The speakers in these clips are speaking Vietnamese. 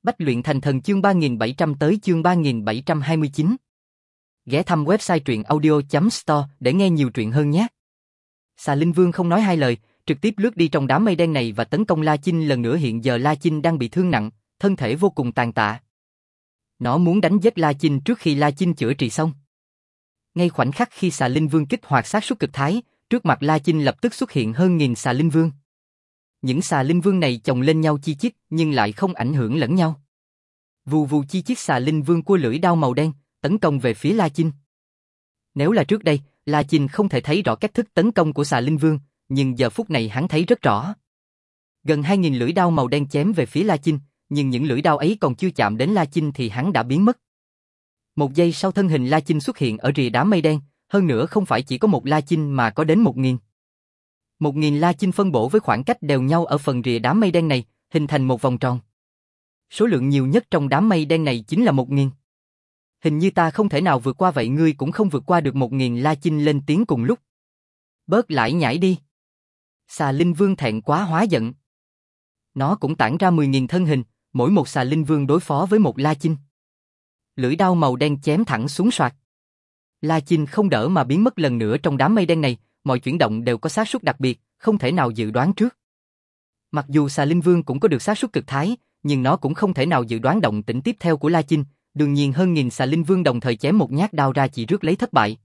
Bách luyện thành thần chương 3700 tới chương 3729. Ghé thăm website truyện audio.store để nghe nhiều truyện hơn nhé. Xà Linh Vương không nói hai lời, trực tiếp lướt đi trong đám mây đen này và tấn công La Chinh lần nữa. Hiện giờ La Chinh đang bị thương nặng, thân thể vô cùng tàn tạ. Nó muốn đánh giết La Chinh trước khi La Chinh chữa trị xong. Ngay khoảnh khắc khi Xà Linh Vương kích hoạt xác suất cực thái, trước mặt La Chinh lập tức xuất hiện hơn nghìn Xà Linh Vương. Những Xà Linh Vương này chồng lên nhau chi chít nhưng lại không ảnh hưởng lẫn nhau. Vù vù chi chít Xà Linh Vương cua lưỡi đao màu đen, tấn công về phía La Chinh. Nếu là trước đây, La Chinh không thể thấy rõ cách thức tấn công của Xà Linh Vương, nhưng giờ phút này hắn thấy rất rõ. Gần 2000 lưỡi đao màu đen chém về phía La Chinh, nhưng những lưỡi đao ấy còn chưa chạm đến La Chinh thì hắn đã biến mất. Một giây sau thân hình La Chinh xuất hiện ở rìa đám mây đen, hơn nữa không phải chỉ có một La Chinh mà có đến 1000. 1000 La Chinh phân bổ với khoảng cách đều nhau ở phần rìa đám mây đen này, hình thành một vòng tròn. Số lượng nhiều nhất trong đám mây đen này chính là 1000. Hình như ta không thể nào vượt qua vậy, ngươi cũng không vượt qua được. 1000 La Chinh lên tiếng cùng lúc. Bớt lải nhải đi. Xà Linh Vương thẹn quá hóa giận. Nó cũng tản ra 10.000 thân hình, mỗi một Xà Linh Vương đối phó với một La Chinh. Lưỡi đao màu đen chém thẳng xuống soạt. La Chinh không đỡ mà biến mất lần nữa trong đám mây đen này, mọi chuyển động đều có xác suất đặc biệt, không thể nào dự đoán trước. Mặc dù Xà Linh Vương cũng có được xác suất cực thái, nhưng nó cũng không thể nào dự đoán động tĩnh tiếp theo của La Chinh, đương nhiên hơn nghìn Xà Linh Vương đồng thời chém một nhát đao ra chỉ rước lấy thất bại.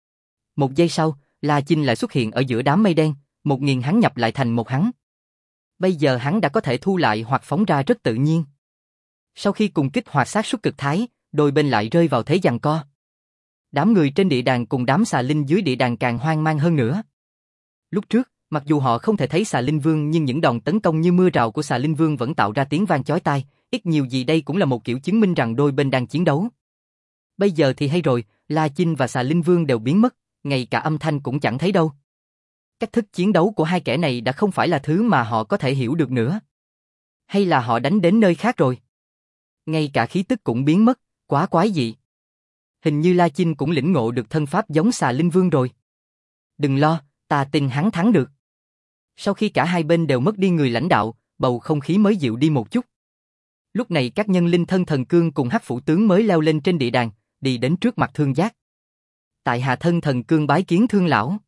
Một giây sau, La Chinh lại xuất hiện ở giữa đám mây đen, 1000 hắn nhập lại thành một hắn. Bây giờ hắn đã có thể thu lại hoặc phóng ra rất tự nhiên. Sau khi cùng kích hoạt xác suất cực thái, đôi bên lại rơi vào thế giằng co. Đám người trên địa đàng cùng đám Xà Linh dưới địa đàng càng hoang mang hơn nữa. Lúc trước, mặc dù họ không thể thấy Xà Linh Vương nhưng những đòn tấn công như mưa rào của Xà Linh Vương vẫn tạo ra tiếng vang chói tai, ít nhiều gì đây cũng là một kiểu chứng minh rằng đôi bên đang chiến đấu. Bây giờ thì hay rồi, La Chinh và Xà Linh Vương đều biến mất, ngay cả âm thanh cũng chẳng thấy đâu. Cách thức chiến đấu của hai kẻ này đã không phải là thứ mà họ có thể hiểu được nữa. Hay là họ đánh đến nơi khác rồi? Ngay cả khí tức cũng biến mất, quá quái dị. Hình như La Chinh cũng lĩnh ngộ được thân pháp giống Xà Linh Vương rồi. Đừng lo, ta tin hắn thắng được. Sau khi cả hai bên đều mất đi người lãnh đạo, bầu không khí mới dịu đi một chút. Lúc này các nhân linh thân thần cương cùng Hắc Phủ tướng mới leo lên trên địa đàng, đi đến trước mặt Thương Giác. Tại hạ thân thần cương bái kiến Thương lão.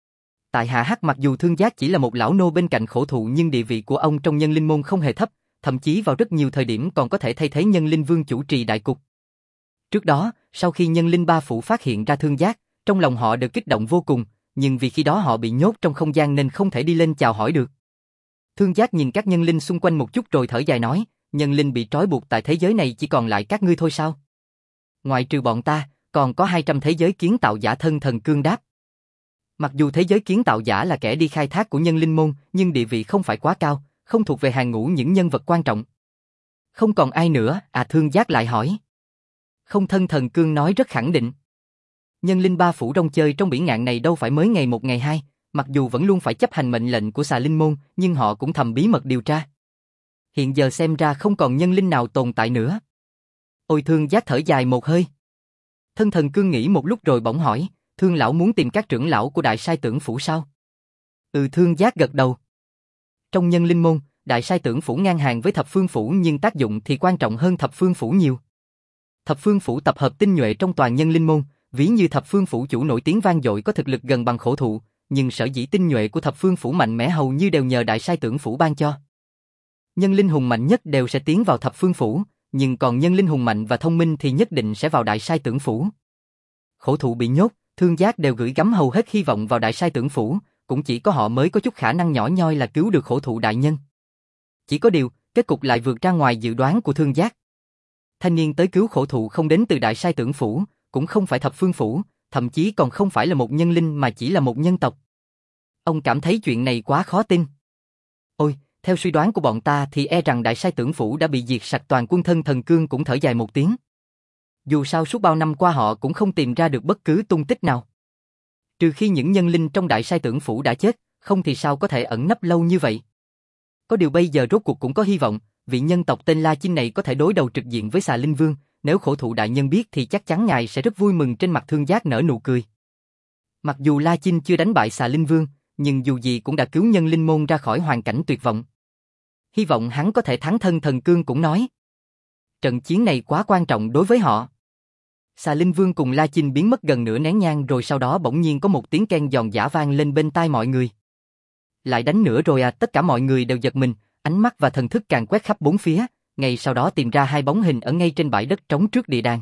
Tại hạ Hắc, mặc dù Thương Giác chỉ là một lão nô bên cạnh khổ thụ nhưng địa vị của ông trong nhân linh môn không hề thấp, thậm chí vào rất nhiều thời điểm còn có thể thay thế nhân linh vương chủ trì đại cục. Trước đó, sau khi nhân linh ba phủ phát hiện ra Thương Giác, trong lòng họ đều kích động vô cùng, nhưng vì khi đó họ bị nhốt trong không gian nên không thể đi lên chào hỏi được. Thương Giác nhìn các nhân linh xung quanh một chút rồi thở dài nói, nhân linh bị trói buộc tại thế giới này chỉ còn lại các ngươi thôi sao? Ngoại trừ bọn ta, còn có 200 thế giới kiến tạo giả. Thân thần cương đáp. Mặc dù thế giới kiến tạo giả là kẻ đi khai thác của nhân linh môn, nhưng địa vị không phải quá cao, không thuộc về hàng ngũ những nhân vật quan trọng. Không còn ai nữa, Thương Giác lại hỏi. Không, thân thần cương nói rất khẳng định. Nhân linh ba phủ rong chơi trong biển ngạn này đâu phải mới ngày một ngày hai, mặc dù vẫn luôn phải chấp hành mệnh lệnh của Xà Linh môn, nhưng họ cũng thầm bí mật điều tra. Hiện giờ xem ra không còn nhân linh nào tồn tại nữa. Ôi, Thương Giác thở dài một hơi. Thân thần cương nghĩ một lúc rồi bỗng hỏi, Thương lão muốn tìm các trưởng lão của Đại Sai Tưởng phủ sao? Thương Giác gật đầu. Trong nhân linh môn, Đại Sai Tưởng phủ ngang hàng với Thập Phương phủ nhưng tác dụng thì quan trọng hơn Thập Phương phủ nhiều. Thập Phương phủ tập hợp tinh nhuệ trong toàn nhân linh môn, ví như Thập Phương phủ chủ nổi tiếng vang dội có thực lực gần bằng khổ thụ, nhưng sở dĩ tinh nhuệ của Thập Phương phủ mạnh mẽ hầu như đều nhờ Đại Sai Tưởng phủ ban cho. Nhân linh hùng mạnh nhất đều sẽ tiến vào Thập Phương phủ, nhưng còn nhân linh hùng mạnh và thông minh thì nhất định sẽ vào Đại Sai Tưởng phủ. Khổ thụ bị nhốt, Thương Giác đều gửi gắm hầu hết hy vọng vào Đại Sai Tưởng phủ, cũng chỉ có họ mới có chút khả năng nhỏ nhoi là cứu được khổ thụ đại nhân. Chỉ có điều, kết cục lại vượt ra ngoài dự đoán của Thương Giác. Thanh niên tới cứu khổ thụ không đến từ Đại Sai Tưởng phủ, cũng không phải Thập Phương phủ, thậm chí còn không phải là một nhân linh mà chỉ là một nhân tộc. Ông cảm thấy chuyện này quá khó tin. Ôi, theo suy đoán của bọn ta thì e rằng Đại Sai Tưởng phủ đã bị diệt sạch. Toàn quân thân thần cương cũng thở dài một tiếng. Dù sao suốt bao năm qua họ cũng không tìm ra được bất cứ tung tích nào. Trừ khi những nhân linh trong Đại Sai Tưởng phủ đã chết, không thì sao có thể ẩn nấp lâu như vậy. Có điều bây giờ rốt cuộc cũng có hy vọng, vị nhân tộc tên La Chinh này có thể đối đầu trực diện với Xà Linh Vương, nếu khổ thụ đại nhân biết thì chắc chắn ngài sẽ rất vui mừng. Trên mặt Thương Giác nở nụ cười. Mặc dù La Chinh chưa đánh bại Xà Linh Vương, nhưng dù gì cũng đã cứu nhân linh môn ra khỏi hoàn cảnh tuyệt vọng. Hy vọng hắn có thể thắng. Thân thần cương cũng nói. Trận chiến này quá quan trọng đối với họ. Xà Linh Vương cùng La Chinh biến mất gần nửa nén nhang rồi sau đó bỗng nhiên có một tiếng keng giòn giã vang lên bên tai mọi người. Lại đánh nữa rồi à, tất cả mọi người đều giật mình, ánh mắt và thần thức càng quét khắp bốn phía, ngay sau đó tìm ra hai bóng hình ở ngay trên bãi đất trống trước địa đàng.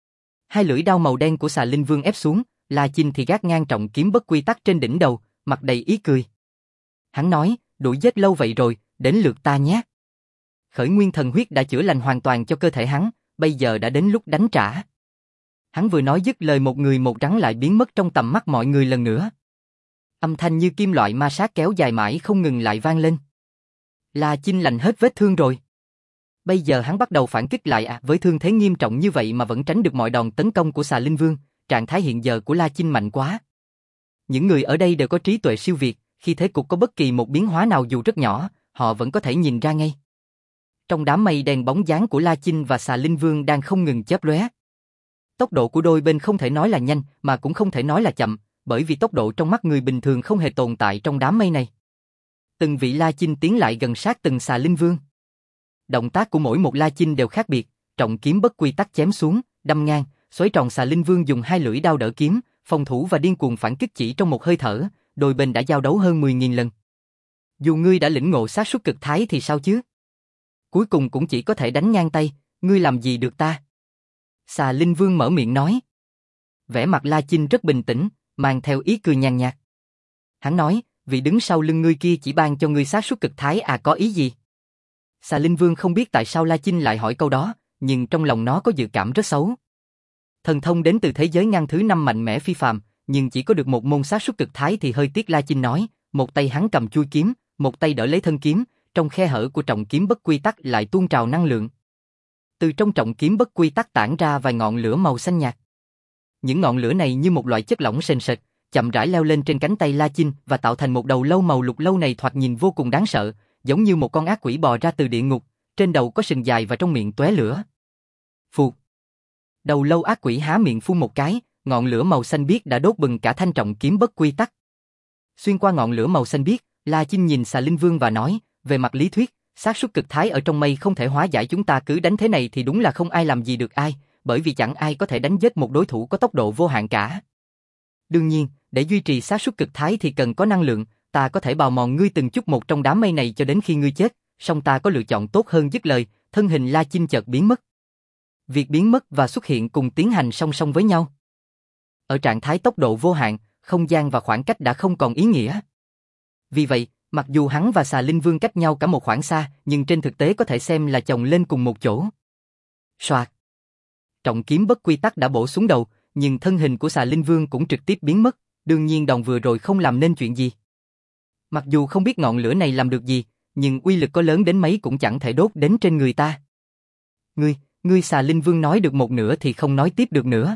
Hai lưỡi đao màu đen của Xà Linh Vương ép xuống, La Chinh thì gác ngang trọng kiếm bất quy tắc trên đỉnh đầu, mặt đầy ý cười. Hắn nói, đuổi giết lâu vậy rồi, đến lượt ta nhé. Khởi nguyên thần huyết đã chữa lành hoàn toàn cho cơ thể hắn, bây giờ đã đến lúc đánh trả. Hắn vừa nói dứt lời một người một rắn lại biến mất trong tầm mắt mọi người lần nữa. Âm thanh như kim loại ma sát kéo dài mãi không ngừng lại vang lên. La Chinh lành hết vết thương rồi. Bây giờ hắn bắt đầu phản kích lại với thương thế nghiêm trọng như vậy mà vẫn tránh được mọi đòn tấn công của Xà Linh Vương, trạng thái hiện giờ của La Chinh mạnh quá. Những người ở đây đều có trí tuệ siêu việt, khi thế cục có bất kỳ một biến hóa nào dù rất nhỏ, họ vẫn có thể nhìn ra ngay. Trong đám mây đen bóng dáng của La Chinh và Xà Linh Vương đang không ngừng chớp lóe. Tốc độ của đôi bên không thể nói là nhanh mà cũng không thể nói là chậm, bởi vì tốc độ trong mắt người bình thường không hề tồn tại trong đám mây này. Từng vị La Chinh tiến lại gần sát từng Xà Linh Vương. Động tác của mỗi một La Chinh đều khác biệt, trọng kiếm bất quy tắc chém xuống, đâm ngang, xoáy tròn. Xà Linh Vương dùng hai lưỡi đao đỡ kiếm, phòng thủ và điên cuồng phản kích chỉ trong một hơi thở, đôi bên đã giao đấu hơn 10.000 lần. Dù ngươi đã lĩnh ngộ sát suất cực thái thì sao chứ? Cuối cùng cũng chỉ có thể đánh ngang tay, ngươi làm gì được ta? Xà Linh Vương mở miệng nói. Vẻ mặt La Chinh rất bình tĩnh, mang theo ý cười nhàn nhạt. Hắn nói, vị đứng sau lưng ngươi kia chỉ ban cho ngươi sát suất cực thái có ý gì? Xà Linh Vương không biết tại sao La Chinh lại hỏi câu đó, nhưng trong lòng nó có dự cảm rất xấu. Thần thông đến từ thế giới ngăn thứ 5 mạnh mẽ phi phàm, nhưng chỉ có được một môn sát suất cực thái thì hơi tiếc. La Chinh nói, một tay hắn cầm chuôi kiếm, một tay đỡ lấy thân kiếm, trong khe hở của trọng kiếm bất quy tắc lại tuôn trào năng lượng. Từ trong trọng kiếm bất quy tắc tản ra vài ngọn lửa màu xanh nhạt. Những ngọn lửa này như một loại chất lỏng sền sệt, chậm rãi leo lên trên cánh tay La Chinh và tạo thành một đầu lâu màu lục. Lâu này thoạt nhìn vô cùng đáng sợ, giống như một con ác quỷ bò ra từ địa ngục, trên đầu có sừng dài và trong miệng tóe lửa. Phụt. Đầu lâu ác quỷ há miệng phun một cái, ngọn lửa màu xanh biếc đã đốt bừng cả thanh trọng kiếm bất quy tắc. Xuyên qua ngọn lửa màu xanh biếc, La Chinh nhìn Xà Linh Vương và nói, về mặt lý thuyết, xác suất cực thái ở trong mây không thể hóa giải, chúng ta cứ đánh thế này thì đúng là không ai làm gì được ai, bởi vì chẳng ai có thể đánh giết một đối thủ có tốc độ vô hạn cả. Đương nhiên, để duy trì xác suất cực thái thì cần có năng lượng, ta có thể bào mòn ngươi từng chút một trong đám mây này cho đến khi ngươi chết, song ta có lựa chọn tốt hơn. Dứt lời, thân hình La Chinh chợt biến mất. Việc biến mất và xuất hiện cùng tiến hành song song với nhau. Ở trạng thái tốc độ vô hạn, không gian và khoảng cách đã không còn ý nghĩa. Vì vậy, mặc dù hắn và Xà Linh Vương cách nhau cả một khoảng xa, nhưng trên thực tế có thể xem là chồng lên cùng một chỗ. Soạt. Trọng kiếm bất quy tắc đã bổ xuống đầu, nhưng thân hình của Xà Linh Vương cũng trực tiếp biến mất, đương nhiên đòn vừa rồi không làm nên chuyện gì. Mặc dù không biết ngọn lửa này làm được gì, nhưng uy lực có lớn đến mấy cũng chẳng thể đốt đến trên người ta. Ngươi Xà Linh Vương nói được một nửa thì không nói tiếp được nữa.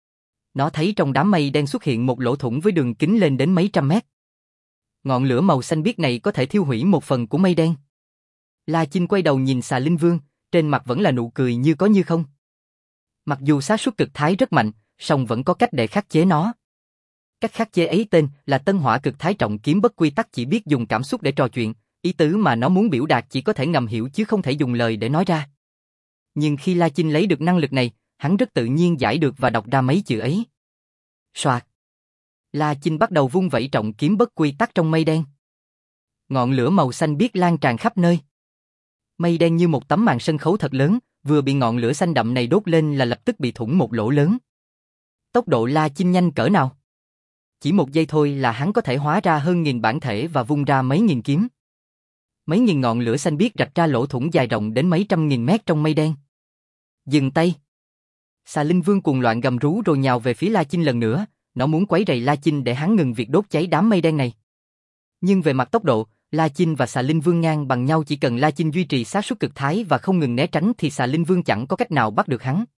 Nó thấy trong đám mây đen xuất hiện một lỗ thủng với đường kính lên đến mấy trăm mét. Ngọn lửa màu xanh biếc này có thể thiêu hủy một phần của mây đen. La Chinh quay đầu nhìn Xà Linh Vương, trên mặt vẫn là nụ cười như có như không. Mặc dù xác suất cực thái rất mạnh, song vẫn có cách để khắc chế nó. Cách khắc chế ấy tên là Tân Hỏa Cực Thái Trọng Kiếm Bất Quy Tắc, chỉ biết dùng cảm xúc để trò chuyện, ý tứ mà nó muốn biểu đạt chỉ có thể ngầm hiểu chứ không thể dùng lời để nói ra. Nhưng khi La Chinh lấy được năng lực này, hắn rất tự nhiên giải được và đọc ra mấy chữ ấy. Soạt. La Chinh bắt đầu vung vẩy trọng kiếm bất quy tắc trong mây đen. Ngọn lửa màu xanh biếc lan tràn khắp nơi. Mây đen như một tấm màn sân khấu thật lớn, vừa bị ngọn lửa xanh đậm này đốt lên là lập tức bị thủng một lỗ lớn. Tốc độ La Chinh nhanh cỡ nào? Chỉ một giây thôi là hắn có thể hóa ra hơn 1000 bản thể và vung ra mấy nghìn kiếm. Mấy nghìn ngọn lửa xanh biếc rạch ra lỗ thủng dài rộng đến mấy trăm nghìn mét trong mây đen. Dừng tay! Xà Linh Vương cuồng loạn gầm rú rồi nhào về phía La Chinh lần nữa, nó muốn quấy rầy La Chinh để hắn ngừng việc đốt cháy đám mây đen này. Nhưng về mặt tốc độ, La Chinh và Xà Linh Vương ngang bằng nhau, chỉ cần La Chinh duy trì xác suất cực thái và không ngừng né tránh thì Xà Linh Vương chẳng có cách nào bắt được hắn.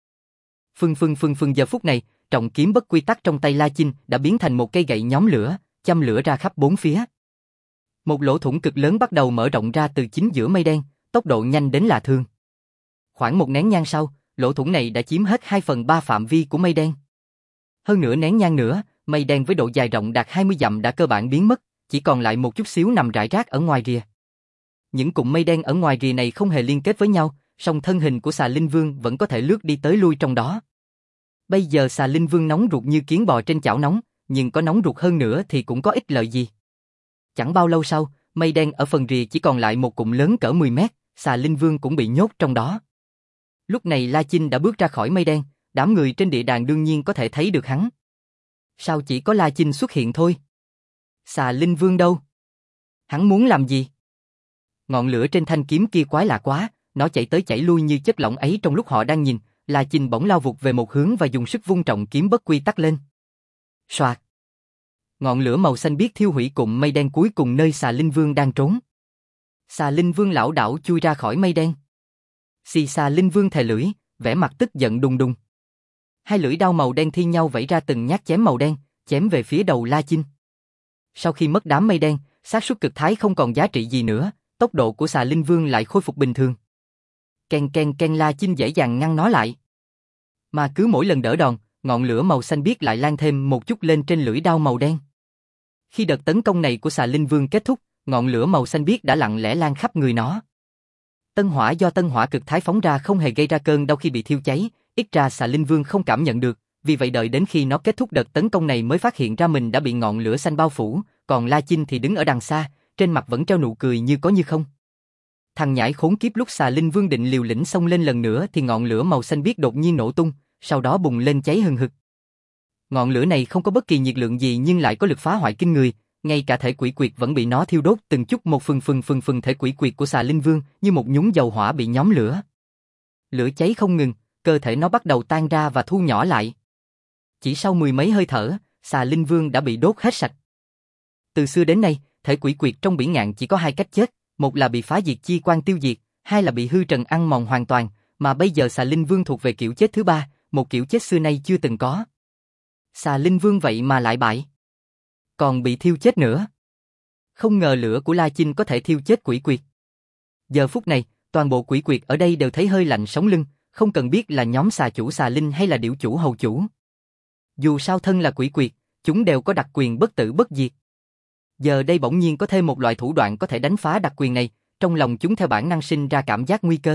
Phừng giờ phút này, trọng kiếm bất quy tắc trong tay La Chinh đã biến thành một cây gậy nhóm lửa, châm lửa ra khắp bốn phía. Một lỗ thủng cực lớn bắt đầu mở rộng ra từ chính giữa mây đen, tốc độ nhanh đến lạ thường. Khoảng một nén nhang sau, lỗ thủng này đã chiếm hết 2/3 phạm vi của mây đen. Hơn nửa nén nhang nữa, mây đen với độ dài rộng đạt 20 dặm đã cơ bản biến mất, chỉ còn lại một chút xíu nằm rải rác ở ngoài rìa. Những cụm mây đen ở ngoài rìa này không hề liên kết với nhau, song thân hình của xà linh vương vẫn có thể lướt đi tới lui trong đó. Bây giờ xà linh vương nóng ruột như kiến bò trên chảo nóng, nhưng có nóng ruột hơn nữa thì cũng có ích lợi gì. Chẳng bao lâu sau, mây đen ở phần rìa chỉ còn lại một cụm lớn cỡ 10 mét, xà linh vương cũng bị nhốt trong đó. Lúc này La Chinh đã bước ra khỏi mây đen, đám người trên địa đàng đương nhiên có thể thấy được hắn. Sao chỉ có La Chinh xuất hiện thôi? Xà linh vương đâu? Hắn muốn làm gì? Ngọn lửa trên thanh kiếm kia quái lạ quá, nó chạy tới chạy lui như chất lỏng ấy trong lúc họ đang nhìn. La Chinh bỗng lao vụt về một hướng và dùng sức vung trọng kiếm bất quy tắc lên. Soạt! Ngọn lửa màu xanh biếc thiêu hủy cụm mây đen cuối cùng nơi xà linh vương đang trốn. Xà linh vương lảo đảo chui ra khỏi mây đen. Xì xà linh vương thè lưỡi, vẻ mặt tức giận đùng đùng. Hai lưỡi đao màu đen thi nhau vẫy ra từng nhát chém màu đen, chém về phía đầu La Chinh. Sau khi mất đám mây đen, xác suất cực thái không còn giá trị gì nữa, tốc độ của xà linh vương lại khôi phục bình thường. Ken ken ken, La Chinh dễ dàng ngăn nó lại. Mà cứ mỗi lần đỡ đòn, ngọn lửa màu xanh biếc lại lan thêm một chút lên trên lưỡi đao màu đen. Khi đợt tấn công này của xà linh vương kết thúc, ngọn lửa màu xanh biếc đã lặng lẽ lan khắp người nó. Tân hỏa do tân hỏa cực thái phóng ra không hề gây ra cơn đau khi bị thiêu cháy, ít ra xà linh vương không cảm nhận được, vì vậy đợi đến khi nó kết thúc đợt tấn công này mới phát hiện ra mình đã bị ngọn lửa xanh bao phủ, còn La Chinh thì đứng ở đằng xa, trên mặt vẫn treo nụ cười như có như không. Thằng nhãi khốn kiếp, lúc xà linh vương định liều lĩnh xông lên lần nữa thì ngọn lửa màu xanh biếc đột nhiên nổ tung, sau đó bùng lên cháy hừng hực. Ngọn lửa này không có bất kỳ nhiệt lượng gì nhưng lại có lực phá hoại kinh người, ngay cả thể quỷ quyệt vẫn bị nó thiêu đốt từng chút một. Phần thể quỷ quyệt của xà linh vương như một nhúng dầu hỏa bị nhóm lửa. Lửa cháy không ngừng, cơ thể nó bắt đầu tan ra và thu nhỏ lại. Chỉ sau mười mấy hơi thở, xà linh vương đã bị đốt hết sạch. Từ xưa đến nay, thể quỷ quyệt trong biển ngạn chỉ có hai cách chết, một là bị phá diệt chi quan tiêu diệt, hai là bị hư trần ăn mòn hoàn toàn, mà bây giờ xà linh vương thuộc về kiểu chết thứ ba, một kiểu chết xưa nay chưa từng có. Xà linh vương vậy mà lại bại, còn bị thiêu chết nữa. Không ngờ lửa của La Chinh có thể thiêu chết quỷ quyệt. Giờ phút này, toàn bộ quỷ quyệt ở đây đều thấy hơi lạnh sống lưng, không cần biết là nhóm xà chủ xà linh hay là điểu chủ hầu chủ. Dù sao thân là quỷ quyệt, chúng đều có đặc quyền bất tử bất diệt. Giờ đây bỗng nhiên có thêm một loại thủ đoạn có thể đánh phá đặc quyền này, trong lòng chúng theo bản năng sinh ra cảm giác nguy cơ.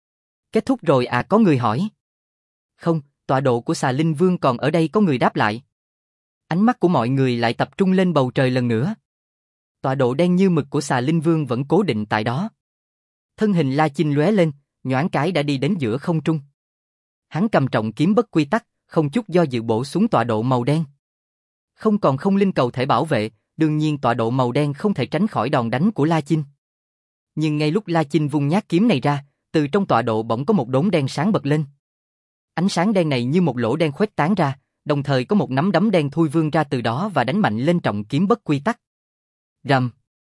Kết thúc rồi à, có người hỏi. Không, tọa độ của xà linh vương còn ở đây, có người đáp lại. Ánh mắt của mọi người lại tập trung lên bầu trời lần nữa. Tọa độ đen như mực của xà linh vương vẫn cố định tại đó. Thân hình La Chinh lóe lên, nhoáng cái đã đi đến giữa không trung. Hắn cầm trọng kiếm bất quy tắc, không chút do dự bổ xuống tọa độ màu đen. Không còn không linh cầu thể bảo vệ, đương nhiên tọa độ màu đen không thể tránh khỏi đòn đánh của La Chinh. Nhưng ngay lúc La Chinh vung nhát kiếm này ra, từ trong tọa độ bỗng có một đốm đen sáng bật lên. Ánh sáng đen này như một lỗ đen khuếch tán ra, đồng thời có một nắm đấm đen thui vươn ra từ đó và đánh mạnh lên trọng kiếm bất quy tắc. Rầm!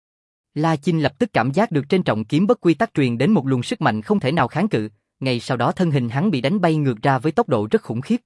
La Chinh lập tức cảm giác được trên trọng kiếm bất quy tắc truyền đến một luồng sức mạnh không thể nào kháng cự, ngay sau đó thân hình hắn bị đánh bay ngược ra với tốc độ rất khủng khiếp.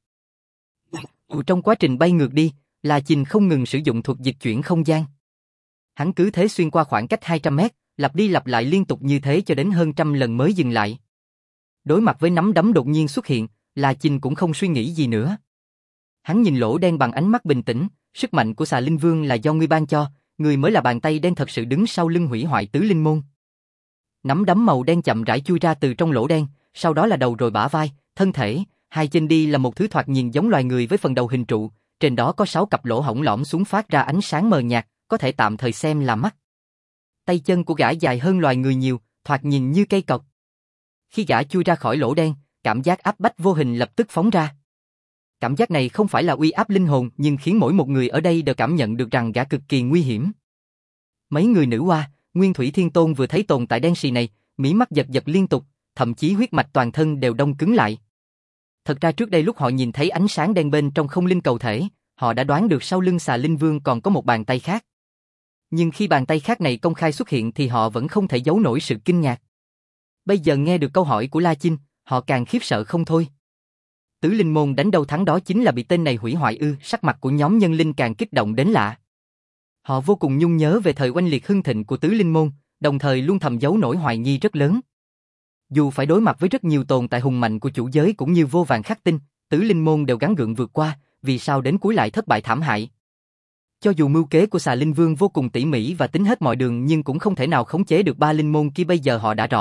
Trong quá trình bay ngược đi, La Chinh không ngừng sử dụng thuật dịch chuyển không gian. Hắn cứ thế xuyên qua khoảng cách 200 mét, lặp đi lặp lại liên tục như thế cho đến hơn 100 lần mới dừng lại. Đối mặt với nắm đấm đột nhiên xuất hiện, La Chinh cũng không suy nghĩ gì nữa. Hắn nhìn lỗ đen bằng ánh mắt bình tĩnh, sức mạnh của xà linh vương là do ngươi ban cho, ngươi mới là bàn tay đen thật sự đứng sau lưng hủy hoại tứ linh môn. Nắm đấm màu đen chậm rãi chui ra từ trong lỗ đen, sau đó là đầu rồi bả vai, thân thể, hai chân đi là một thứ thoạt nhìn giống loài người với phần đầu hình trụ, trên đó có 6 cặp lỗ hổng lõm xuống phát ra ánh sáng mờ nhạt, có thể tạm thời xem là mắt. Tay chân của gã dài hơn loài người nhiều, thoạt nhìn như cây cọc. Khi gã chui ra khỏi lỗ đen, cảm giác áp bách vô hình lập tức phóng ra. Cảm giác này không phải là uy áp linh hồn nhưng khiến mỗi một người ở đây đều cảm nhận được rằng gã cực kỳ nguy hiểm. Mấy người nữ hoa, Nguyên Thủy Thiên Tôn vừa thấy tồn tại đen xì này, mí mắt giật giật liên tục, thậm chí huyết mạch toàn thân đều đông cứng lại. Thật ra trước đây lúc họ nhìn thấy ánh sáng đen bên trong không linh cầu thể, họ đã đoán được sau lưng xà linh vương còn có một bàn tay khác. Nhưng khi bàn tay khác này công khai xuất hiện thì họ vẫn không thể giấu nổi sự kinh ngạc. Bây giờ nghe được câu hỏi của La Chinh, họ càng khiếp sợ không thôi. Tứ linh môn đánh đâu thắng đó chính là bị tên này hủy hoại ư? Sắc mặt của nhóm nhân linh càng kích động đến lạ. Họ vô cùng nhung nhớ về thời oanh liệt hưng thịnh của tứ linh môn, đồng thời luôn thầm giấu nỗi hoài nghi rất lớn. Dù phải đối mặt với rất nhiều tồn tại hùng mạnh của chủ giới cũng như vô vàn khắc tinh, tứ linh môn đều gắng gượng vượt qua, vì sao đến cuối lại thất bại thảm hại. Cho dù mưu kế của xà linh vương vô cùng tỉ mỉ và tính hết mọi đường nhưng cũng không thể nào khống chế được ba linh môn kia. Bây giờ họ đã rõ,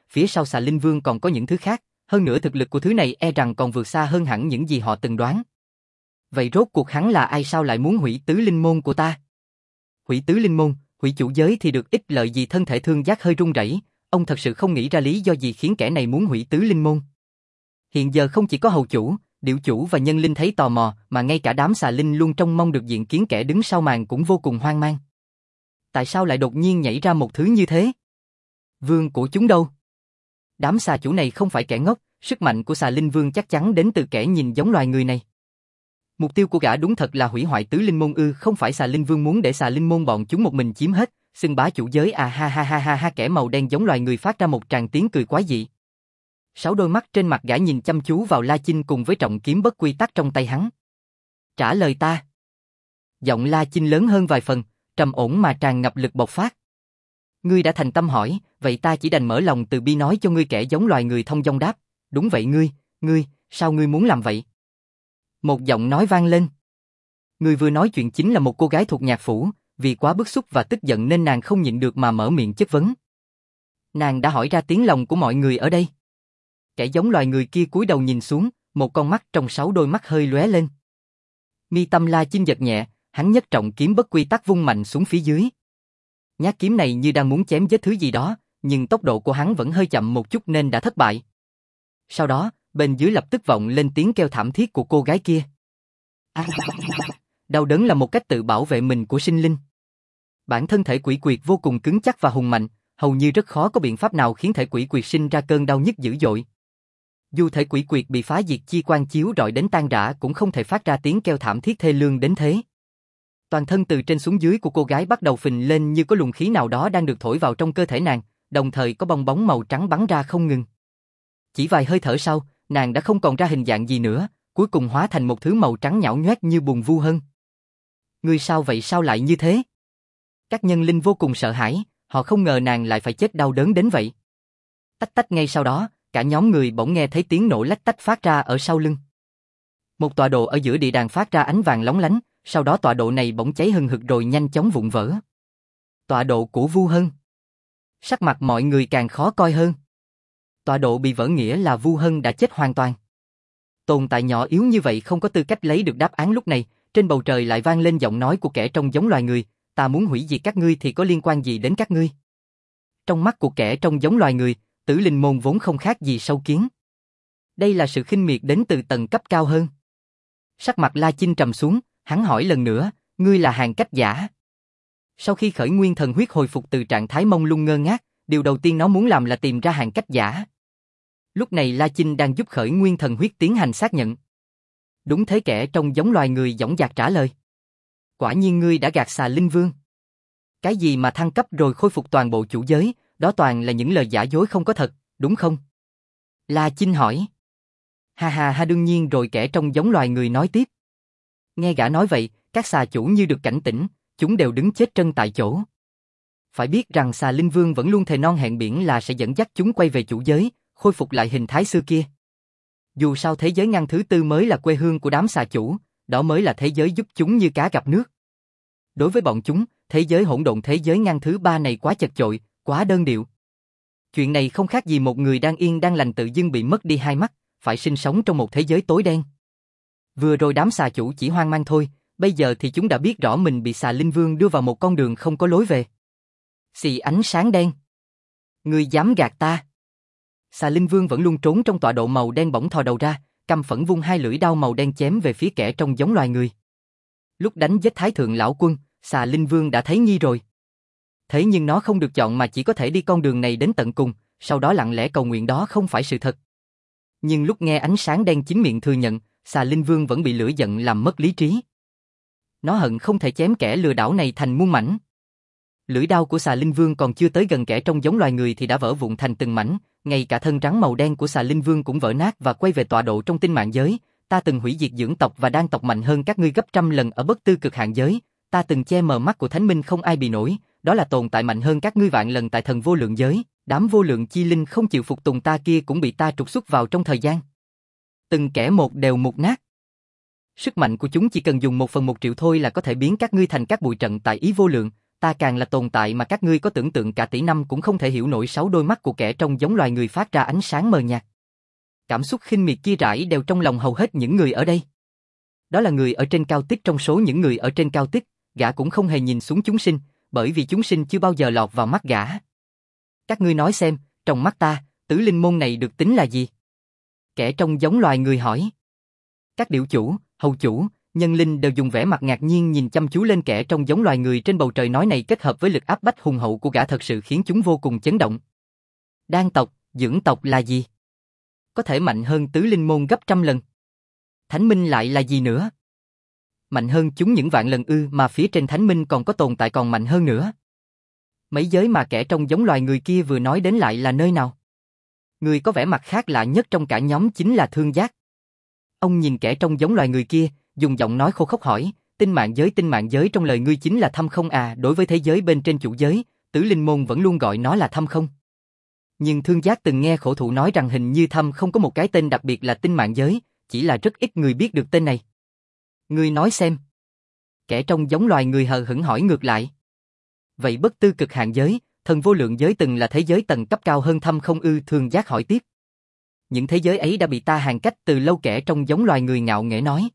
phía sau xà linh vương còn có những thứ khác, hơn nữa thực lực của thứ này e rằng còn vượt xa hơn hẳn những gì họ từng đoán. Vậy rốt cuộc hắn là ai, sao lại muốn hủy tứ linh môn của ta? Hủy tứ linh môn, hủy chủ giới thì được ích lợi gì? Thân thể Thương Giác hơi run rẩy, ông thật sự không nghĩ ra lý do gì khiến kẻ này muốn hủy tứ linh môn. Hiện giờ không chỉ có hầu chủ, điểu chủ và nhân linh thấy tò mò, mà ngay cả đám xà linh luôn trông mong được diện kiến kẻ đứng sau màn cũng vô cùng hoang mang. Tại sao lại đột nhiên nhảy ra một thứ như thế? Vương của chúng đâu? Đám xà chủ này không phải kẻ ngốc, sức mạnh của xà linh vương chắc chắn đến từ kẻ nhìn giống loài người này. Mục tiêu của gã đúng thật là hủy hoại tứ linh môn ư? Không phải xà linh vương muốn để xà linh môn bọn chúng một mình chiếm hết, xưng bá chủ giới à? Ha ha ha ha ha. Kẻ màu đen giống loài người phát ra một tràng tiếng cười quái dị. 6 đôi mắt trên mặt gã nhìn chăm chú vào La Chinh cùng với trọng kiếm bất quy tắc trong tay hắn. Trả lời ta. Giọng La Chinh lớn hơn vài phần, trầm ổn mà tràn ngập lực bộc phát. Ngươi đã thành tâm hỏi, vậy ta chỉ đành mở lòng từ bi nói cho ngươi. Kẻ giống loài người thông dong đáp. Đúng vậy ngươi, sao ngươi muốn làm vậy? Một giọng nói vang lên. Người vừa nói chuyện chính là một cô gái thuộc nhạc phủ, vì quá bức xúc và tức giận nên nàng không nhịn được mà mở miệng chất vấn. Nàng đã hỏi ra tiếng lòng của mọi người ở đây. Kẻ giống loài người kia cúi đầu nhìn xuống, một con mắt trong 6 đôi mắt hơi lóe lên. Mi tâm La Chinh giật nhẹ, hắn nhấc trọng kiếm bất quy tắc vung mạnh xuống phía dưới. Nhát kiếm này như đang muốn chém giết thứ gì đó, nhưng tốc độ của hắn vẫn hơi chậm một chút nên đã thất bại. Sau đó, bên dưới lập tức vọng lên tiếng kêu thảm thiết của cô gái kia. Đau đớn là một cách tự bảo vệ mình của sinh linh. Bản thân thể quỷ quyệt vô cùng cứng chắc và hùng mạnh, hầu như rất khó có biện pháp nào khiến thể quỷ quyệt sinh ra cơn đau nhức dữ dội. Dù thể quỷ quyệt bị phá diệt chi quang chiếu rọi đến tan rã cũng không thể phát ra tiếng kêu thảm thiết thê lương đến thế. Toàn thân từ trên xuống dưới của cô gái bắt đầu phình lên như có luồng khí nào đó đang được thổi vào trong cơ thể nàng, đồng thời có bong bóng màu trắng bắn ra không ngừng. Chỉ vài hơi thở sau, nàng đã không còn ra hình dạng gì nữa, cuối cùng hóa thành một thứ màu trắng nhão nhoét như bùn vu hân. Ngươi sao vậy, sao lại như thế? Các nhân linh vô cùng sợ hãi, họ không ngờ nàng lại phải chết đau đớn đến vậy. Tách tách, ngay sau đó, cả nhóm người bỗng nghe thấy tiếng nổ lách tách phát ra ở sau lưng. Một tọa độ ở giữa địa đàng phát ra ánh vàng lóng lánh, sau đó tọa độ này bỗng cháy hừng hực rồi nhanh chóng vụn vỡ. Tọa độ của Vu Hân. Sắc mặt mọi người càng khó coi hơn. Tọa độ bị vỡ nghĩa là Vu Hân đã chết hoàn toàn. Tồn tại nhỏ yếu như vậy không có tư cách lấy được đáp án. Lúc này, trên bầu trời lại vang lên giọng nói của kẻ trông giống loài người, ta muốn hủy diệt các ngươi thì có liên quan gì đến các ngươi? Trong mắt của kẻ trông giống loài người, Tử Linh môn vốn không khác gì sâu kiến. Đây là sự khinh miệt đến từ tầng cấp cao hơn. Sắc mặt La Chinh trầm xuống, hắn hỏi lần nữa, ngươi là hàng cách giả. Sau khi khởi nguyên thần huyết hồi phục từ trạng thái mông lung ngơ ngác, điều đầu tiên nó muốn làm là tìm ra hàng cách giả. Lúc này La Chinh đang giúp khởi nguyên thần huyết tiến hành xác nhận. Đúng thế, kẻ trông giống loài người dõng dạc trả lời. Quả nhiên ngươi đã gạt xà linh vương. Cái gì mà thăng cấp rồi khôi phục toàn bộ chủ giới, đó toàn là những lời giả dối không có thật, đúng không? La Chinh hỏi. Ha ha ha, đương nhiên rồi, kẻ trông giống loài người nói tiếp. Nghe gã nói vậy, các xà chủ như được cảnh tỉnh, chúng đều đứng chết trân tại chỗ. Phải biết rằng xà linh vương vẫn luôn thề non hẹn biển là sẽ dẫn dắt chúng quay về chủ giới, khôi phục lại hình thái xưa kia. Dù sao thế giới ngăn thứ tư mới là quê hương của đám xà chủ, đó mới là thế giới giúp chúng như cá gặp nước. Đối với bọn chúng, thế giới hỗn độn thế giới ngăn thứ ba này quá chật chội, quá đơn điệu. Chuyện này không khác gì một người đang yên đang lành tự dưng bị mất đi hai mắt, phải sinh sống trong một thế giới tối đen. Vừa rồi đám xà chủ chỉ hoang mang thôi, bây giờ thì chúng đã biết rõ mình bị xà linh vương đưa vào một con đường không có lối về. Xì ánh sáng đen. Ngươi dám gạt ta? Xà linh vương vẫn luôn trốn trong tọa độ màu đen bỗng thò đầu ra, căm phẫn vung hai lưỡi đao màu đen chém về phía kẻ trông giống loài người. Lúc đánh giết Thái Thượng Lão Quân, xà linh vương đã thấy nghi rồi. Thế nhưng nó không được chọn mà chỉ có thể đi con đường này đến tận cùng, sau đó lặng lẽ cầu nguyện đó không phải sự thật. Nhưng lúc nghe ánh sáng đen chính miệng thừa nhận, xà linh vương vẫn bị lửa giận làm mất lý trí. Nó hận không thể chém kẻ lừa đảo này thành muôn mảnh. Lưỡi đao của xà linh vương còn chưa tới gần kẻ trông giống loài người thì đã vỡ vụn thành từng mảnh, ngay cả thân rắn màu đen của xà linh vương cũng vỡ nát và quay về tọa độ trong tinh mạng giới. Ta từng hủy diệt dưỡng tộc và đan tộc mạnh hơn các ngươi gấp trăm lần ở bất tư cực hạn giới. Ta từng che mờ mắt của thánh minh không ai bị nổi, đó là tồn tại mạnh hơn các ngươi vạn lần tại thần vô lượng giới. Đám vô lượng chi linh không chịu phục tùng ta kia cũng bị ta trục xuất vào trong thời gian. Từng kẻ một đều mục nát. Sức mạnh của chúng chỉ cần dùng 1/1 triệu thôi là có thể biến các ngươi thành các bụi trận tại ý vô lượng. ta càng là tồn tại mà các ngươi có tưởng tượng cả tỷ năm cũng không thể hiểu nổi. 6 đôi mắt của kẻ trông giống loài người phát ra ánh sáng mờ nhạt. Cảm xúc khinh miệt kia rải đều trong lòng hầu hết những người ở đây. Đó là người ở trên cao tích, trong số những người ở trên cao tích, gã cũng không hề nhìn xuống chúng sinh, bởi vì chúng sinh chưa bao giờ lọt vào mắt gã. Các ngươi nói xem, trong mắt ta, tứ linh môn này được tính là gì? Kẻ trông giống loài người hỏi. Các điểu chủ, hầu chủ, nhân linh đều dùng vẻ mặt ngạc nhiên nhìn chăm chú lên kẻ trông giống loài người trên bầu trời, nói này kết hợp với lực áp bách hùng hậu của gã thật sự khiến chúng vô cùng chấn động. Đan tộc, dưỡng tộc là gì? Có thể mạnh hơn tứ linh môn gấp trăm lần. Thánh minh lại là gì nữa? Mạnh hơn chúng những vạn lần ư? Mà phía trên thánh minh còn có tồn tại còn mạnh hơn nữa. Mấy giới mà kẻ trông giống loài người kia vừa nói đến lại là nơi nào? Người có vẻ mặt khác lạ nhất trong cả nhóm chính là Thương Giác. Ông nhìn kẻ trông giống loài người kia, dùng giọng nói khô khốc hỏi, tinh mạng giới trong lời ngươi chính là thâm không à? Đối với thế giới bên trên chủ giới, tứ linh môn vẫn luôn gọi nó là thâm không. Nhưng Thương Giác từng nghe khổ thụ nói rằng hình như thâm không có một cái tên đặc biệt là tinh mạng giới, chỉ là rất ít người biết được tên này. Ngươi nói xem. Kẻ trông giống loài người hờ hững hỏi ngược lại. Vậy bất tư cực hạn giới, thần vô lượng giới từng là thế giới tầng cấp cao hơn thâm không ư? Thương Giác hỏi tiếp. Những thế giới ấy đã bị ta hàng cách từ lâu, kẻ trông giống loài người ngạo nghễ nói.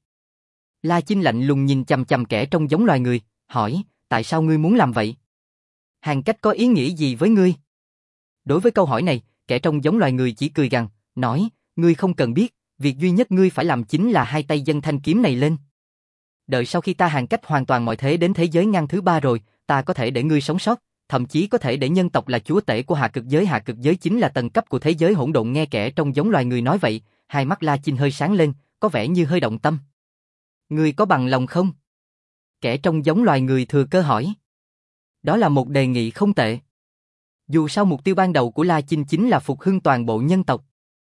La Chinh lạnh lùng nhìn chằm chằm kẻ trông giống loài người, hỏi, tại sao ngươi muốn làm vậy? Hàng cách có ý nghĩa gì với ngươi? Đối với câu hỏi này, kẻ trông giống loài người chỉ cười gằn, nói, ngươi không cần biết, việc duy nhất ngươi phải làm chính là hai tay dâng thanh kiếm này lên. Đợi sau khi ta hàng cách hoàn toàn mọi thế đến thế giới ngang thứ 3 rồi, ta có thể để ngươi sống sót, thậm chí có thể để nhân tộc là chúa tể của hạ cực giới. Hạ cực giới chính là tầng cấp của thế giới hỗn độn. Nghe kẻ trông giống loài người nói vậy, hai mắt La Chinh hơi sáng lên, có vẻ như hơi động tâm. Ngươi có bằng lòng không? Kẻ trông giống loài người thừa cơ hỏi. Đó là một đề nghị không tệ. Dù sao mục tiêu ban đầu của La Chinh chính là phục hưng toàn bộ nhân tộc.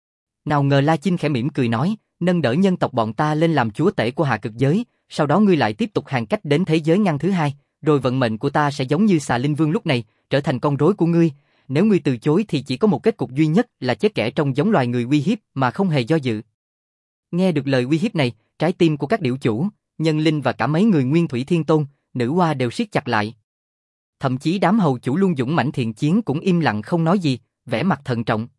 Nào ngờ La Chinh khẽ mỉm cười nói, nâng đỡ nhân tộc bọn ta lên làm chúa tể của hạ cực giới, sau đó ngươi lại tiếp tục hàng cách đến thế giới ngăn thứ 2, rồi vận mệnh của ta sẽ giống như Xà Linh Vương lúc này, trở thành con rối của ngươi. Nếu ngươi từ chối thì chỉ có một kết cục duy nhất là chết. Kẻ trông giống loài người uy hiếp mà không hề do dự. Nghe được lời uy hiếp này, trái tim của các điểu chủ, nhân linh và cả mấy người Nguyên Thủy Thiên Tôn, nữ hoa đều siết chặt lại. Thậm chí đám hầu chủ luôn dũng mãnh thiện chiến cũng im lặng không nói gì, vẻ mặt thận trọng.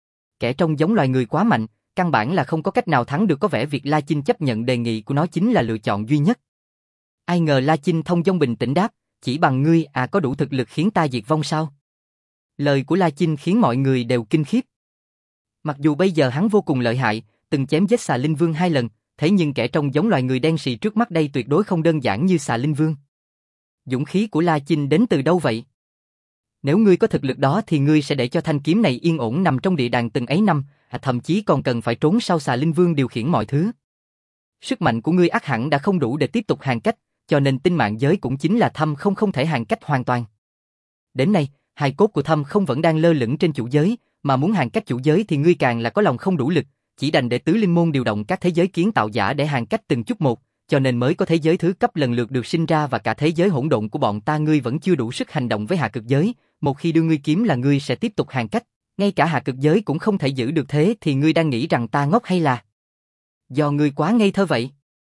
Kẻ trông giống loài người quá mạnh, căn bản là không có cách nào thắng được. Có vẻ việc La Chinh chấp nhận đề nghị của nó chính là lựa chọn duy nhất. Ai ngờ La Chinh thông dong bình tĩnh đáp, chỉ bằng ngươi à có đủ thực lực khiến ta diệt vong sao? Lời của La Chinh khiến mọi người đều kinh khiếp. Mặc dù bây giờ hắn vô cùng lợi hại, từng chém giết Xà Linh Vương 2 lần, thế nhưng kẻ trông giống loài người đen sì trước mắt đây tuyệt đối không đơn giản như Xà Linh Vương. Dũng khí của La Chinh đến từ đâu vậy? Nếu ngươi có thực lực đó thì ngươi sẽ để cho thanh kiếm này yên ổn nằm trong địa đàng từng ấy năm, thậm chí còn cần phải trốn sau Xà Linh Vương điều khiển mọi thứ. Sức mạnh của ngươi ắt hẳn đã không đủ để tiếp tục hàng cách, cho nên tinh mạng giới cũng chính là thâm không thể hàng cách hoàn toàn. Đến nay, hài cốt của thâm không vẫn đang lơ lửng trên chủ giới, mà muốn hàng cách chủ giới thì ngươi càng là có lòng không đủ lực, chỉ đành để tứ linh môn điều động các thế giới kiến tạo giả để hàng cách từng chút một, cho nên mới có thế giới thứ cấp lần lượt được sinh ra và cả thế giới hỗn độn của bọn ta. Ngươi vẫn chưa đủ sức hành động với hạ cực giới, một khi đưa ngươi kiếm là ngươi sẽ tiếp tục hàng cách, ngay cả hạ cực giới cũng không thể giữ được thế thì ngươi đang nghĩ rằng ta ngốc hay là do ngươi quá ngây thơ vậy?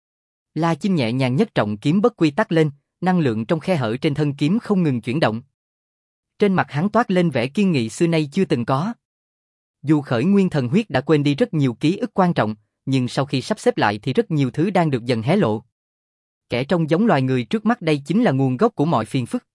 La Chinh nhẹ nhàng nhấc trọng kiếm bất quy tắc lên, năng lượng trong khe hở trên thân kiếm không ngừng chuyển động. Trên mặt hắn toát lên vẻ kiên nghị xưa nay chưa từng có. Dù khởi nguyên thần huyết đã quên đi rất nhiều ký ức quan trọng, nhưng sau khi sắp xếp lại thì rất nhiều thứ đang được dần hé lộ. Kẻ trông giống loài người trước mắt đây chính là nguồn gốc của mọi phiền phức.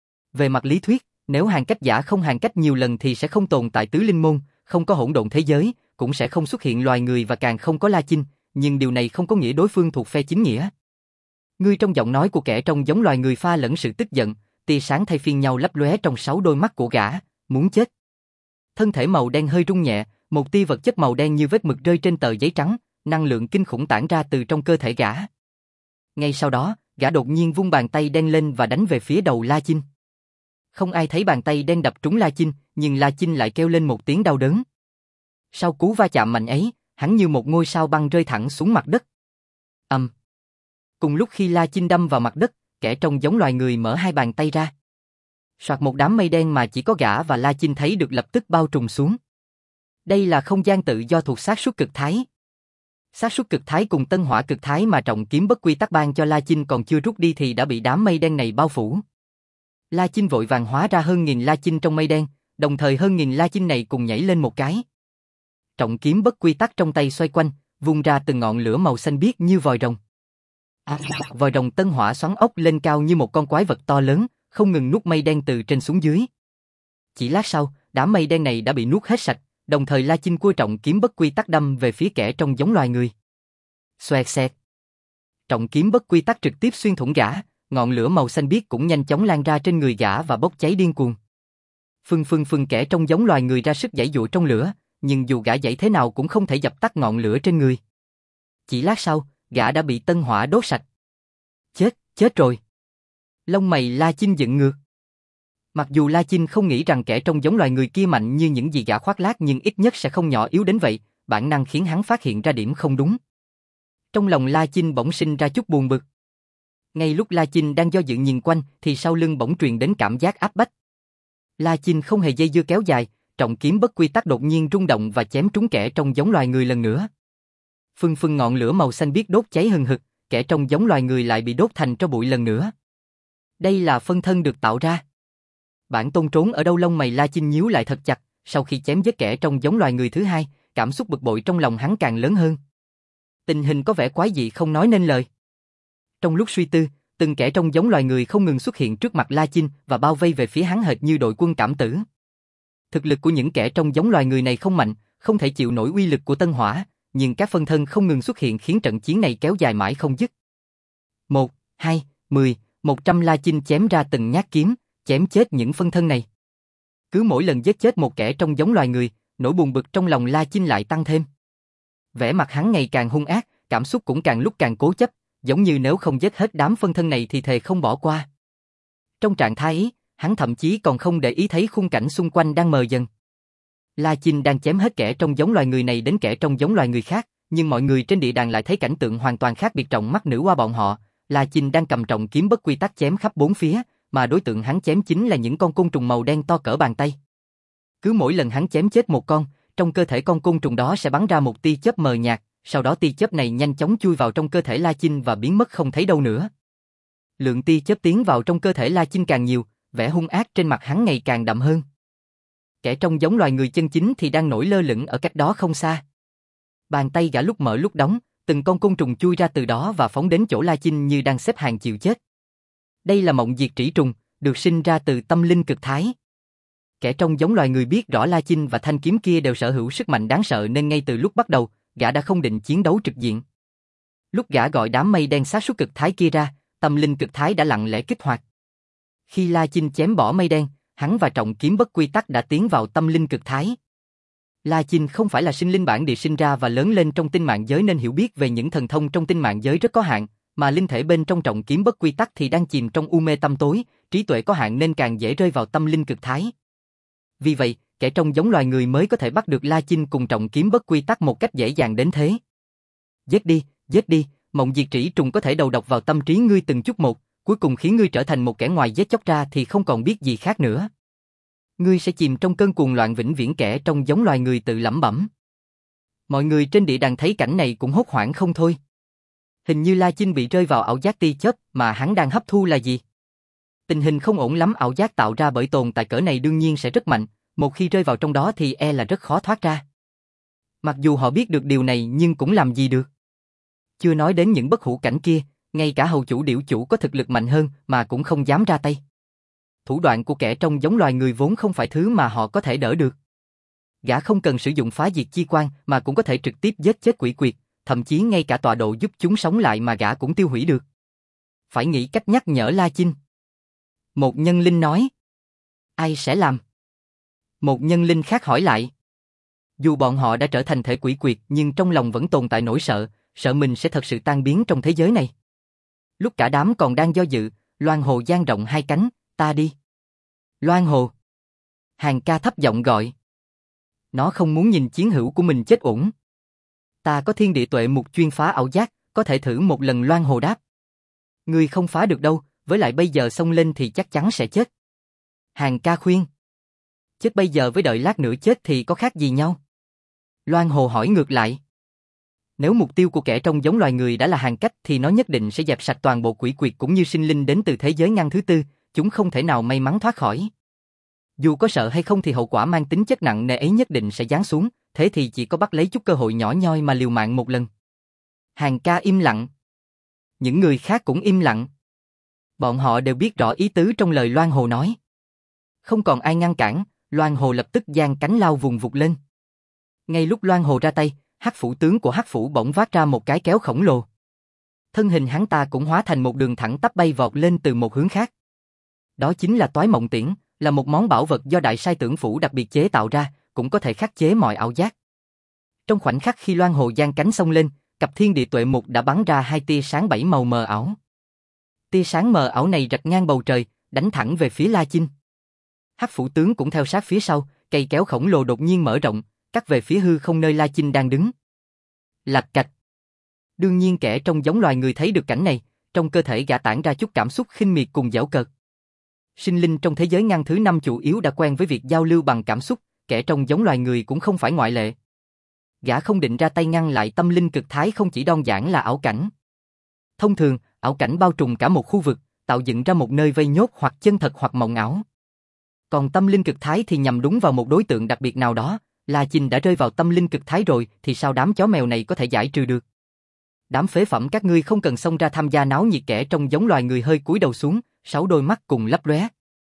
Về mặt lý thuyết, nếu hàng cách giả không hàng cách nhiều lần thì sẽ không tồn tại tứ linh môn, không có hỗn độn thế giới, cũng sẽ không xuất hiện loài người và càng không có La Chinh, nhưng điều này không có nghĩa đối phương thuộc phe chính nghĩa. Ngươi trong giọng nói của kẻ trông giống loài người pha lẫn sự tức giận, tia sáng thay phiên nhau lấp lóe trong 6 đôi mắt của gã, muốn chết. Thân thể màu đen hơi rung nhẹ, một tia vật chất màu đen như vết mực rơi trên tờ giấy trắng, năng lượng kinh khủng tản ra từ trong cơ thể gã. Ngay sau đó, gã đột nhiên vung bàn tay đen lên và đánh về phía đầu La Chinh. Không ai thấy bàn tay đen đập trúng La Chinh, nhưng La Chinh lại kêu lên một tiếng đau đớn. Sau cú va chạm mạnh ấy, hắn như một ngôi sao băng rơi thẳng xuống mặt đất. Cùng lúc khi La Chinh đâm vào mặt đất, kẻ trông giống loài người mở hai bàn tay ra. Soạt, một đám mây đen mà chỉ có gã và La Chinh thấy được lập tức bao trùm xuống. Đây là không gian tự do thuộc xác suất cực thái. Xác suất cực thái cùng tân hỏa cực thái mà trọng kiếm bất quy tắc ban cho La Chinh còn chưa rút đi thì đã bị đám mây đen này bao phủ. La Chinh vội vàng hóa ra hơn nghìn La Chinh trong mây đen, đồng thời hơn nghìn La Chinh này cùng nhảy lên một cái. Trọng kiếm bất quy tắc trong tay xoay quanh, vung ra từng ngọn lửa màu xanh biếc như vòi rồng. Vòi rồng tân hỏa xoắn ốc lên cao như một con quái vật to lớn, không ngừng nuốt mây đen từ trên xuống dưới. Chỉ lát sau, đám mây đen này đã bị nuốt hết sạch, đồng thời La Chinh cua trọng kiếm bất quy tắc đâm về phía kẻ trong giống loài người. Xoẹt xẹt. Trọng kiếm bất quy tắc trực tiếp xuyên thủng gã, ngọn lửa màu xanh biếc cũng nhanh chóng lan ra trên người gã và bốc cháy điên cuồng. Phừng kẻ trong giống loài người ra sức giãy giụa trong lửa, nhưng dù gã giãy thế nào cũng không thể dập tắt ngọn lửa trên người. Chỉ lát sau, gã đã bị tân hỏa đốt sạch. Chết rồi. Lông mày La Chinh dựng ngược. Mặc dù La Chinh không nghĩ rằng kẻ trong giống loài người kia mạnh như những gì gã khoác lác, nhưng ít nhất sẽ không nhỏ yếu đến vậy, bản năng khiến hắn phát hiện ra điểm không đúng. Trong lòng La Chinh bỗng sinh ra chút buồn bực. Ngay lúc La Chinh đang do dự nhìn quanh thì sau lưng bỗng truyền đến cảm giác áp bách. La Chinh không hề dây dưa kéo dài, trọng kiếm bất quy tắc đột nhiên rung động và chém trúng kẻ trong giống loài người lần nữa. Phừng ngọn lửa màu xanh biếc đốt cháy hừng hực, kẻ trong giống loài người lại bị đốt thành tro bụi lần nữa. Đây là phân thân được tạo ra. Bản tôn trốn ở đâu? Lông mày La Chinh nhíu lại thật chặt, sau khi chém giết kẻ trong giống loài người thứ hai, cảm xúc bực bội trong lòng hắn càng lớn hơn. Tình hình có vẻ quái dị không nói nên lời. Trong lúc suy tư, từng kẻ trong giống loài người không ngừng xuất hiện trước mặt La Chinh và bao vây về phía hắn hệt như đội quân cảm tử. Thực lực của những kẻ trong giống loài người này không mạnh, không thể chịu nổi uy lực của tân hỏa, nhưng các phân thân không ngừng xuất hiện khiến trận chiến này kéo dài mãi không dứt. 1, 2, 10, 100 La Chinh chém ra từng nhát kiếm, chém chết những phân thân này. Cứ mỗi lần giết chết một kẻ trong giống loài người, nỗi buồn bực trong lòng La Chinh lại tăng thêm. Vẻ mặt hắn ngày càng hung ác, cảm xúc cũng càng lúc càng cố chấp, giống như nếu không giết hết đám phân thân này thì thề không bỏ qua. Trong trạng thái ấy, hắn thậm chí còn không để ý thấy khung cảnh xung quanh đang mờ dần. La Chinh đang chém hết kẻ trong giống loài người này đến kẻ trong giống loài người khác, nhưng mọi người trên địa đàng lại thấy cảnh tượng hoàn toàn khác biệt. Trong mắt nữ hoa bọn họ, La Chinh đang cầm trọng kiếm bất quy tắc chém khắp bốn phía, mà đối tượng hắn chém chính là những con côn trùng màu đen to cỡ bàn tay. Cứ mỗi lần hắn chém chết một con, trong cơ thể con côn trùng đó sẽ bắn ra một tia chớp mờ nhạt, sau đó tia chớp này nhanh chóng chui vào trong cơ thể La Chinh và biến mất không thấy đâu nữa. Lượng tia chớp tiến vào trong cơ thể La Chinh càng nhiều, vẻ hung ác trên mặt hắn ngày càng đậm hơn. Kẻ trong giống loài người chân chính thì đang nổi lơ lửng ở cách đó không xa. Bàn tay gã lúc mở lúc đóng, từng con côn trùng chui ra từ đó và phóng đến chỗ La Chinh như đang xếp hàng chịu chết. Đây là mộng diệt trĩ trùng, được sinh ra từ tâm linh cực thái. Kẻ trong giống loài người biết rõ La Chinh và thanh kiếm kia đều sở hữu sức mạnh đáng sợ nên ngay từ lúc bắt đầu, gã đã không định chiến đấu trực diện. Lúc gã gọi đám mây đen sát xuất cực thái kia ra, tâm linh cực thái đã lặng lẽ kích hoạt. Khi La Chinh chém bỏ mây đen, hắn và trọng kiếm bất quy tắc đã tiến vào tâm linh cực thái. La Chinh không phải là sinh linh bản địa sinh ra và lớn lên trong tinh mạng giới nên hiểu biết về những thần thông trong tinh mạng giới rất có hạn, mà linh thể bên trong trọng kiếm bất quy tắc thì đang chìm trong u mê tăm tối, trí tuệ có hạn nên càng dễ rơi vào tâm linh cực thái. Vì vậy, kẻ trong giống loài người mới có thể bắt được La Chinh cùng trọng kiếm bất quy tắc một cách dễ dàng đến thế. Giết đi, mộng diệt trĩ trùng có thể đầu độc vào tâm trí ngươi từng chút một, cuối cùng khiến ngươi trở thành một kẻ ngoài giết chóc ra thì không còn biết gì khác nữa. Ngươi sẽ chìm trong cơn cuồng loạn vĩnh viễn. Kẻ trong giống loài người tự lẩm bẩm. Mọi người trên địa đàng thấy cảnh này cũng hốt hoảng không thôi. Hình như La Chinh bị rơi vào ảo giác tia chớp mà hắn đang hấp thu là gì? Tình hình không ổn lắm. Ảo giác tạo ra bởi tồn tại cỡ này đương nhiên sẽ rất mạnh, một khi rơi vào trong đó thì e là rất khó thoát ra. Mặc dù họ biết được điều này nhưng cũng làm gì được. Chưa nói đến những bất hủ cảnh kia, ngay cả hầu chủ điểu chủ có thực lực mạnh hơn mà cũng không dám ra tay. Thủ đoạn của kẻ trong giống loài người vốn không phải thứ mà họ có thể đỡ được. Gã không cần sử dụng phá diệt chi quan mà cũng có thể trực tiếp giết chết quỷ quyệt, thậm chí ngay cả tọa độ giúp chúng sống lại mà gã cũng tiêu hủy được. Phải nghĩ cách nhắc nhở La Chinh. Một nhân linh nói. Ai sẽ làm? Một nhân linh khác hỏi lại. Dù bọn họ đã trở thành thể quỷ quyệt nhưng trong lòng vẫn tồn tại nỗi sợ, sợ mình sẽ thật sự tan biến trong thế giới này. Lúc cả đám còn đang do dự, Loan Hồ dang rộng hai cánh, ta đi. Loan Hồ. Hàng ca thấp giọng gọi. Nó không muốn nhìn chiến hữu của mình chết uổng. Ta có thiên địa tuệ mục chuyên phá ảo giác, có thể thử một lần. Loan Hồ đáp. Ngươi không phá được đâu, với lại bây giờ xông lên thì chắc chắn sẽ chết. Hàng ca khuyên. Chết bây giờ với đợi lát nữa chết thì có khác gì nhau? Loan Hồ hỏi ngược lại. Nếu mục tiêu của kẻ trong giống loài người đã là Hàng Cách thì nó nhất định sẽ dẹp sạch toàn bộ quỷ quyệt cũng như sinh linh đến từ thế giới ngăn thứ tư, chúng không thể nào may mắn thoát khỏi. Dù có sợ hay không thì hậu quả mang tính chất nặng nề ấy nhất định sẽ giáng xuống, thế thì chỉ có bắt lấy chút cơ hội nhỏ nhoi mà liều mạng một lần. Hàng ca im lặng. Những người khác cũng im lặng. Bọn họ đều biết rõ ý tứ trong lời Loan Hồ nói. Không còn ai ngăn cản, Loan Hồ lập tức giang cánh lao vùng vụt lên. Ngay lúc Loan Hồ ra tay, Hắc phủ tướng của Hắc phủ bỗng vác ra một cái kéo khổng lồ. Thân hình hắn ta cũng hóa thành một đường thẳng tắp bay vọt lên từ một hướng khác. Đó chính là Toái Mộng Tiễn, là một món bảo vật do Đại Sai Tưởng phủ đặc biệt chế tạo ra, cũng có thể khắc chế mọi ảo giác. Trong khoảnh khắc khi Loan Hồ giang cánh xông lên, cặp thiên địa tuệ mục đã bắn ra 2 tia sáng 7 màu mờ ảo. Tia sáng mờ ảo này rạch ngang bầu trời, đánh thẳng về phía La Chinh. Hắc phủ tướng cũng theo sát phía sau, cây kéo khổng lồ đột nhiên mở rộng, cắt về phía hư không nơi La Chinh đang đứng. Lạch cạch. Đương nhiên kẻ trong giống loài người thấy được cảnh này, trong cơ thể gã tản ra chút cảm xúc khinh miệt cùng giễu cợt. Sinh linh trong thế giới ngăn thứ 5 chủ yếu đã quen với việc giao lưu bằng cảm xúc, kẻ trong giống loài người cũng không phải ngoại lệ. Gã không định ra tay ngăn lại tâm linh cực thái không chỉ đơn giản là ảo cảnh. Thông thường, ảo cảnh bao trùm cả một khu vực, tạo dựng ra một nơi vây nhốt hoặc chân thật hoặc mộng ảo. Còn tâm linh cực thái thì nhằm đúng vào một đối tượng đặc biệt nào đó, La Chinh đã rơi vào tâm linh cực thái rồi thì sao đám chó mèo này có thể giải trừ được. Đám phế phẩm các ngươi không cần xông ra tham gia náo nhiệt, kẻ trong giống loài người hơi cúi đầu xuống, 6 đôi mắt cùng lấp lóe.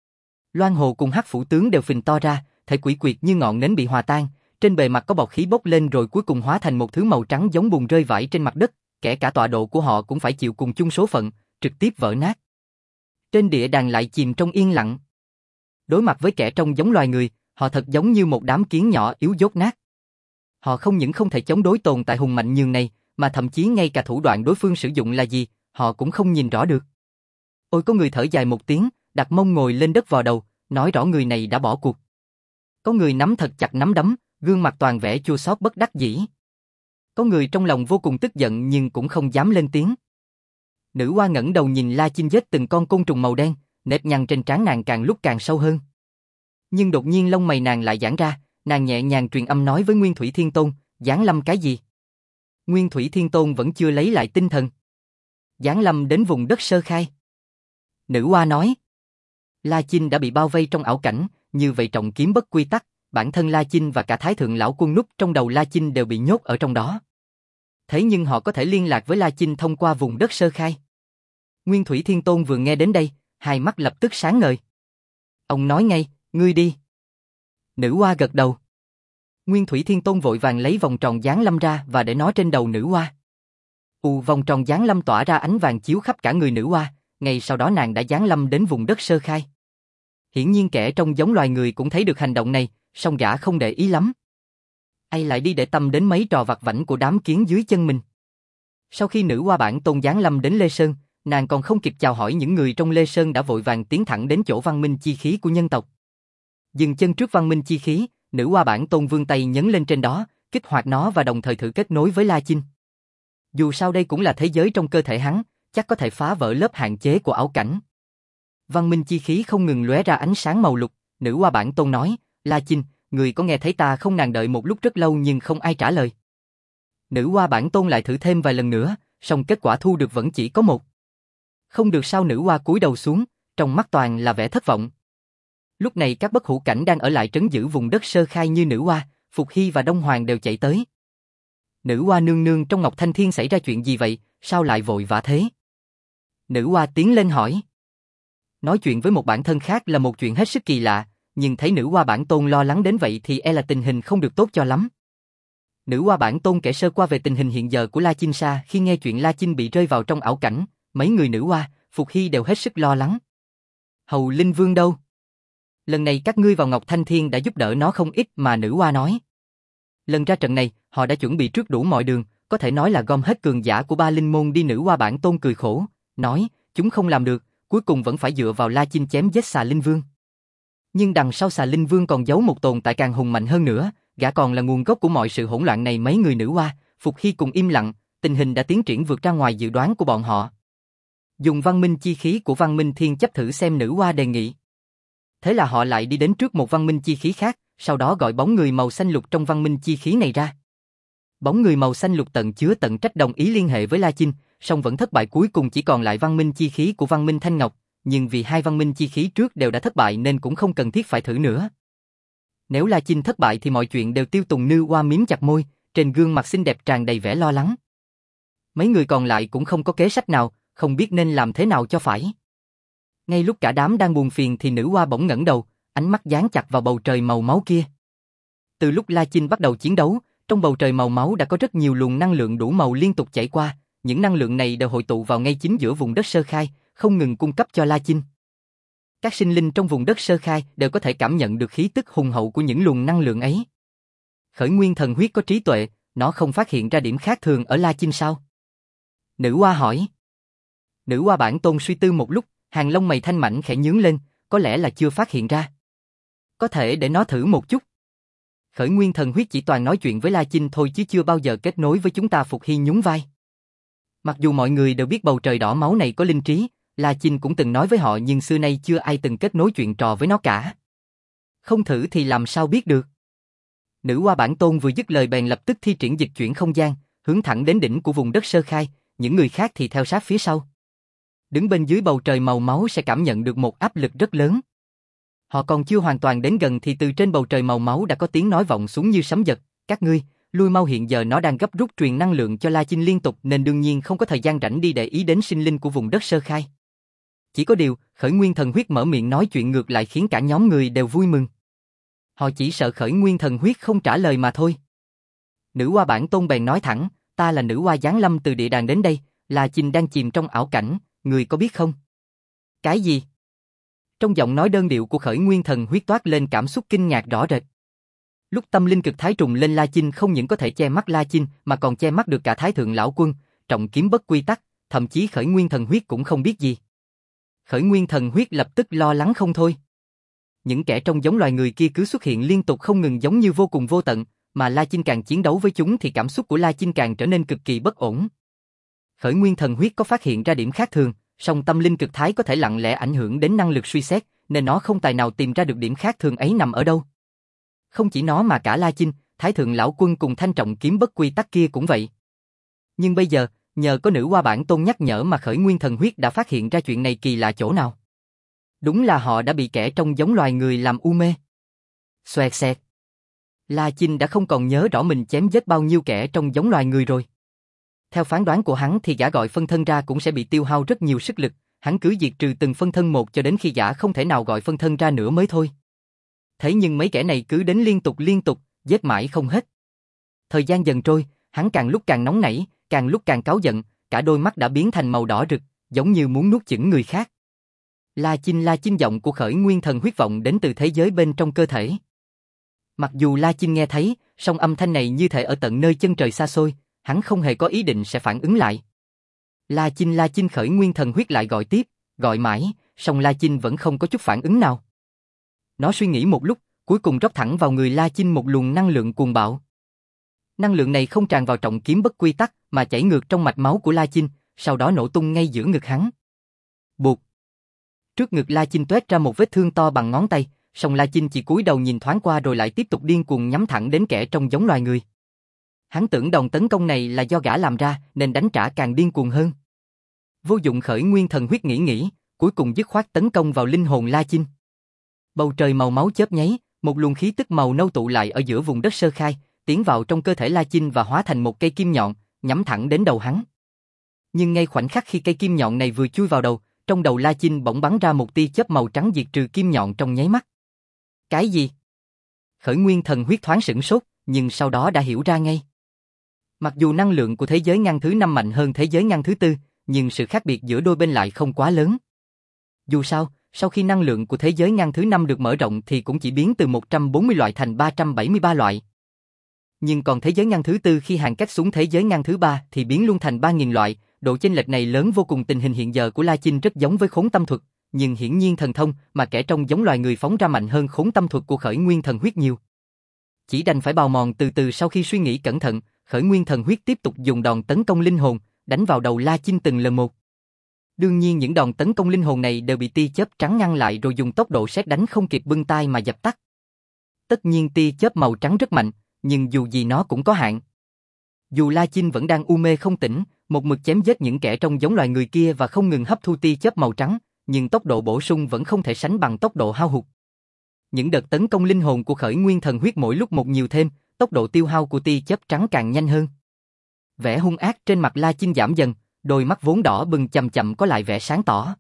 Loan Hồ cùng Hắc phủ tướng đều phình to ra, thể quỷ quyệt như ngọn nến bị hòa tan, trên bề mặt có bọt khí bốc lên rồi cuối cùng hóa thành một thứ màu trắng giống bùn rơi vãi trên mặt đất, kể cả tọa độ của họ cũng phải chịu cùng chung số phận, trực tiếp vỡ nát. Trên địa đàng lại chìm trong yên lặng. Đối mặt với kẻ trong giống loài người, họ thật giống như một đám kiến nhỏ yếu dốt nát. Họ không những không thể chống đối tồn tại hùng mạnh nhường này, mà thậm chí ngay cả thủ đoạn đối phương sử dụng là gì, họ cũng không nhìn rõ được. Ôi, có người thở dài một tiếng, đặt mông ngồi lên đất vò đầu, nói rõ người này đã bỏ cuộc. Có người nắm thật chặt nắm đấm, gương mặt toàn vẻ chua xót bất đắc dĩ. Có người trong lòng vô cùng tức giận nhưng cũng không dám lên tiếng. Nữ hoa ngẩng đầu nhìn La Chinh giết từng con côn trùng màu đen, nếp nhăn trên trán nàng càng lúc càng sâu hơn. Nhưng đột nhiên lông mày nàng lại giãn ra, nàng nhẹ nhàng truyền âm nói với Nguyên Thủy Thiên Tôn, giáng lâm cái gì? Nguyên Thủy Thiên Tôn vẫn chưa lấy lại tinh thần. Giáng lâm đến vùng đất sơ khai. Nữ hoa nói. La Chinh đã bị bao vây trong ảo cảnh, như vậy trọng kiếm bất quy tắc, bản thân La Chinh và cả Thái Thượng Lão Quân núp trong đầu La Chinh đều bị nhốt ở trong đó. Thế nhưng họ có thể liên lạc với La Chinh thông qua vùng đất sơ khai. Nguyên Thủy Thiên Tôn vừa nghe đến đây, hai mắt lập tức sáng ngời. Ông nói ngay, ngươi đi. Nữ hoa gật đầu. Nguyên Thủy Thiên Tôn vội vàng lấy vòng tròn giáng lâm ra và để nó trên đầu nữ hoa. Vòng tròn giáng lâm tỏa ra ánh vàng chiếu khắp cả người nữ hoa, ngay sau đó nàng đã giáng lâm đến vùng đất sơ khai. Hiển nhiên kẻ trong giống loài người cũng thấy được hành động này, song gã không để ý lắm. Ai lại đi để tâm đến mấy trò vặt vãnh của đám kiến dưới chân mình. Sau khi nữ hoa bản tôn giáng lâm đến Lê Sơn, nàng còn không kịp chào hỏi những người trong Lê Sơn đã vội vàng tiến thẳng đến chỗ văn minh chi khí của nhân tộc. Dừng chân trước văn minh chi khí, nữ hoa bản tôn vươn tay nhấn lên trên đó, kích hoạt nó và đồng thời thử kết nối với La Chinh. Dù sao đây cũng là thế giới trong cơ thể hắn, chắc có thể phá vỡ lớp hạn chế của ảo cảnh. Văn minh chi khí không ngừng lóe ra ánh sáng màu lục, nữ hoa bản tôn nói, La Chinh, người có nghe thấy ta không? Nàng đợi một lúc rất lâu nhưng không ai trả lời. Nữ hoa bản tôn lại thử thêm vài lần nữa, song kết quả thu được vẫn chỉ có một. Không được sao? Nữ hoa cúi đầu xuống, trong mắt toàn là vẻ thất vọng. Lúc này các bất hủ cảnh đang ở lại trấn giữ vùng đất sơ khai như nữ hoa, Phục Hy và Đông Hoàng đều chạy tới. Nữ hoa nương nương, trong Ngọc Thanh Thiên xảy ra chuyện gì vậy, sao lại vội vã thế? Nữ hoa tiến lên hỏi. Nói chuyện với một bản thân khác là một chuyện hết sức kỳ lạ, nhưng thấy nữ hoa bản tôn lo lắng đến vậy thì e là tình hình không được tốt cho lắm. Nữ hoa bản tôn kể sơ qua về tình hình hiện giờ của La Chinh Sa. Khi nghe chuyện La Chinh bị rơi vào trong ảo cảnh, mấy người nữ hoa, Phục Hy đều hết sức lo lắng. Hầu Linh Vương đâu? Lần này các ngươi vào Ngọc Thanh Thiên đã giúp đỡ nó không ít mà. Nữ hoa nói. Lần ra trận này, họ đã chuẩn bị trước đủ mọi đường, có thể nói là gom hết cường giả của ba linh môn đi. Nữ hoa bản tôn cười khổ, nói, chúng không làm được, cuối cùng vẫn phải dựa vào La Chinh chém giết Xà Linh Vương. Nhưng đằng sau Xà Linh Vương còn giấu một tồn tại càng hùng mạnh hơn nữa, gã còn là nguồn gốc của mọi sự hỗn loạn này. Mấy người nữ hoa, Phục Hy cùng im lặng, tình hình đã tiến triển vượt ra ngoài dự đoán của bọn họ. Dùng văn minh chi khí của văn minh thiên chấp thử xem, nữ hoa đề nghị. Thế là họ lại đi đến trước một văn minh chi khí khác, sau đó gọi bóng người màu xanh lục trong văn minh chi khí này ra. Bóng người màu xanh lục tận chứa tận trách đồng ý liên hệ với La Chinh, song vẫn thất bại, cuối cùng chỉ còn lại văn minh chi khí của văn minh Thanh Ngọc. nhưng vì hai văn minh chi khí trước đều đã thất bại nên cũng không cần thiết phải thử nữa. Nếu La Chinh thất bại thì mọi chuyện đều tiêu tùng. Nữ oa mím chặt môi, trên gương mặt xinh đẹp tràn đầy vẻ lo lắng. Mấy người còn lại cũng không có kế sách nào, không biết nên làm thế nào cho phải. Ngay lúc cả đám đang buồn phiền thì nữ oa bỗng ngẩng đầu, ánh mắt dán chặt vào bầu trời màu máu kia. Từ lúc La Chinh bắt đầu chiến đấu, trong bầu trời màu máu đã có rất nhiều luồng năng lượng đủ màu liên tục chảy qua, những năng lượng này đều hội tụ vào ngay chính giữa vùng đất sơ khai, không ngừng cung cấp cho La Chinh. Các sinh linh trong vùng đất sơ khai đều có thể cảm nhận được khí tức hùng hậu của những luồng năng lượng ấy. Khởi Nguyên Thần Huyết có trí tuệ, nó không phát hiện ra điểm khác thường ở La Chinh sao? Nữ oa hỏi. Nữ oa bản tôn suy tư một lúc, hàng lông mày thanh mảnh khẽ nhướng lên, có lẽ là chưa phát hiện ra. Có thể để nó thử một chút. Khởi Nguyên Thần Huyết chỉ toàn nói chuyện với La Chinh thôi chứ chưa bao giờ kết nối với chúng ta. Phục Hy nhún vai. Mặc dù mọi người đều biết bầu trời đỏ máu này có linh trí, La Chinh cũng từng nói với họ nhưng xưa nay chưa ai từng kết nối chuyện trò với nó cả. Không thử thì làm sao biết được. Nữ oa bản tôn vừa dứt lời bèn lập tức thi triển dịch chuyển không gian, hướng thẳng đến đỉnh của vùng đất sơ khai, những người khác thì theo sát phía sau. Đứng bên dưới bầu trời màu máu sẽ cảm nhận được một áp lực rất lớn. Họ còn chưa hoàn toàn đến gần thì từ trên bầu trời màu máu đã có tiếng nói vọng xuống như sấm giật. Các ngươi, lui mau, hiện giờ nó đang gấp rút truyền năng lượng cho La Chinh liên tục nên đương nhiên không có thời gian rảnh đi để ý đến sinh linh của vùng đất sơ khai. Chỉ có điều, Khởi Nguyên Thần Huyết mở miệng nói chuyện ngược lại khiến cả nhóm người đều vui mừng. Họ chỉ sợ Khởi Nguyên Thần Huyết không trả lời mà thôi. Nữ oa bản tôn bèn nói thẳng, ta là nữ oa giáng lâm từ địa đàng đến đây, La Chinh đang chìm trong ảo cảnh, người có biết không? Cái gì? Trong giọng nói đơn điệu của Khởi Nguyên Thần Huyết toát lên cảm xúc kinh ngạc rõ rệt. Lúc tâm linh cực thái trùng lên La Chinh không những có thể che mắt La Chinh mà còn che mắt được cả Thái Thượng Lão Quân, trọng kiếm bất quy tắc, thậm chí Khởi Nguyên Thần Huyết cũng không biết gì. Khởi Nguyên Thần Huyết lập tức lo lắng không thôi. Những kẻ trong giống loài người kia cứ xuất hiện liên tục không ngừng giống như vô cùng vô tận, mà La Chinh càng chiến đấu với chúng thì cảm xúc của La Chinh càng trở nên cực kỳ bất ổn. Khởi Nguyên Thần Huyết có phát hiện ra điểm khác thường, song tâm linh cực thái có thể lặng lẽ ảnh hưởng đến năng lực suy xét, nên nó không tài nào tìm ra được điểm khác thường ấy nằm ở đâu. Không chỉ nó mà cả La Chinh, Thái Thượng Lão Quân cùng thanh trọng kiếm bất quy tắc kia cũng vậy. Nhưng bây giờ, nhờ có nữ oa bản tôn nhắc nhở mà Khởi Nguyên Thần Huyết đã phát hiện ra chuyện này kỳ lạ chỗ nào. Đúng là họ đã bị kẻ trong giống loài người làm u mê. Xoẹt xẹt. La Chinh đã không còn nhớ rõ mình chém giết bao nhiêu kẻ trong giống loài người rồi. Theo phán đoán của hắn thì gã gọi phân thân ra cũng sẽ bị tiêu hao rất nhiều sức lực, hắn cứ diệt trừ từng phân thân một cho đến khi gã không thể nào gọi phân thân ra nữa mới thôi. Thế nhưng mấy kẻ này cứ đến liên tục, giết mãi không hết. Thời gian dần trôi, hắn càng lúc càng nóng nảy, càng lúc càng cáu giận, cả đôi mắt đã biến thành màu đỏ rực, giống như muốn nuốt chửng người khác. La Chinh giọng của Khởi Nguyên Thần Huyết vọng đến từ thế giới bên trong cơ thể. Mặc dù La Chinh nghe thấy, song âm thanh này như thể ở tận nơi chân trời xa xôi, hắn không hề có ý định sẽ phản ứng lại. La Chinh Khởi Nguyên Thần Huyết lại gọi tiếp, gọi mãi, song La Chinh vẫn không có chút phản ứng nào. Nó suy nghĩ một lúc, cuối cùng rót thẳng vào người La Chinh một luồng năng lượng cuồng bạo. Năng lượng này không tràn vào trọng kiếm bất quy tắc mà chảy ngược trong mạch máu của La Chinh, sau đó nổ tung ngay giữa ngực hắn. Bụt. Trước ngực La Chinh toét ra một vết thương to bằng ngón tay, song La Chinh chỉ cúi đầu nhìn thoáng qua rồi lại tiếp tục điên cuồng nhắm thẳng đến kẻ trong giống loài người. Hắn tưởng đòn tấn công này là do gã làm ra nên đánh trả càng điên cuồng hơn. Vô dụng Khởi Nguyên Thần Huyết nghĩ, cuối cùng dứt khoát tấn công vào linh hồn La Chinh. Bầu trời màu máu chớp nháy, một luồng khí tức màu nâu tụ lại ở giữa vùng đất sơ khai, tiến vào trong cơ thể La Chinh và hóa thành một cây kim nhọn, nhắm thẳng đến đầu hắn. Nhưng ngay khoảnh khắc khi cây kim nhọn này vừa chui vào đầu, trong đầu La Chinh bỗng bắn ra một tia chớp màu trắng diệt trừ kim nhọn trong nháy mắt. Cái gì? Khởi Nguyên Thần Huyết thoáng sửng sốt, nhưng sau đó đã hiểu ra ngay. Mặc dù năng lượng của thế giới ngăn thứ 5 mạnh hơn thế giới ngăn thứ 4, nhưng sự khác biệt giữa đôi bên lại không quá lớn. Dù sao, sau khi năng lượng của thế giới ngăn thứ 5 được mở rộng thì cũng chỉ biến từ 140 loại thành 373 loại. Nhưng còn thế giới ngăn thứ 4 khi hàng cách xuống thế giới ngăn thứ 3 thì biến luôn thành 3.000 loại, độ chênh lệch này lớn vô cùng. Tình hình hiện giờ của La Chinh rất giống với Khốn Tâm Thuật, nhưng hiển nhiên thần thông mà kẻ trong giống loài người phóng ra mạnh hơn Khốn Tâm Thuật của Khởi Nguyên Thần Huyết nhiều. Chỉ đành phải bào mòn từ từ. Sau khi suy nghĩ cẩn thận, Khởi Nguyên Thần Huyết tiếp tục dùng đòn tấn công linh hồn, đánh vào đầu La Chinh từng lần một. Đương nhiên những đòn tấn công linh hồn này đều bị tia chớp trắng ngăn lại rồi dùng tốc độ sét đánh không kịp bưng tay mà dập tắt. Tất nhiên tia chớp màu trắng rất mạnh, nhưng dù gì nó cũng có hạn. Dù La Chinh vẫn đang u mê không tỉnh, một mực chém giết những kẻ trong giống loài người kia và không ngừng hấp thu tia chớp màu trắng, nhưng tốc độ bổ sung vẫn không thể sánh bằng tốc độ hao hụt. Những đợt tấn công linh hồn của khởi nguyên thần huyết mỗi lúc một nhiều thêm, tốc độ tiêu hao của tia chớp trắng càng nhanh hơn. Vẻ hung ác trên mặt La Chinh giảm dần, đôi mắt vốn đỏ bừng chậm chậm có lại vẻ sáng tỏ.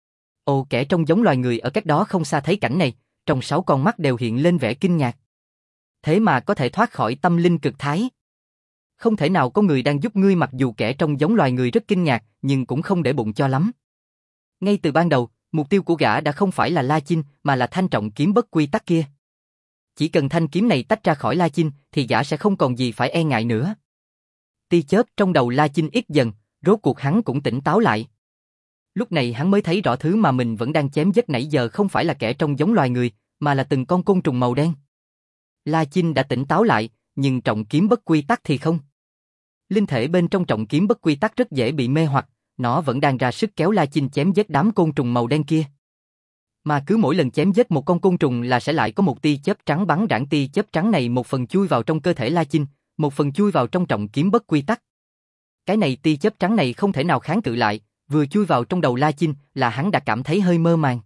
Ồ, kẻ trông giống loài người ở cách đó không xa thấy cảnh này, trong 6 con mắt đều hiện lên vẻ kinh ngạc. Thế mà có thể thoát khỏi tâm linh cực thái. Không thể nào có người đang giúp ngươi, mặc dù kẻ trông giống loài người rất kinh ngạc, nhưng cũng không để bụng cho lắm. Ngay từ ban đầu, mục tiêu của gã đã không phải là La Chinh, mà là thanh trọng kiếm bất quy tắc kia. Chỉ cần thanh kiếm này tách ra khỏi La Chinh, thì gã sẽ không còn gì phải e ngại nữa. Tia chớp trong đầu La Chinh ít dần, rốt cuộc hắn cũng tỉnh táo lại. Lúc này hắn mới thấy rõ thứ mà mình vẫn đang chém giết nãy giờ không phải là kẻ trông giống loài người, mà là từng con côn trùng màu đen. La Chinh đã tỉnh táo lại, nhưng trọng kiếm bất quy tắc thì không. Linh thể bên trong trọng kiếm bất quy tắc rất dễ bị mê hoặc, nó vẫn đang ra sức kéo La Chinh chém giết đám côn trùng màu đen kia. Mà cứ mỗi lần chém giết một con côn trùng là sẽ lại có một tia chớp trắng bắn rãng, tia chớp trắng này một phần chui vào trong cơ thể La Chinh, một phần chui vào trong trọng kiếm bất quy tắc. Cái này tia chớp trắng này không thể nào kháng cự lại, vừa chui vào trong đầu La Chinh là hắn đã cảm thấy hơi mơ màng.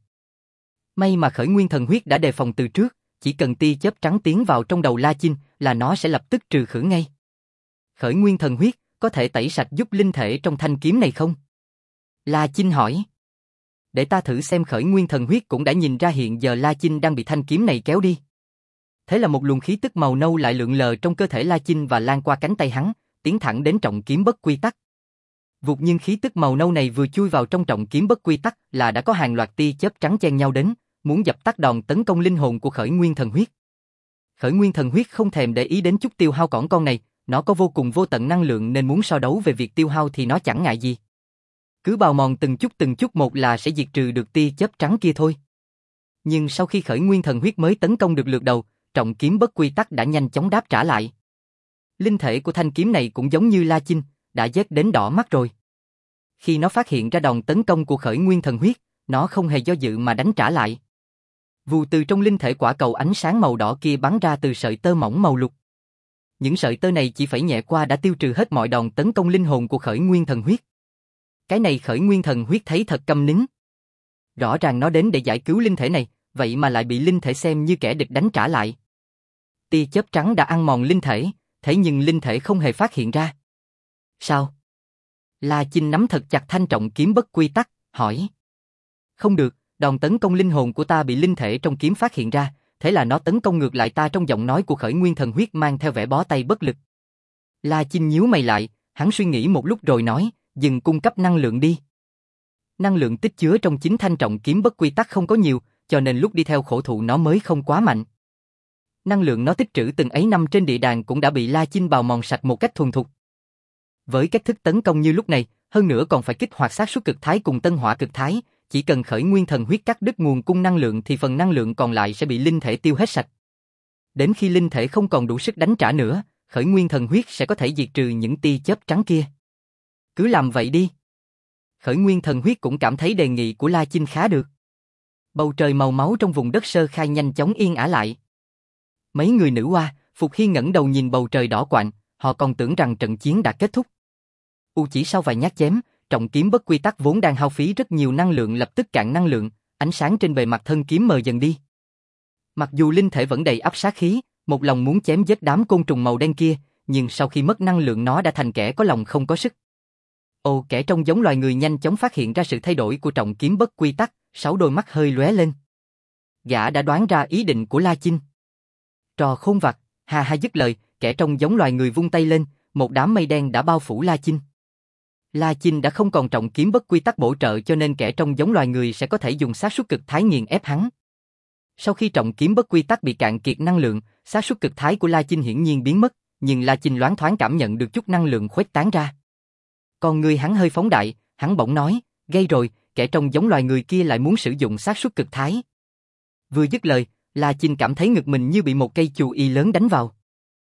May mà khởi nguyên thần huyết đã đề phòng từ trước, chỉ cần tia chớp trắng tiến vào trong đầu La Chinh là nó sẽ lập tức trừ khử ngay. Khởi nguyên thần huyết có thể tẩy sạch giúp linh thể trong thanh kiếm này không? La Chinh hỏi. Để ta thử xem. Khởi nguyên thần huyết cũng đã nhìn ra hiện giờ La Chinh đang bị thanh kiếm này kéo đi. Thế là một luồng khí tức màu nâu lại lượn lờ trong cơ thể La Chinh và lan qua cánh tay hắn, tiến thẳng đến trọng kiếm bất quy tắc. Vụt, nhưng khí tức màu nâu này vừa chui vào trong trọng kiếm bất quy tắc là đã có hàng loạt tia chớp trắng chen nhau đến, muốn dập tắt đòn tấn công linh hồn của khởi nguyên thần huyết. Khởi nguyên thần huyết không thèm để ý đến chút tiêu hao cỏn con này, nó có vô cùng vô tận năng lượng nên muốn so đấu về việc tiêu hao thì nó chẳng ngại gì. Cứ bào mòn từng chút một là sẽ diệt trừ được tia chớp trắng kia thôi. Nhưng sau khi khởi nguyên thần huyết mới tấn công được lượt đầu, trọng kiếm bất quy tắc đã nhanh chóng đáp trả lại. Linh thể của thanh kiếm này cũng giống như La Chinh, đã giết đến đỏ mắt rồi. Khi nó phát hiện ra đòn tấn công của khởi nguyên thần huyết, nó không hề do dự mà đánh trả lại. Vù, từ trong linh thể quả cầu ánh sáng màu đỏ kia bắn ra từ sợi tơ mỏng màu lục. Những sợi tơ này chỉ phải nhẹ qua đã tiêu trừ hết mọi đòn tấn công linh hồn của khởi nguyên thần huyết. Cái này khởi nguyên thần huyết thấy thật câm nín. Rõ ràng nó đến để giải cứu linh thể này, vậy mà lại bị linh thể xem như kẻ địch đánh trả lại. Tia chớp trắng đã ăn mòn linh thể, thế nhưng linh thể không hề phát hiện ra. Sao? La Chinh nắm thật chặt thanh trọng kiếm bất quy tắc, hỏi. Không được, đòn tấn công linh hồn của ta bị linh thể trong kiếm phát hiện ra, thế là nó tấn công ngược lại ta. Trong giọng nói của khởi nguyên thần huyết mang theo vẻ bó tay bất lực. La Chinh nhíu mày lại, hắn suy nghĩ một lúc rồi nói, dừng cung cấp năng lượng đi. Năng lượng tích chứa trong chính thanh trọng kiếm bất quy tắc không có nhiều, cho nên lúc đi theo khổ thụ nó mới không quá mạnh. Năng lượng nó tích trữ từng ấy năm trên địa đàng cũng đã bị La Chinh bào mòn sạch một cách thuần thục. Với cách thức tấn công như lúc này, hơn nữa còn phải kích hoạt xác suất cực thái cùng tân hỏa cực thái, chỉ cần khởi nguyên thần huyết cắt đứt nguồn cung năng lượng thì phần năng lượng còn lại sẽ bị linh thể tiêu hết sạch. Đến khi linh thể không còn đủ sức đánh trả nữa, khởi nguyên thần huyết sẽ có thể diệt trừ những tia chớp trắng kia. Cứ làm vậy đi. Khởi nguyên thần huyết cũng cảm thấy đề nghị của La Chinh khá được. Bầu trời màu máu trong vùng đất sơ khai nhanh chóng yên ả lại. Mấy người nữ oa, Phục Hy ngẩng đầu nhìn bầu trời đỏ quạnh, họ còn tưởng rằng trận chiến đã kết thúc. Chỉ sau vài nhát chém, trọng kiếm bất quy tắc vốn đang hao phí rất nhiều năng lượng lập tức cạn năng lượng, ánh sáng trên bề mặt thân kiếm mờ dần đi. Mặc dù linh thể vẫn đầy ắp sát khí, một lòng muốn chém giết đám côn trùng màu đen kia, nhưng sau khi mất năng lượng nó đã thành kẻ có lòng không có sức. Kẻ trông giống loài người nhanh chóng phát hiện ra sự thay đổi của trọng kiếm bất quy tắc, 6 đôi mắt hơi lóe lên. Gã đã đoán ra ý định của La Chinh. Trò khôn vặt, ha ha, dứt lời, kẻ trông giống loài người vung tay lên, một đám mây đen đã bao phủ La Chinh. La Chinh đã không còn trọng kiếm bất quy tắc bổ trợ cho nên kẻ trông giống loài người sẽ có thể dùng xác suất cực thái nghiền ép hắn. Sau khi trọng kiếm bất quy tắc bị cạn kiệt năng lượng, xác suất cực thái của La Chinh hiển nhiên biến mất, nhưng La Chinh loáng thoáng cảm nhận được chút năng lượng khuếch tán ra. Con người hắn hơi phóng đại, hắn bỗng nói, gây rồi, kẻ trông giống loài người kia lại muốn sử dụng xác suất cực thái. Vừa dứt lời, La Chinh cảm thấy ngực mình như bị một cây chù y lớn đánh vào.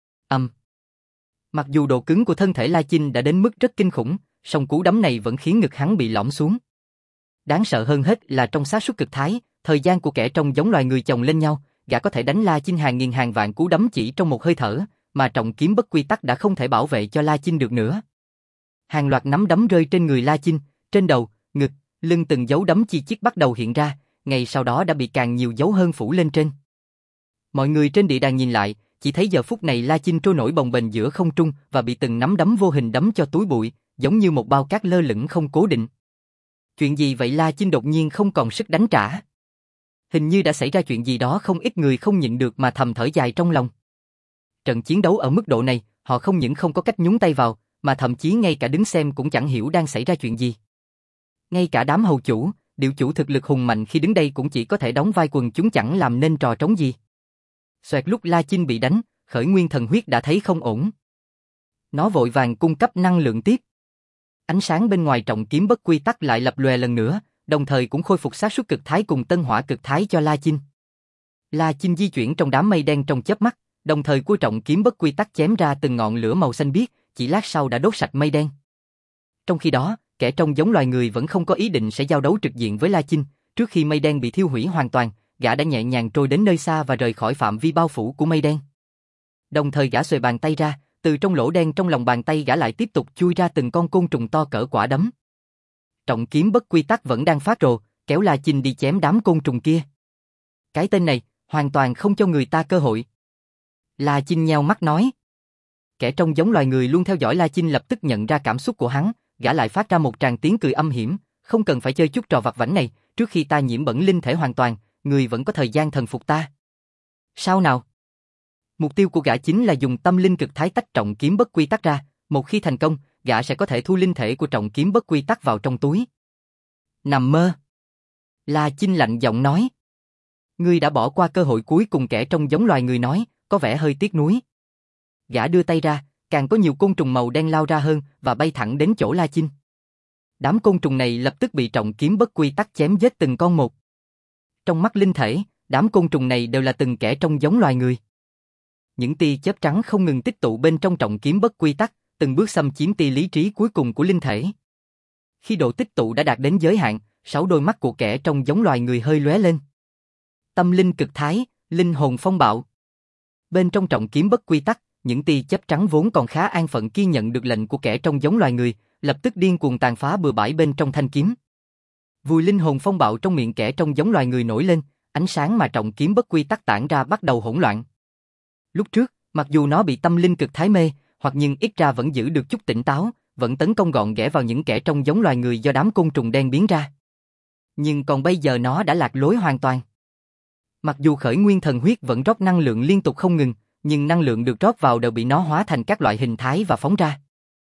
Mặc dù độ cứng của thân thể La Chinh đã đến mức rất kinh khủng, song cú đấm này vẫn khiến ngực hắn bị lõm xuống. Đáng sợ hơn hết là trong xác suất cực thái, thời gian của kẻ trông giống loài người chồng lên nhau, gã có thể đánh La Chinh hàng nghìn hàng vạn cú đấm chỉ trong một hơi thở, mà trọng kiếm bất quy tắc đã không thể bảo vệ cho La Chinh được nữa. Hàng loạt nắm đấm rơi trên người La Chinh, trên đầu, ngực, Lưng từng dấu đấm chi chít bắt đầu hiện ra, ngay sau đó đã bị càng nhiều dấu hơn phủ lên trên. Mọi người trên địa đàng nhìn lại, chỉ thấy giờ phút này La Chinh trôi nổi bồng bềnh giữa không trung và bị từng nắm đấm vô hình đấm cho túi bụi, giống như một bao cát lơ lửng không cố định. Chuyện gì vậy? La Chinh đột nhiên không còn sức đánh trả. Hình như đã xảy ra chuyện gì đó không ít người không nhịn được mà thầm thở dài trong lòng. Trận chiến đấu ở mức độ này, họ không những không có cách nhúng tay vào, mà thậm chí ngay cả đứng xem cũng chẳng hiểu đang xảy ra chuyện gì. Ngay cả đám hầu chủ, điệu chủ thực lực hùng mạnh khi đứng đây cũng chỉ có thể đóng vai quần chúng chẳng làm nên trò trống gì. Xoẹt lúc La Chinh bị đánh, Khởi Nguyên Thần Huyết đã thấy không ổn. Nó vội vàng cung cấp năng lượng tiếp. Ánh sáng bên ngoài trọng kiếm bất quy tắc lại lập lòe lần nữa, đồng thời cũng khôi phục xác suất cực thái cùng tân hỏa cực thái cho La Chinh. La Chinh di chuyển trong đám mây đen trong chớp mắt, đồng thời của trọng kiếm bất quy tắc chém ra từng ngọn lửa màu xanh biếc, chỉ lát sau đã đốt sạch mây đen. Trong khi đó, kẻ trông giống loài người vẫn không có ý định sẽ giao đấu trực diện với La Chinh, trước khi mây đen bị thiêu hủy hoàn toàn, gã đã nhẹ nhàng trôi đến nơi xa và rời khỏi phạm vi bao phủ của mây đen. Đồng thời gã xuề bàn tay ra, từ trong lỗ đen trong lòng bàn tay gã lại tiếp tục chui ra từng con côn trùng to cỡ quả đấm. Trọng kiếm bất quy tắc vẫn đang phát rồ, kéo La Chinh đi chém đám côn trùng kia. Cái tên này, hoàn toàn không cho người ta cơ hội. La Chinh nheo mắt nói. Kẻ trông giống loài người luôn theo dõi La Chinh lập tức nhận ra cảm xúc của hắn, gã lại phát ra một tràng tiếng cười âm hiểm, không cần phải chơi chút trò vặt vãnh này, trước khi ta nhiễm bẩn linh thể hoàn toàn, người vẫn có thời gian thần phục ta. Sao nào? Mục tiêu của gã chính là dùng tâm linh cực thái tách trọng kiếm bất quy tắc ra, một khi thành công, gã sẽ có thể thu linh thể của trọng kiếm bất quy tắc vào trong túi. Nằm mơ. La Chinh lạnh giọng nói. Ngươi đã bỏ qua cơ hội cuối cùng, kẻ trông giống loài người nói, có vẻ hơi tiếc nuối. Gã đưa tay ra, càng có nhiều côn trùng màu đen lao ra hơn và bay thẳng đến chỗ La Chinh. Đám côn trùng này lập tức bị trọng kiếm bất quy tắc chém giết từng con một. Trong mắt linh thể, đám côn trùng này đều là từng kẻ trông giống loài người. Những tia chớp trắng không ngừng tích tụ bên trong trọng kiếm bất quy tắc, từng bước xâm chiếm tia lý trí cuối cùng của linh thể. Khi độ tích tụ đã đạt đến giới hạn, 6 đôi mắt của kẻ trông giống loài người hơi lóe lên. Tâm linh cực thái, linh hồn phong bạo. Bên trong trọng kiếm bất quy tắc, những tia chớp trắng vốn còn khá an phận kia nhận được lệnh của kẻ trông giống loài người, lập tức điên cuồng tàn phá bừa bãi bên trong thanh kiếm. Vùi linh hồn phong bạo trong miệng kẻ trông giống loài người nổi lên, ánh sáng mà trọng kiếm bất quy tắc tản ra bắt đầu hỗn loạn. Lúc trước, mặc dù nó bị tâm linh cực thái mê, hoặc nhưng ít ra vẫn giữ được chút tỉnh táo, vẫn tấn công gọn ghẽ vào những kẻ trông giống loài người do đám côn trùng đen biến ra. Nhưng còn bây giờ nó đã lạc lối hoàn toàn. Mặc dù Khởi Nguyên Thần Huyết vẫn rót năng lượng liên tục không ngừng, nhưng năng lượng được rót vào đều bị nó hóa thành các loại hình thái và phóng ra.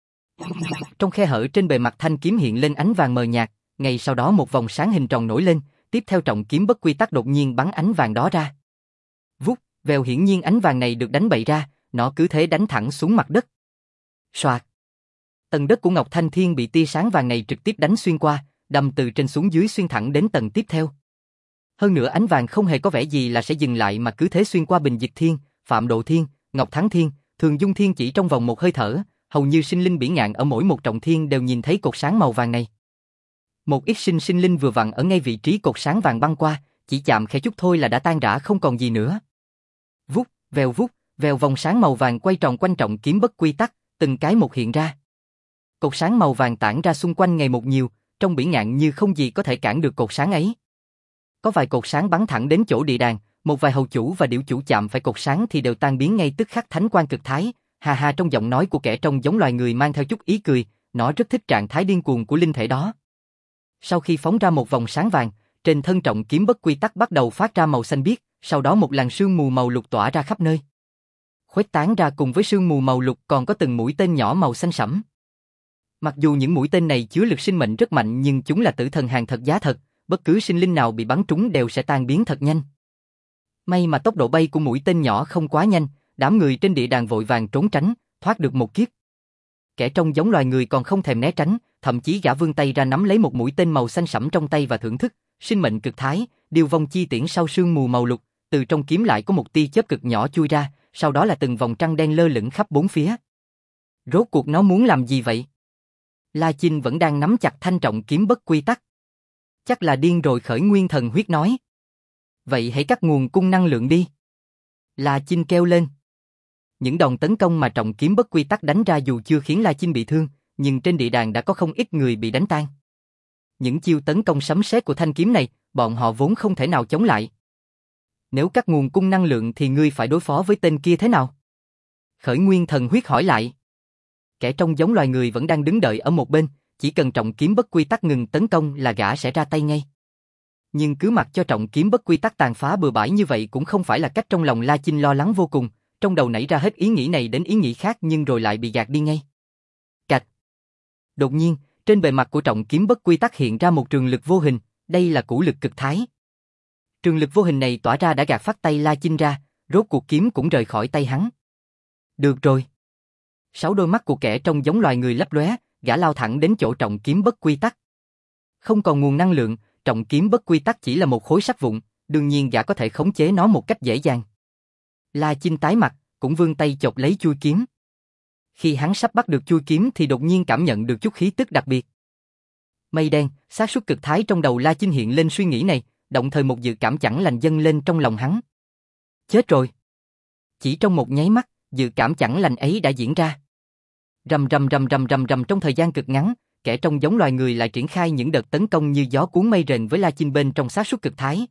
Trong khe hở trên bề mặt thanh kiếm hiện lên ánh vàng mờ nhạt, ngay sau đó một vòng sáng hình tròn nổi lên, tiếp theo trọng kiếm bất quy tắc đột nhiên bắn ánh vàng đó ra. Vút, vèo, hiển nhiên ánh vàng này được đánh bậy ra, nó cứ thế đánh thẳng xuống mặt đất. Soạt. Tầng đất của Ngọc Thanh Thiên bị tia sáng vàng này trực tiếp đánh xuyên qua, đâm từ trên xuống dưới xuyên thẳng đến tầng tiếp theo. Hơn nữa ánh vàng không hề có vẻ gì là sẽ dừng lại mà cứ thế xuyên qua Bình Dịch Thiên, Phạm Độ Thiên, Ngọc Thắng Thiên, Thường Dung Thiên chỉ trong vòng một hơi thở, hầu như sinh linh bỉ ngạn ở mỗi một trọng thiên đều nhìn thấy cột sáng màu vàng này. Một ít sinh linh vừa vặn ở ngay vị trí cột sáng vàng băng qua, chỉ chạm khẽ chút thôi là đã tan rã không còn gì nữa. Vút, vèo vòng sáng màu vàng quay tròn quanh trọng kiếm bất quy tắc, từng cái một hiện ra. Cột sáng màu vàng tản ra xung quanh ngày một nhiều, trong bỉ ngạn như không gì có thể cản được cột sáng ấy. Có vài cột sáng bắn thẳng đến chỗ địa đàng, một vài hầu chủ và điểu chủ chạm phải cột sáng thì đều tan biến ngay tức khắc thánh quang cực thái. Hà hà, trong giọng nói của kẻ trông giống loài người mang theo chút ý cười, nó rất thích trạng thái điên cuồng của linh thể đó. Sau khi phóng ra một vòng sáng vàng, trên thân trọng kiếm bất quy tắc bắt đầu phát ra màu xanh biếc, sau đó một làn sương mù màu lục tỏa ra khắp nơi. Khuếch tán ra cùng với sương mù màu lục còn có từng mũi tên nhỏ màu xanh sẫm. Mặc dù những mũi tên này chứa lực sinh mệnh rất mạnh nhưng chúng là tử thần hàng thật giá thật, bất cứ sinh linh nào bị bắn trúng đều sẽ tan biến thật nhanh. May mà tốc độ bay của mũi tên nhỏ không quá nhanh, đám người trên địa đàng vội vàng trốn tránh, thoát được một kiếp. Kẻ trông giống loài người còn không thèm né tránh, thậm chí gã vươn tay ra nắm lấy một mũi tên màu xanh sẫm trong tay và thưởng thức, sinh mệnh cực thái, điều vong chi tiễn sau sương mù màu lục, từ trong kiếm lại có một tia chớp cực nhỏ chui ra, sau đó là từng vòng trăng đen lơ lửng khắp bốn phía. Rốt cuộc nó muốn làm gì vậy? La Chinh vẫn đang nắm chặt thanh trọng kiếm bất quy tắc. Chắc là điên rồi, Khởi Nguyên Thần Huyết nói. Vậy hãy cắt nguồn cung năng lượng đi. La Chinh kêu lên. Những đòn tấn công mà trọng kiếm bất quy tắc đánh ra dù chưa khiến La Chinh bị thương, nhưng trên địa đàng đã có không ít người bị đánh tan. những chiêu tấn công sấm sét của thanh kiếm này, bọn họ vốn không thể nào chống lại. Nếu cắt nguồn cung năng lượng thì ngươi phải đối phó với tên kia thế nào? Khởi Nguyên Thần Huyết hỏi lại. Kẻ trông giống loài người vẫn đang đứng đợi ở một bên, chỉ cần trọng kiếm bất quy tắc ngừng tấn công là gã sẽ ra tay ngay. Nhưng cứ mặc cho trọng kiếm bất quy tắc tàn phá bừa bãi như vậy cũng không phải là cách. Trong lòng La Chinh lo lắng vô cùng, trong đầu nảy ra hết ý nghĩ này đến ý nghĩ khác nhưng rồi lại bị gạt đi ngay. Cạch. Đột nhiên, trên bề mặt của trọng kiếm bất quy tắc hiện ra một trường lực vô hình, đây là cũ lực cực thái. Trường lực vô hình này tỏa ra đã gạt phát tay La Chinh ra, rốt cuộc kiếm cũng rời khỏi tay hắn. Được rồi. 6 đôi mắt của kẻ trông giống loài người lấp lóe, gã lao thẳng đến chỗ trọng kiếm bất quy tắc. Không còn nguồn năng lượng, trọng kiếm bất quy tắc chỉ là một khối sắt vụn, đương nhiên gã có thể khống chế nó một cách dễ dàng. La Chinh tái mặt, cũng vươn tay chộp lấy chuôi kiếm. Khi hắn sắp bắt được chuôi kiếm thì đột nhiên cảm nhận được chút khí tức đặc biệt. Mây đen, xác suất cực thái trong đầu La Chinh hiện lên suy nghĩ này, động thời một dự cảm chẳng lành dâng lên trong lòng hắn. Chết rồi. Chỉ trong một nháy mắt, dự cảm chẳng lành ấy đã diễn ra. Rầm rầm rầm rầm rầm rầm trong thời gian cực ngắn, kẻ trông giống loài người lại triển khai những đợt tấn công như gió cuốn mây rền với La Chinh bên trong xác suất cực thái.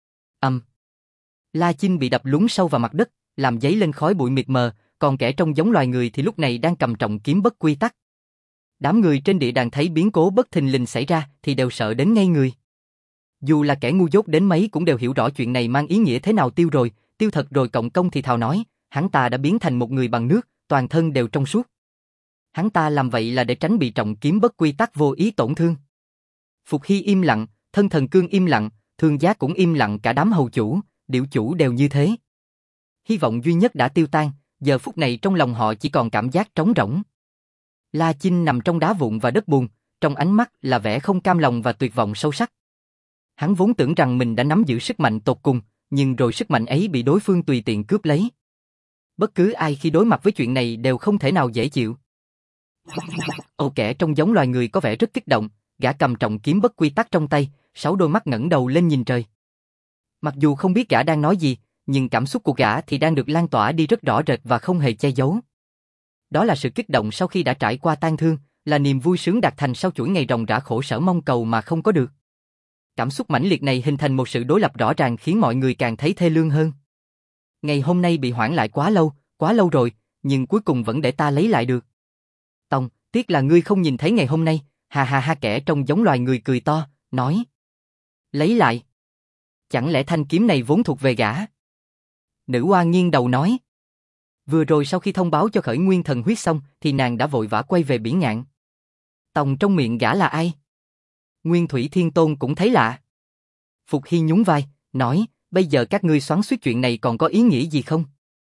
La Chinh bị đập lún sâu vào mặt đất, làm dấy lên khói bụi mịt mờ, còn kẻ trông giống loài người thì lúc này đang cầm trọng kiếm bất quy tắc. Đám người trên địa đàng thấy biến cố bất thình lình xảy ra thì đều sợ đến ngây người. Dù là kẻ ngu dốt đến mấy cũng đều hiểu rõ chuyện này mang ý nghĩa thế nào. Tiêu thật rồi cộng công thì thào nói, hắn ta đã biến thành một người bằng nước, toàn thân đều trong suốt. Hắn ta làm vậy là để tránh bị trọng kiếm bất quy tắc vô ý tổn thương. Phục Hy im lặng, Thân Thần Cương im lặng, Thương Giá cũng im lặng, cả đám hầu chủ, điểu chủ đều như thế. Hy vọng duy nhất đã tiêu tan, giờ phút này trong lòng họ chỉ còn cảm giác trống rỗng. La Chinh nằm trong đá vụn và đất bùn, trong ánh mắt là vẻ không cam lòng và tuyệt vọng sâu sắc. Hắn vốn tưởng rằng mình đã nắm giữ sức mạnh tột cùng, nhưng rồi sức mạnh ấy bị đối phương tùy tiện cướp lấy. Bất cứ ai khi đối mặt với chuyện này đều không thể nào dễ chịu. Kẻ trông giống loài người có vẻ rất kích động, gã cầm trọng kiếm bất quy tắc trong tay, 6 đôi mắt ngẩng đầu lên nhìn trời. Mặc dù không biết gã đang nói gì, nhưng cảm xúc của gã thì đang được lan tỏa đi rất rõ rệt và không hề che giấu. Đó là sự kích động sau khi đã trải qua tang thương, là niềm vui sướng đạt thành sau chuỗi ngày ròng rã khổ sở mong cầu mà không có được. Cảm xúc mãnh liệt này hình thành một sự đối lập rõ ràng khiến mọi người càng thấy thê lương hơn. Ngày hôm nay bị hoãn lại quá lâu rồi, nhưng cuối cùng vẫn để ta lấy lại được. Tông, tiếc là ngươi không nhìn thấy ngày hôm nay, ha ha ha, kẻ trông giống loài người cười to, nói. Lấy lại? Chẳng lẽ thanh kiếm này vốn thuộc về gã? Nữ oa nghiêng đầu nói. Vừa rồi sau khi thông báo cho Khởi Nguyên Thần Huyết xong thì nàng đã vội vã quay về biển ngạn. Tông, trong miệng gã là ai? Nguyên Thủy Thiên Tôn cũng thấy lạ. Phục Hy nhún vai, nói, bây giờ các ngươi xoắn xuýt chuyện này còn có ý nghĩa gì không?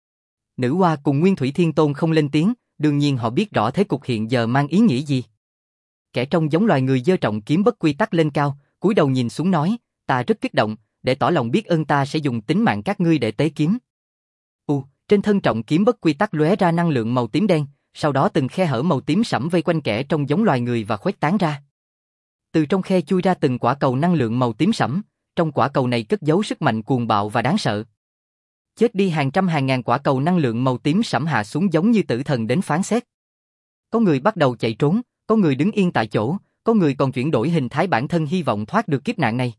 Nữ oa cùng Nguyên Thủy Thiên Tôn không lên tiếng, đương nhiên họ biết rõ thế cục hiện giờ mang ý nghĩa gì. Kẻ trông giống loài người giơ trọng kiếm bất quy tắc lên cao, cúi đầu nhìn xuống nói, ta rất kích động, để tỏ lòng biết ơn ta sẽ dùng tính mạng các ngươi để tế kiếm. Trên thân trọng kiếm bất quy tắc lóe ra năng lượng màu tím đen, sau đó từng khe hở màu tím sẫm vây quanh kẻ trông giống loài người và khuếch tán ra. Từ trong khe chui ra từng quả cầu năng lượng màu tím sẫm, trong quả cầu này cất giấu sức mạnh cuồng bạo và đáng sợ. Chết đi hàng trăm hàng ngàn quả cầu năng lượng màu tím sẫm hạ xuống giống như tử thần đến phán xét. Có người bắt đầu chạy trốn, có người đứng yên tại chỗ, có người còn chuyển đổi hình thái bản thân hy vọng thoát được kiếp nạn này.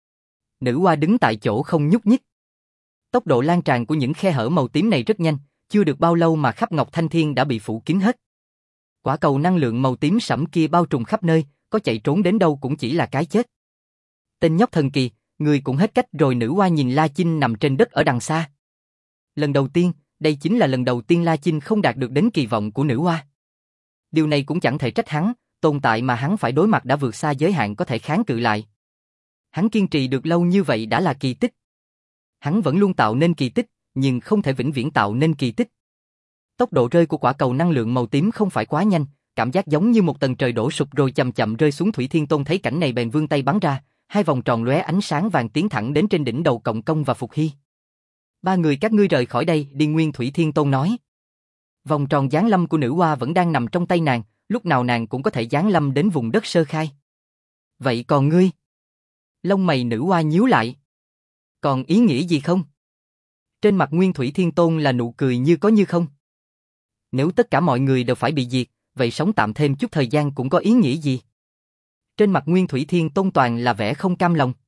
Nữ oa đứng tại chỗ không nhúc nhích. Tốc độ lan tràn của những khe hở màu tím này rất nhanh, chưa được bao lâu mà khắp Ngọc Thanh Thiên đã bị phủ kín hết. Quả cầu năng lượng màu tím sẫm kia bao trùm khắp nơi, có chạy trốn đến đâu cũng chỉ là cái chết. Tên nhóc thần kỳ, người cũng hết cách rồi. Nữ oa nhìn La Chinh nằm trên đất ở đằng xa. Lần đầu tiên, đây chính là lần đầu tiên La Chinh không đạt được đến kỳ vọng của nữ oa. Điều này cũng chẳng thể trách hắn, tồn tại mà hắn phải đối mặt đã vượt xa giới hạn có thể kháng cự lại. Hắn kiên trì được lâu như vậy đã là kỳ tích. Hắn vẫn luôn tạo nên kỳ tích, nhưng không thể vĩnh viễn tạo nên kỳ tích. Tốc độ rơi của quả cầu năng lượng màu tím không phải quá nhanh, cảm giác giống như một tầng trời đổ sụp rồi chậm chậm rơi xuống. Thủy Thiên Tôn thấy cảnh này bèn vươn tay bắn ra, 2 vòng tròn lóe ánh sáng vàng tiến thẳng đến trên đỉnh đầu Cộng Công và Phục Hy. 3 người các ngươi rời khỏi đây đi. Nguyên Thủy Thiên Tôn nói. Vòng tròn giáng lâm của nữ oa vẫn đang nằm trong tay nàng, lúc nào nàng cũng có thể giáng lâm đến vùng đất sơ khai. Vậy còn ngươi? Lông mày nữ oa nhíu lại. Còn ý nghĩa gì không? Trên mặt Nguyên Thủy Thiên Tôn là nụ cười như có như không. Nếu tất cả mọi người đều phải bị diệt, vậy sống tạm thêm chút thời gian cũng có ý nghĩa gì? Trên mặt Nguyên Thủy Thiên Tôn toàn là vẻ không cam lòng.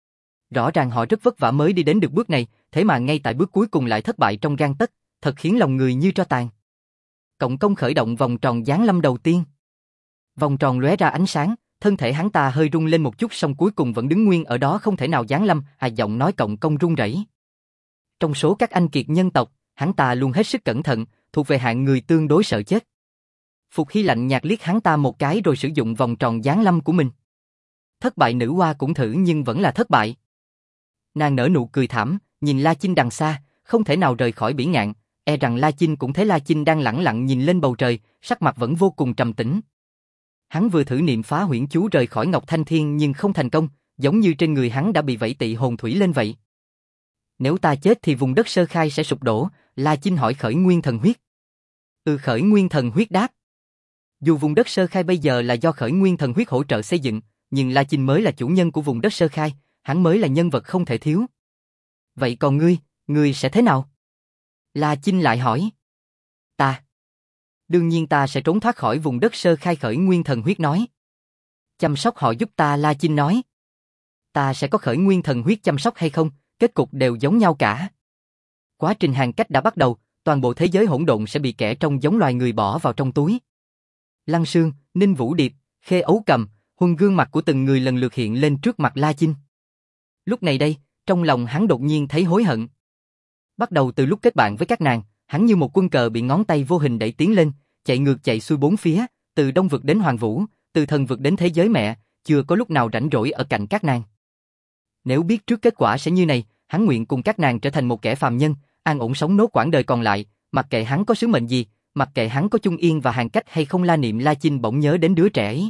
Rõ ràng họ rất vất vả mới đi đến được bước này, thế mà ngay tại bước cuối cùng lại thất bại trong gang tấc, thật khiến lòng người như tro tàn. Cộng công khởi động vòng tròn giáng lâm đầu tiên. Vòng tròn lóe ra ánh sáng, thân thể hắn ta hơi rung lên một chút song cuối cùng vẫn đứng nguyên ở đó không thể nào giáng lâm, giọng nói cộng công run rẩy. Trong số các anh kiệt nhân tộc, hắn ta luôn hết sức cẩn thận, thuộc về hạng người tương đối sợ chết. Phục Hy lạnh nhạt liếc hắn ta một cái rồi sử dụng vòng tròn giáng lâm của mình. Thất bại nữ hoa cũng thử nhưng vẫn là thất bại. Nàng nở nụ cười thảm, nhìn La Chinh đằng xa, không thể nào rời khỏi bỉ ngạn, e rằng La Chinh cũng thấy La Chinh đang lẳng lặng nhìn lên bầu trời, sắc mặt vẫn vô cùng trầm tĩnh. Hắn vừa thử niệm phá huyễn chú rời khỏi Ngọc Thanh Thiên nhưng không thành công, giống như trên người hắn đã bị vẩy tị hồn thủy lên vậy. Nếu ta chết thì vùng đất sơ khai sẽ sụp đổ, La Chinh hỏi khởi nguyên thần huyết. Khởi nguyên thần huyết đáp. Dù vùng đất sơ khai bây giờ là do khởi nguyên thần huyết hỗ trợ xây dựng, nhưng La Chinh mới là chủ nhân của vùng đất sơ khai, hắn mới là nhân vật không thể thiếu. Vậy còn ngươi sẽ thế nào? La Chinh lại hỏi. Ta. Đương nhiên ta sẽ trốn thoát khỏi vùng đất sơ khai, khởi nguyên thần huyết nói. Chăm sóc họ giúp ta, La Chinh nói. Ta sẽ có khởi nguyên thần huyết chăm sóc hay không, kết cục đều giống nhau cả. Quá trình hàng cách đã bắt đầu, toàn bộ thế giới hỗn độn sẽ bị kẻ trong giống loài người bỏ vào trong túi. Lăng Sương, Ninh Vũ Điệp, Khê Ấu Cầm, Huân gương mặt của từng người lần lượt hiện lên trước mặt La Chinh. Lúc này đây, trong lòng hắn đột nhiên thấy hối hận. Bắt đầu từ lúc kết bạn với các nàng, hắn như một quân cờ bị ngón tay vô hình đẩy tiến lên, chạy ngược chạy xuôi bốn phía, từ Đông vực đến Hoàng Vũ, từ thần vực đến thế giới mẹ, chưa có lúc nào rảnh rỗi ở cạnh các nàng. Nếu biết trước kết quả sẽ như này, hắn nguyện cùng các nàng trở thành một kẻ phàm nhân, an ổn sống nốt quãng đời còn lại, mặc kệ hắn có sứ mệnh gì, mặc kệ hắn có chung yên và hàng cách hay không. La Niệm La Chinh bỗng nhớ đến đứa trẻ ấy.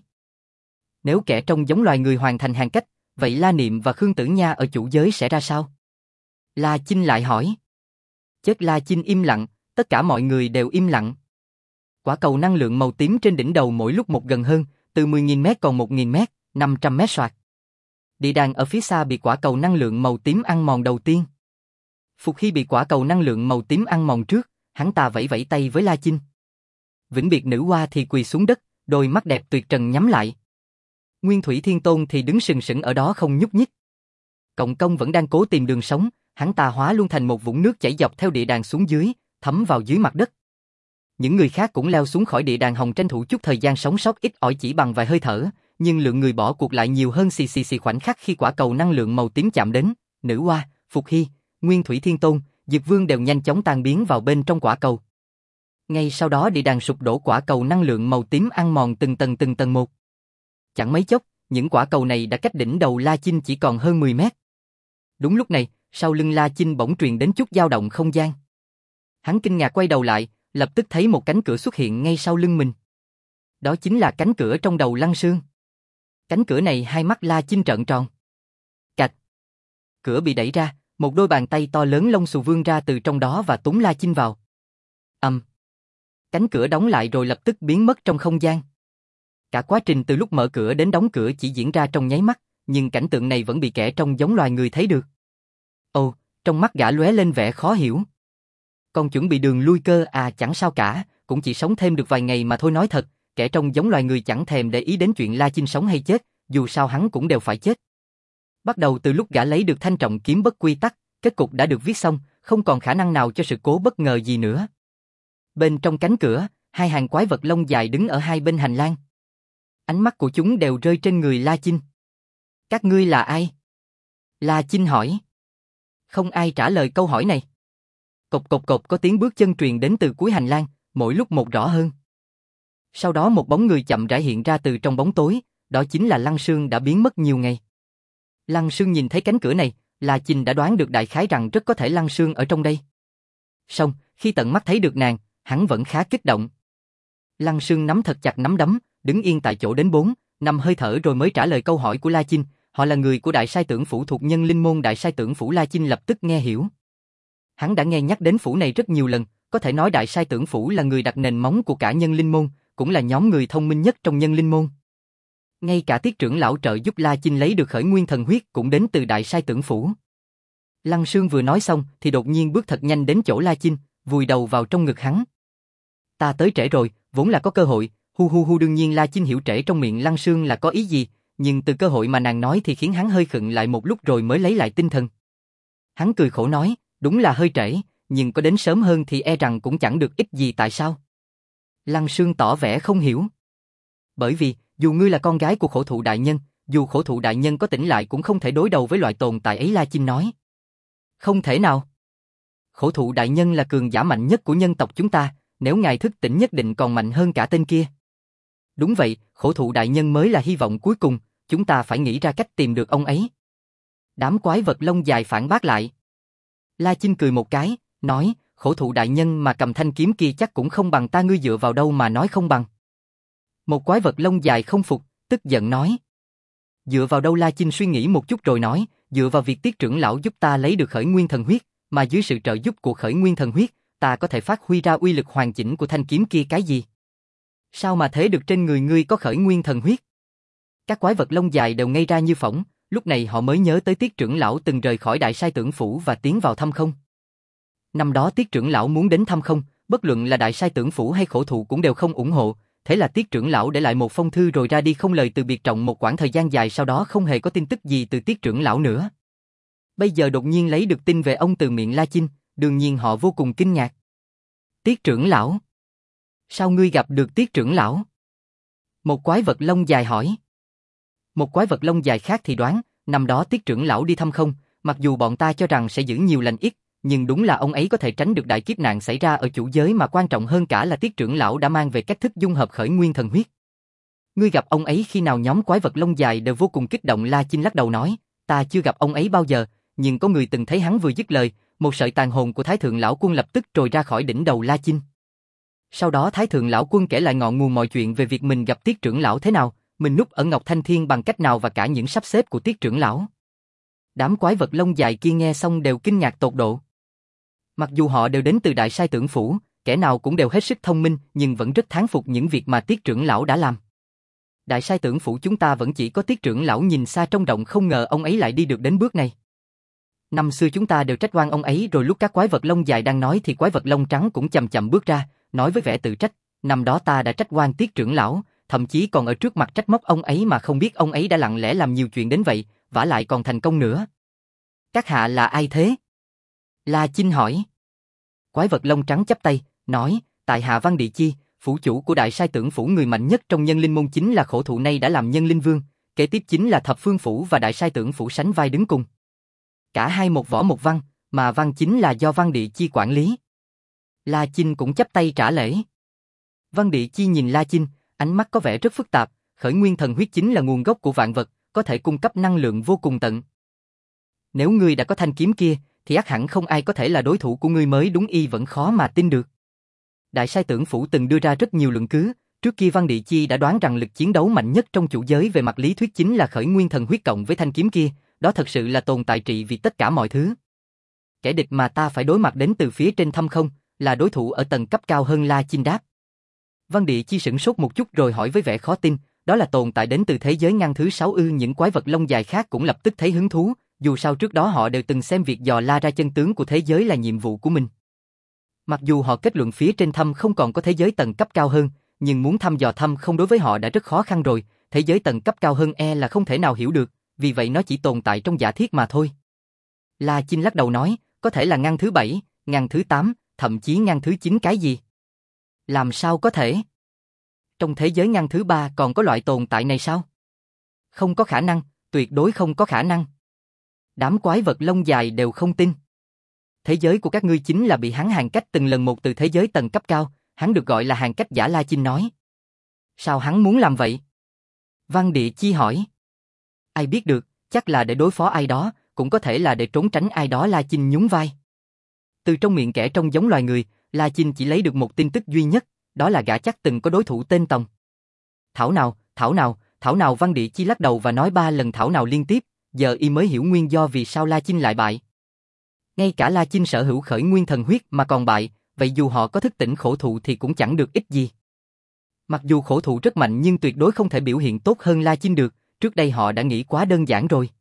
Nếu kẻ trong giống loài người hoàn thành hàng cách, vậy La Niệm và Khương Tử Nha ở chủ giới sẽ ra sao? La Chinh lại hỏi. Chết. La Chinh im lặng, tất cả mọi người đều im lặng. Quả cầu năng lượng màu tím trên đỉnh đầu mỗi lúc một gần hơn, từ 10.000 mét còn 1.000 mét, 500 mét soạt. Địa đàng ở phía xa bị quả cầu năng lượng màu tím ăn mòn đầu tiên. Phục Hy bị quả cầu năng lượng màu tím ăn mòn trước, hắn ta vẫy vẫy tay với La Chinh. Vĩnh biệt nữ hoa thì quỳ xuống đất, đôi mắt đẹp tuyệt trần nhắm lại. Nguyên Thủy Thiên Tôn thì đứng sừng sững ở đó không nhúc nhích. Cộng công vẫn đang cố tìm đường sống, hắn ta hóa luôn thành một vũng nước chảy dọc theo địa đàng xuống dưới, thấm vào dưới mặt đất. Những người khác cũng leo xuống khỏi địa đàng hồng tranh thủ chút thời gian sống sót ít ỏi chỉ bằng vài hơi thở, nhưng lượng người bỏ cuộc lại nhiều hơn xì khoảnh khắc khi quả cầu năng lượng màu tím chạm đến. Nữ hoa, Phục Hy, Nguyên Thủy Thiên Tôn, Diệp Vương đều nhanh chóng tan biến vào bên trong quả cầu. Ngay sau đó địa đàng sụp đổ, quả cầu năng lượng màu tím ăn mòn từng tầng một. Chẳng mấy chốc, những quả cầu này đã cách đỉnh đầu La Chinh chỉ còn hơn 10 mét. Đúng lúc này, sau lưng La Chinh bỗng truyền đến chút dao động không gian. Hắn kinh ngạc quay đầu lại, lập tức thấy một cánh cửa xuất hiện ngay sau lưng mình. Đó chính là cánh cửa trong đầu Lăng Sương. Cánh cửa này hai mắt La Chinh trợn tròn. Cạch. Cửa bị đẩy ra, một đôi bàn tay to lớn lông xù vươn ra từ trong đó và túm La Chinh vào. Cánh cửa đóng lại rồi lập tức biến mất trong không gian. Cả quá trình từ lúc mở cửa đến đóng cửa chỉ diễn ra trong nháy mắt, nhưng cảnh tượng này vẫn bị kẻ trong giống loài người thấy được. Ồ, trong mắt gã lóe lên vẻ khó hiểu. Còn chuẩn bị đường lui cơ à? Chẳng sao cả, cũng chỉ sống thêm được vài ngày mà thôi. Nói thật, kẻ trong giống loài người chẳng thèm để ý đến chuyện La Chinh sống hay chết, dù sao hắn cũng đều phải chết. Bắt đầu từ lúc gã lấy được thanh trọng kiếm bất quy tắc, kết cục đã được viết xong, không còn khả năng nào cho sự cố bất ngờ gì nữa. Bên trong cánh cửa, hai hàng quái vật lông dài đứng ở hai bên hành lang. Ánh mắt của chúng đều rơi trên người La Chinh. Các ngươi là ai? La Chinh hỏi. Không ai trả lời câu hỏi này. Cộc cộc cộc có tiếng bước chân truyền đến từ cuối hành lang, mỗi lúc một rõ hơn. Sau đó một bóng người chậm rãi hiện ra từ trong bóng tối, đó chính là Lăng Sương đã biến mất nhiều ngày. Lăng Sương nhìn thấy cánh cửa này, La Chinh đã đoán được đại khái rằng rất có thể Lăng Sương ở trong đây. Song, khi tận mắt thấy được nàng, hắn vẫn khá kích động. Lăng Sương nắm thật chặt nắm đấm, đứng yên tại chỗ đến 4-5 hơi thở rồi mới trả lời câu hỏi của La Chinh. Họ là người của Đại Sai Tưởng Phủ thuộc Nhân Linh Môn. Đại Sai Tưởng Phủ. La Chinh lập tức nghe hiểu. Hắn đã nghe nhắc đến phủ này rất nhiều lần, có thể nói Đại Sai Tưởng Phủ là người đặt nền móng của cả Nhân Linh Môn, cũng là nhóm người thông minh nhất trong Nhân Linh Môn. Ngay cả Tiết trưởng lão trợ giúp La Chinh lấy được khởi nguyên thần huyết cũng đến từ Đại Sai Tưởng Phủ. Lăng Sương vừa nói xong thì đột nhiên bước thật nhanh đến chỗ La Chinh, vùi đầu vào trong ngực hắn. Ta tới trễ rồi, vốn là có cơ hội. Hu hu hu. Đương nhiên La Chinh hiểu trễ trong miệng Lăng Sương là có ý gì, nhưng từ cơ hội mà nàng nói thì khiến hắn hơi khựng lại một lúc rồi mới lấy lại tinh thần. Hắn cười khổ nói, đúng là hơi trễ, nhưng có đến sớm hơn thì e rằng cũng chẳng được ích gì tại sao? Lăng Sương tỏ vẻ không hiểu. Bởi vì, dù ngươi là con gái của khổ thụ đại nhân, dù khổ thụ đại nhân có tỉnh lại cũng không thể đối đầu với loại tồn tại ấy, La Chinh nói. Không thể nào. Khổ thụ đại nhân là cường giả mạnh nhất của nhân tộc chúng ta, nếu ngài thức tỉnh nhất định còn mạnh hơn cả tên kia. Đúng vậy, khổ thụ đại nhân mới là hy vọng cuối cùng, chúng ta phải nghĩ ra cách tìm được ông ấy. Đám quái vật lông dài phản bác lại. La Chinh cười một cái, nói, khổ thụ đại nhân mà cầm thanh kiếm kia chắc cũng không bằng ta, ngươi dựa vào đâu mà nói không bằng. Một quái vật lông dài không phục, tức giận nói. Dựa vào đâu? La Chinh suy nghĩ một chút rồi nói, dựa vào việc Tiết trưởng lão giúp ta lấy được khởi nguyên thần huyết, mà dưới sự trợ giúp của khởi nguyên thần huyết, ta có thể phát huy ra uy lực hoàn chỉnh của thanh kiếm kia. Cái gì? Sao mà thế được, trên người ngươi có khởi nguyên thần huyết? Các quái vật lông dài đều ngây ra như phỗng, lúc này họ mới nhớ tới Tiết trưởng lão từng rời khỏi Đại Sai Tưởng Phủ và tiến vào Thâm Không. Năm đó Tiết trưởng lão muốn đến Thâm Không, bất luận là Đại Sai Tưởng Phủ hay khổ thụ cũng đều không ủng hộ, thế là Tiết trưởng lão để lại một phong thư rồi ra đi không lời từ biệt, trọng một quãng thời gian dài sau đó không hề có tin tức gì từ Tiết trưởng lão nữa. Bây giờ đột nhiên lấy được tin về ông từ miệng La Chinh, đương nhiên họ vô cùng kinh ngạc. Tiết trưởng lão? Sao ngươi gặp được Tiết trưởng lão? Một quái vật lông dài hỏi. Một quái vật lông dài khác thì đoán, năm đó Tiết trưởng lão đi Thâm Không, mặc dù bọn ta cho rằng sẽ giữ nhiều lành ít, nhưng đúng là ông ấy có thể tránh được đại kiếp nạn xảy ra ở chủ giới, mà quan trọng hơn cả là Tiết trưởng lão đã mang về cách thức dung hợp khởi nguyên thần huyết. Ngươi gặp ông ấy khi nào? Nhóm quái vật lông dài đều vô cùng kích động. La Chinh lắc đầu nói, ta chưa gặp ông ấy bao giờ, nhưng có người từng thấy hắn. Vừa dứt lời, một sợi tàn hồn của Thái Thượng lão quân lập tức trồi ra khỏi đỉnh đầu La Chinh. Sau đó Thái Thượng lão quân kể lại ngọn nguồn mọi chuyện về việc mình gặp Tiết trưởng lão thế nào, mình núp ở Ngọc Thanh Thiên bằng cách nào và cả những sắp xếp của Tiết trưởng lão. Đám quái vật lông dài kia nghe xong đều kinh ngạc tột độ. Mặc dù họ đều đến từ Đại Sai Tưởng Phủ, kẻ nào cũng đều hết sức thông minh, nhưng vẫn rất thán phục những việc mà Tiết trưởng lão đã làm. Đại Sai Tưởng Phủ chúng ta vẫn chỉ có Tiết trưởng lão nhìn xa trông rộng, không ngờ ông ấy lại đi được đến bước này. Năm xưa chúng ta đều trách oan ông ấy, rồi lúc các quái vật lông dài đang nói thì quái vật lông trắng cũng chậm chậm bước ra, nói với vẻ tự trách, năm đó ta đã trách oan Tiết trưởng lão, thậm chí còn ở trước mặt trách móc ông ấy mà không biết ông ấy đã lặng lẽ làm nhiều chuyện đến vậy, vả lại còn thành công nữa. Các hạ là ai thế? La Chinh hỏi. Quái vật lông trắng chắp tay, nói, tại hạ Văn Địa Chi, phủ chủ của Đại Sai Tưởng Phủ, người mạnh nhất trong Nhân Linh môn chính là khổ thụ, nay đã làm Nhân Linh Vương, kế tiếp chính là Thập Phương Phủ và Đại Sai Tưởng Phủ sánh vai đứng cùng. Cả hai một võ một văn, mà văn chính là do Văn Địa Chi quản lý. La Chinh cũng chắp tay trả lễ. Văn Địa Chi nhìn La Chinh, ánh mắt có vẻ rất phức tạp, khởi nguyên thần huyết chính là nguồn gốc của vạn vật, có thể cung cấp năng lượng vô cùng tận. Nếu ngươi đã có thanh kiếm kia, thì ắt hẳn không ai có thể là đối thủ của ngươi mới đúng, y vẫn khó mà tin được. Đại Sai Tưởng Phủ từng đưa ra rất nhiều luận cứ, trước kia Văn Địa Chi đã đoán rằng lực chiến đấu mạnh nhất trong chủ giới về mặt lý thuyết chính là khởi nguyên thần huyết cộng với thanh kiếm kia, đó thật sự là tồn tại trị vì tất cả mọi thứ. Kẻ địch mà ta phải đối mặt đến từ phía trên Thâm Không, là đối thủ ở tầng cấp cao hơn. La Chinh đáp. Văn Địa Chi sửng sốt một chút rồi hỏi với vẻ khó tin, đó là tồn tại đến từ thế giới ngăn thứ 6 ư? Những quái vật lông dài khác cũng lập tức thấy hứng thú, dù sao trước đó họ đều từng xem việc dò la ra chân tướng của thế giới là nhiệm vụ của mình. Mặc dù họ kết luận phía trên Thâm Không còn có thế giới tầng cấp cao hơn, nhưng muốn thăm dò Thâm Không đối với họ đã rất khó khăn rồi, thế giới tầng cấp cao hơn e là không thể nào hiểu được, vì vậy nó chỉ tồn tại trong giả thiết mà thôi. La Chinh lắc đầu nói, có thể là ngăn thứ 7, ngăn thứ 8, thậm chí ngăn thứ 9. Cái gì? Làm sao có thể? Trong thế giới ngăn thứ 3 còn có loại tồn tại này sao? Không có khả năng, tuyệt đối không có khả năng. Đám quái vật lông dài đều không tin. Thế giới của các ngươi chính là bị hắn hàng cách từng lần một từ thế giới tầng cấp cao, hắn được gọi là hàng cách giả. La Chinh nói. Sao hắn muốn làm vậy? Văn Địa Chi hỏi. Ai biết được, chắc là để đối phó ai đó, cũng có thể là để trốn tránh ai đó. La Chinh nhún vai. Từ trong miệng kẻ trông giống loài người, La Chinh chỉ lấy được một tin tức duy nhất, đó là gã chắc từng có đối thủ tên Tòng. Thảo nào, thảo nào, thảo nào. Văn Địa Chi lắc đầu và nói 3 lần thảo nào liên tiếp, giờ y mới hiểu nguyên do vì sao La Chinh lại bại. Ngay cả La Chinh sở hữu khởi nguyên thần huyết mà còn bại, vậy dù họ có thức tỉnh khổ thụ thì cũng chẳng được ích gì. Mặc dù khổ thụ rất mạnh nhưng tuyệt đối không thể biểu hiện tốt hơn La Chinh được, trước đây họ đã nghĩ quá đơn giản rồi.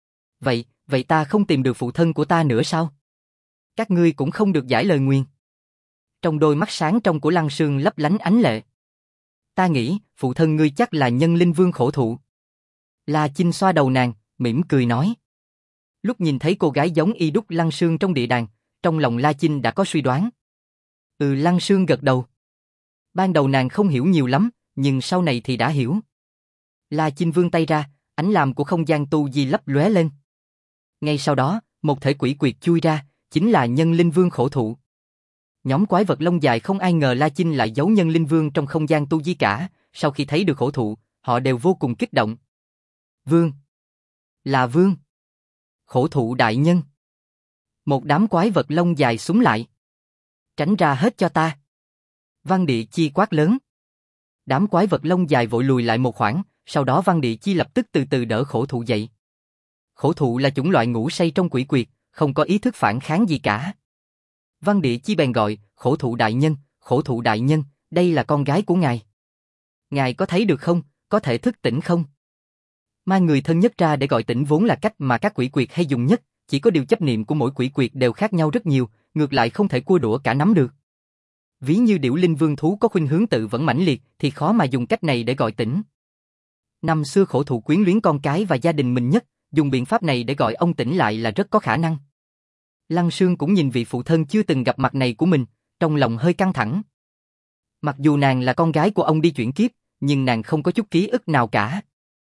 Vậy ta không tìm được phụ thân của ta nữa sao? Các ngươi cũng không được giải lời nguyền. Trong đôi mắt sáng trong của Lăng Sương lấp lánh ánh lệ. Ta nghĩ, phụ thân ngươi chắc là Nhân Linh Vương khổ thụ. La Chinh xoa đầu nàng, mỉm cười nói. Lúc nhìn thấy cô gái giống y đúc Lăng Sương trong địa đàng, trong lòng La Chinh đã có suy đoán. Lăng Sương gật đầu. Ban đầu nàng không hiểu nhiều lắm, nhưng sau này thì đã hiểu. La Chinh vươn tay ra, ánh làm của không gian tu di lấp lóe lên. Ngay sau đó, một thể quỷ quyệt chui ra, chính là Nhân Linh Vương Khổ Thụ. Nhóm quái vật lông dài không ai ngờ La Chinh lại giấu Nhân Linh Vương trong không gian tu di cả, sau khi thấy được Khổ Thụ, họ đều vô cùng kích động. Vương! Là Vương! Khổ Thụ đại nhân! Một đám quái vật lông dài xúm lại. Tránh ra hết cho ta! Văn Địa Chi quát lớn. Đám quái vật lông dài vội lùi lại một khoảng, sau đó Văn Địa Chi lập tức từ từ đỡ Khổ Thụ dậy. Khổ Thụ là chủng loại ngủ say trong quỷ quyệt, không có ý thức phản kháng gì cả. Văn Địa Chi bèn gọi, Khổ Thụ đại nhân, Khổ Thụ đại nhân, đây là con gái của ngài. Ngài có thấy được không, có thể thức tỉnh không? Mang người thân nhất ra để gọi tỉnh vốn là cách mà các quỷ quyệt hay dùng nhất, chỉ có điều chấp niệm của mỗi quỷ quyệt đều khác nhau rất nhiều, ngược lại không thể cua đũa cả nắm được. Ví như Điểu Linh Vương thú có khuynh hướng tự vẫn mãnh liệt thì khó mà dùng cách này để gọi tỉnh. Năm xưa Khổ Thụ quyến luyến con cái và gia đình mình nhất, dùng biện pháp này để gọi ông tỉnh lại là rất có khả năng. Lăng Sương cũng nhìn vị phụ thân chưa từng gặp mặt này của mình, trong lòng hơi căng thẳng. Mặc dù nàng là con gái của ông đi chuyển kiếp, nhưng nàng không có chút ký ức nào cả.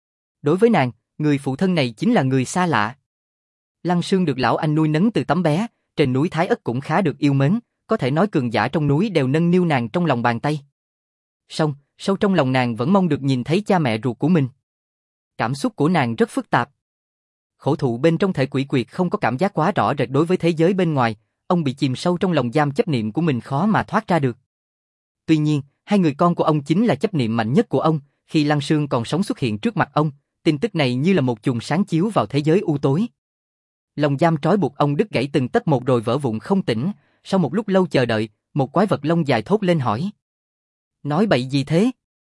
Đối với nàng, người phụ thân này chính là người xa lạ. Lăng Sương được lão anh nuôi nấng từ tấm bé, trên núi Thái Ất cũng khá được yêu mến, có thể nói cường giả trong núi đều nâng niu nàng trong lòng bàn tay. Song, sâu trong lòng nàng vẫn mong được nhìn thấy cha mẹ ruột của mình. Cảm xúc của nàng rất phức tạp. Khổ Thụ bên trong thể quỷ quyệt không có cảm giác quá rõ rệt đối với thế giới bên ngoài, ông bị chìm sâu trong lòng giam chấp niệm của mình khó mà thoát ra được. Tuy nhiên, hai người con của ông chính là chấp niệm mạnh nhất của ông, khi Lăng Sương còn sống xuất hiện trước mặt ông, tin tức này như là một chùm sáng chiếu vào thế giới u tối. Lòng giam trói buộc ông đứt gãy từng tấc một rồi vỡ vụn không tỉnh, sau một lúc lâu chờ đợi, một quái vật lông dài thốt lên hỏi. Nói bậy gì thế?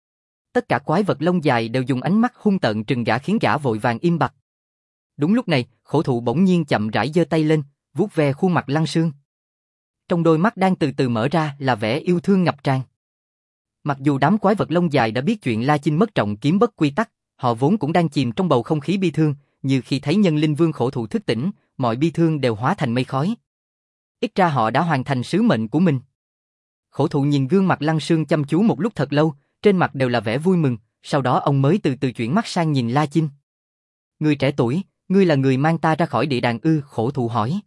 Tất cả quái vật lông dài đều dùng ánh mắt hung tợn trừng gã khiến gã vội vàng im bặt. Đúng lúc này, Khổ Thụ bỗng nhiên chậm rãi giơ tay lên, vuốt ve khuôn mặt Lăng Sương. Trong đôi mắt đang từ từ mở ra là vẻ yêu thương ngập tràn. Mặc dù đám quái vật lông dài đã biết chuyện La Chinh mất trọng kiếm bất quy tắc, họ vốn cũng đang chìm trong bầu không khí bi thương, như khi thấy Nhân Linh Vương Khổ Thụ thức tỉnh, mọi bi thương đều hóa thành mây khói. Ít ra họ đã hoàn thành sứ mệnh của mình. Khổ Thụ nhìn gương mặt Lăng Sương chăm chú một lúc thật lâu, trên mặt đều là vẻ vui mừng, sau đó ông mới từ từ chuyển mắt sang nhìn La Chinh. Người trẻ tuổi, ngươi là người mang ta ra khỏi địa đàng ư? Khổ Thụ hỏi.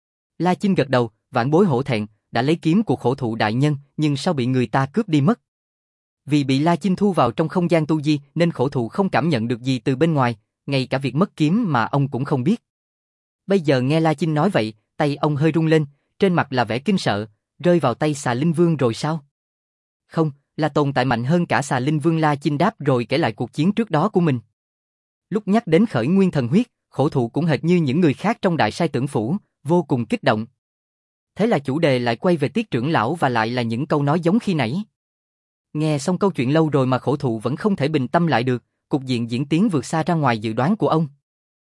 La Chinh gật đầu, vãn bối hổ thẹn, đã lấy kiếm của Khổ Thụ đại nhân, nhưng sao bị người ta cướp đi mất? Vì bị La Chinh thu vào trong không gian tu di nên Khổ Thụ không cảm nhận được gì từ bên ngoài, ngay cả việc mất kiếm mà ông cũng không biết. Bây giờ nghe La Chinh nói vậy, tay ông hơi rung lên, trên mặt là vẻ kinh sợ, rơi vào tay Xà Linh Vương rồi sao? Không, là tồn tại mạnh hơn cả Xà Linh Vương. La Chinh đáp rồi kể lại cuộc chiến trước đó của mình. Lúc nhắc đến khởi nguyên thần huyết, Khổ Thụ cũng hệt như những người khác trong Đại Sai Tưởng Phủ, vô cùng kích động. Thế là chủ đề lại quay về Tiết trưởng lão và lại là những câu nói giống khi nãy. Nghe xong câu chuyện lâu rồi mà Khổ Thụ vẫn không thể bình tâm lại được, cục diện diễn tiến vượt xa ra ngoài dự đoán của ông.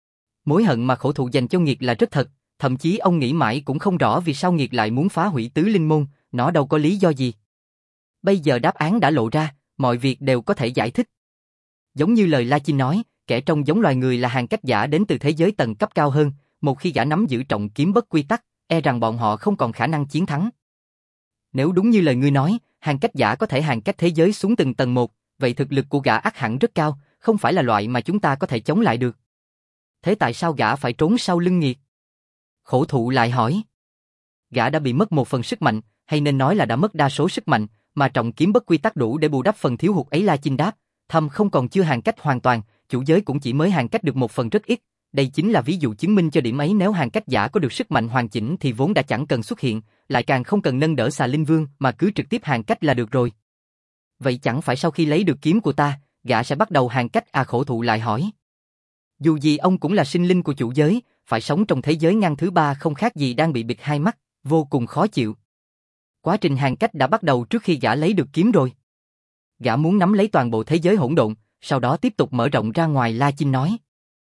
Mối hận mà Khổ Thụ dành cho Nghiệt là rất thật, thậm chí ông nghĩ mãi cũng không rõ vì sao Nghiệt lại muốn phá hủy Tứ Linh Môn, nó đâu có lý do gì. Bây giờ đáp án đã lộ ra, mọi việc đều có thể giải thích. Giống như lời La Chinh nói, kẻ trông giống loài người là hàng cách giả đến từ thế giới tầng cấp cao hơn, một khi gã nắm giữ trọng kiếm bất quy tắc, e rằng bọn họ không còn khả năng chiến thắng. Nếu đúng như lời ngươi nói, hàng cách giả có thể hàng cách thế giới xuống từng tầng một, vậy thực lực của gã ắt hẳn rất cao, không phải là loại mà chúng ta có thể chống lại được. Thế tại sao gã phải trốn sau lưng Nghiệt? Khổ Thụ lại hỏi. Gã đã bị mất một phần sức mạnh, hay nên nói là đã mất đa số sức mạnh, mà trọng kiếm bất quy tắc đủ để bù đắp phần thiếu hụt ấy. La Chinh đáp, Thâm không còn chưa hàng cách hoàn toàn, chủ giới cũng chỉ mới hàng cách được một phần rất ít. Đây chính là ví dụ chứng minh cho điểm ấy. Nếu hàng cách giả có được sức mạnh hoàn chỉnh thì vốn đã chẳng cần xuất hiện, lại càng không cần nâng đỡ Xà Linh Vương mà cứ trực tiếp hàng cách là được rồi. Vậy chẳng phải sau khi lấy được kiếm của ta, gã sẽ bắt đầu hàng cách à? Khổ Thụ lại hỏi. Dù gì ông cũng là sinh linh của chủ giới, phải sống trong thế giới ngang thứ ba không khác gì đang bị bịt hai mắt, vô cùng khó chịu. Quá trình hàng cách đã bắt đầu trước khi gã lấy được kiếm rồi. Gã muốn nắm lấy toàn bộ thế giới hỗn độn, sau đó tiếp tục mở rộng ra ngoài. La Chinh nói.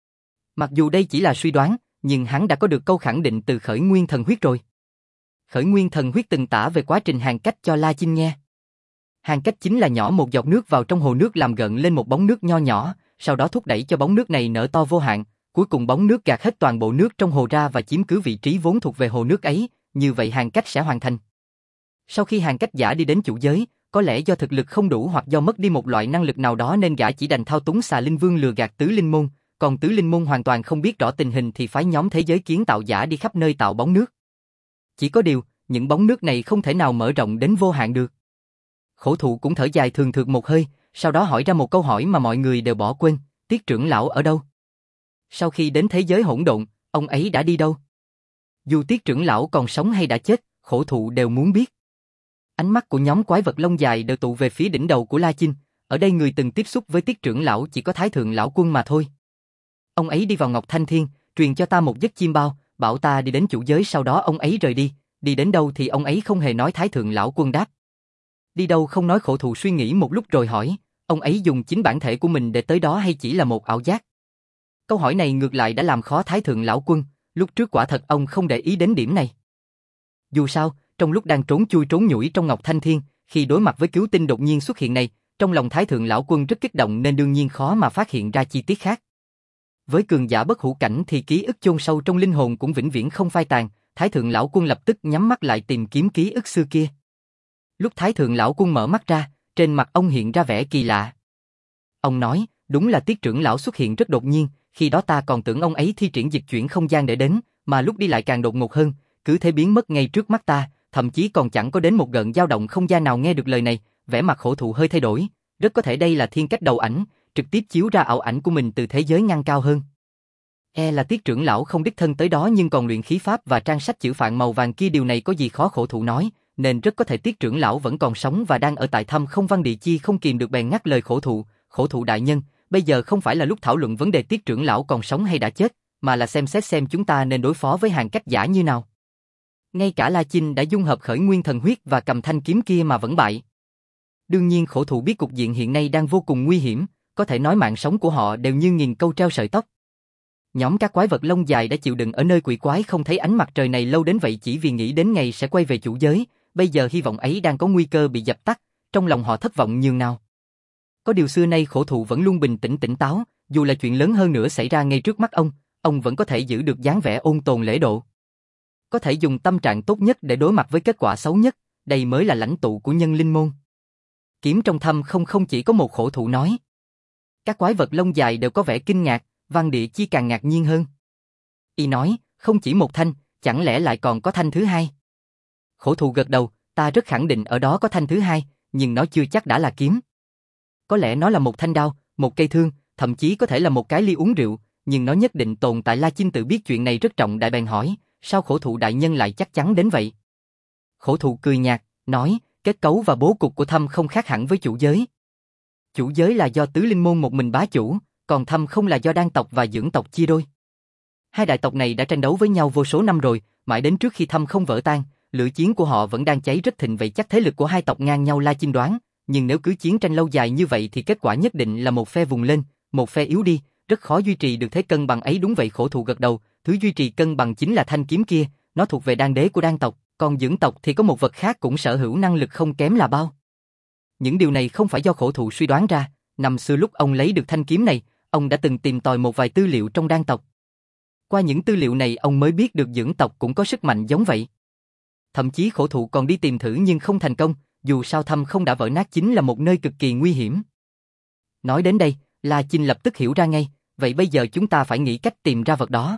Mặc dù đây chỉ là suy đoán, nhưng hắn đã có được câu khẳng định từ khởi nguyên thần huyết rồi. Khởi nguyên thần huyết từng tả về quá trình hàng cách cho La Chinh nghe. Hàng cách chính là nhỏ một giọt nước vào trong hồ nước làm gợn lên một bóng nước nho nhỏ, sau đó thúc đẩy cho bóng nước này nở to vô hạn, cuối cùng bóng nước gạt hết toàn bộ nước trong hồ ra và chiếm cứ vị trí vốn thuộc về hồ nước ấy, như vậy Hàn Cách sẽ hoàn thành. Sau khi Hàn Cách giả đi đến chủ giới, có lẽ do thực lực không đủ hoặc do mất đi một loại năng lực nào đó nên gã chỉ đành thao túng Xà Linh Vương lừa gạt Tứ Linh Môn, còn Tứ Linh Môn hoàn toàn không biết rõ tình hình thì phái nhóm thế giới kiến tạo giả đi khắp nơi tạo bóng nước. Chỉ có điều, những bóng nước này không thể nào mở rộng đến vô hạn được. Khổ thụ cũng thở dài thường thượt một hơi, sau đó hỏi ra một câu hỏi mà mọi người đều bỏ quên, Tiết trưởng lão ở đâu? Sau khi đến thế giới hỗn độn, ông ấy đã đi đâu? Dù Tiết trưởng lão còn sống hay đã chết, khổ thụ đều muốn biết. Ánh mắt của nhóm quái vật lông dài đều tụ về phía đỉnh đầu của La Chinh, ở đây người từng tiếp xúc với Tiết trưởng lão chỉ có Thái thượng lão quân mà thôi. Ông ấy đi vào Ngọc Thanh Thiên, truyền cho ta một giấc chim bao, bảo ta đi đến chủ giới, sau đó ông ấy rời đi đến đâu thì ông ấy không hề nói. Thái thượng lão quân đáp. Đi đâu không nói. Khổ thụ suy nghĩ một lúc rồi hỏi, ông ấy dùng chính bản thể của mình để tới đó hay chỉ là một ảo giác? Câu hỏi này ngược lại đã làm khó Thái thượng lão quân, lúc trước quả thật ông không để ý đến điểm này. Dù sao, trong lúc đang trốn chui trốn nhủi trong Ngọc Thanh Thiên, khi đối mặt với cứu tinh đột nhiên xuất hiện này, trong lòng Thái thượng lão quân rất kích động nên đương nhiên khó mà phát hiện ra chi tiết khác. Với cường giả bất hủ cảnh thì ký ức chôn sâu trong linh hồn cũng vĩnh viễn không phai tàn, Thái thượng lão quân lập tức nhắm mắt lại tìm kiếm ký ức xưa kia. Lúc Thái thượng lão quân mở mắt ra, trên mặt ông hiện ra vẻ kỳ lạ. Ông nói, đúng là Tiết trưởng lão xuất hiện rất đột nhiên, khi đó ta còn tưởng ông ấy thi triển dịch chuyển không gian để đến, mà lúc đi lại càng đột ngột hơn, cứ thế biến mất ngay trước mắt ta, thậm chí còn chẳng có đến một gợn dao động không gian nào. Nghe được lời này, vẻ mặt khổ thụ hơi thay đổi, rất có thể đây là thiên cách đầu ảnh, trực tiếp chiếu ra ảo ảnh của mình từ thế giới ngăn cao hơn. Là Tiết trưởng lão không đích thân tới đó nhưng còn luyện khí pháp và trang sách chữ phạn màu vàng kia, điều này có gì khó. Khổ thụ nói, nên rất có thể Tiết trưởng lão vẫn còn sống và đang ở tại Thâm Không. Văn Địa Chi không kìm được bèn ngắt lời khổ thụ đại nhân, bây giờ không phải là lúc thảo luận vấn đề Tiết trưởng lão còn sống hay đã chết, mà là xem xét xem chúng ta nên đối phó với Hàn Cách giả như nào. Ngay cả La Chinh đã dung hợp khởi nguyên thần huyết và cầm thanh kiếm kia mà vẫn bại. Đương nhiên khổ thụ biết cục diện hiện nay đang vô cùng nguy hiểm, có thể nói mạng sống của họ đều như nghìn câu treo sợi tóc. Nhóm các quái vật lông dài đã chịu đựng ở nơi quỷ quái không thấy ánh mặt trời này lâu đến vậy chỉ vì nghĩ đến ngày sẽ quay về chủ giới, bây giờ hy vọng ấy đang có nguy cơ bị dập tắt, trong lòng họ thất vọng nhường nào. Có điều xưa nay khổ thụ vẫn luôn bình tĩnh tỉnh táo, dù là chuyện lớn hơn nữa xảy ra ngay trước mắt ông vẫn có thể giữ được dáng vẻ ôn tồn lễ độ. Có thể dùng tâm trạng tốt nhất để đối mặt với kết quả xấu nhất, đây mới là lãnh tụ của nhân linh môn. Kiếm trong thâm không chỉ có một. Khổ thụ nói. Các quái vật lông dài đều có vẻ kinh ngạc, Văn Địa Chi càng ngạc nhiên hơn. Y nói, không chỉ một thanh, chẳng lẽ lại còn có thanh thứ hai? Khổ thụ gật đầu, ta rất khẳng định ở đó có thanh thứ hai, nhưng nó chưa chắc đã là kiếm. Có lẽ nó là một thanh đao, một cây thương, thậm chí có thể là một cái ly uống rượu, nhưng nó nhất định tồn tại. La Chinh tự biết chuyện này rất trọng đại bèn hỏi, sao khổ thụ đại nhân lại chắc chắn đến vậy? Khổ thụ cười nhạt, nói, kết cấu và bố cục của Thâm không khác hẳn với chủ giới. Chủ giới là do Tứ Linh Môn một mình bá chủ, còn Thâm không là do đan tộc và dưỡng tộc chia đôi. Hai đại tộc này đã tranh đấu với nhau vô số năm rồi, mãi đến trước khi Thâm không vỡ tan, lửa chiến của họ vẫn đang cháy rất thịnh, vậy chắc thế lực của hai tộc ngang nhau. La Chinh đoán, nhưng nếu cứ chiến tranh lâu dài như vậy thì kết quả nhất định là một phe vùng lên, một phe yếu đi, rất khó duy trì được thế cân bằng ấy. Đúng vậy. Khổ thụ gật đầu, thứ duy trì cân bằng chính là thanh kiếm kia, nó thuộc về đan đế của đan tộc, còn dưỡng tộc thì có một vật khác cũng sở hữu năng lực không kém là bao. Những điều này không phải do khổ thụ suy đoán ra, năm xưa lúc ông lấy được thanh kiếm này, ông đã từng tìm tòi một vài tư liệu trong đan tộc. Qua những tư liệu này ông mới biết được dưỡng tộc cũng có sức mạnh giống vậy. Thậm chí khổ thụ còn đi tìm thử nhưng không thành công, dù sao Thâm không đã vỡ nát chính là một nơi cực kỳ nguy hiểm. Nói đến đây, La Chinh lập tức hiểu ra ngay, vậy bây giờ chúng ta phải nghĩ cách tìm ra vật đó.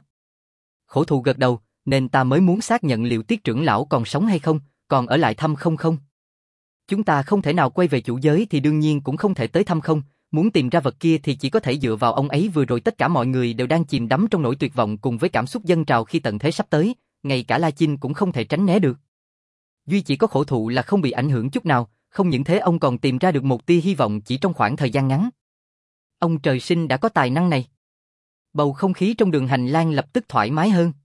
Khổ thụ gật đầu, nên ta mới muốn xác nhận liệu Tiết trưởng lão còn sống hay không, còn ở lại Thâm không. Chúng ta không thể nào quay về chủ giới thì đương nhiên cũng không thể tới Thâm không, muốn tìm ra vật kia thì chỉ có thể dựa vào ông ấy. Vừa rồi tất cả mọi người đều đang chìm đắm trong nỗi tuyệt vọng cùng với cảm xúc dâng trào khi tận thế sắp tới, ngay cả La Chinh cũng không thể tránh né được. Duy chỉ có khổ thụ là không bị ảnh hưởng chút nào, không những thế ông còn tìm ra được một tia hy vọng chỉ trong khoảng thời gian ngắn. Ông trời sinh đã có tài năng này. Bầu không khí trong đường hành lang lập tức thoải mái hơn.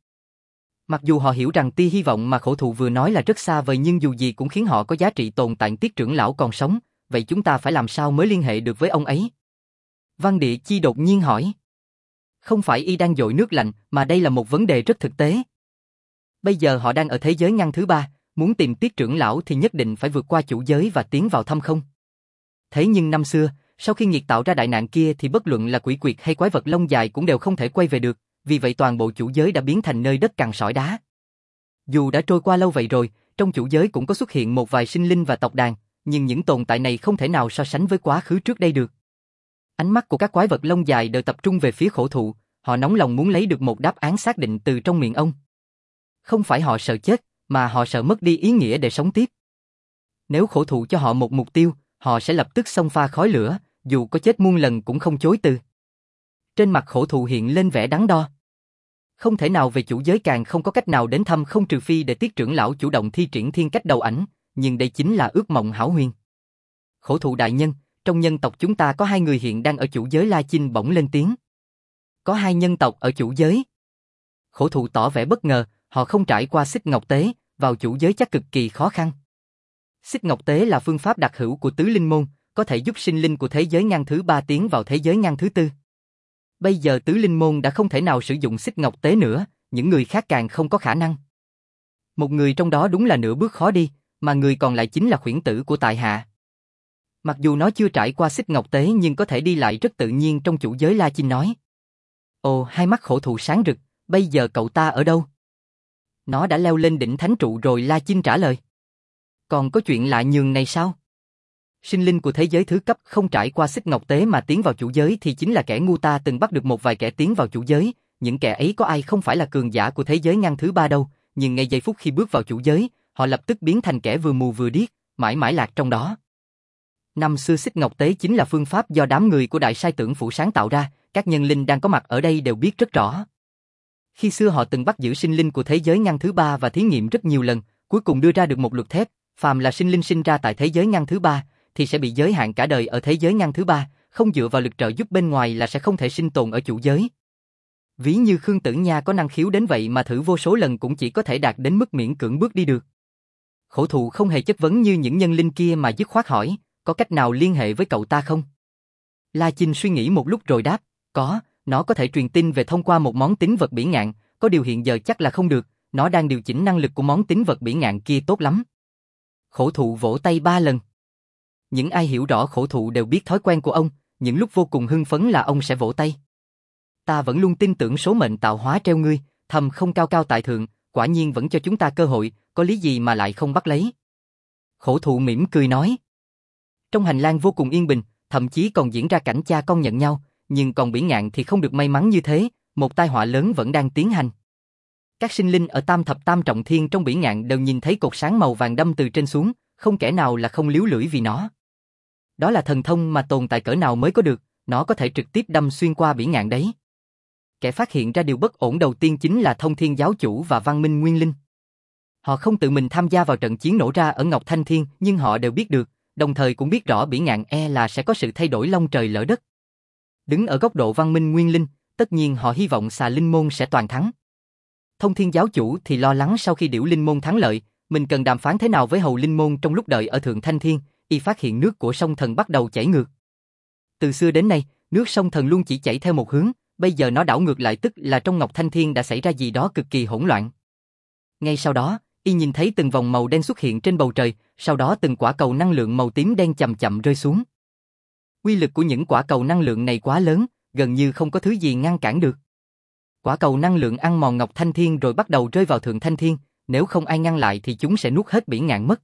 Mặc dù họ hiểu rằng tia hy vọng mà khổ thụ vừa nói là rất xa vời nhưng dù gì cũng khiến họ có giá trị tồn tại. Tiết trưởng lão còn sống, vậy chúng ta phải làm sao mới liên hệ được với ông ấy? Văn Địa Chi đột nhiên hỏi. Không phải y đang dội nước lạnh, mà đây là một vấn đề rất thực tế. Bây giờ họ đang ở thế giới ngăn thứ ba, muốn tìm Tiết trưởng lão thì nhất định phải vượt qua chủ giới và tiến vào Thâm không. Thế nhưng năm xưa, sau khi nghiệt tạo ra đại nạn kia thì bất luận là quỷ quyệt hay quái vật lông dài cũng đều không thể quay về được, vì vậy toàn bộ chủ giới đã biến thành nơi đất cằn sỏi đá. Dù đã trôi qua lâu vậy rồi, trong chủ giới cũng có xuất hiện một vài sinh linh và tộc đàn, nhưng những tồn tại này không thể nào so sánh với quá khứ trước đây được. Ánh mắt của các quái vật lông dài đều tập trung về phía khổ thụ, họ nóng lòng muốn lấy được một đáp án xác định từ trong miệng ông. Không phải họ sợ chết, mà họ sợ mất đi ý nghĩa để sống tiếp. Nếu khổ thụ cho họ một mục tiêu, họ sẽ lập tức xông pha khói lửa, dù có chết muôn lần cũng không chối từ. Trên mặt khổ thụ hiện lên vẻ đắn đo. Không thể nào về chủ giới, càng không có cách nào đến thăm, không trừ phi để Tiết trưởng lão chủ động thi triển thiên cách đầu ảnh, nhưng đây chính là ước mộng hão huyền. Khổ thụ đại nhân, trong nhân tộc chúng ta có 2 người hiện đang ở chủ giới. La Chinh bỗng lên tiếng. Có 2 nhân tộc ở chủ giới? Khổ thụ tỏ vẻ bất ngờ, họ không trải qua xích ngọc tế, vào chủ giới chắc cực kỳ khó khăn. Xích ngọc tế là phương pháp đặc hữu của tứ linh môn, có thể giúp sinh linh của thế giới ngang thứ 3 tiến vào thế giới ngang thứ 4. Bây giờ tứ linh môn đã không thể nào sử dụng xích ngọc tế nữa, những người khác càng không có khả năng. Một người trong đó đúng là nửa bước khó đi, mà người còn lại chính là khuyển tử của tại hạ. Mặc dù nó chưa trải qua xích ngọc tế nhưng có thể đi lại rất tự nhiên trong chủ giới. La Chinh nói. Ồ, hai mắt khổ thụ sáng rực, bây giờ cậu ta ở đâu? Nó đã leo lên đỉnh thánh trụ rồi. La Chinh trả lời. Còn có chuyện lạ nhường này sao? Sinh linh của thế giới thứ cấp không trải qua xích ngọc tế mà tiến vào chủ giới thì chính là kẻ ngu. Ta từng bắt được một vài kẻ tiến vào chủ giới, những kẻ ấy có ai không phải là cường giả của thế giới ngang thứ 3 đâu, nhưng ngay giây phút khi bước vào chủ giới, họ lập tức biến thành kẻ vừa mù vừa điếc, mãi mãi lạc trong đó. Năm xưa xích ngọc tế chính là phương pháp do đám người của Đại Sai Tưởng Phủ sáng tạo ra, các nhân linh đang có mặt ở đây đều biết rất rõ. Khi xưa họ từng bắt giữ sinh linh của thế giới ngang thứ 3 và thí nghiệm rất nhiều lần, cuối cùng đưa ra được một luật thép, phàm là sinh linh sinh ra tại thế giới ngang thứ 3 thì sẽ bị giới hạn cả đời ở thế giới ngang thứ 3, không dựa vào lực trợ giúp bên ngoài là sẽ không thể sinh tồn ở chủ giới. Ví như Khương Tử Nha có năng khiếu đến vậy mà thử vô số lần cũng chỉ có thể đạt đến mức miễn cưỡng bước đi được. Khổ thụ không hề chất vấn như những nhân linh kia mà dứt khoát hỏi, có cách nào liên hệ với cậu ta không? La Chinh suy nghĩ một lúc rồi đáp, có, nó có thể truyền tin về thông qua một món tín vật bỉ ngạn, có điều hiện giờ chắc là không được, nó đang điều chỉnh năng lực của món tín vật bỉ ngạn kia tốt lắm. Khổ thụ vỗ tay 3 lần. Những ai hiểu rõ khổ thụ đều biết thói quen của ông, những lúc vô cùng hưng phấn là ông sẽ vỗ tay. Ta vẫn luôn tin tưởng số mệnh tạo hóa treo ngươi, thầm không cao cao tại thượng, quả nhiên vẫn cho chúng ta cơ hội, có lý gì mà lại không bắt lấy. Khổ thụ mỉm cười nói. Trong hành lang vô cùng yên bình, thậm chí còn diễn ra cảnh cha con nhận nhau, nhưng còn bỉ ngạn thì không được may mắn như thế, một tai họa lớn vẫn đang tiến hành. Các sinh linh ở tam thập tam trọng thiên trong bỉ ngạn đều nhìn thấy cột sáng màu vàng đâm từ trên xuống, không kẻ nào là không líu lưỡi vì nó. Đó là thần thông mà tồn tại cỡ nào mới có được, nó có thể trực tiếp đâm xuyên qua bỉ ngạn đấy. Kẻ phát hiện ra điều bất ổn đầu tiên chính là Thông Thiên giáo chủ và Văn Minh Nguyên Linh. Họ không tự mình tham gia vào trận chiến nổ ra ở Ngọc Thanh Thiên, nhưng họ đều biết được, đồng thời cũng biết rõ bỉ ngạn là sẽ có sự thay đổi long trời lỡ đất. Đứng ở góc độ Văn Minh Nguyên Linh, tất nhiên họ hy vọng Xà Linh môn sẽ toàn thắng. Thông Thiên giáo chủ thì lo lắng sau khi Điểu Linh môn thắng lợi, mình cần đàm phán thế nào với Hầu Linh môn trong lúc đợi ở Thượng Thanh Thiên, y phát hiện nước của sông Thần bắt đầu chảy ngược. Từ xưa đến nay, nước sông Thần luôn chỉ chảy theo một hướng, bây giờ nó đảo ngược lại tức là trong Ngọc Thanh Thiên đã xảy ra gì đó cực kỳ hỗn loạn. Ngay sau đó, y nhìn thấy từng vòng màu đen xuất hiện trên bầu trời, sau đó từng quả cầu năng lượng màu tím đen chậm chậm rơi xuống. Uy lực của những quả cầu năng lượng này quá lớn, gần như không có thứ gì ngăn cản được. Quả cầu năng lượng ăn mòn Ngọc Thanh Thiên rồi bắt đầu rơi vào Thượng Thanh Thiên, nếu không ai ngăn lại thì chúng sẽ nuốt hết bỉ ngạn mất.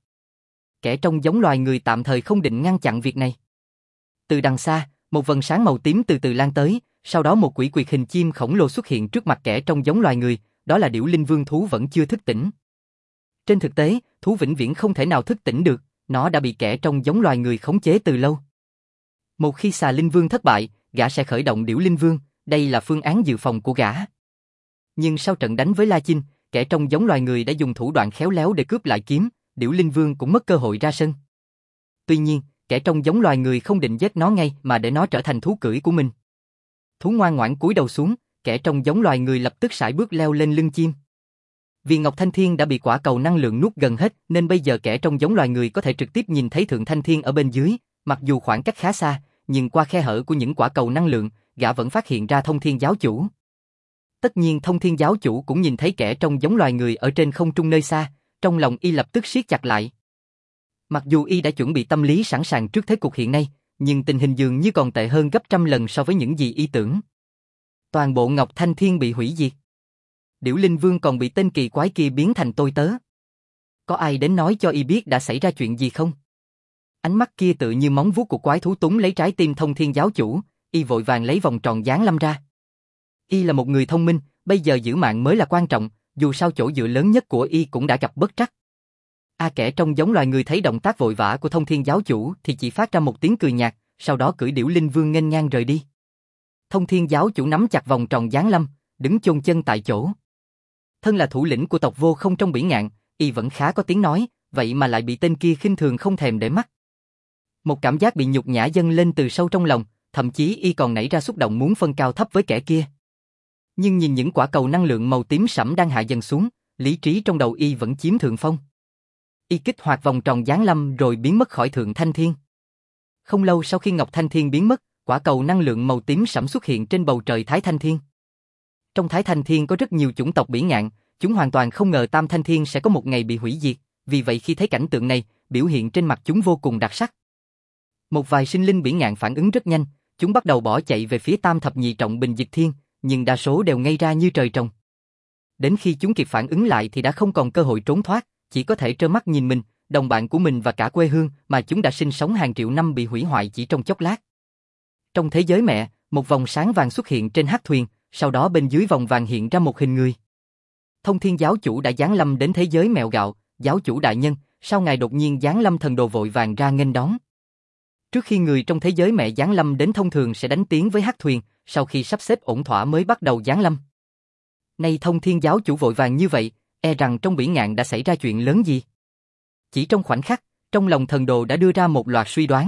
Kẻ trong giống loài người tạm thời không định ngăn chặn việc này. Từ đằng xa, một vầng sáng màu tím từ từ lan tới, sau đó một quỷ quyệt hình chim khổng lồ xuất hiện trước mặt kẻ trong giống loài người, đó là Điểu Linh Vương thú vẫn chưa thức tỉnh. Trên thực tế, thú vĩnh viễn không thể nào thức tỉnh được, nó đã bị kẻ trong giống loài người khống chế từ lâu. Một khi Xà Linh Vương thất bại, gã sẽ khởi động Điểu Linh Vương, đây là phương án dự phòng của gã. Nhưng sau trận đánh với La Chinh, kẻ trong giống loài người đã dùng thủ đoạn khéo léo để cướp lại kiếm, Điểu Linh Vương cũng mất cơ hội ra sân. Tuy nhiên, kẻ trong giống loài người không định giết nó ngay mà để nó trở thành thú cưỡi của mình. Thú ngoan ngoãn cúi đầu xuống, kẻ trong giống loài người lập tức sải bước leo lên lưng chim. Vì Ngọc Thanh Thiên đã bị quả cầu năng lượng nuốt gần hết, nên bây giờ kẻ trong giống loài người có thể trực tiếp nhìn thấy Thượng Thanh Thiên ở bên dưới, mặc dù khoảng cách khá xa, nhưng qua khe hở của những quả cầu năng lượng, gã vẫn phát hiện ra Thông Thiên giáo chủ. Tất nhiên Thông Thiên giáo chủ cũng nhìn thấy kẻ trong giống loài người ở trên không trung nơi xa, trong lòng y lập tức siết chặt lại. Mặc dù y đã chuẩn bị tâm lý sẵn sàng trước thế cục hiện nay, nhưng tình hình dường như còn tệ hơn gấp trăm lần so với những gì y tưởng. Toàn bộ Ngọc Thanh Thiên bị hủy diệt. Điểu Linh Vương còn bị tên kỳ quái kia biến thành tôi tớ. Có ai đến nói cho y biết đã xảy ra chuyện gì không? Ánh mắt kia tự như móng vuốt của quái thú túng lấy trái tim Thông Thiên giáo chủ, y vội vàng lấy vòng tròn giáng lâm ra. Y là một người thông minh, bây giờ giữ mạng mới là quan trọng, dù sao chỗ dựa lớn nhất của y cũng đã gặp bất trắc. Kẻ trông giống loài người thấy động tác vội vã của Thông Thiên giáo chủ thì chỉ phát ra một tiếng cười nhạt, sau đó cưỡi Điểu Linh Vương nghênh ngang rời đi. Thông Thiên giáo chủ nắm chặt vòng tròn giáng lâm, đứng chôn chân tại chỗ. Thân là thủ lĩnh của tộc Vô Không trong Bỉ Ngạn, y vẫn khá có tiếng nói, vậy mà lại bị tên kia khinh thường không thèm để mắt. Một cảm giác bị nhục nhã dâng lên từ sâu trong lòng, thậm chí y còn nảy ra xúc động muốn phân cao thấp với kẻ kia. Nhưng nhìn những quả cầu năng lượng màu tím sẫm đang hạ dần xuống, lý trí trong đầu y vẫn chiếm thượng phong. Y kích hoạt vòng tròn giáng lâm rồi biến mất khỏi Thượng Thanh Thiên. Không lâu sau khi Ngọc Thanh Thiên biến mất, quả cầu năng lượng màu tím sẫm xuất hiện trên bầu trời Thái Thanh Thiên. Trong Thái Thanh Thiên có rất nhiều chủng tộc Bỉ Ngạn, chúng hoàn toàn không ngờ Tam Thanh Thiên sẽ có một ngày bị hủy diệt, vì vậy khi thấy cảnh tượng này, biểu hiện trên mặt chúng vô cùng đặc sắc. Một vài sinh linh Bỉ Ngạn phản ứng rất nhanh, chúng bắt đầu bỏ chạy về phía Tam Thập Nhị Trọng Bình Dịch Thiên, nhưng đa số đều ngây ra như trời trồng. Đến khi chúng kịp phản ứng lại thì đã không còn cơ hội trốn thoát, chỉ có thể trơ mắt nhìn mình, đồng bạn của mình và cả quê hương mà chúng đã sinh sống hàng triệu năm bị hủy hoại chỉ trong chốc lát. Trong thế giới mẹ, một vòng sáng vàng xuất hiện trên hắc thuyền, sau đó bên dưới vòng vàng hiện ra một hình người. Thông Thiên giáo chủ đã giáng lâm đến thế giới mẹo gạo, giáo chủ đại nhân, sao ngài đột nhiên giáng lâm thần đồ vội vàng ra nghênh đón. Trước khi người trong thế giới mẹ giáng lâm đến thông thường sẽ đánh tiếng với hắc thuyền, sau khi sắp xếp ổn thỏa mới bắt đầu giáng lâm. Nay Thông Thiên giáo chủ vội vàng như vậy, e rằng trong Bỉ Ngạn đã xảy ra chuyện lớn gì. Chỉ trong khoảnh khắc, trong lòng thần đồ đã đưa ra một loạt suy đoán.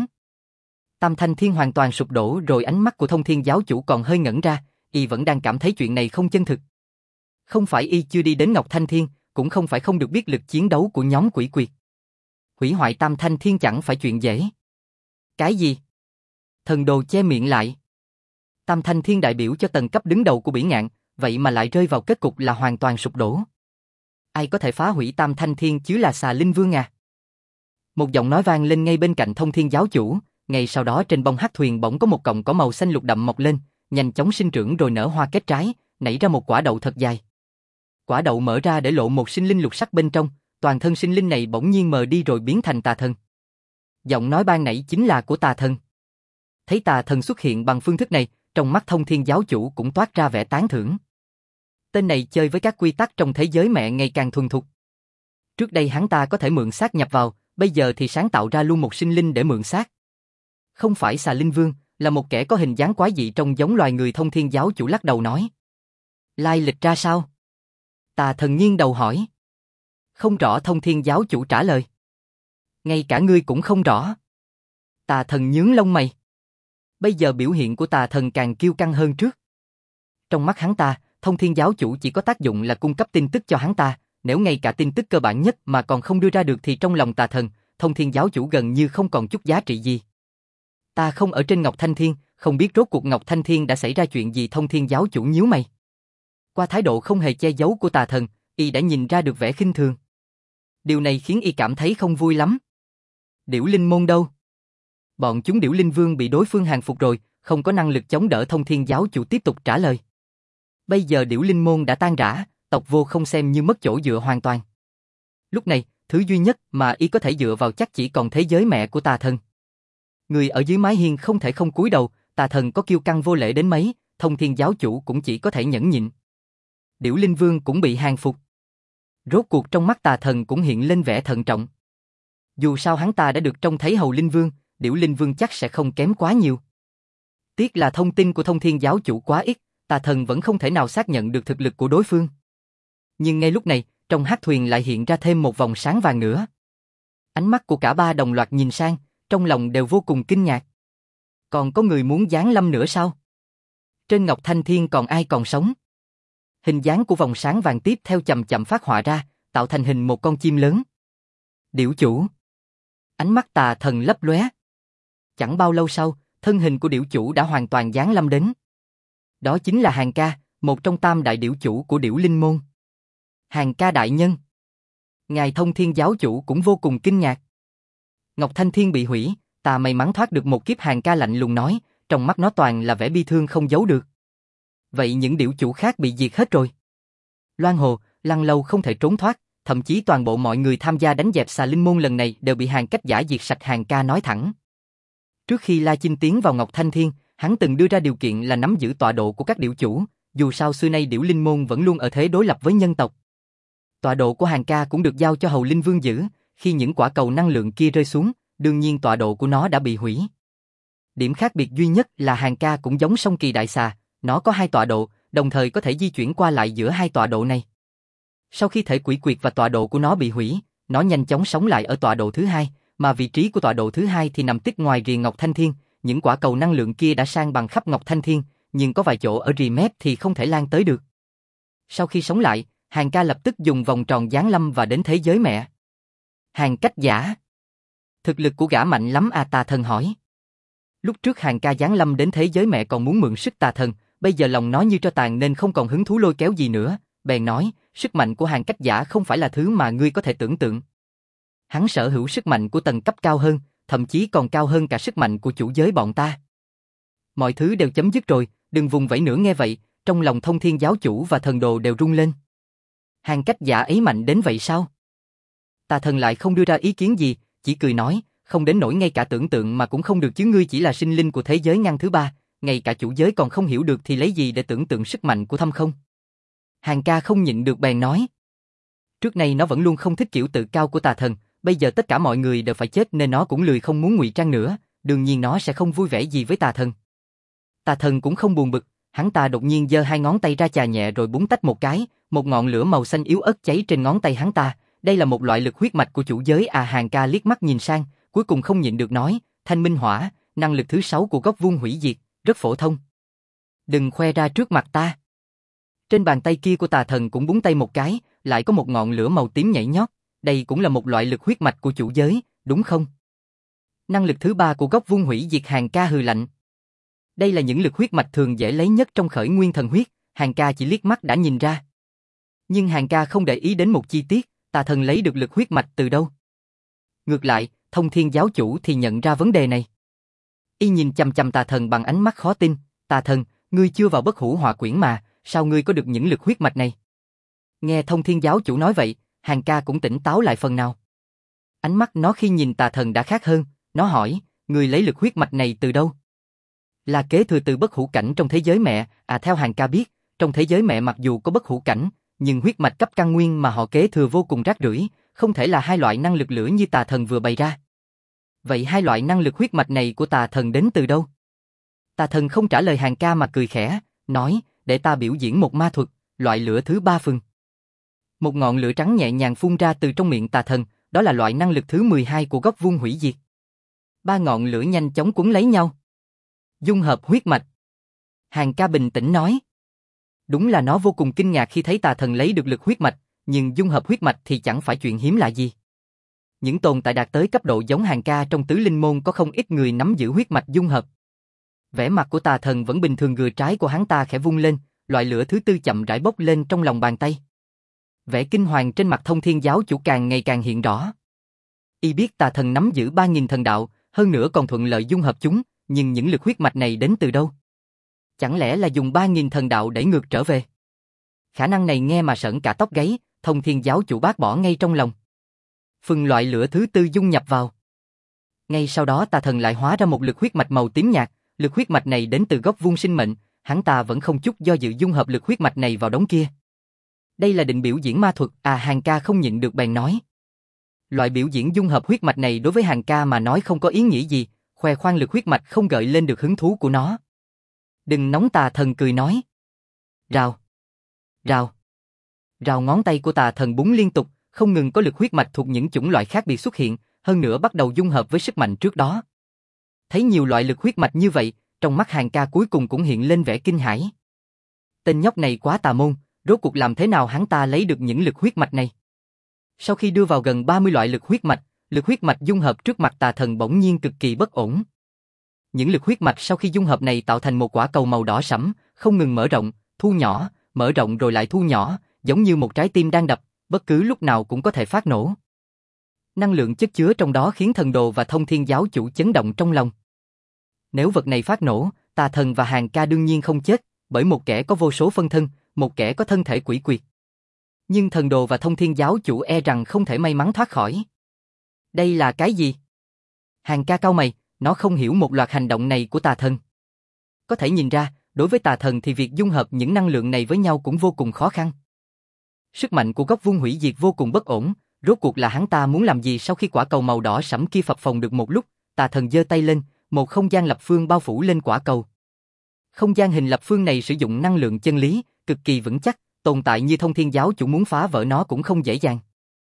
Tam Thanh Thiên hoàn toàn sụp đổ rồi, ánh mắt của Thông Thiên giáo chủ còn hơi ngẩn ra, y vẫn đang cảm thấy chuyện này không chân thực. Không phải y chưa đi đến Ngọc Thanh Thiên, cũng không phải không được biết lực chiến đấu của nhóm quỷ quyệt. Hủy hoại Tam Thanh Thiên chẳng phải chuyện dễ. Cái gì? Thần đồ che miệng lại. Tam Thanh Thiên đại biểu cho tầng cấp đứng đầu của Bỉ Ngạn, vậy mà lại rơi vào kết cục là hoàn toàn sụp đổ. Ai có thể phá hủy Tam Thanh Thiên chứ là Xà Linh Vương à? Một giọng nói vang lên ngay bên cạnh Thông Thiên giáo chủ, ngay sau đó trên bông hắc thuyền bỗng có một cọng cỏ màu xanh lục đậm mọc lên, nhanh chóng sinh trưởng rồi nở hoa kết trái, nảy ra một quả đậu thật dài. Quả đậu mở ra để lộ một sinh linh lục sắc bên trong, toàn thân sinh linh này bỗng nhiên mờ đi rồi biến thành tà thần. Giọng nói ban nãy chính là của tà thần. Thấy tà thần xuất hiện bằng phương thức này, trong mắt Thông Thiên giáo chủ cũng toát ra vẻ tán thưởng. Tên này chơi với các quy tắc trong thế giới mẹ ngày càng thuần thục. Trước đây hắn ta có thể mượn xác nhập vào, bây giờ thì sáng tạo ra luôn một sinh linh để mượn xác. Không phải Xà Linh Vương, là một kẻ có hình dáng quái dị trông giống loài người. Thông Thiên giáo chủ lắc đầu nói. Lai lịch ra sao? Tà thần nghiêng đầu hỏi. Không rõ. Thông Thiên giáo chủ trả lời. Ngay cả ngươi cũng không rõ. Tà thần nhướng lông mày. Bây giờ biểu hiện của tà thần càng kiêu căng hơn trước. Trong mắt hắn ta, Thông Thiên giáo chủ chỉ có tác dụng là cung cấp tin tức cho hắn ta, nếu ngay cả tin tức cơ bản nhất mà còn không đưa ra được thì trong lòng tà thần, Thông Thiên giáo chủ gần như không còn chút giá trị gì. Ta không ở trên Ngọc Thanh Thiên, không biết rốt cuộc Ngọc Thanh Thiên đã xảy ra chuyện gì. Thông Thiên giáo chủ nhíu mày. Qua thái độ không hề che giấu của tà thần, y đã nhìn ra được vẻ khinh thường. Điều này khiến y cảm thấy không vui lắm. Điểu Linh môn đâu? Bọn chúng Điểu Linh Vương bị đối phương hàng phục rồi, không có năng lực chống đỡ. Thông Thiên giáo chủ tiếp tục trả lời. Bây giờ Điểu Linh môn đã tan rã, tộc Vô Không xem như mất chỗ dựa hoàn toàn. Lúc này, thứ duy nhất mà y có thể dựa vào chắc chỉ còn thế giới mẹ của tà thần. Người ở dưới mái hiên không thể không cúi đầu, tà thần có kiêu căng vô lễ đến mấy, Thông Thiên giáo chủ cũng chỉ có thể nhẫn nhịn. Điểu Linh Vương cũng bị hàng phục. Rốt cuộc trong mắt tà thần cũng hiện lên vẻ thận trọng. Dù sao hắn ta đã được trông thấy Hầu Linh Vương, Điểu Linh Vương chắc sẽ không kém quá nhiều. Tiếc là thông tin của Thông Thiên giáo chủ quá ít, tà thần vẫn không thể nào xác nhận được thực lực của đối phương. Nhưng ngay lúc này, trong hắc thuyền lại hiện ra thêm một vòng sáng vàng nữa. Ánh mắt của cả ba đồng loạt nhìn sang, trong lòng đều vô cùng kinh ngạc. Còn có người muốn giáng lâm nữa sao? Trên Ngọc Thanh Thiên còn ai còn sống? Hình dáng của vòng sáng vàng tiếp theo chậm chậm phát họa ra, tạo thành hình một con chim lớn. Điểu chủ. Ánh mắt tà thần lấp lóe. Chẳng bao lâu sau, thân hình của điểu chủ đã hoàn toàn giáng lâm đến. Đó chính là Hàn Ca, một trong tam đại điểu chủ của Điểu Linh môn. Hàn Ca đại nhân. Ngài Thông Thiên giáo chủ cũng vô cùng kinh ngạc. Ngọc Thanh Thiên bị hủy, Ta may mắn thoát được một kiếp, Hàng ca lạnh lùng nói, trong mắt nó toàn là vẻ bi thương không giấu được. Vậy những điểu chủ khác bị diệt hết rồi? Loan Hồ, Lăng Lâu không thể trốn thoát, thậm chí toàn bộ mọi người tham gia đánh dẹp Xà Linh môn lần này đều bị Hàng Cách Giả diệt sạch, Hàng ca nói thẳng. Trước khi La Chinh tiến vào Ngọc Thanh Thiên, hắn từng đưa ra điều kiện là nắm giữ tọa độ của các điểu chủ, dù sao xưa nay điểu linh môn vẫn luôn ở thế đối lập với nhân tộc. Tọa độ của Hàng ca cũng được giao cho Hầu Linh Vương giữ, khi những quả cầu năng lượng kia rơi xuống, đương nhiên tọa độ của nó đã bị hủy. Điểm khác biệt duy nhất là Hàng ca cũng giống Song Kỳ Đại Xà, nó có 2 tọa độ, đồng thời có thể di chuyển qua lại giữa 2 tọa độ này. Sau khi thể quỷ quyệt và tọa độ của nó bị hủy, nó nhanh chóng sống lại ở tọa độ thứ 2, mà vị trí của tọa độ thứ 2 thì nằm tít ngoài rìa Ngọc Thanh Thiên, những quả cầu năng lượng kia đã san bằng khắp Ngọc Thanh Thiên, nhưng có vài chỗ ở rìa mép thì không thể lan tới được. Sau khi sống lại, Hàng ca lập tức dùng vòng tròn giáng lâm và đến thế giới mẹ. Hàng Cách Giả. Thực lực của gã mạnh lắm à, Tà Thần hỏi. Lúc trước Hàng ca giáng lâm đến thế giới mẹ còn muốn mượn sức Tà Thần, bây giờ lòng nó như tro tàn nên không còn hứng thú lôi kéo gì nữa, bèn nói, sức mạnh của Hàng Cách Giả không phải là thứ mà ngươi có thể tưởng tượng. Hắn sở hữu sức mạnh của tầng cấp cao hơn, thậm chí còn cao hơn cả sức mạnh của chủ giới bọn ta. Mọi thứ đều chấm dứt rồi, đừng vùng vẫy nữa. Nghe vậy, trong lòng Thông Thiên giáo chủ và thần đồ đều rung lên. Hàng Cách Giả ấy mạnh đến vậy sao? Tà Thần lại không đưa ra ý kiến gì, chỉ cười nói, không đến nỗi ngay cả tưởng tượng mà cũng không được chứ, ngươi chỉ là sinh linh của thế giới ngăn thứ 3, ngay cả chủ giới còn không hiểu được thì lấy gì để tưởng tượng sức mạnh của Thâm Không? Hàng ca không nhịn được bèn nói. Trước nay nó vẫn luôn không thích kiểu tự cao của Tà Thần, bây giờ tất cả mọi người đều phải chết nên nó cũng lười không muốn ngụy trang nữa, đương nhiên nó sẽ không vui vẻ gì với Tà Thần. Tà Thần cũng không buồn bực, hắn ta đột nhiên giơ 2 ngón tay ra chà nhẹ rồi búng tách một cái, một ngọn lửa màu xanh yếu ớt cháy trên ngón tay hắn ta, đây là một loại lực huyết mạch của chủ giới à. Hàng ca liếc mắt nhìn sang, cuối cùng không nhịn được nói, Thanh Minh Hỏa, năng lực thứ 6 của góc vuông hủy diệt, rất phổ thông. Đừng khoe ra trước mặt ta. Trên bàn tay kia của Tà Thần cũng búng tay một cái, lại có một ngọn lửa màu tím nhảy nhót, đây cũng là một loại lực huyết mạch của chủ giới, đúng không? Năng lực thứ 3 của góc vuông hủy diệt, Hàng ca hừ lạnh. Đây là những lực huyết mạch thường dễ lấy nhất trong khởi nguyên thần huyết, Hàng ca chỉ liếc mắt đã nhìn ra. Nhưng Hàng ca không để ý đến một chi tiết, Tà Thần lấy được lực huyết mạch từ đâu? Ngược lại, Thông Thiên giáo chủ thì nhận ra vấn đề này. Y nhìn chằm chằm Tà Thần bằng ánh mắt khó tin, Tà Thần, ngươi chưa vào Bất Hủ Hỏa Quyển mà, sao ngươi có được những lực huyết mạch này? Nghe Thông Thiên giáo chủ nói vậy, Hàng ca cũng tỉnh táo lại phần nào. Ánh mắt nó khi nhìn Tà Thần đã khác hơn, nó hỏi, ngươi lấy lực huyết mạch này từ đâu? Là kế thừa từ bất hủ cảnh trong thế giới mẹ, à. Theo Hàng ca biết, trong thế giới mẹ mặc dù có bất hủ cảnh, nhưng huyết mạch cấp căn nguyên mà họ kế thừa vô cùng rác rưởi, không thể là 2 loại năng lực lửa như Tà Thần vừa bày ra. Vậy 2 loại năng lực huyết mạch này của Tà Thần đến từ đâu? Tà Thần không trả lời Hàng ca mà cười khẽ, nói, để ta biểu diễn một ma thuật, loại lửa thứ 3 phần. Một ngọn lửa trắng nhẹ nhàng phun ra từ trong miệng Tà Thần, đó là loại năng lực thứ 12 của góc vuông hủy diệt. 3 ngọn lửa nhanh chóng quấn lấy nhau. Dung hợp huyết mạch. Hàng ca bình tĩnh nói. Đúng là nó vô cùng kinh ngạc khi thấy Tà Thần lấy được lực huyết mạch, nhưng dung hợp huyết mạch thì chẳng phải chuyện hiếm lạ gì. Những tồn tại đạt tới cấp độ giống Hàng ca trong tứ linh môn có không ít người nắm giữ huyết mạch dung hợp. Vẻ mặt của Tà Thần vẫn bình thường, gừa trái của hắn ta khẽ vung lên, loại lửa thứ 4 chậm rãi bốc lên trong lòng bàn tay. Vẻ kinh hoàng trên mặt Thông Thiên giáo chủ càng ngày càng hiện rõ. Y biết Tà Thần nắm giữ 3000 thần đạo, hơn nữa còn thuận lợi dung hợp chúng, nhưng những lực huyết mạch này đến từ đâu? Chẳng lẽ là dùng 3000 thần đạo đẩy ngược trở về? Khả năng này nghe mà sởn cả tóc gáy, Thông Thiên giáo chủ bác bỏ ngay trong lòng. Phần loại lửa thứ 4 dung nhập vào. Ngay sau đó Tà Thần lại hóa ra một lực huyết mạch màu tím nhạt, lực huyết mạch này đến từ góc vuông sinh mệnh, hắn ta vẫn không chút do dự dung hợp lực huyết mạch này vào đống kia. Đây là định biểu diễn ma thuật à. Hàng ca không nhịn được bèn nói. Loại biểu diễn dung hợp huyết mạch này đối với Hàng ca mà nói không có ý nghĩa gì, khoe khoang lực huyết mạch không gợi lên được hứng thú của nó. Đừng nóng, Tà Thần cười nói. Rào, rào, rào, ngón tay của Tà Thần búng liên tục, không ngừng có lực huyết mạch thuộc những chủng loại khác biệt xuất hiện, hơn nữa bắt đầu dung hợp với sức mạnh trước đó. Thấy nhiều loại lực huyết mạch như vậy, trong mắt Hàng ca cuối cùng cũng hiện lên vẻ kinh hãi. Tên nhóc này quá tà môn, rốt cuộc làm thế nào hắn ta lấy được những lực huyết mạch này? Sau khi đưa vào gần 30 loại lực huyết mạch dung hợp trước mặt Tà Thần bỗng nhiên cực kỳ bất ổn. Những lực huyết mạch sau khi dung hợp này tạo thành một quả cầu màu đỏ sẫm, không ngừng mở rộng, thu nhỏ, mở rộng rồi lại thu nhỏ, giống như một trái tim đang đập, bất cứ lúc nào cũng có thể phát nổ. Năng lượng chất chứa trong đó khiến thần đồ và thông thiên giáo chủ chấn động trong lòng. Nếu vật này phát nổ, Tà Thần và Hàng Ca đương nhiên không chết, bởi một kẻ có vô số phân thân, một kẻ có thân thể quỷ quyệt. Nhưng thần đồ và thông thiên giáo chủ e rằng không thể may mắn thoát khỏi. Đây là cái gì? Hàng Ca cau mày, nó không hiểu một loạt hành động này của Tà Thần. Có thể nhìn ra, đối với Tà Thần thì việc dung hợp những năng lượng này với nhau cũng vô cùng khó khăn. Sức mạnh của góc vuông hủy diệt vô cùng bất ổn, rốt cuộc là hắn ta muốn làm gì? Sau khi quả cầu màu đỏ sẫm kia phập phồng được một lúc, Tà Thần giơ tay lên, một không gian lập phương bao phủ lên quả cầu. Không gian hình lập phương này sử dụng năng lượng chân lý, cực kỳ vững chắc, tồn tại như thông thiên giáo chủ muốn phá vỡ nó cũng không dễ dàng.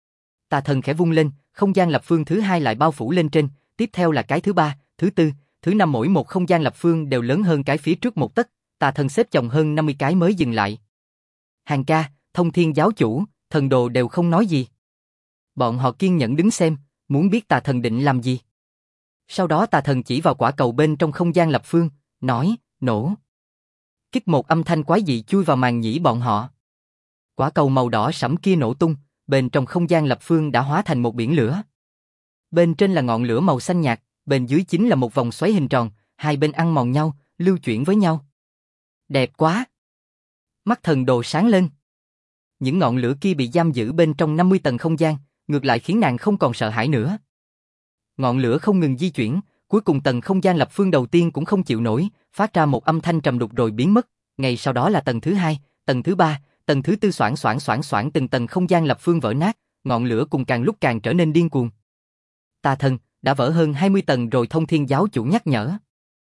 Tà Thần khẽ vung lên, không gian lập phương thứ hai lại bao phủ lên trên, tiếp theo là cái thứ ba, thứ tư, thứ năm, mỗi một không gian lập phương đều lớn hơn cái phía trước một tấc. Tà Thần xếp chồng hơn 50 cái mới dừng lại. Hàng Ca, thông thiên giáo chủ, thần đồ đều không nói gì. Bọn họ kiên nhẫn đứng xem, muốn biết Tà Thần định làm gì. Sau đó Tà Thần chỉ vào quả cầu bên trong không gian lập phương, nói, nổ. Kích một âm thanh quái dị chui vào màng nhĩ bọn họ. Quả cầu màu đỏ sẫm kia nổ tung, bên trong không gian lập phương đã hóa thành một biển lửa. Bên trên là ngọn lửa màu xanh nhạt, bên dưới chính là một vòng xoáy hình tròn, hai bên ăn mòn nhau, lưu chuyển với nhau. Đẹp quá! Mắt thần đồ sáng lên. Những ngọn lửa kia bị giam giữ bên trong 50 tầng không gian, ngược lại khiến nàng không còn sợ hãi nữa. Ngọn lửa không ngừng di chuyển, cuối cùng tầng không gian lập phương đầu tiên cũng không chịu nổi, phát ra một âm thanh trầm đục rồi biến mất. Ngay sau đó là tầng thứ hai, tầng thứ ba, tầng thứ tư, xoảng xoảng xoảng xoảng, từng tầng không gian lập phương vỡ nát, ngọn lửa cùng càng lúc càng trở nên điên cuồng. Tà Thần, đã vỡ hơn 20 tầng rồi, thông thiên giáo chủ nhắc nhở.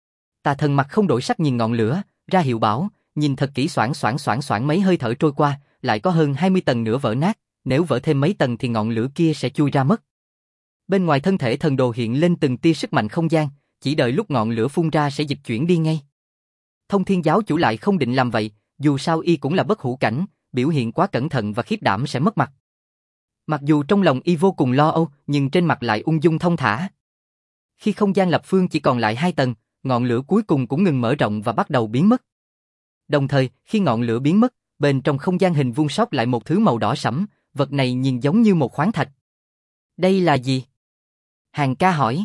Tà Thần mặt không đổi sắc nhìn ngọn lửa, ra hiệu bảo, nhìn thật kỹ. Xoảng xoảng xoảng xoảng, mấy hơi thở trôi qua, lại có hơn 20 tầng nữa vỡ nát, nếu vỡ thêm mấy tầng thì ngọn lửa kia sẽ chui ra mất. Bên ngoài thân thể thần đồ hiện lên từng tia sức mạnh không gian, chỉ đợi lúc ngọn lửa phun ra sẽ dịch chuyển đi ngay. Thông thiên giáo chủ lại không định làm vậy, dù sao y cũng là bất hủ cảnh, biểu hiện quá cẩn thận và khiếp đảm sẽ mất mặt. Mặc dù trong lòng y vô cùng lo âu, nhưng trên mặt lại ung dung thong thả. Khi không gian lập phương chỉ còn lại 2 tầng, ngọn lửa cuối cùng cũng ngừng mở rộng và bắt đầu biến mất. Đồng thời, khi ngọn lửa biến mất, bên trong không gian hình vuông sót lại một thứ màu đỏ sẫm, vật này nhìn giống như một khoáng thạch. Đây là gì? Hàng Ca hỏi.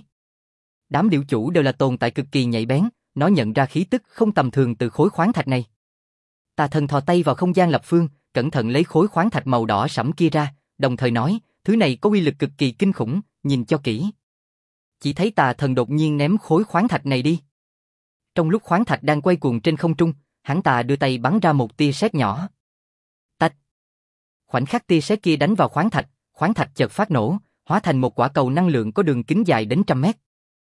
Đám điểu chủ đều là tồn tại cực kỳ nhạy bén, nó nhận ra khí tức không tầm thường từ khối khoáng thạch này. Tà Thần thò tay vào không gian lập phương, cẩn thận lấy khối khoáng thạch màu đỏ sẫm kia ra, đồng thời nói, thứ này có uy lực cực kỳ kinh khủng, nhìn cho kỹ. Chỉ thấy Tà Thần đột nhiên ném khối khoáng thạch này đi. Trong lúc khoáng thạch đang quay cuồng trên không trung, hắn ta đưa tay bắn ra một tia sét nhỏ. Tạch. Khoảnh khắc tia sét kia đánh vào khoáng thạch chợt phát nổ, hóa thành một quả cầu năng lượng có đường kính dài đến 100 mét.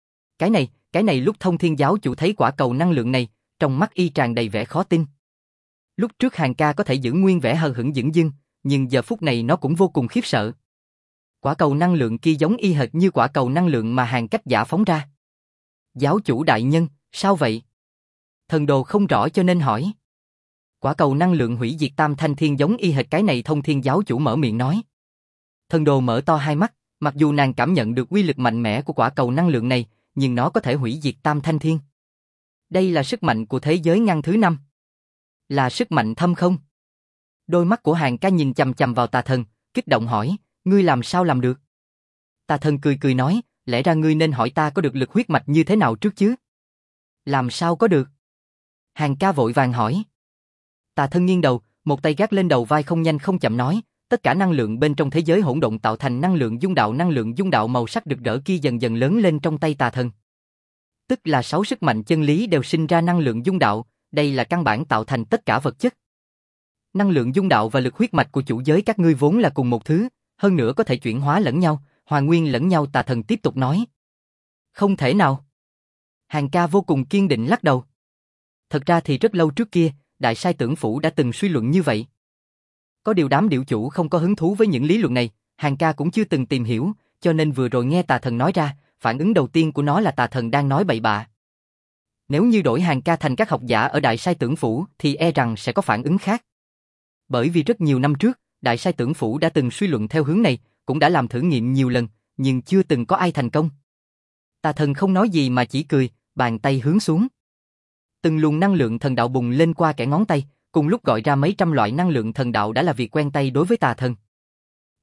Cái này lúc thông thiên giáo chủ thấy quả cầu năng lượng này, trong mắt y tràn đầy vẻ khó tin. Lúc trước Hàng Ca có thể giữ nguyên vẻ hờ hững dửng dưng, nhưng giờ phút này nó cũng vô cùng khiếp sợ. Quả cầu năng lượng kia giống y hệt như quả cầu năng lượng mà Hàng Cách Giả phóng ra. Giáo chủ đại nhân, sao vậy? Thần đồ không rõ cho nên hỏi. Quả cầu năng lượng hủy diệt tam thanh thiên giống y hệt cái này, thông thiên giáo chủ mở miệng nói. Thần đồ mở to hai mắt, mặc dù nàng cảm nhận được uy lực mạnh mẽ của quả cầu năng lượng này, nhưng nó có thể hủy diệt tam thanh thiên. Đây là sức mạnh của thế giới ngăn thứ 5. Là sức mạnh thâm không? Đôi mắt của Hàng Ca nhìn chằm chằm vào Tà Thần, kích động hỏi, ngươi làm sao làm được? Tà Thần cười cười nói, lẽ ra ngươi nên hỏi ta có được lực huyết mạch như thế nào trước chứ? Làm sao có được? Hàng Ca vội vàng hỏi. Tà Thần nghiêng đầu, một tay gác lên đầu vai, không nhanh không chậm nói, tất cả năng lượng bên trong thế giới hỗn độn tạo thành năng lượng dung đạo màu sắc rực rỡ kia dần dần lớn lên trong tay Tà Thần. Tức là 6 sức mạnh chân lý đều sinh ra năng lượng dung đạo, đây là căn bản tạo thành tất cả vật chất. Năng lượng dung đạo và lực huyết mạch của chủ giới các ngươi vốn là cùng một thứ, hơn nữa có thể chuyển hóa lẫn nhau, hoàn nguyên lẫn nhau. Tà Thần tiếp tục nói. Không thể nào. Hàng Ca vô cùng kiên định lắc đầu. Thật ra thì rất lâu trước kia, Đại Sai Tưởng Phủ đã từng suy luận như vậy. Có điều đám điểu chủ không có hứng thú với những lý luận này, Hàng Ca cũng chưa từng tìm hiểu, cho nên vừa rồi nghe Tà Thần nói ra, phản ứng đầu tiên của nó là Tà Thần đang nói bậy bạ. Nếu như đổi Hàng Ca thành các học giả ở Đại Sai Tưởng Phủ thì e rằng sẽ có phản ứng khác. Bởi vì rất nhiều năm trước, Đại Sai Tưởng Phủ đã từng suy luận theo hướng này, cũng đã làm thử nghiệm nhiều lần, nhưng chưa từng có ai thành công. Tà Thần không nói gì mà chỉ cười, bàn tay hướng xuống. Từng luồng năng lượng thần đạo bùng lên qua kẽ ngón tay, cùng lúc gọi ra mấy trăm loại năng lượng thần đạo đã là việc quen tay đối với Tà Thần.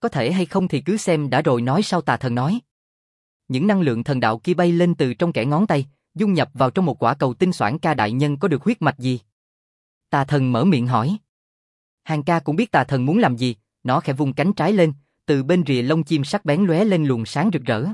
có thể hay không thì cứ xem đã rồi nói sau, tà thần nói. Những năng lượng thần đạo kia bay lên từ trong kẽ ngón tay, dung nhập vào trong một quả cầu tinh xoảng. Ca đại nhân có được huyết mạch gì? Tà thần mở miệng hỏi. Hàng ca cũng biết tà thần muốn làm gì, nó khẽ vung cánh trái lên, từ bên rìa lông chim sắc bén lóe lên luồng sáng rực rỡ.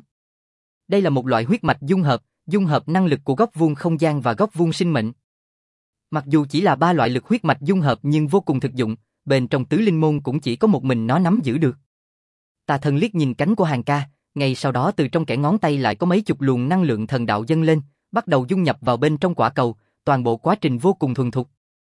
Đây là một loại huyết mạch dung hợp năng lực của góc vuông không gian và góc vuông sinh mệnh. Mặc dù chỉ là 3 loại lực huyết mạch dung hợp nhưng vô cùng thực dụng, bên trong tứ linh môn cũng chỉ có một mình nó nắm giữ được. Tà thần liếc nhìn cánh của hàng ca, ngay sau đó từ trong kẽ ngón tay lại có mấy chục luồng năng lượng thần đạo dâng lên, bắt đầu dung nhập vào bên trong quả cầu, toàn bộ quá trình vô cùng thuần thục.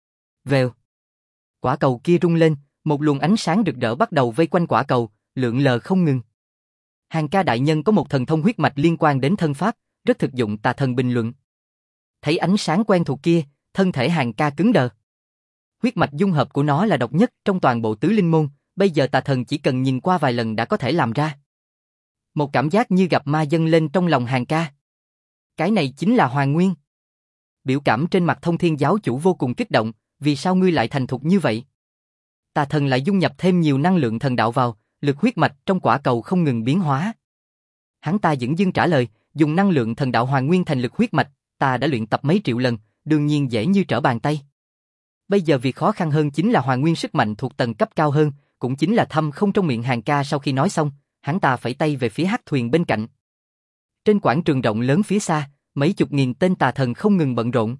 Vèo. Quả cầu kia rung lên, một luồng ánh sáng rực rỡ bắt đầu vây quanh quả cầu, lượn lờ không ngừng. Hàng ca đại nhân có một thần thông huyết mạch liên quan đến thân pháp, rất thực dụng, tà thần bình luận. Thấy ánh sáng quen thuộc kia, thân thể hàng ca cứng đờ. Huyết mạch dung hợp của nó là độc nhất trong toàn bộ tứ linh môn, bây giờ tà thần chỉ cần nhìn qua vài lần đã có thể làm ra. Một cảm giác như gặp ma dâng lên trong lòng hàng ca. Cái này chính là Hoàn Nguyên. Biểu cảm trên mặt Thông Thiên giáo chủ vô cùng kích động, vì sao ngươi lại thành thục như vậy? Tà thần lại dung nhập thêm nhiều năng lượng thần đạo vào, lực huyết mạch trong quả cầu không ngừng biến hóa. Hắn ta dửng dưng trả lời, dùng năng lượng thần đạo Hoàn Nguyên thành lực huyết mạch, ta đã luyện tập mấy triệu lần, đương nhiên dễ như trở bàn tay. Bây giờ việc khó khăn hơn chính là Hoàn Nguyên sức mạnh thuộc tầng cấp cao hơn, cũng chính là thâm không. Trong miệng hàng ca sau khi nói xong, hắn ta phẩy tay về phía hắc thuyền bên cạnh. Trên quảng trường rộng lớn phía xa, mấy chục nghìn tên tà thần không ngừng bận rộn.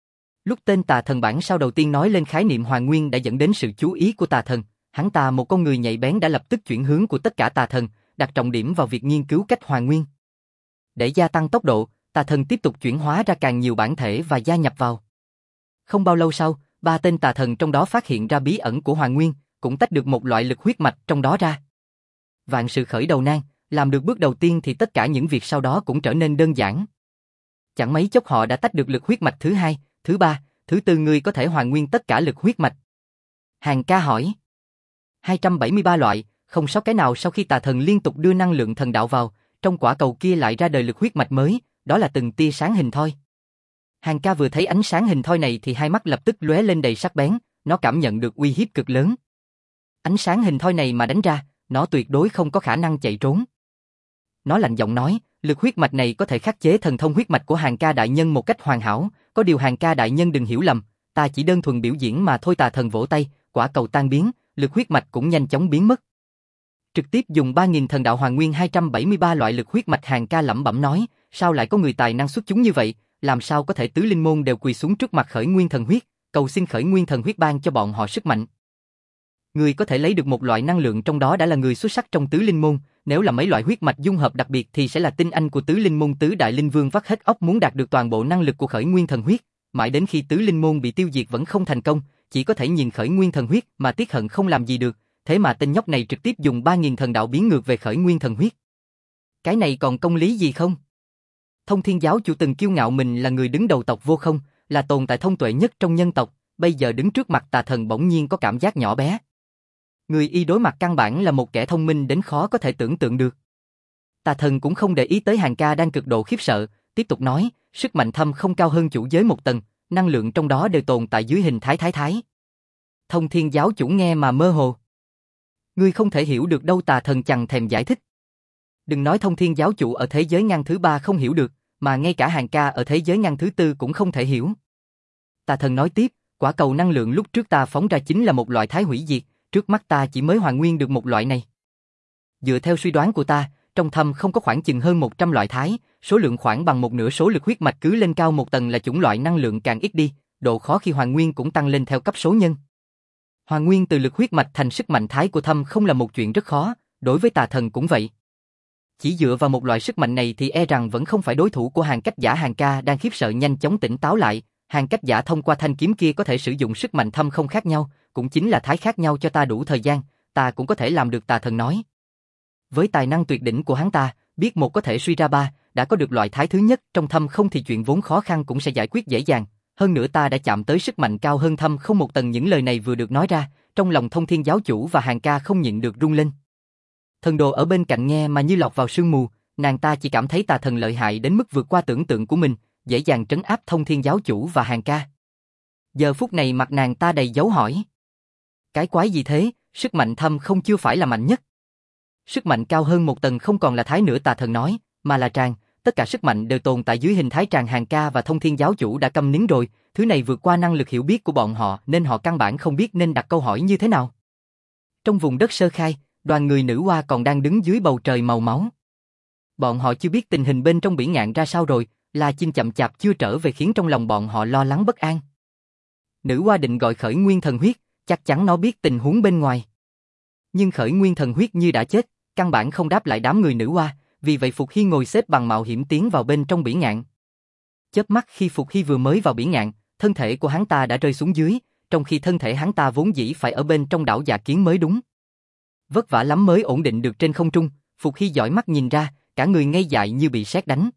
Lúc tên tà thần bản sao đầu tiên nói lên khái niệm Hoàn Nguyên đã dẫn đến sự chú ý của tà thần, hắn ta một con người nhạy bén đã lập tức chuyển hướng của tất cả tà thần, đặt trọng điểm vào việc nghiên cứu cách Hoàn Nguyên. Để gia tăng tốc độ, tà thần tiếp tục chuyển hóa ra càng nhiều bản thể và gia nhập vào. Không bao lâu sau, 3 tên tà thần trong đó phát hiện ra bí ẩn của Hoàn Nguyên, cũng tách được một loại lực huyết mạch trong đó ra. Vạn sự khởi đầu nan, làm được bước đầu tiên thì tất cả những việc sau đó cũng trở nên đơn giản. Chẳng mấy chốc họ đã tách được lực huyết mạch thứ 2, thứ 3, thứ 4. Ngươi có thể hoàn nguyên tất cả lực huyết mạch? Hàng ca hỏi. 273 loại, không sót cái nào. Sau khi tà thần liên tục đưa năng lượng thần đạo vào, trong quả cầu kia lại ra đời lực huyết mạch mới, đó là từng tia sáng hình thoi. Hàng ca vừa thấy ánh sáng hình thoi này thì hai mắt lập tức lóe lên đầy sắc bén, nó cảm nhận được uy hiếp cực lớn. Ánh sáng hình thoi này mà đánh ra, nó tuyệt đối không có khả năng chạy trốn. Nó lạnh giọng nói, lực huyết mạch này có thể khắc chế thần thông huyết mạch của Hàng ca đại nhân một cách hoàn hảo, có điều Hàng ca đại nhân đừng hiểu lầm, ta chỉ đơn thuần biểu diễn mà thôi. Tà thần vỗ tay, quả cầu tan biến, lực huyết mạch cũng nhanh chóng biến mất. Trực tiếp dùng 3.000 thần đạo hoàn nguyên 273 loại lực huyết mạch. Hàng ca lẩm bẩm nói, sao lại có người tài năng xuất chúng như vậy, làm sao có thể tứ linh môn đều quỳ xuống trước mặt khởi nguyên thần huyết, cầu xin khởi nguyên thần huyết ban cho bọn họ sức mạnh. Người có thể lấy được một loại năng lượng trong đó đã là người xuất sắc trong tứ linh môn, nếu là mấy loại huyết mạch dung hợp đặc biệt thì sẽ là tinh anh của tứ linh môn. Tứ đại linh vương vắt hết óc muốn đạt được toàn bộ năng lực của khởi nguyên thần huyết, mãi đến khi tứ linh môn bị tiêu diệt vẫn không thành công, chỉ có thể nhìn khởi nguyên thần huyết mà tiếc hận không làm gì được, thế mà tên nhóc này trực tiếp dùng 3.000 thần đạo biến ngược về khởi nguyên thần huyết. Cái này còn công lý gì không? Thông Thiên giáo chủ từng kiêu ngạo mình là người đứng đầu tộc Vô Không, là tồn tại thông tuệ nhất trong nhân tộc, bây giờ đứng trước mặt tà thần bỗng nhiên có cảm giác nhỏ bé. Người y đối mặt căn bản là một kẻ thông minh đến khó có thể tưởng tượng được. Tà thần cũng không để ý tới Hàng ca đang cực độ khiếp sợ, tiếp tục nói, sức mạnh thâm không cao hơn chủ giới một tầng, năng lượng trong đó đều tồn tại dưới hình thái. Thông Thiên giáo chủ nghe mà mơ hồ. Ngươi không thể hiểu được đâu. Tà thần chẳng thèm giải thích. Đừng nói Thông Thiên giáo chủ ở thế giới ngăn thứ 3 không hiểu được, mà ngay cả Hàng ca ở thế giới ngăn thứ 4 cũng không thể hiểu. Tà thần nói tiếp, quả cầu năng lượng lúc trước ta phóng ra chính là một loại thái hủy diệt, trước mắt ta chỉ mới hoàn nguyên được một loại này. Dựa theo suy đoán của ta, trong thâm không có khoảng chừng hơn 100 loại thái, số lượng khoảng bằng một nửa số lực huyết mạch. Cứ lên cao một tầng là chủng loại năng lượng càng ít đi, độ khó khi hoàn nguyên cũng tăng lên theo cấp số nhân. Hoàn nguyên từ lực huyết mạch thành sức mạnh thái của thâm không là một chuyện rất khó, đối với tà thần cũng vậy. Chỉ dựa vào một loại sức mạnh này thì e rằng vẫn không phải đối thủ của Hàng cách giả. Hàng ca đang khiếp sợ nhanh chóng tỉnh táo lại, Hàng cách giả thông qua thanh kiếm kia có thể sử dụng sức mạnh thâm không khác nhau, cũng chính là thái khác nhau. Cho ta đủ thời gian, ta cũng có thể làm được. Tà thần nói. Với tài năng tuyệt đỉnh của hắn ta, biết một có thể suy ra ba, đã có được loại thái thứ nhất trong thâm không thì chuyện vốn khó khăn cũng sẽ giải quyết dễ dàng. Hơn nữa ta đã chạm tới sức mạnh cao hơn thâm không một tầng. Những lời này vừa được nói ra, trong lòng Thông Thiên giáo chủ và Hàng ca không nhịn được rung lên. Thần đồ ở bên cạnh nghe mà như lọt vào sương mù, nàng ta chỉ cảm thấy tà thần lợi hại đến mức vượt qua tưởng tượng của mình, dễ dàng trấn áp Thông Thiên giáo chủ và Hàng ca. Giờ phút này mặt nàng ta đầy dấu hỏi. Cái quái gì thế, sức mạnh thâm không chưa phải là mạnh nhất. Sức mạnh cao hơn một tầng không còn là Thái nữa tà thần nói, mà là tràng, tất cả sức mạnh đều tồn tại dưới hình thái tràng Hàng Ca và Thông Thiên giáo chủ đã câm nín rồi, thứ này vượt qua năng lực hiểu biết của bọn họ nên họ căn bản không biết nên đặt câu hỏi như thế nào. Trong vùng đất sơ khai, đoàn người nữ hoa còn đang đứng dưới bầu trời màu máu. Bọn họ chưa biết tình hình bên trong biển ngạn ra sao rồi, La Chinh chậm chạp chưa trở về khiến trong lòng bọn họ lo lắng bất an. Nữ hoa định gọi khởi nguyên thần huyết, chắc chắn nó biết tình huống bên ngoài. Nhưng khởi nguyên thần huyết như đã chết, căn bản không đáp lại đám người nữ hoa, vì vậy Phục Hy ngồi xếp bằng mạo hiểm tiến vào bên trong biển ngạn. Chớp mắt khi Phục Hy vừa mới vào biển ngạn, thân thể của hắn ta đã rơi xuống dưới, trong khi thân thể hắn ta vốn dĩ phải ở bên trong đảo Dạ Kiến mới đúng. Vất vả lắm mới ổn định được trên không trung, Phục Hy dõi mắt nhìn ra, cả người ngây dại như bị sét đánh.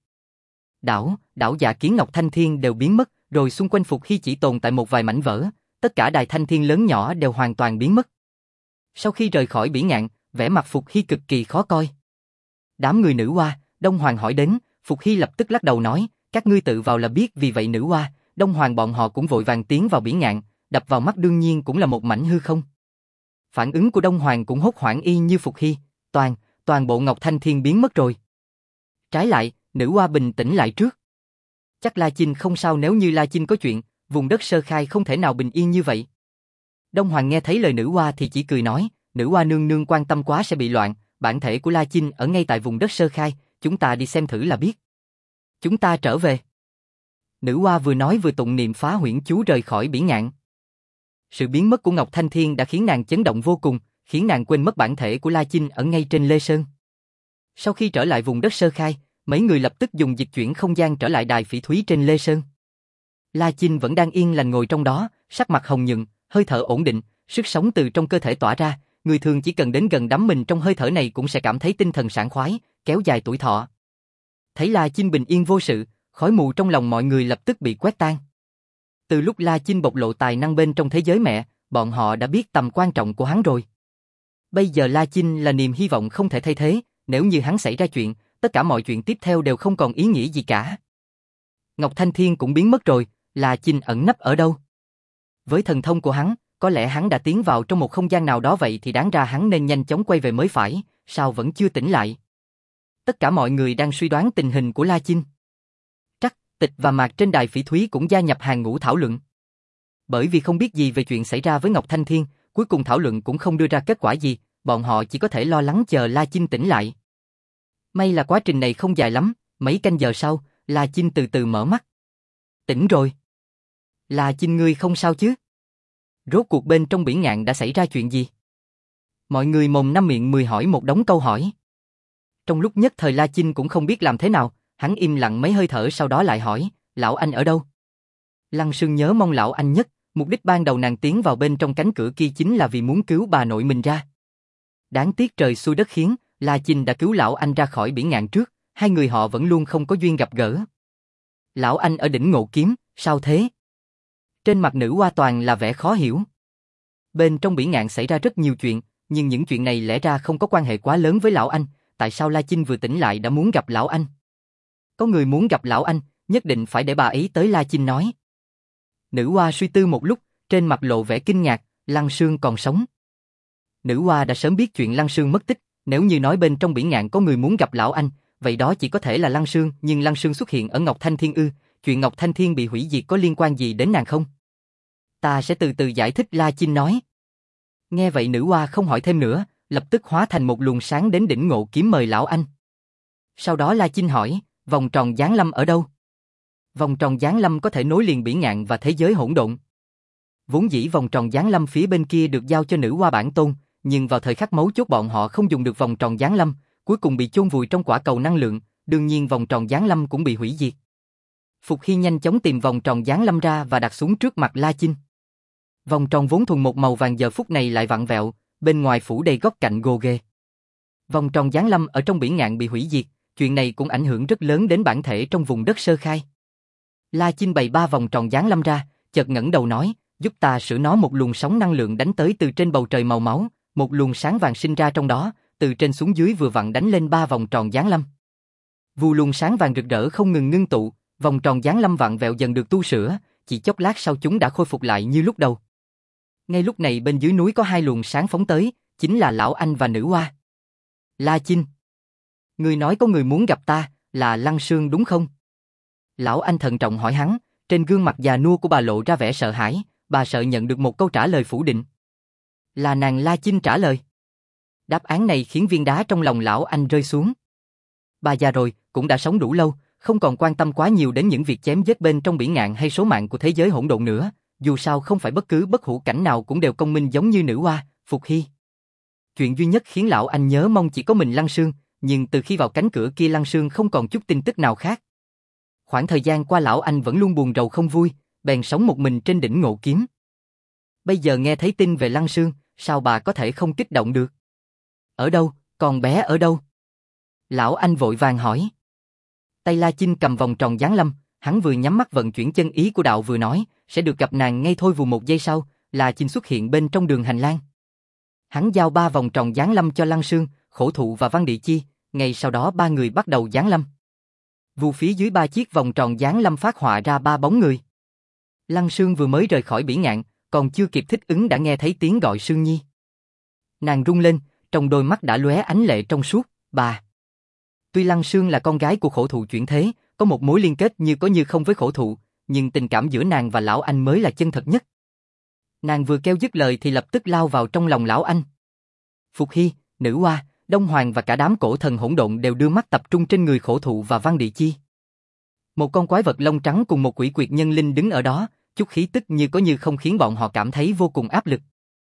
Đảo Dạ Kiến Ngọc Thanh Thiên đều biến mất, rồi xung quanh Phục Hy chỉ tồn tại một vài mảnh vỡ, tất cả đài thanh thiên lớn nhỏ đều hoàn toàn biến mất. Sau khi rời khỏi biển ngạn, vẻ mặt Phục Hy cực kỳ khó coi. Đám người nữ hoa, Đông Hoàng hỏi đến, Phục Hy lập tức lắc đầu nói, các ngươi tự vào là biết, vì vậy nữ hoa, Đông Hoàng bọn họ cũng vội vàng tiến vào biển ngạn, đập vào mắt đương nhiên cũng là một mảnh hư không. Phản ứng của Đông Hoàng cũng hốt hoảng y như Phục Hy, toàn bộ Ngọc Thanh Thiên biến mất rồi. Trái lại, nữ hoa bình tĩnh lại trước. Chắc La Chinh không sao, nếu như La Chinh có chuyện, vùng đất sơ khai không thể nào bình yên như vậy. Đông Hoàng nghe thấy lời nữ hoa thì chỉ cười nói, nữ hoa nương nương quan tâm quá sẽ bị loạn, bản thể của La Chinh ở ngay tại vùng đất sơ khai, chúng ta đi xem thử là biết. Chúng ta trở về. Nữ hoa vừa nói vừa tụng niệm phá huyễn chú rời khỏi biển ngạn. Sự biến mất của Ngọc Thanh Thiên đã khiến nàng chấn động vô cùng, khiến nàng quên mất bản thể của La Chinh ở ngay trên Lê Sơn. Sau khi trở lại vùng đất sơ khai, mấy người lập tức dùng dịch chuyển không gian trở lại đài phỉ thúy trên Lê Sơn. La Chinh vẫn đang yên lành ngồi trong đó, sắc mặt hồng nhuận, hơi thở ổn định, sức sống từ trong cơ thể tỏa ra, người thường chỉ cần đến gần đắm mình trong hơi thở này cũng sẽ cảm thấy tinh thần sảng khoái, kéo dài tuổi thọ. Thấy La Chinh bình yên vô sự, khói mù trong lòng mọi người lập tức bị quét tan. Từ lúc La Chinh bộc lộ tài năng bên trong thế giới mẹ, bọn họ đã biết tầm quan trọng của hắn rồi. Bây giờ La Chinh là niềm hy vọng không thể thay thế, nếu như hắn xảy ra chuyện, tất cả mọi chuyện tiếp theo đều không còn ý nghĩa gì cả. Ngọc Thanh Thiên cũng biến mất rồi, La Chinh ẩn nấp ở đâu? Với thần thông của hắn, có lẽ hắn đã tiến vào trong một không gian nào đó, vậy thì đáng ra hắn nên nhanh chóng quay về mới phải, sao vẫn chưa tỉnh lại? Tất cả mọi người đang suy đoán tình hình của La Chinh. Trắc, Tịch và Mạc trên đài phỉ thúy cũng gia nhập hàng ngũ thảo luận. Bởi vì không biết gì về chuyện xảy ra với Ngọc Thanh Thiên, cuối cùng thảo luận cũng không đưa ra kết quả gì, bọn họ chỉ có thể lo lắng chờ La Chinh tỉnh lại. May là quá trình này không dài lắm, mấy canh giờ sau, La Chinh từ từ mở mắt. Tỉnh rồi. La Chinh, ngươi không sao chứ? Rốt cuộc bên trong biển ngạn đã xảy ra chuyện gì? Mọi người mồm năm miệng mười hỏi một đống câu hỏi. Trong lúc nhất thời La Chinh cũng không biết làm thế nào, hắn im lặng mấy hơi thở sau đó lại hỏi, lão anh ở đâu? Lăng Sương nhớ mong lão anh nhất, mục đích ban đầu nàng tiến vào bên trong cánh cửa kia chính là vì muốn cứu bà nội mình ra. Đáng tiếc trời xui đất khiến, La Chinh đã cứu lão anh ra khỏi biển ngạn trước, hai người họ vẫn luôn không có duyên gặp gỡ. Lão anh ở đỉnh Ngộ Kiếm, sao thế? Trên mặt nữ hoa toàn là vẻ khó hiểu. Bên trong biển ngạn xảy ra rất nhiều chuyện, nhưng những chuyện này lẽ ra không có quan hệ quá lớn với lão anh, tại sao La Chinh vừa tỉnh lại đã muốn gặp lão anh? Có người muốn gặp lão anh, nhất định phải để bà ấy tới, La Chinh nói. Nữ hoa suy tư một lúc, trên mặt lộ vẻ kinh ngạc, Lăng Sương còn sống. Nữ hoa đã sớm biết chuyện Lăng Sương mất tích, nếu như nói bên trong biển ngạn có người muốn gặp lão anh, vậy đó chỉ có thể là Lăng Sương, nhưng Lăng Sương xuất hiện ở Ngọc Thanh Thiên ư, chuyện Ngọc Thanh Thiên bị hủy diệt có liên quan gì đến nàng không? Ta sẽ từ từ giải thích, La Chinh nói. Nghe vậy nữ hoa không hỏi thêm nữa, lập tức hóa thành một luồng sáng đến đỉnh Ngộ Kiếm mời lão anh. Sau đó La Chinh hỏi, vòng tròn giáng lâm ở đâu? Vòng tròn giáng lâm có thể nối liền biển ngạn và thế giới hỗn độn. Vốn dĩ vòng tròn giáng lâm phía bên kia được giao cho nữ hoa bản tôn, nhưng vào thời khắc mấu chốt bọn họ không dùng được vòng tròn giáng lâm, cuối cùng bị chôn vùi trong quả cầu năng lượng, đương nhiên vòng tròn giáng lâm cũng bị hủy diệt. Phục Hy nhanh chóng tìm vòng tròn giáng lâm ra và đặt xuống trước mặt La Chinh. Vòng tròn vốn thuần một màu vàng giờ phút này lại vặn vẹo, bên ngoài phủ đầy góc cạnh gồ ghề. Vòng tròn giáng lâm ở trong biển ngạn bị hủy diệt, chuyện này cũng ảnh hưởng rất lớn đến bản thể trong vùng đất sơ khai. La Chinh bày ba vòng tròn giáng lâm ra, chợt ngẩng đầu nói, giúp ta sửa nó. Một luồng sóng năng lượng đánh tới từ trên bầu trời màu máu, một luồng sáng vàng sinh ra trong đó, từ trên xuống dưới vừa vặn đánh lên ba vòng tròn giáng lâm. Vu luồng sáng vàng rực rỡ không ngừng ngưng tụ, vòng tròn giáng lâm vặn vẹo dần được tu sửa, chỉ chốc lát sau chúng đã khôi phục lại như lúc đầu. Ngay lúc này bên dưới núi có hai luồng sáng phóng tới, chính là lão anh và nữ hoa. La Chinh. Ngươi nói có người muốn gặp ta, là Lăng Sương đúng không? Lão Anh thận trọng hỏi hắn, trên gương mặt già nua của bà lộ ra vẻ sợ hãi, bà sợ nhận được một câu trả lời phủ định. Là nàng La Chinh trả lời. Đáp án này khiến viên đá trong lòng lão Anh rơi xuống. Bà già rồi, cũng đã sống đủ lâu, không còn quan tâm quá nhiều đến những việc chém giết bên trong bỉ ngạn hay số mạng của thế giới hỗn độn nữa, dù sao không phải bất cứ bất hủ cảnh nào cũng đều công minh giống như nữ hoa, Phục Hy. Chuyện duy nhất khiến lão Anh nhớ mong chỉ có mình Lăng Sương, nhưng từ khi vào cánh cửa kia Lăng Sương không còn chút tin tức nào khác. Khoảng thời gian qua lão Anh vẫn luôn buồn rầu không vui, bèn sống một mình trên đỉnh Ngộ Kiếm. Bây giờ nghe thấy tin về Lăng Sương, sao bà có thể không kích động được? Ở đâu, con bé ở đâu? Lão Anh vội vàng hỏi. Tay La Chinh cầm vòng tròn giáng lâm, hắn vừa nhắm mắt vận chuyển chân ý của đạo vừa nói, sẽ được gặp nàng ngay thôi. Vù một giây sau, La Chinh xuất hiện bên trong đường hành lang. Hắn giao 3 vòng tròn giáng lâm cho Lăng Sương, Khổ Thụ và Văn Địa Chi, ngay sau đó 3 người bắt đầu giáng lâm. Vù phía dưới 3 chiếc vòng tròn giáng lâm phát họa ra 3 bóng người. Lăng Sương vừa mới rời khỏi bỉ ngạn, còn chưa kịp thích ứng đã nghe thấy tiếng gọi Sương Nhi. Nàng rung lên, trong đôi mắt đã lóe ánh lệ trong suốt, bà. Tuy Lăng Sương là con gái của Khổ Thụ chuyển thế, có một mối liên kết như có như không với Khổ Thụ, nhưng tình cảm giữa nàng và lão Anh mới là chân thật nhất. Nàng vừa kêu dứt lời thì lập tức lao vào trong lòng lão Anh. Phục Hy, Nữ Hoa, Đông Hoàng và cả đám cổ thần hỗn độn đều đưa mắt tập trung trên người Khổ Thụ và Văn Địa Chi. Một con quái vật lông trắng cùng một quỷ quyệt nhân linh đứng ở đó, chút khí tức như có như không khiến bọn họ cảm thấy vô cùng áp lực.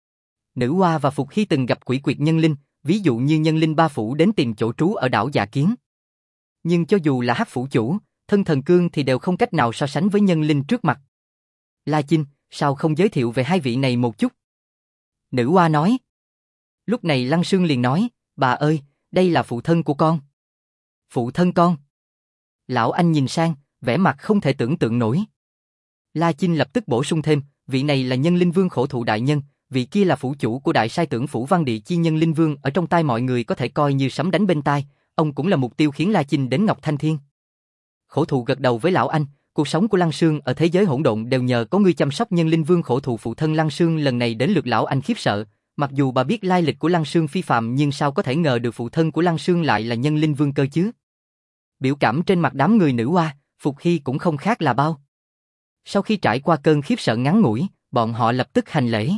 Nữ Hoa và Phục Hy từng gặp quỷ quyệt nhân linh, ví dụ như nhân linh Ba Phủ đến tìm chỗ trú ở đảo Dạ Kiến. Nhưng cho dù là Hắc Phủ chủ, Thân Thần Cương thì đều không cách nào so sánh với nhân linh trước mặt. La Chinh, sao không giới thiệu về hai vị này một chút? Nữ Hoa nói. Lúc này Lăng Sương liền nói, bà ơi, đây là phụ thân của con. Phụ thân con? Lão Anh nhìn sang, vẻ mặt không thể tưởng tượng nổi. La Chinh lập tức bổ sung thêm, vị này là nhân linh vương Khổ Thụ đại nhân, vị kia là phủ chủ của đại sai tưởng phủ Văn Địa Chi. Nhân linh vương ở trong tai mọi người có thể coi như sấm đánh bên tai, ông cũng là mục tiêu khiến La Chinh đến Ngọc Thanh Thiên. Khổ Thụ gật đầu với lão Anh, cuộc sống của Lăng Sương ở thế giới hỗn độn đều nhờ có ngươi chăm sóc. Nhân linh vương Khổ Thụ phụ thân Lăng Sương lần này đến lượt lão Anh khiếp sợ, mặc dù bà biết lai lịch của Lăng Sương phi phàm nhưng sao có thể ngờ được phụ thân của Lăng Sương lại là nhân linh vương cơ chứ? Biểu cảm trên mặt đám người Nữ Hoa, Phục Hy cũng không khác là bao. Sau khi trải qua cơn khiếp sợ ngắn ngủi, bọn họ lập tức hành lễ.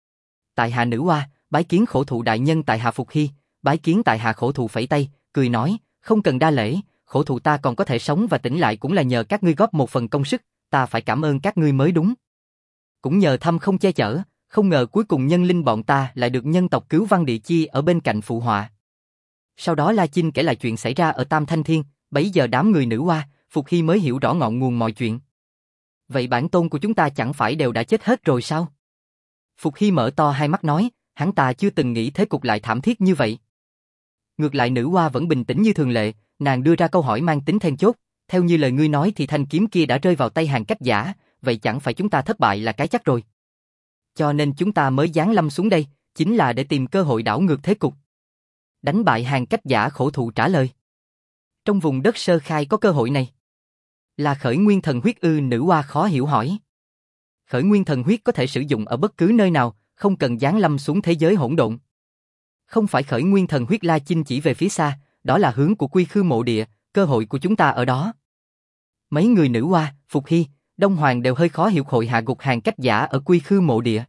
Tại hạ Nữ Hoa, bái kiến Khổ Thụ đại nhân. Tại hạ Phục Hy, bái kiến tại hạ. Khổ Thụ phẩy tay, cười nói, không cần đa lễ, Khổ Thụ ta còn có thể sống và tỉnh lại cũng là nhờ các ngươi góp một phần công sức, ta phải cảm ơn các ngươi mới đúng. Cũng nhờ thâm không che chở, không ngờ cuối cùng nhân linh bọn ta lại được nhân tộc cứu Văn Địa Chi ở bên cạnh phụ họa. Sau đó La Chinh kể lại chuyện xảy ra ở Tam Thanh Thiên, bấy giờ đám người Nữ Hoa, Phục Hy mới hiểu rõ ngọn nguồn mọi chuyện. Vậy bản tôn của chúng ta chẳng phải đều đã chết hết rồi sao? Phục Hy mở to hai mắt nói, hắn ta chưa từng nghĩ thế cục lại thảm thiết như vậy. Ngược lại Nữ Hoa vẫn bình tĩnh như thường lệ, nàng đưa ra câu hỏi mang tính then chốt, theo như lời ngươi nói thì thanh kiếm kia đã rơi vào tay Hàn Cách Giả, vậy chẳng phải chúng ta thất bại là cái chắc rồi. Cho nên chúng ta mới giáng lâm xuống đây, chính là để tìm cơ hội đảo ngược thế cục. Đánh bại Hàn Cách Giả. Khổ Thụ trả lời. Trong vùng đất sơ khai có cơ hội này. Là khởi nguyên thần huyết ư? Nữ Hoa khó hiểu hỏi. Khởi nguyên thần huyết có thể sử dụng ở bất cứ nơi nào, không cần giáng lâm xuống thế giới hỗn độn. Không phải khởi nguyên thần huyết. La Chinh chỉ về phía xa, đó là hướng của Quy Khư mộ địa, cơ hội của chúng ta ở đó. Mấy người Nữ Hoa, Phục Hy, Đông Hoàng đều hơi khó hiểu hội hạ gục Hàn Cách Giả ở Quy Khư mộ địa.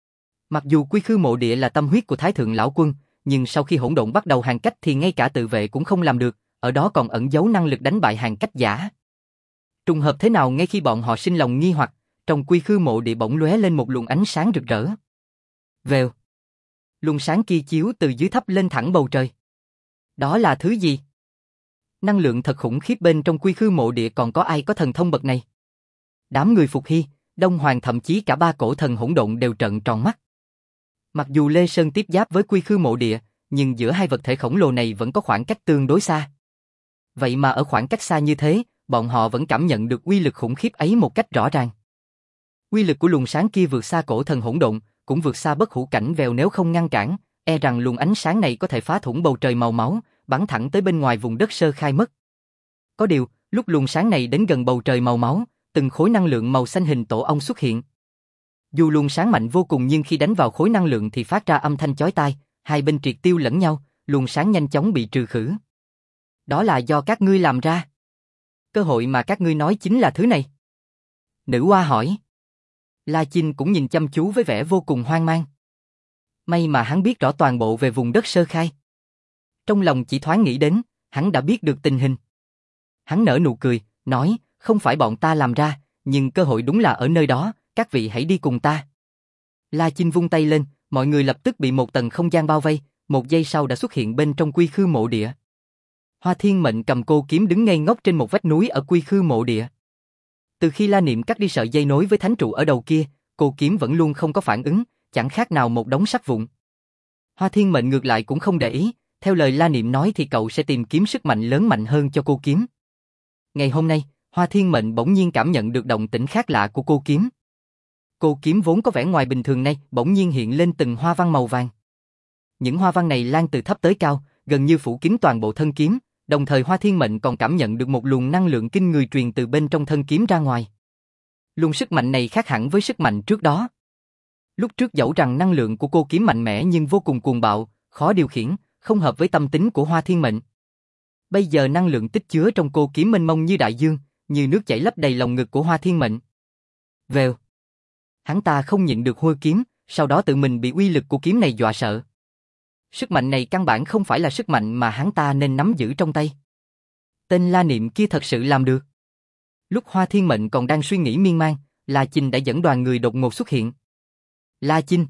Mặc dù Quy Khư mộ địa là tâm huyết của Thái Thượng Lão Quân, nhưng sau khi hỗn độn bắt đầu Hàn Cách thì ngay cả tự vệ cũng không làm được, ở đó còn ẩn giấu năng lực đánh bại Hàn Cách Giả. Trùng hợp thế nào ngay khi bọn họ sinh lòng nghi hoặc, trong Quy Khư mộ địa bỗng lóe lên một luồng ánh sáng rực rỡ. Vèo. Luồng sáng kia chiếu từ dưới thấp lên thẳng bầu trời. Đó là thứ gì? Năng lượng thật khủng khiếp, bên trong Quy Khư mộ địa còn có ai có thần thông bậc này? Đám người Phục Hy, Đông Hoàng thậm chí cả 3 cổ thần hỗn độn đều trợn tròn mắt. Mặc dù Lê Sơn tiếp giáp với Quy Khư mộ địa, nhưng giữa hai vật thể khổng lồ này vẫn có khoảng cách tương đối xa. Vậy mà ở khoảng cách xa như thế, bọn họ vẫn cảm nhận được uy lực khủng khiếp ấy một cách rõ ràng. Uy lực của luồng sáng kia vượt xa cổ thần hỗn độn, cũng vượt xa bất hủ cảnh vèo, nếu không ngăn cản, e rằng luồng ánh sáng này có thể phá thủng bầu trời màu máu, bắn thẳng tới bên ngoài vùng đất sơ khai mất. Có điều, lúc luồng sáng này đến gần bầu trời màu máu, từng khối năng lượng màu xanh hình tổ ong xuất hiện. Dù luồng sáng mạnh vô cùng nhưng khi đánh vào khối năng lượng thì phát ra âm thanh chói tai, hai bên triệt tiêu lẫn nhau, luồng sáng nhanh chóng bị trừ khử. Đó là do các ngươi làm ra. Cơ hội mà các ngươi nói chính là thứ này. Nữ oa hỏi. La Chinh cũng nhìn chăm chú với vẻ vô cùng hoang mang. May mà hắn biết rõ toàn bộ về vùng đất sơ khai. Trong lòng chỉ thoáng nghĩ đến, hắn đã biết được tình hình. Hắn nở nụ cười, nói, không phải bọn ta làm ra, nhưng cơ hội đúng là ở nơi đó, các vị hãy đi cùng ta. La Chinh vung tay lên, mọi người lập tức bị một tầng không gian bao vây, một giây sau đã xuất hiện bên trong quy khư mộ địa. Hoa Thiên Mệnh cầm cô kiếm đứng ngây ngốc trên một vách núi ở quy khư mộ địa. Từ khi La Niệm cắt đi sợi dây nối với thánh trụ ở đầu kia, cô kiếm vẫn luôn không có phản ứng, chẳng khác nào một đống sắt vụn. Hoa Thiên Mệnh ngược lại cũng không để ý, theo lời La Niệm nói thì cậu sẽ tìm kiếm sức mạnh lớn mạnh hơn cho cô kiếm. Ngày hôm nay, Hoa Thiên Mệnh bỗng nhiên cảm nhận được động tĩnh khác lạ của cô kiếm. Cô kiếm vốn có vẻ ngoài bình thường này, bỗng nhiên hiện lên từng hoa văn màu vàng. Những hoa văn này lan từ thấp tới cao, gần như phủ kín toàn bộ thân kiếm, đồng thời Hoa Thiên Mệnh còn cảm nhận được một luồng năng lượng kinh người truyền từ bên trong thân kiếm ra ngoài. Luồng sức mạnh này khác hẳn với sức mạnh trước đó. Lúc trước dẫu rằng năng lượng của cô kiếm mạnh mẽ nhưng vô cùng cuồng bạo, khó điều khiển, không hợp với tâm tính của Hoa Thiên Mệnh. Bây giờ năng lượng tích chứa trong cô kiếm mênh mông như đại dương, như nước chảy lấp đầy lồng ngực của Hoa Thiên Mệnh. Vèo. Hắn ta không nhịn được hôi kiếm, sau đó tự mình bị uy lực của kiếm này dọa sợ. Sức mạnh này căn bản không phải là sức mạnh mà hắn ta nên nắm giữ trong tay. Tên La Niệm kia thật sự làm được. Lúc Hoa Thiên Mệnh còn đang suy nghĩ miên man, La Chinh đã dẫn đoàn người đột ngột xuất hiện. La Chinh!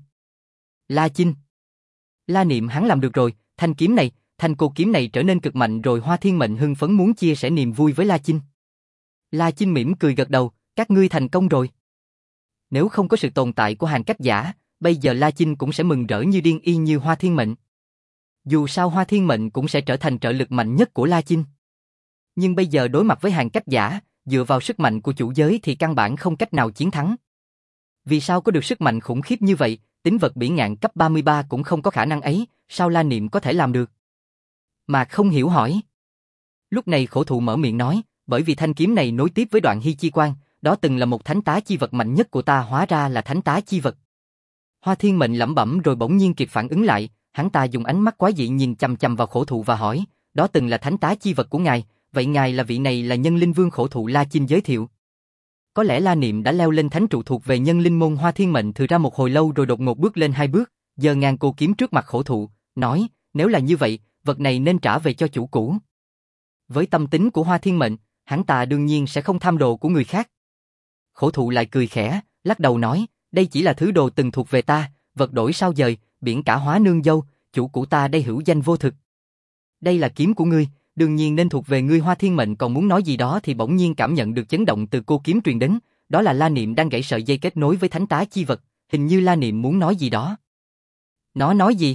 La Chinh! La Niệm hắn làm được rồi, thanh cô kiếm này trở nên cực mạnh rồi. Hoa Thiên Mệnh hưng phấn muốn chia sẻ niềm vui với La Chinh. La Chinh mỉm cười gật đầu, các ngươi thành công rồi. Nếu không có sự tồn tại của Hàn Cách Giả, bây giờ La Chinh cũng sẽ mừng rỡ như điên y như Hoa Thiên Mệnh. Dù sao Hoa Thiên Mệnh cũng sẽ trở thành trợ lực mạnh nhất của La Chinh. Nhưng bây giờ đối mặt với Hàn Cách Giả, dựa vào sức mạnh của chủ giới thì căn bản không cách nào chiến thắng. Vì sao có được sức mạnh khủng khiếp như vậy, tính vật bỉ ngạn cấp 33 cũng không có khả năng ấy, sao La Niệm có thể làm được? Mà không hiểu hỏi. Lúc này Khổ Thụ mở miệng nói, bởi vì thanh kiếm này nối tiếp với Đoạn Hy Chi Quan, đó từng là một thánh tá chi vật mạnh nhất của ta, hóa ra là thánh tá chi vật. Hoa Thiên Mệnh lẩm bẩm rồi bỗng nhiên kịp phản ứng lại, hắn ta dùng ánh mắt quái dị nhìn chằm chằm vào Khổ Thụ và hỏi, đó từng là thánh tá chi vật của ngài, vậy ngài là vị này là Nhân Linh Vương? Khổ Thụ La Chinh giới thiệu. Có lẽ La Niệm đã leo lên thánh trụ thuộc về Nhân Linh môn. Hoa Thiên Mệnh thừa ra một hồi lâu rồi đột ngột bước lên 2 bước, giơ ngang cô kiếm trước mặt Khổ Thụ, nói, nếu là như vậy, vật này nên trả về cho chủ cũ. Với tâm tính của Hoa Thiên Mệnh, hắn ta đương nhiên sẽ không tham đồ của người khác. Khổ Thụ lại cười khẽ, lắc đầu nói, đây chỉ là thứ đồ từng thuộc về ta, vật đổi sao dời, biển cả hóa nương dâu, chủ cũ ta đây hữu danh vô thực. Đây là kiếm của ngươi, đương nhiên nên thuộc về ngươi. Hoa Thiên Mệnh còn muốn nói gì đó thì bỗng nhiên cảm nhận được chấn động từ cô kiếm truyền đến, đó là La Niệm đang gãy sợi dây kết nối với thánh tá chi vật, hình như La Niệm muốn nói gì đó. Nó nói gì?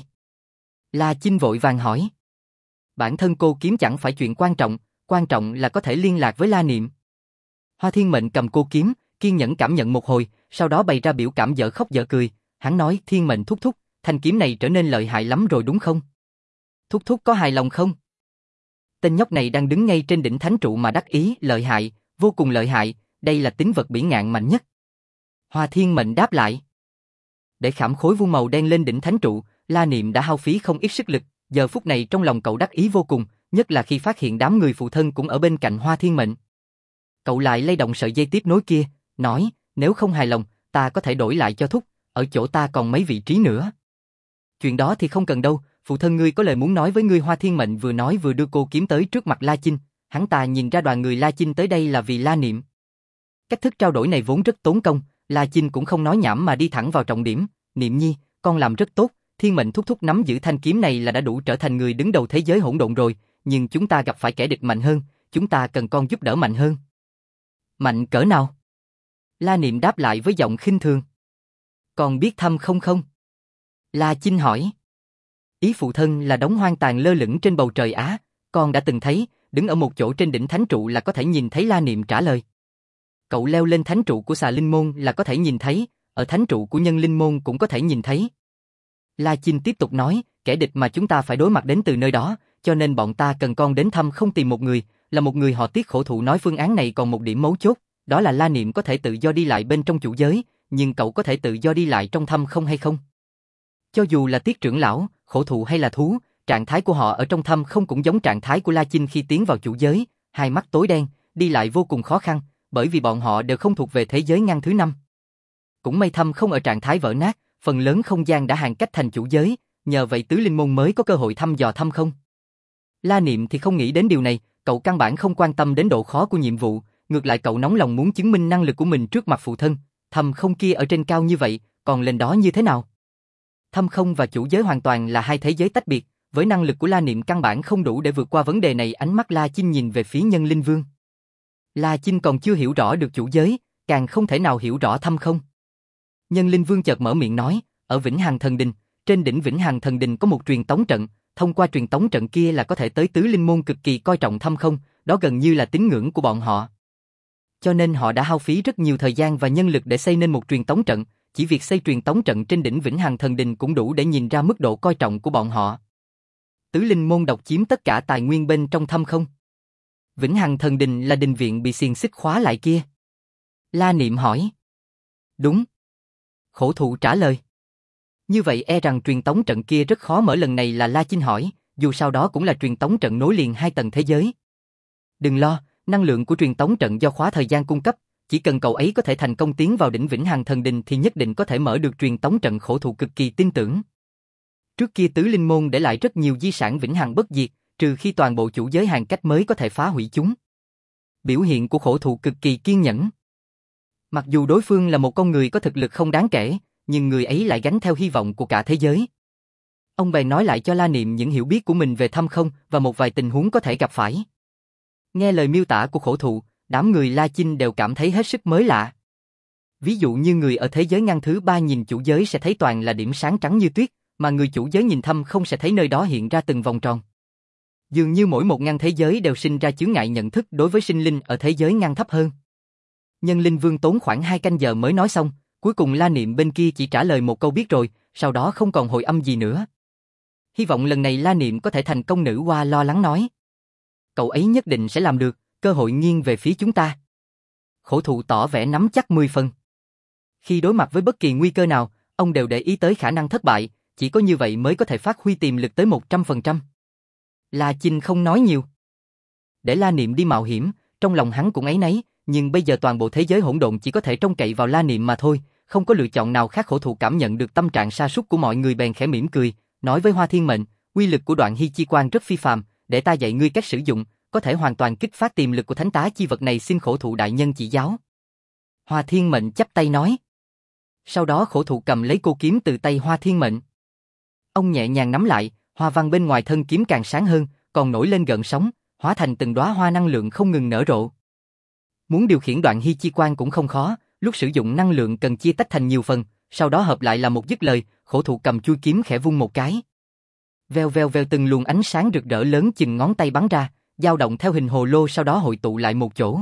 La Chinh vội vàng hỏi. Bản thân cô kiếm chẳng phải chuyện quan trọng là có thể liên lạc với La Niệm. Hoa Thiên Mệnh cầm cô kiếm, kiên nhẫn cảm nhận một hồi, sau đó bày ra biểu cảm dở khóc dở cười, hắn nói, Thiên Mệnh thúc thúc, thanh kiếm này trở nên lợi hại lắm rồi đúng không? Thúc thúc có hài lòng không? Tên nhóc này đang đứng ngay trên đỉnh thánh trụ mà đắc ý, lợi hại, vô cùng lợi hại, đây là tính vật bỉ ngạn mạnh nhất. Hoa Thiên Mệnh đáp lại. Để khảm khối vuông màu đen lên đỉnh thánh trụ, La Niệm đã hao phí không ít sức lực, giờ phút này trong lòng cậu đắc ý vô cùng, nhất là khi phát hiện đám người phụ thân cũng ở bên cạnh Hoa Thiên Mệnh. Cậu lại lay động sợi dây tiếp nối kia, nói, nếu không hài lòng, ta có thể đổi lại cho thúc, ở chỗ ta còn mấy vị trí nữa. Chuyện đó thì không cần đâu, phụ thân ngươi có lời muốn nói với ngươi. Hoa Thiên Mệnh vừa nói vừa đưa cô kiếm tới trước mặt La Chinh, hắn ta nhìn ra đoàn người La Chinh tới đây là vì La Niệm. Cách thức trao đổi này vốn rất tốn công, La Chinh cũng không nói nhảm mà đi thẳng vào trọng điểm, Niệm nhi, con làm rất tốt, Thiên Mệnh thúc thúc nắm giữ thanh kiếm này là đã đủ trở thành người đứng đầu thế giới hỗn độn rồi, nhưng chúng ta gặp phải kẻ địch mạnh hơn, chúng ta cần con giúp đỡ mạnh hơn. Mạnh cỡ nào? La Niệm đáp lại với giọng khinh thường. Còn biết thăm không không? La Chinh hỏi. Ý phụ thân là đống hoang tàn lơ lửng trên bầu trời Á, con đã từng thấy, đứng ở một chỗ trên đỉnh thánh trụ là có thể nhìn thấy. La Niệm trả lời. Cậu leo lên thánh trụ của Xà Linh môn là có thể nhìn thấy, ở thánh trụ của Nhân Linh môn cũng có thể nhìn thấy. La Chinh tiếp tục nói, kẻ địch mà chúng ta phải đối mặt đến từ nơi đó, cho nên bọn ta cần con đến thăm không tìm một người, là một người họ Tiết. Khổ Thụ nói phương án này còn một điểm mấu chốt, đó là La Niệm có thể tự do đi lại bên trong chủ giới, nhưng cậu có thể tự do đi lại trong thăm không hay không? Cho dù là Tiết trưởng lão, Khổ Thụ hay là thú, trạng thái của họ ở trong thâm không cũng giống trạng thái của La Chinh khi tiến vào chủ giới, hai mắt tối đen, đi lại vô cùng khó khăn, bởi vì bọn họ đều không thuộc về thế giới ngăn thứ 5. Cũng may thâm không ở trạng thái vỡ nát, phần lớn không gian đã hạn cách thành chủ giới, nhờ vậy tứ linh môn mới có cơ hội thăm dò thâm không. La Niệm thì không nghĩ đến điều này, cậu căn bản không quan tâm đến độ khó của nhiệm vụ, ngược lại cậu nóng lòng muốn chứng minh năng lực của mình trước mặt phụ thân, thâm không kia ở trên cao như vậy, còn lên đó như thế nào? Thâm không và chủ giới hoàn toàn là hai thế giới tách biệt, với năng lực của La Niệm căn bản không đủ để vượt qua vấn đề này. Ánh mắt La Chinh nhìn về phía Nhân Linh Vương. La Chinh còn chưa hiểu rõ được chủ giới, càng không thể nào hiểu rõ thâm không. Nhân Linh Vương chợt mở miệng nói, ở Vĩnh Hằng Thần Đình, trên đỉnh Vĩnh Hằng Thần Đình có một truyền tống trận, thông qua truyền tống trận kia là có thể tới tứ linh môn cực kỳ coi trọng thâm không, đó gần như là tín ngưỡng của bọn họ. Cho nên họ đã hao phí rất nhiều thời gian và nhân lực để xây nên một truyền tống trận, chỉ việc xây truyền tống trận trên đỉnh Vĩnh Hằng Thần Đình cũng đủ để nhìn ra mức độ coi trọng của bọn họ. Tứ linh môn độc chiếm tất cả tài nguyên bên trong thâm không. Vĩnh Hằng Thần Đình là đình viện bị xiềng xích khóa lại kia. La Niệm hỏi. Đúng. Khổ thụ trả lời. Như vậy e rằng truyền tống trận kia rất khó mở. Lần này là La Chinh hỏi, dù sao đó cũng là truyền tống trận nối liền hai tầng thế giới. Đừng lo, năng lượng của truyền tống trận do khóa thời gian cung cấp, chỉ cần cậu ấy có thể thành công tiến vào đỉnh Vĩnh Hằng Thần Đình thì nhất định có thể mở được truyền tống trận. Khổ thụ cực kỳ tin tưởng. Trước kia tứ linh môn để lại rất nhiều di sản vĩnh hằng bất diệt, trừ khi toàn bộ chủ giới hàng cách mới có thể phá hủy chúng. Biểu hiện của khổ thụ cực kỳ kiên nhẫn. Mặc dù đối phương là một con người có thực lực không đáng kể, nhưng người ấy lại gánh theo hy vọng của cả thế giới. Ông bèn nói lại cho La Niệm những hiểu biết của mình về thâm không và một vài tình huống có thể gặp phải. Nghe lời miêu tả của khổ thụ, đám người La Chinh đều cảm thấy hết sức mới lạ. Ví dụ như người ở thế giới ngăn thứ 3 nhìn chủ giới sẽ thấy toàn là điểm sáng trắng như tuyết, mà người chủ giới nhìn thâm không sẽ thấy nơi đó hiện ra từng vòng tròn. Dường như mỗi một ngăn thế giới đều sinh ra chướng ngại nhận thức đối với sinh linh ở thế giới ngăn thấp hơn. Nhân Linh Vương tốn khoảng 2 canh giờ mới nói xong, cuối cùng La Niệm bên kia chỉ trả lời một câu biết rồi, sau đó không còn hồi âm gì nữa. Hy vọng lần này La Niệm có thể thành công. Nữ hoa lo lắng nói. Cậu ấy nhất định sẽ làm được, cơ hội nghiêng về phía chúng ta. Khổ thụ tỏ vẻ nắm chắc 10 phần. Khi đối mặt với bất kỳ nguy cơ nào, ông đều để ý tới khả năng thất bại, chỉ có như vậy mới có thể phát huy tiềm lực tới 100%. La Chinh không nói nhiều. Để La Niệm đi mạo hiểm, trong lòng hắn cũng áy náy, nhưng bây giờ toàn bộ thế giới hỗn độn chỉ có thể trông cậy vào La Niệm mà thôi, không có lựa chọn nào khác. Khổ thụ cảm nhận được tâm trạng sa sút của mọi người bèn khẽ mỉm cười, nói với Hoa Thiên Mệnh, uy lực của Đoạn Hy Chi Quang rất phi phàm, để ta dạy ngươi cách sử dụng, có thể hoàn toàn kích phát tiềm lực của thánh tá chi vật này, xin khổ thụ đại nhân chỉ giáo. Hoa Thiên Mệnh chắp tay nói. Sau đó khổ thụ cầm lấy cô kiếm từ tay Hoa Thiên Mệnh. Ông nhẹ nhàng nắm lại, hoa văn bên ngoài thân kiếm càng sáng hơn, còn nổi lên gợn sóng, hóa thành từng đóa hoa năng lượng không ngừng nở rộ. Muốn điều khiển Đoạn Hy Chi Quang cũng không khó, lúc sử dụng năng lượng cần chia tách thành nhiều phần, sau đó hợp lại là một dứt lời. Khổ thụ cầm chuôi kiếm khẽ vung một cái. Veo veo veo, từng luồng ánh sáng rực rỡ lớn chừng ngón tay bắn ra, dao động theo hình hồ lô, sau đó hội tụ lại một chỗ.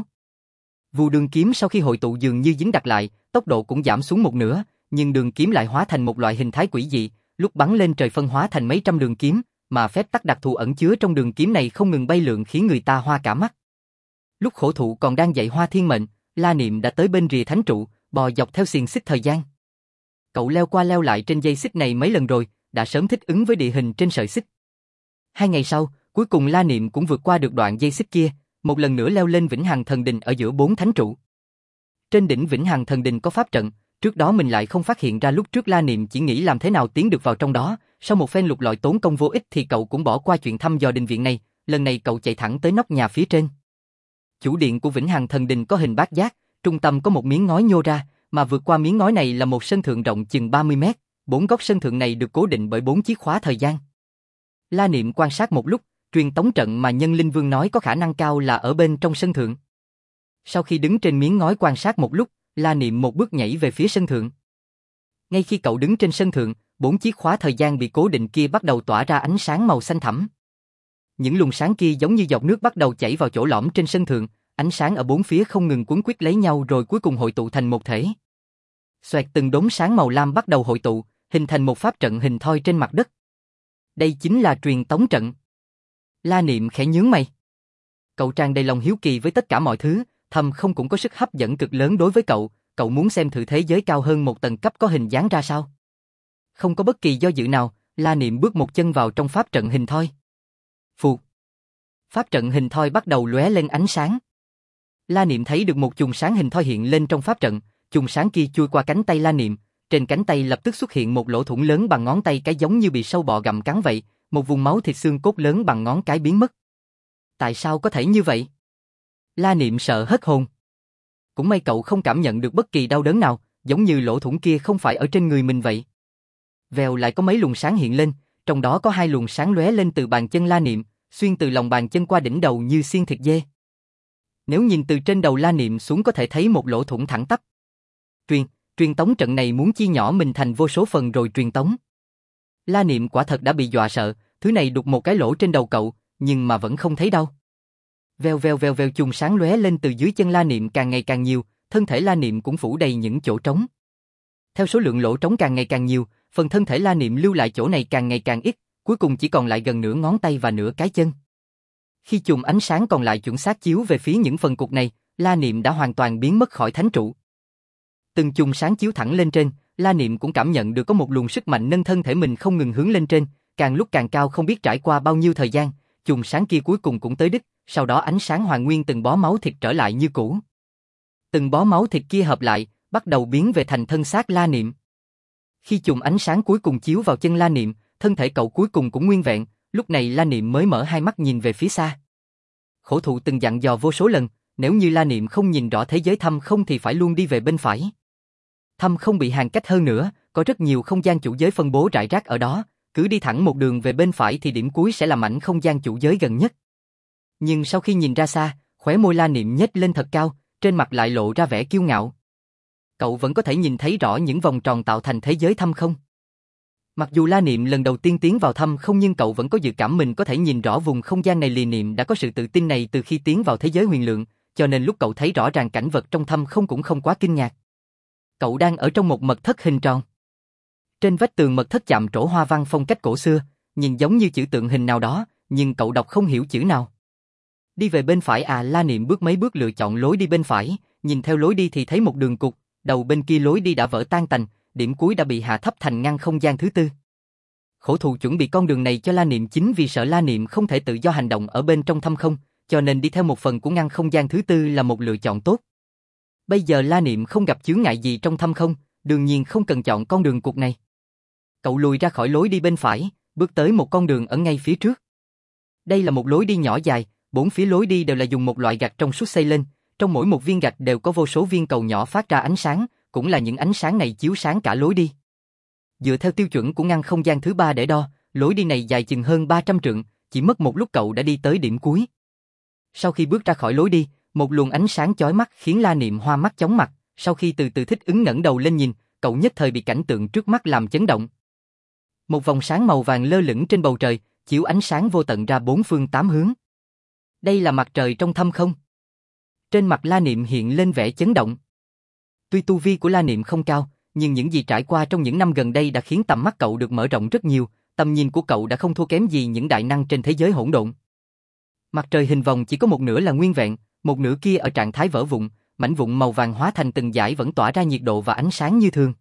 Vù đường kiếm sau khi hội tụ dường như dính đặc lại, tốc độ cũng giảm xuống một nửa, nhưng đường kiếm lại hóa thành một loại hình thái quỷ dị, lúc bắn lên trời phân hóa thành mấy trăm đường kiếm, mà phép tắc đặc thù ẩn chứa trong đường kiếm này không ngừng bay lượn khiến người ta hoa cả mắt. Lúc khổ thụ còn đang dạy Hoa Thiên Mệnh, La Niệm đã tới bên rìa thánh trụ, bò dọc theo xiềng xích thời gian. Cậu leo qua leo lại trên dây xích này mấy lần rồi, đã sớm thích ứng với địa hình trên sợi xích. 2 ngày sau, cuối cùng La Niệm cũng vượt qua được đoạn dây xích kia, một lần nữa leo lên Vĩnh Hằng Thần Đình ở giữa 4 thánh trụ. Trên đỉnh Vĩnh Hằng Thần Đình có pháp trận, trước đó mình lại không phát hiện ra. Lúc trước La Niệm chỉ nghĩ làm thế nào tiến được vào trong đó, sau một phen lục lọi tốn công vô ích thì cậu cũng bỏ qua chuyện thăm dò đình viện này, lần này cậu chạy thẳng tới nóc nhà phía trên. Chủ điện của Vĩnh Hằng Thần Đình có hình bát giác, trung tâm có một miếng ngói nhô ra, mà vượt qua miếng ngói này là một sân thượng rộng chừng 30 mét, 4 góc sân thượng này được cố định bởi 4 chiếc khóa thời gian. La Niệm quan sát một lúc, truyền tống trận mà Nhân Linh Vương nói có khả năng cao là ở bên trong sân thượng. Sau khi đứng trên miếng ngói quan sát một lúc, La Niệm một bước nhảy về phía sân thượng. Ngay khi cậu đứng trên sân thượng, 4 chiếc khóa thời gian bị cố định kia bắt đầu tỏa ra ánh sáng màu xanh thẳm. Những luồng sáng kia giống như giọt nước bắt đầu chảy vào chỗ lõm trên sân thượng, ánh sáng ở bốn phía không ngừng quấn quýt lấy nhau rồi cuối cùng hội tụ thành một thể. Xoẹt, từng đốm sáng màu lam bắt đầu hội tụ, hình thành một pháp trận hình thoi trên mặt đất. Đây chính là truyền tống trận. La Niệm khẽ nhướng mày. Cậu tràn đầy lòng hiếu kỳ với tất cả mọi thứ, thầm không cũng có sức hấp dẫn cực lớn đối với cậu, cậu muốn xem thử thế giới cao hơn một tầng cấp có hình dáng ra sao. Không có bất kỳ do dự nào, La Niệm bước một chân vào trong pháp trận hình thoi. Phụt. Pháp trận hình thoi bắt đầu lóe lên ánh sáng. La Niệm thấy được một chùm sáng hình thoi hiện lên trong pháp trận, chùm sáng kia chui qua cánh tay La Niệm, trên cánh tay lập tức xuất hiện một lỗ thủng lớn bằng ngón tay cái giống như bị sâu bọ gặm cắn vậy, một vùng máu thịt xương cốt lớn bằng ngón cái biến mất. Tại sao có thể như vậy? La Niệm sợ hết hồn. Cũng may cậu không cảm nhận được bất kỳ đau đớn nào, giống như lỗ thủng kia không phải ở trên người mình vậy. Vèo lại có mấy luồng sáng hiện lên, trong đó có 2 luồng sáng lóe lên từ bàn chân La Niệm, xuyên từ lòng bàn chân qua đỉnh đầu như xiên thịt dê. Nếu nhìn từ trên đầu La Niệm xuống có thể thấy một lỗ thủng thẳng tắp. Truyền tống trận này muốn chia nhỏ mình thành vô số phần rồi truyền tống. La Niệm quả thật đã bị dọa sợ, thứ này đục một cái lỗ trên đầu cậu, nhưng mà vẫn không thấy đau. Vèo vèo vèo vèo, chùm sáng lóe lên từ dưới chân La Niệm càng ngày càng nhiều, thân thể La Niệm cũng phủ đầy những chỗ trống. Theo số lượng lỗ trống càng ngày càng nhiều, phần thân thể La Niệm lưu lại chỗ này càng ngày càng ít, cuối cùng chỉ còn lại gần nửa ngón tay và nửa cái chân. Khi chùm ánh sáng còn lại chuẩn xác chiếu về phía những phần cục này, La Niệm đã hoàn toàn biến mất khỏi thánh trụ. Từng chùm sáng chiếu thẳng lên trên, La Niệm cũng cảm nhận được có một luồng sức mạnh nâng thân thể mình không ngừng hướng lên trên, càng lúc càng cao, không biết trải qua bao nhiêu thời gian, chùm sáng kia cuối cùng cũng tới đích, sau đó ánh sáng hoàn nguyên từng bó máu thịt trở lại như cũ. Từng bó máu thịt kia hợp lại, bắt đầu biến về thành thân xác La Niệm. Khi chùm ánh sáng cuối cùng chiếu vào chân La Niệm, thân thể cậu cuối cùng cũng nguyên vẹn, lúc này La Niệm mới mở hai mắt nhìn về phía xa. Khổ thụ từng dặn dò vô số lần, nếu như La Niệm không nhìn rõ thế giới thâm không thì phải luôn đi về bên phải. Thâm không bị hàng cách hơn nữa, có rất nhiều không gian chủ giới phân bố rải rác ở đó, cứ đi thẳng một đường về bên phải thì điểm cuối sẽ là mảnh không gian chủ giới gần nhất. Nhưng sau khi nhìn ra xa, khóe môi La Niệm nhếch lên thật cao, trên mặt lại lộ ra vẻ kiêu ngạo. Cậu vẫn có thể nhìn thấy rõ những vòng tròn tạo thành thế giới thâm không. Mặc dù La Niệm lần đầu tiên tiến vào thâm không nhưng cậu vẫn có dự cảm mình có thể nhìn rõ vùng không gian này. Lý Niệm đã có sự tự tin này từ khi tiến vào thế giới huyền lượng, cho nên lúc cậu thấy rõ ràng cảnh vật trong thâm không cũng không quá kinh ngạc. Cậu đang ở trong một mật thất hình tròn. Trên vách tường mật thất chạm trổ hoa văn phong cách cổ xưa, nhìn giống như chữ tượng hình nào đó, nhưng cậu đọc không hiểu chữ nào. Đi về bên phải à? La Niệm bước mấy bước lựa chọn lối đi bên phải, nhìn theo lối đi thì thấy một đường cụt, đầu bên kia lối đi đã vỡ tan tành, điểm cuối đã bị hạ thấp thành ngăn không gian thứ tư. Khổ thụ chuẩn bị con đường này cho La Niệm chính vì sợ La Niệm không thể tự do hành động ở bên trong thâm không, cho nên đi theo một phần của ngăn không gian thứ tư là một lựa chọn tốt. Bây giờ La Niệm không gặp chướng ngại gì trong thâm không, đương nhiên không cần chọn con đường cụt này. Cậu lùi ra khỏi lối đi bên phải, bước tới một con đường ở ngay phía trước. Đây là một lối đi nhỏ dài, bốn phía lối đi đều là dùng một loại gạch trong suốt xây lên, trong mỗi một viên gạch đều có vô số viên cầu nhỏ phát ra ánh sáng, cũng là những ánh sáng này chiếu sáng cả lối đi. Dựa theo tiêu chuẩn của ngăn không gian thứ ba để đo, lối đi này dài chừng hơn 300 trượng, chỉ mất một lúc cậu đã đi tới điểm cuối. Sau khi bước ra khỏi lối đi, một luồng ánh sáng chói mắt khiến La Niệm hoa mắt chóng mặt, sau khi từ từ thích ứng ngẩng đầu lên nhìn, cậu nhất thời bị cảnh tượng trước mắt làm chấn động. Một vòng sáng màu vàng lơ lửng trên bầu trời, chiếu ánh sáng vô tận ra bốn phương tám hướng. Đây là mặt trời trong thâm không. Trên mặt La Niệm hiện lên vẻ chấn động. Tuy tu vi của La Niệm không cao, nhưng những gì trải qua trong những năm gần đây đã khiến tầm mắt cậu được mở rộng rất nhiều, tầm nhìn của cậu đã không thua kém gì những đại năng trên thế giới hỗn độn. Mặt trời hình vòng chỉ có một nửa là nguyên vẹn, một nửa kia ở trạng thái vỡ vụn, mảnh vụn màu vàng hóa thành từng dải vẫn tỏa ra nhiệt độ và ánh sáng như thường.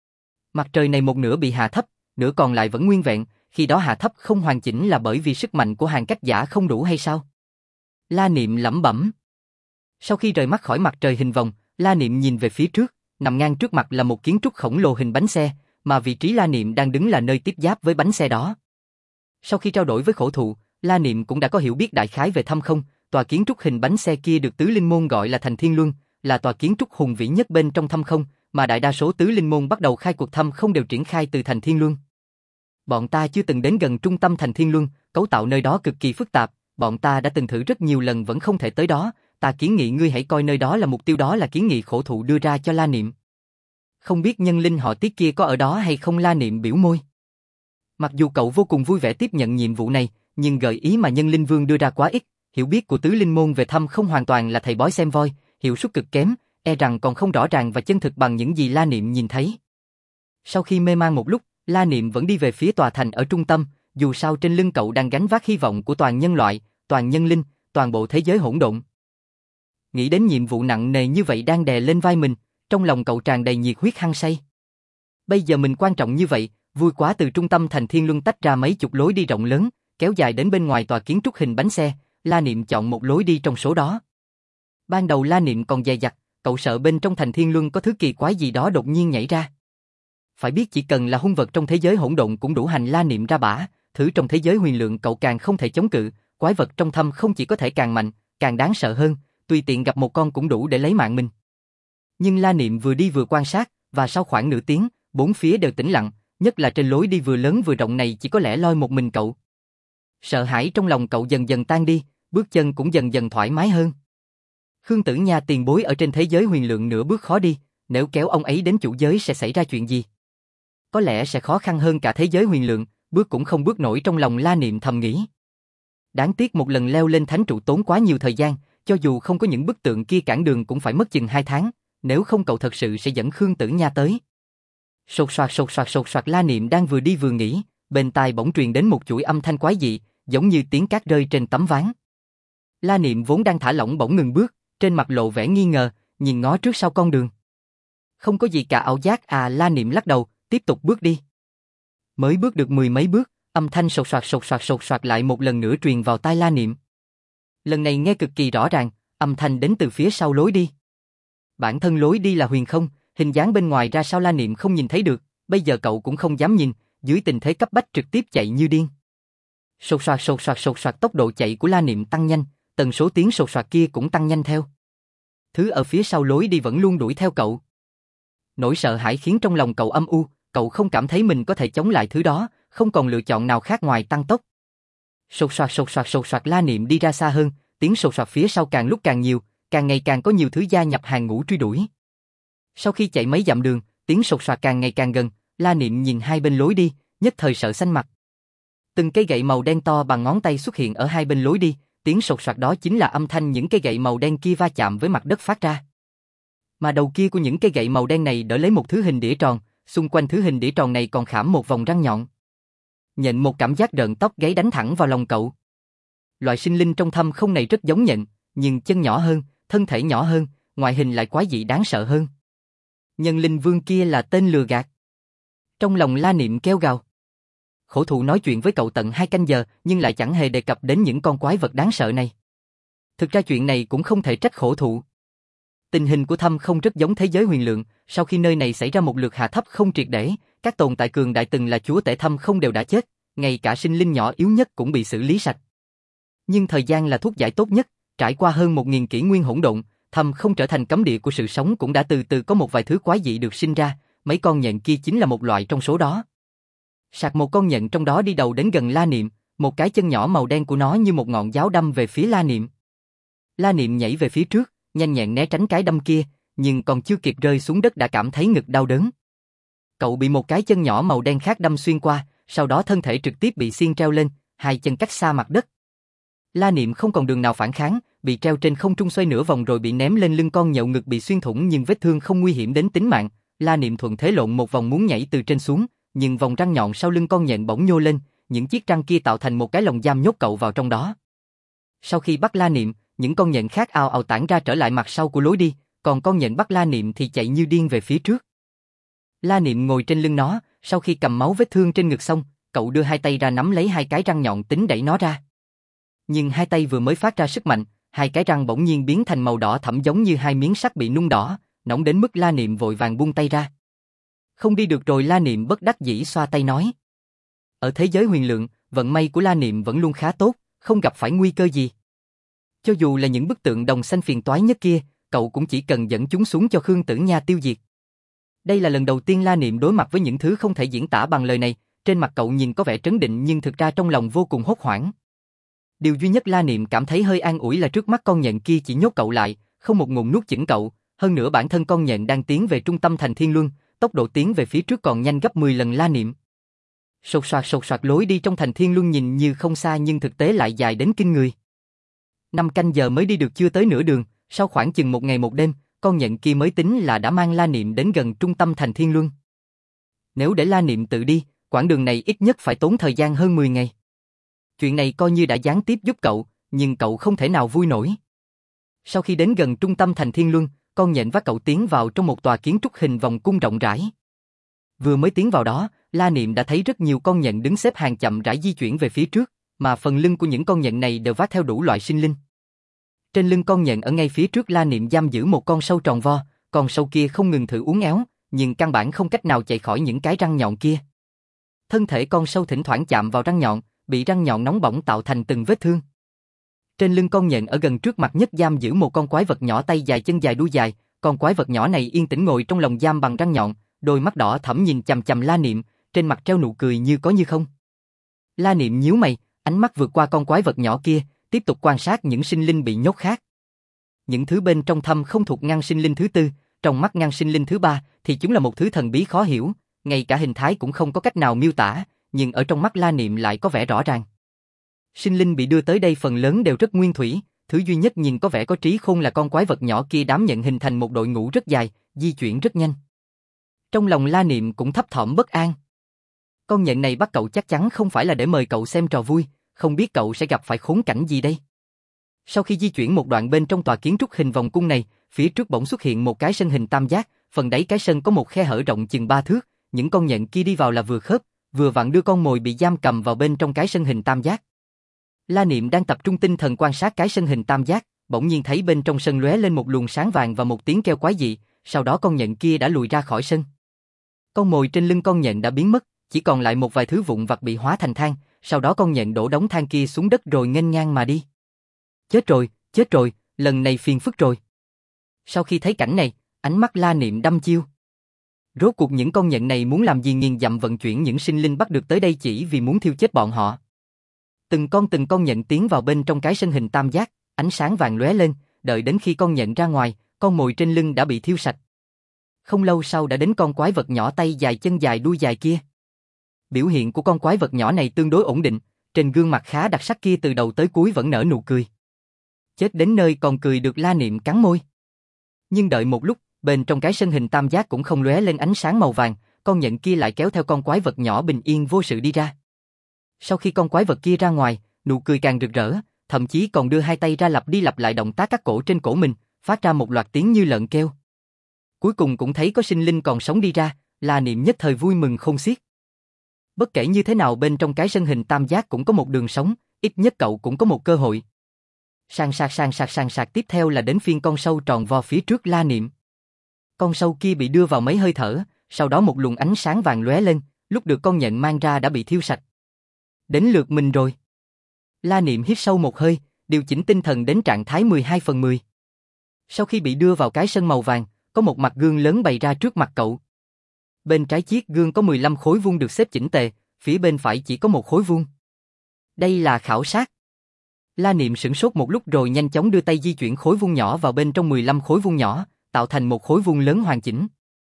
Mặt trời này một nửa bị hạ thấp, nửa còn lại vẫn nguyên vẹn, khi đó hạ thấp không hoàn chỉnh là bởi vì sức mạnh của hàng cách giả không đủ hay sao? La Niệm lẩm bẩm. Sau khi rời mắt khỏi mặt trời hình vòng, La Niệm nhìn về phía trước, nằm ngang trước mặt là một kiến trúc khổng lồ hình bánh xe, mà vị trí La Niệm đang đứng là nơi tiếp giáp với bánh xe đó. Sau khi trao đổi với khổ thụ, La Niệm cũng đã có hiểu biết đại khái về thâm không, tòa kiến trúc hình bánh xe kia được tứ linh môn gọi là Thành Thiên Luân, là tòa kiến trúc hùng vĩ nhất bên trong thâm không, mà đại đa số tứ linh môn bắt đầu khai cuộc thâm không đều triển khai từ Thành Thiên Luân. Bọn ta chưa từng đến gần trung tâm Thành Thiên Luân, cấu tạo nơi đó cực kỳ phức tạp, bọn ta đã từng thử rất nhiều lần vẫn không thể tới đó, ta kiến nghị ngươi hãy coi nơi đó là mục tiêu. Đó là kiến nghị khổ thụ đưa ra cho La Niệm. Không biết nhân linh họ Tiết kia có ở đó hay không? La Niệm biểu môi. Mặc dù cậu vô cùng vui vẻ tiếp nhận nhiệm vụ này, nhưng gợi ý mà Nhân Linh Vương đưa ra quá ít, hiểu biết của tứ linh môn về thâm không hoàn toàn là thầy bói xem voi, hiệu suất cực kém, e rằng còn không rõ ràng và chân thực bằng những gì La Niệm nhìn thấy. Sau khi mê man một lúc, La Niệm vẫn đi về phía tòa thành ở trung tâm, dù sao trên lưng cậu đang gánh vác hy vọng của toàn nhân loại, toàn nhân linh, toàn bộ thế giới hỗn độn. Nghĩ đến nhiệm vụ nặng nề như vậy đang đè lên vai mình, trong lòng cậu tràn đầy nhiệt huyết hăng say. Bây giờ mình quan trọng như vậy, vui quá từ trung tâm thành Thiên Luân tách ra mấy chục lối đi rộng lớn, kéo dài đến bên ngoài tòa kiến trúc hình bánh xe, La Niệm chọn một lối đi trong số đó. Ban đầu La Niệm còn dè dặt, cậu sợ bên trong thành Thiên Luân có thứ kỳ quái gì đó đột nhiên nhảy ra. Phải biết chỉ cần là hung vật trong thế giới hỗn độn cũng đủ hành La Niệm ra bả, thử trong thế giới huyền lượng cậu càng không thể chống cự, quái vật trong thâm không chỉ có thể càng mạnh, càng đáng sợ hơn, tùy tiện gặp một con cũng đủ để lấy mạng mình. Nhưng La Niệm vừa đi vừa quan sát, và sau khoảng nửa tiếng, bốn phía đều tĩnh lặng, nhất là trên lối đi vừa lớn vừa rộng này chỉ có lẽ loi một mình cậu. Sợ hãi trong lòng cậu dần dần tan đi, bước chân cũng dần dần thoải mái hơn. Khương Tử Nha tiền bối ở trên thế giới huyền lượng nửa bước khó đi, nếu kéo ông ấy đến chủ giới sẽ xảy ra chuyện gì? Có lẽ sẽ khó khăn hơn cả thế giới huyền lượng, bước cũng không bước nổi trong lòng La Niệm thầm nghĩ. Đáng tiếc một lần leo lên thánh trụ tốn quá nhiều thời gian, cho dù không có những bức tượng kia cản đường cũng phải mất chừng 2 tháng, nếu không cậu thật sự sẽ dẫn Khương Tử Nha tới. Sột soạt La Niệm đang vừa đi vừa nghĩ, bên tai bỗng truyền đến một chuỗi âm thanh quái dị, giống như tiếng cát rơi trên tấm ván. La Niệm vốn đang thả lỏng bỗng ngừng bước, trên mặt lộ vẻ nghi ngờ, nhìn ngó trước sau con đường. Không có gì cả ảo giác à, La Niệm lắc đầu, tiếp tục bước đi. Mới bước được 10 mấy bước, âm thanh sột soạt lại một lần nữa truyền vào tai La Niệm. Lần này nghe cực kỳ rõ ràng, âm thanh đến từ phía sau lối đi. Bản thân lối đi là huyền không, hình dáng bên ngoài ra sao La Niệm không nhìn thấy được, bây giờ cậu cũng không dám nhìn, dưới tình thế cấp bách trực tiếp chạy như điên. Sột soạt tốc độ chạy của La Niệm tăng nhanh, tần số tiếng sột soạt kia cũng tăng nhanh theo. Thứ ở phía sau lối đi vẫn luôn đuổi theo cậu. Nỗi sợ hãi khiến trong lòng cậu âm u, cậu không cảm thấy mình có thể chống lại thứ đó, không còn lựa chọn nào khác ngoài tăng tốc. Sột soạt La Niệm đi ra xa hơn, tiếng sột soạt phía sau càng lúc càng nhiều, càng ngày càng có nhiều thứ gia nhập hàng ngũ truy đuổi. Sau khi chạy mấy dặm đường, tiếng sột soạt càng ngày càng gần, La Niệm nhìn hai bên lối đi, nhất thời sợ xanh mặt. Từng cây gậy màu đen to bằng ngón tay xuất hiện ở hai bên lối đi, tiếng sột soạt đó chính là âm thanh những cây gậy màu đen kia va chạm với mặt đất phát ra. Mà đầu kia của những cây gậy màu đen này đỡ lấy một thứ hình đĩa tròn, xung quanh thứ hình đĩa tròn này còn khảm một vòng răng nhọn. Nhện một cảm giác rợn tóc gáy đánh thẳng vào lòng cậu. Loại sinh linh trong thâm không này rất giống nhện, nhưng chân nhỏ hơn, thân thể nhỏ hơn, ngoại hình lại quái dị đáng sợ hơn. Nhân linh vương kia là tên lừa gạt. Trong lòng La Niệm kêu gào. Khổ thụ nói chuyện với cậu tận 2 canh giờ, nhưng lại chẳng hề đề cập đến những con quái vật đáng sợ này. Thực ra chuyện này cũng không thể trách khổ thụ. Tình hình của thâm không rất giống thế giới huyền lượng, sau khi nơi này xảy ra một lượt hạ thấp không triệt để, các tồn tại cường đại từng là chúa tể thâm không đều đã chết, ngay cả sinh linh nhỏ yếu nhất cũng bị xử lý sạch. Nhưng thời gian là thuốc giải tốt nhất, trải qua hơn 1000 kỷ nguyên hỗn độn, thâm không trở thành cấm địa của sự sống cũng đã từ từ có một vài thứ quái dị được sinh ra, mấy con nhện kia chính là một loại trong số đó. Sạc một con nhện trong đó đi đầu đến gần La Niệm, một cái chân nhỏ màu đen của nó như một ngọn giáo đâm về phía La Niệm. La Niệm nhảy về phía trước, nhanh nhẹn né tránh cái đâm kia, nhưng còn chưa kịp rơi xuống đất đã cảm thấy ngực đau đớn. Cậu bị một cái chân nhỏ màu đen khác đâm xuyên qua, sau đó thân thể trực tiếp bị xiên treo lên, hai chân cách xa mặt đất. La Niệm không còn đường nào phản kháng, bị treo trên không trung xoay nửa vòng rồi bị ném lên lưng con nhậu, ngực bị xuyên thủng nhưng vết thương không nguy hiểm đến tính mạng. La Niệm thuận thế lộn một vòng muốn nhảy từ trên xuống, nhưng vòng răng nhọn sau lưng con nhện bỗng nhô lên, những chiếc răng kia tạo thành một cái lồng giam nhốt cậu vào trong đó. Sau khi bắt La Niệm, những con nhện khác ào ào tản ra trở lại mặt sau của lối đi, còn con nhện bắt La Niệm thì chạy như điên về phía trước. La Niệm ngồi trên lưng nó, sau khi cầm máu vết thương trên ngực xong, cậu đưa hai tay ra nắm lấy hai cái răng nhọn tính đẩy nó ra. Nhưng hai tay vừa mới phát ra sức mạnh, hai cái răng bỗng nhiên biến thành màu đỏ thẫm giống như hai miếng sắt bị nung đỏ, nóng đến mức La Niệm vội vàng buông tay ra. Không đi được rồi, La Niệm bất đắc dĩ xoa tay nói. Ở thế giới huyền lượng, vận may của La Niệm vẫn luôn khá tốt, không gặp phải nguy cơ gì. Cho dù là những bức tượng đồng xanh phiền toái nhất kia, cậu cũng chỉ cần dẫn chúng xuống cho Khương Tử Nha tiêu diệt. Đây là lần đầu tiên La Niệm đối mặt với những thứ không thể diễn tả bằng lời này, trên mặt cậu nhìn có vẻ trấn định nhưng thực ra trong lòng vô cùng hốt hoảng. Điều duy nhất La Niệm cảm thấy hơi an ủi là trước mắt con nhện kia chỉ nhốt cậu lại, không một ngụm nuốt chửng cậu, hơn nữa bản thân con nhện đang tiến về trung tâm thành Thiên Luân, tốc độ tiến về phía trước còn nhanh gấp 10 lần La Niệm. Sột soạt lối đi trong thành Thiên Luân nhìn như không xa nhưng thực tế lại dài đến kinh người. 5 canh giờ mới đi được chưa tới nửa đường, sau khoảng chừng 1 ngày 1 đêm, con nhện kia mới tính là đã mang La Niệm đến gần trung tâm thành Thiên Luân. Nếu để La Niệm tự đi, quãng đường này ít nhất phải tốn thời gian hơn 10 ngày. Chuyện này coi như đã gián tiếp giúp cậu, nhưng cậu không thể nào vui nổi. Sau khi đến gần trung tâm thành Thiên Luân, con nhện vác cậu tiến vào trong một tòa kiến trúc hình vòng cung rộng rãi. Vừa mới tiến vào đó, La Niệm đã thấy rất nhiều con nhện đứng xếp hàng chậm rãi di chuyển về phía trước, mà phần lưng của những con nhện này đều vác theo đủ loại sinh linh. Trên lưng con nhện ở ngay phía trước La Niệm giam giữ một con sâu tròn vo, con sâu kia không ngừng thử uốn éo, nhưng căn bản không cách nào chạy khỏi những cái răng nhọn kia. Thân thể con sâu thỉnh thoảng chạm vào răng nhọn, bị răng nhọn nóng bỏng tạo thành từng vết thương. Trên lưng con nhện ở gần trước mặt nhất giam giữ một con quái vật nhỏ tay dài chân dài đuôi dài, con quái vật nhỏ này yên tĩnh ngồi trong lồng giam bằng răng nhọn, đôi mắt đỏ thẫm nhìn chằm chằm La Niệm, trên mặt treo nụ cười như có như không. La Niệm nhíu mày, ánh mắt vượt qua con quái vật nhỏ kia, tiếp tục quan sát những sinh linh bị nhốt khác. Những thứ bên trong thâm không thuộc ngăn sinh linh thứ tư, trong mắt ngăn sinh linh thứ ba thì chúng là một thứ thần bí khó hiểu, ngay cả hình thái cũng không có cách nào miêu tả, nhưng ở trong mắt La Niệm lại có vẻ rõ ràng. Sinh linh bị đưa tới đây phần lớn đều rất nguyên thủy, thứ duy nhất nhìn có vẻ có trí khôn là con quái vật nhỏ kia đám nhận hình thành một đội ngũ rất dài, di chuyển rất nhanh. Trong lòng La Niệm cũng thấp thỏm bất an. Con nhện này bắt cậu chắc chắn không phải là để mời cậu xem trò vui, không biết cậu sẽ gặp phải khốn cảnh gì đây. Sau khi di chuyển một đoạn bên trong tòa kiến trúc hình vòng cung này, phía trước bỗng xuất hiện một cái sân hình tam giác, phần đáy cái sân có một khe hở rộng chừng 3 thước, những con nhện kia đi vào là vừa khớp, vừa vặn đưa con mồi bị giam cầm vào bên trong cái sân hình tam giác. La Niệm đang tập trung tinh thần quan sát cái sân hình tam giác, bỗng nhiên thấy bên trong sân lóe lên một luồng sáng vàng và một tiếng kêu quái dị, sau đó con nhện kia đã lùi ra khỏi sân. Con mồi trên lưng con nhện đã biến mất, chỉ còn lại một vài thứ vụn vặt bị hóa thành than, sau đó con nhện đổ đống than kia xuống đất rồi nghênh ngang mà đi. Chết rồi, lần này phiền phức rồi. Sau khi thấy cảnh này, ánh mắt La Niệm đăm chiêu. Rốt cuộc những con nhện này muốn làm gì nghiền dặm vận chuyển những sinh linh bắt được tới đây chỉ vì muốn thiêu chết bọn họ. Từng con nhện tiến vào bên trong cái sân hình tam giác, ánh sáng vàng lóe lên, đợi đến khi con nhện ra ngoài, con mồi trên lưng đã bị thiêu sạch. Không lâu sau đã đến con quái vật nhỏ tay dài chân dài đuôi dài kia. Biểu hiện của con quái vật nhỏ này tương đối ổn định, trên gương mặt khá đặc sắc kia từ đầu tới cuối vẫn nở nụ cười. Chết đến nơi còn cười được, La Niệm cắn môi. Nhưng đợi một lúc, bên trong cái sân hình tam giác cũng không lóe lên ánh sáng màu vàng, con nhện kia lại kéo theo con quái vật nhỏ bình yên vô sự đi ra. Sau khi con quái vật kia ra ngoài, nụ cười càng rực rỡ, thậm chí còn đưa hai tay ra lặp đi lặp lại động tác cắt cổ trên cổ mình, phát ra một loạt tiếng như lợn kêu. Cuối cùng cũng thấy có sinh linh còn sống đi ra, La Niệm nhất thời vui mừng khôn xiết. Bất kể như thế nào bên trong cái sân hình tam giác cũng có một đường sống, ít nhất cậu cũng có một cơ hội. Sàn sạc tiếp theo là đến phiên con sâu tròn vo phía trước La Niệm. Con sâu kia bị đưa vào mấy hơi thở, sau đó một luồng ánh sáng vàng lóe lên, lúc được con nhện mang ra đã bị thiêu sạch. Đến lượt mình rồi. La Niệm hít sâu một hơi, điều chỉnh tinh thần đến trạng thái 12/10. Sau khi bị đưa vào cái sân màu vàng, có một mặt gương lớn bày ra trước mặt cậu. Bên trái chiếc gương có 15 khối vuông được xếp chỉnh tề, phía bên phải chỉ có một khối vuông. Đây là khảo sát. La Niệm sửng sốt một lúc rồi nhanh chóng đưa tay di chuyển khối vuông nhỏ vào bên trong 15 khối vuông nhỏ, tạo thành một khối vuông lớn hoàn chỉnh.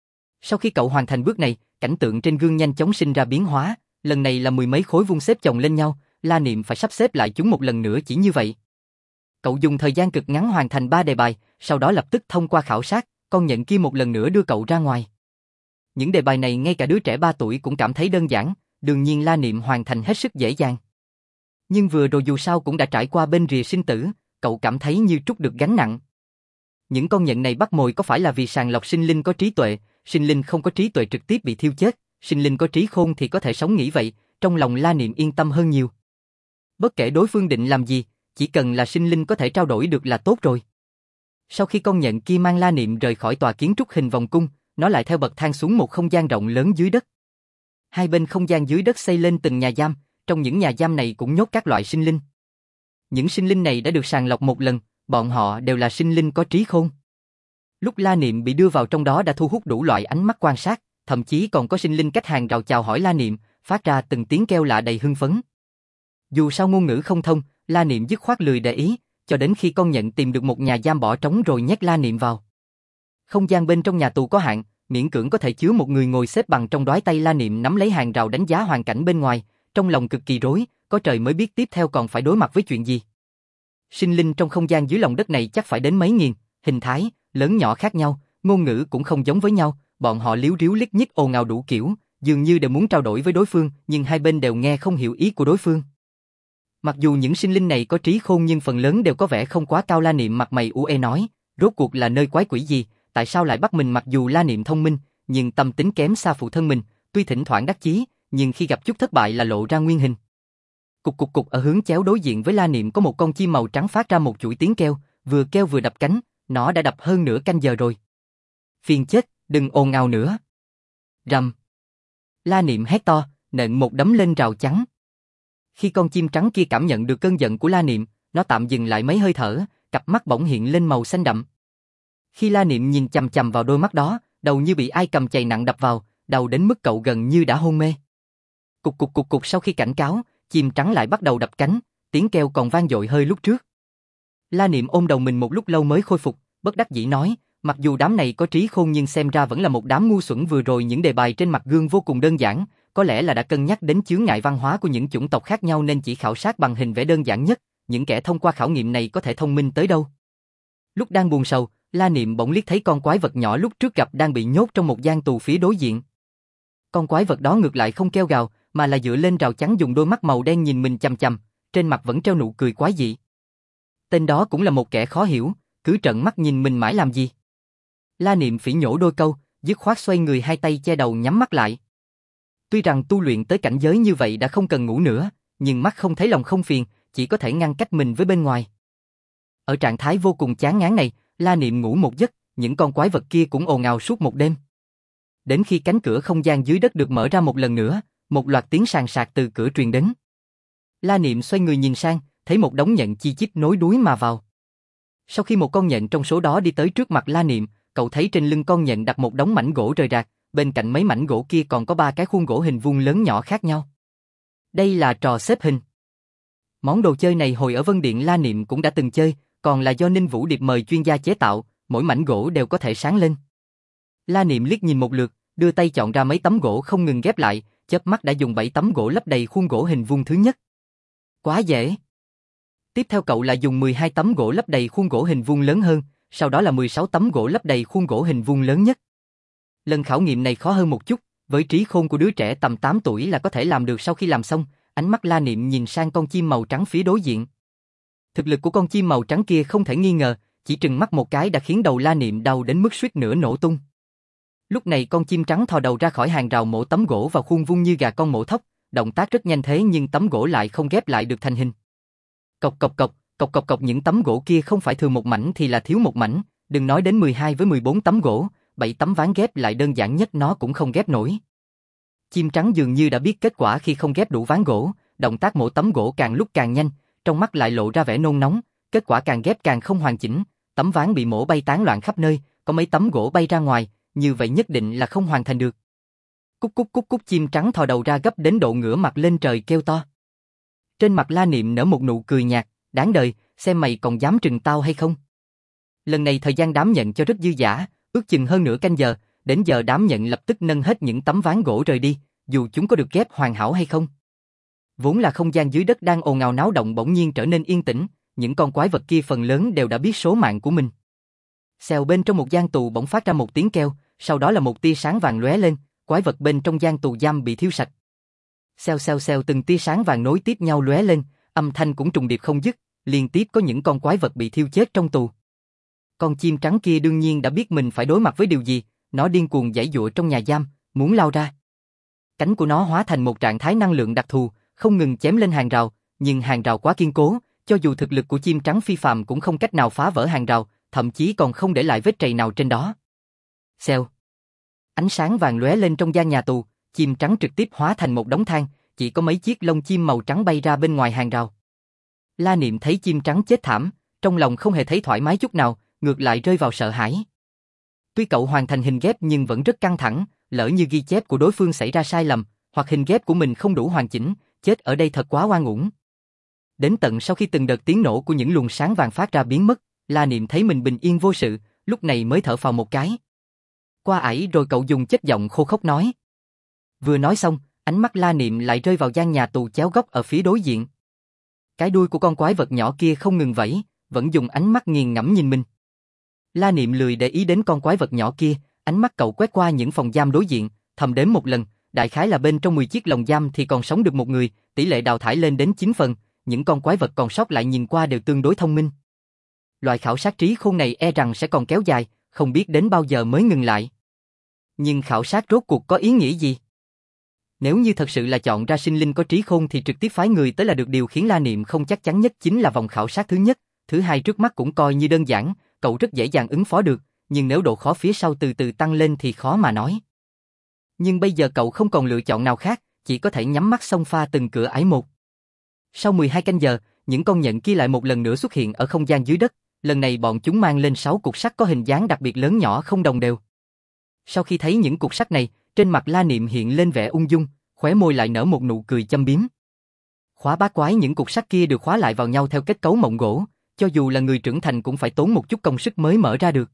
Sau khi cậu hoàn thành bước này, cảnh tượng trên gương nhanh chóng sinh ra biến hóa, lần này là 10 mấy khối vuông xếp chồng lên nhau, La Niệm phải sắp xếp lại chúng một lần nữa chỉ như vậy. Cậu dùng thời gian cực ngắn hoàn thành 3 đề bài, sau đó lập tức thông qua khảo sát, con nhện kia một lần nữa đưa cậu ra ngoài. Những đề bài này ngay cả đứa trẻ 3 tuổi cũng cảm thấy đơn giản, đương nhiên La Niệm hoàn thành hết sức dễ dàng. Nhưng vừa rồi dù sao cũng đã trải qua bên rìa sinh tử, cậu cảm thấy như trút được gánh nặng. Những con nhện này bắt mồi có phải là vì sàng lọc sinh linh có trí tuệ, sinh linh không có trí tuệ trực tiếp bị thiêu chết, sinh linh có trí khôn thì có thể sống, nghĩ vậy, trong lòng La Niệm yên tâm hơn nhiều. Bất kể đối phương định làm gì, chỉ cần là sinh linh có thể trao đổi được là tốt rồi. Sau khi con nhện kia mang La Niệm rời khỏi tòa kiến trúc hình vòng cung, nó lại theo bậc thang xuống một không gian rộng lớn dưới đất. Hai bên không gian dưới đất xây lên từng nhà giam, trong những nhà giam này cũng nhốt các loại sinh linh. Những sinh linh này đã được sàng lọc một lần, bọn họ đều là sinh linh có trí khôn. Lúc La Niệm bị đưa vào trong đó đã thu hút đủ loại ánh mắt quan sát, thậm chí còn có sinh linh cách hàng rào chào hỏi La Niệm, phát ra từng tiếng kêu lạ đầy hưng phấn. Dù sao ngôn ngữ không thông, La Niệm dứt khoát lười để ý, cho đến khi con nhện tìm được một nhà giam bỏ trống rồi nhét La Niệm vào. Không gian bên trong nhà tù có hạn, miễn cưỡng có thể chứa một người ngồi xếp bằng trong đói tay. La Niệm nắm lấy hàng rào đánh giá hoàn cảnh bên ngoài, trong lòng cực kỳ rối, có trời mới biết tiếp theo còn phải đối mặt với chuyện gì. Sinh linh trong không gian dưới lòng đất này chắc phải đến mấy nghìn, hình thái, lớn nhỏ khác nhau, ngôn ngữ cũng không giống với nhau, bọn họ líu ríu lít nhít ồn ào đủ kiểu, dường như đều muốn trao đổi với đối phương, nhưng hai bên đều nghe không hiểu ý của đối phương. Mặc dù những sinh linh này có trí khôn nhưng phần lớn đều có vẻ không quá cao. La Niệm mặt mày u uê nói, rốt cuộc là nơi quái quỷ gì, tại sao lại bắt mình? Mặc dù La Niệm thông minh, nhưng tâm tính kém xa phụ thân mình, tuy thỉnh thoảng đắc chí, nhưng khi gặp chút thất bại là lộ ra nguyên hình. Cục cục ở hướng chéo đối diện với La Niệm có một con chim màu trắng phát ra một chuỗi tiếng kêu vừa đập cánh, nó đã đập hơn nửa canh giờ rồi. Phiền chết, đừng ồn ào nữa. Rầm. La Niệm hét to, nện một đấm lên rào chắn. Khi con chim trắng kia cảm nhận được cơn giận của La Niệm, nó tạm dừng lại mấy hơi thở, cặp mắt bỗng hiện lên màu xanh đậm. Khi La Niệm nhìn chằm chằm vào đôi mắt đó, đầu như bị ai cầm chày nặng đập vào, đau đến mức cậu gần như đã hôn mê. Cục sau khi cảnh cáo, chim trắng lại bắt đầu đập cánh, tiếng kêu còn vang dội hơi lúc trước. La Niệm ôm đầu mình một lúc lâu mới khôi phục, bất đắc dĩ nói, mặc dù đám này có trí khôn nhưng xem ra vẫn là một đám ngu xuẩn. Vừa rồi những đề bài trên mặt gương vô cùng đơn giản, có lẽ là đã cân nhắc đến chướng ngại văn hóa của những chủng tộc khác nhau nên chỉ khảo sát bằng hình vẽ đơn giản nhất, những kẻ thông qua khảo nghiệm này có thể thông minh tới đâu. Lúc đang buồn sầu, La Niệm bỗng liếc thấy con quái vật nhỏ lúc trước gặp đang bị nhốt trong một gian tù phía đối diện. Con quái vật đó ngược lại không kêu gào, mà là dựa lên rào chắn dùng đôi mắt màu đen nhìn mình chằm chằm, trên mặt vẫn treo nụ cười quái dị. Tên đó cũng là một kẻ khó hiểu, cứ trợn mắt nhìn mình mãi làm gì. La Niệm phỉ nhổ đôi câu, dứt khoát xoay người hai tay che đầu nhắm mắt lại. Tuy rằng tu luyện tới cảnh giới như vậy đã không cần ngủ nữa, nhưng mắt không thấy lòng không phiền, chỉ có thể ngăn cách mình với bên ngoài. Ở trạng thái vô cùng chán ngán này, La Niệm ngủ một giấc, những con quái vật kia cũng ồn ào suốt một đêm. Đến khi cánh cửa không gian dưới đất được mở ra một lần nữa, một loạt tiếng sàn sạc từ cửa truyền đến. La Niệm xoay người nhìn sang, thấy một đống nhện chi chít nối đuôi mà vào. Sau khi một con nhện trong số đó đi tới trước mặt La Niệm, cậu thấy trên lưng con nhện đặt một đống mảnh gỗ rời rạc, bên cạnh mấy mảnh gỗ kia còn có 3 cái khuôn gỗ hình vuông lớn nhỏ khác nhau. Đây là trò xếp hình. Món đồ chơi này hồi ở Vân Điện La Niệm cũng đã từng chơi, còn là do Ninh Vũ Điệp mời chuyên gia chế tạo, mỗi mảnh gỗ đều có thể sáng lên. La Niệm liếc nhìn một lượt, đưa tay chọn ra mấy tấm gỗ không ngừng ghép lại, chớp mắt đã dùng 7 tấm gỗ lấp đầy khuôn gỗ hình vuông thứ nhất. Quá dễ. Tiếp theo cậu lại dùng 12 tấm gỗ lấp đầy khuôn gỗ hình vuông lớn hơn, sau đó là 16 tấm gỗ lấp đầy khuôn gỗ hình vuông lớn nhất. Lần khảo nghiệm này khó hơn một chút, với trí khôn của đứa trẻ tầm 8 tuổi là có thể làm được. Sau khi làm xong, ánh mắt La Niệm nhìn sang con chim màu trắng phía đối diện. Thực lực của con chim màu trắng kia không thể nghi ngờ, chỉ trừng mắt một cái đã khiến đầu La Niệm đau đến mức suýt nữa nổ tung. Lúc này con chim trắng thò đầu ra khỏi hàng rào mổ tấm gỗ vào khuôn vuông như gà con mổ thóc, động tác rất nhanh thế nhưng tấm gỗ lại không ghép lại được thành hình. Cộc những tấm gỗ kia không phải thừa một mảnh thì là thiếu một mảnh, đừng nói đến 12 với 14 tấm gỗ, 7 tấm ván ghép lại đơn giản nhất nó cũng không ghép nổi. Chim trắng dường như đã biết kết quả khi không ghép đủ ván gỗ, động tác mổ tấm gỗ càng lúc càng nhanh, trong mắt lại lộ ra vẻ nôn nóng, kết quả càng ghép càng không hoàn chỉnh, tấm ván bị mổ bay tán loạn khắp nơi, có mấy tấm gỗ bay ra ngoài, như vậy nhất định là không hoàn thành được. Cúc chim trắng thò đầu ra gấp đến độ ngửa mặt lên trời kêu to. Trên mặt La Niệm nở một nụ cười nhạt, đáng đời, xem mày còn dám trừng tao hay không. Lần này thời gian đám nhện cho rất dư dả, ước chừng hơn nửa canh giờ, đến giờ đám nhện lập tức nâng hết những tấm ván gỗ rời đi, dù chúng có được ghép hoàn hảo hay không. Vốn là không gian dưới đất đang ồn ào náo động bỗng nhiên trở nên yên tĩnh, những con quái vật kia phần lớn đều đã biết số mạng của mình. Xèo bên trong một gian tù bỗng phát ra một tiếng kêu, sau đó là một tia sáng vàng lóe lên, quái vật bên trong gian tù giam bị thiêu sạch. Xèo từng tia sáng vàng nối tiếp nhau lóe lên, âm thanh cũng trùng điệp không dứt, liên tiếp có những con quái vật bị thiêu chết trong tù. Con chim trắng kia đương nhiên đã biết mình phải đối mặt với điều gì, nó điên cuồng giãy giụa trong nhà giam, muốn lao ra. Cánh của nó hóa thành một trạng thái năng lượng đặc thù, không ngừng chém lên hàng rào, nhưng hàng rào quá kiên cố, cho dù thực lực của chim trắng phi phàm cũng không cách nào phá vỡ hàng rào, thậm chí còn không để lại vết trầy nào trên đó. Xèo. Ánh sáng vàng lóe lên trong gian nhà tù, chim trắng trực tiếp hóa thành một đống than, chỉ có mấy chiếc lông chim màu trắng bay ra bên ngoài hàng rào. La Niệm thấy chim trắng chết thảm, trong lòng không hề thấy thoải mái chút nào, ngược lại rơi vào sợ hãi. Tuy cậu hoàn thành hình ghép nhưng vẫn rất căng thẳng, lỡ như ghi chép của đối phương xảy ra sai lầm, hoặc hình ghép của mình không đủ hoàn chỉnh, chết ở đây thật quá oan uổng. Đến tận sau khi từng đợt tiếng nổ của những luồng sáng vàng phát ra biến mất, La Niệm thấy mình bình yên vô sự, lúc này mới thở phào một cái. Qua ải rồi cậu dùng chất giọng khô khốc nói. Vừa nói xong, ánh mắt La Niệm lại rơi vào gian nhà tù chéo góc ở phía đối diện. Cái đuôi của con quái vật nhỏ kia không ngừng vẫy, vẫn dùng ánh mắt nghiền ngẫm nhìn mình. La Niệm lười để ý đến con quái vật nhỏ kia, ánh mắt cậu quét qua những phòng giam đối diện, thầm đếm một lần, đại khái là bên trong 10 chiếc lồng giam thì còn sống được một người, tỷ lệ đào thải lên đến 9 phần, những con quái vật còn sót lại nhìn qua đều tương đối thông minh. Loại khảo sát trí khôn này e rằng sẽ còn kéo dài, không biết đến bao giờ mới ngừng lại. Nhưng khảo sát rốt cuộc có ý nghĩa gì? Nếu như thật sự là chọn ra sinh linh có trí khôn thì trực tiếp phái người tới là được, điều khiến La Niệm không chắc chắn nhất chính là vòng khảo sát thứ nhất, thứ hai trước mắt cũng coi như đơn giản, cậu rất dễ dàng ứng phó được, nhưng nếu độ khó phía sau từ từ tăng lên thì khó mà nói. Nhưng bây giờ cậu không còn lựa chọn nào khác, chỉ có thể nhắm mắt xông pha từng cửa ải một. Sau 12 canh giờ, những con nhện kia lại một lần nữa xuất hiện ở không gian dưới đất, lần này bọn chúng mang lên 6 cục sắt có hình dáng đặc biệt lớn nhỏ không đồng đều. Sau khi thấy những cục sắt này, trên mặt La Niệm hiện lên vẻ ung dung, khóe môi lại nở một nụ cười châm biếm. Khóa bá quái, những cục sắt kia được khóa lại vào nhau theo kết cấu mộng gỗ, cho dù là người trưởng thành cũng phải tốn một chút công sức mới mở ra được.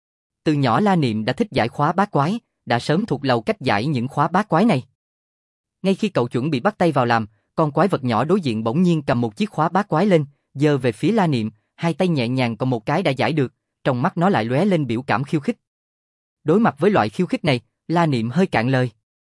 Từ nhỏ La Niệm đã thích giải khóa bá quái, đã sớm thuộc lầu cách giải những khóa bá quái này. Ngay khi cậu chuẩn bị bắt tay vào làm, con quái vật nhỏ đối diện bỗng nhiên cầm một chiếc khóa bá quái lên, giơ về phía La Niệm, hai tay nhẹ nhàng còn một cái đã giải được, trong mắt nó lại lóe lên biểu cảm khiêu khích. Đối mặt với loại khiêu khích này, La Niệm hơi cạn lời.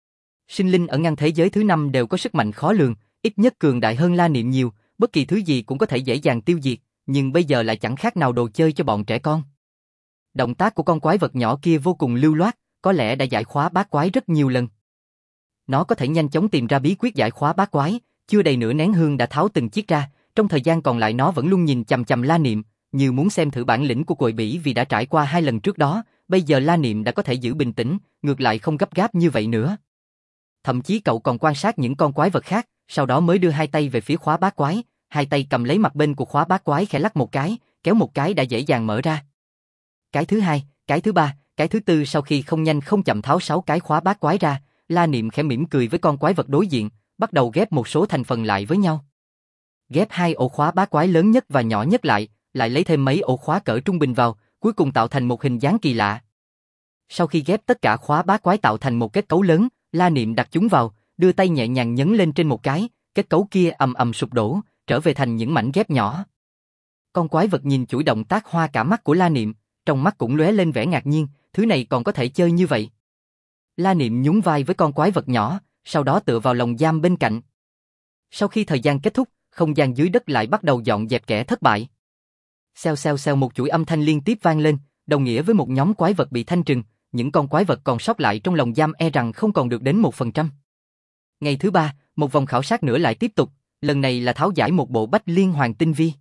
Sinh linh ở ngăn thế giới thứ 5 đều có sức mạnh khó lường, ít nhất cường đại hơn La Niệm nhiều, bất kỳ thứ gì cũng có thể dễ dàng tiêu diệt, nhưng bây giờ lại chẳng khác nào đồ chơi cho bọn trẻ con. Động tác của con quái vật nhỏ kia vô cùng lưu loát, có lẽ đã giải khóa bá quái rất nhiều lần. Nó có thể nhanh chóng tìm ra bí quyết giải khóa bá quái, chưa đầy nửa nén hương đã tháo từng chiếc ra, trong thời gian còn lại nó vẫn luôn nhìn chằm chằm La Niệm, như muốn xem thử bản lĩnh của Cồi Bỉ, vì đã trải qua 2 lần trước đó, bây giờ La Niệm đã có thể giữ bình tĩnh, ngược lại không gấp gáp như vậy nữa. Thậm chí cậu còn quan sát những con quái vật khác, sau đó mới đưa hai tay về phía khóa bá quái, hai tay cầm lấy mặt bên của khóa bá quái khẽ lắc một cái, kéo một cái đã dễ dàng mở ra. Cái thứ hai, cái thứ ba, cái thứ tư, sau khi không nhanh không chậm tháo 6 cái khóa bá quái ra, La Niệm khẽ mỉm cười với con quái vật đối diện, bắt đầu ghép một số thành phần lại với nhau. Ghép 2 ổ khóa bá quái lớn nhất và nhỏ nhất lại lấy thêm mấy ổ khóa cỡ trung bình vào, cuối cùng tạo thành một hình dáng kỳ lạ. Sau khi ghép tất cả khóa bá quái tạo thành một kết cấu lớn, La Niệm đặt chúng vào, đưa tay nhẹ nhàng nhấn lên trên một cái, kết cấu kia ầm ầm sụp đổ, trở về thành những mảnh ghép nhỏ. Con quái vật nhìn chuỗi động tác hoa cả mắt của La Niệm, trong mắt cũng lóe lên vẻ ngạc nhiên, thứ này còn có thể chơi như vậy. La Niệm nhún vai với con quái vật nhỏ, sau đó tựa vào lồng giam bên cạnh. Sau khi thời gian kết thúc, không gian dưới đất lại bắt đầu dọn dẹp kẻ thất bại. Xèo xèo xèo, một chuỗi âm thanh liên tiếp vang lên, đồng nghĩa với một nhóm quái vật bị thanh trừng, những con quái vật còn sót lại trong lồng giam e rằng không còn được đến 1%. Ngày thứ 3, một vòng khảo sát nữa lại tiếp tục, lần này là tháo giải một bộ Bách Liên Hoàn tinh vi.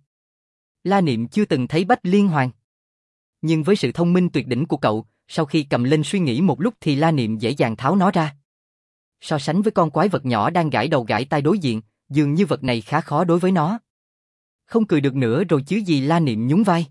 La Niệm chưa từng thấy Bách Liên Hoàn. Nhưng với sự thông minh tuyệt đỉnh của cậu, sau khi cầm lên suy nghĩ một lúc thì La Niệm dễ dàng tháo nó ra. So sánh với con quái vật nhỏ đang gãi đầu gãi tai đối diện, dường như vật này khá khó đối với nó. Không cười được nữa rồi chứ gì, La Niệm nhún vai.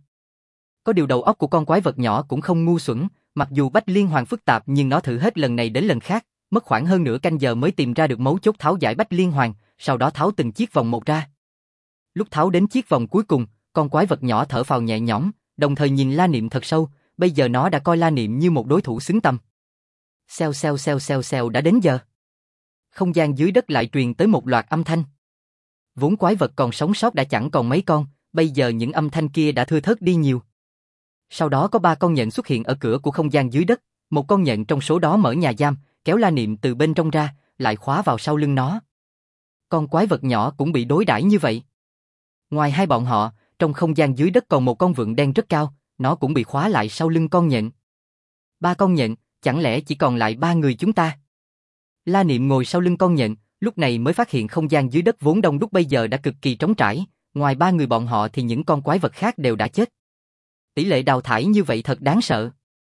Có điều đầu óc của con quái vật nhỏ cũng không ngu xuẩn, mặc dù Bách Liên Hoàn phức tạp nhưng nó thử hết lần này đến lần khác, mất khoảng hơn nửa canh giờ mới tìm ra được mấu chốt tháo giải Bách Liên Hoàn, sau đó tháo từng chiếc vòng một ra. Lúc tháo đến chiếc vòng cuối cùng, con quái vật nhỏ thở phào nhẹ nhõm, đồng thời nhìn La Niệm thật sâu, bây giờ nó đã coi La Niệm như một đối thủ xứng tầm. Xèo xèo xèo xèo xèo, đã đến giờ. Không gian dưới đất lại truyền tới một loạt âm thanh. Vốn quái vật còn sống sót đã chẳng còn mấy con, bây giờ những âm thanh kia đã thưa thớt đi nhiều. Sau đó có 3 con nhện xuất hiện ở cửa của không gian dưới đất, một con nhện trong số đó mở nhà giam, kéo La Niệm từ bên trong ra, lại khóa vào sau lưng nó. Con quái vật nhỏ cũng bị đối đãi như vậy. Ngoài hai bọn họ, trong không gian dưới đất còn một con vượn đen rất cao, nó cũng bị khóa lại sau lưng con nhện. 3 con nhện, chẳng lẽ chỉ còn lại 3 người chúng ta? La Niệm ngồi sau lưng con nhện, lúc này mới phát hiện không gian dưới đất vốn đông đúc bây giờ đã cực kỳ trống trải, ngoài 3 người bọn họ thì những con quái vật khác đều đã chết. Tỷ lệ đào thải như vậy thật đáng sợ.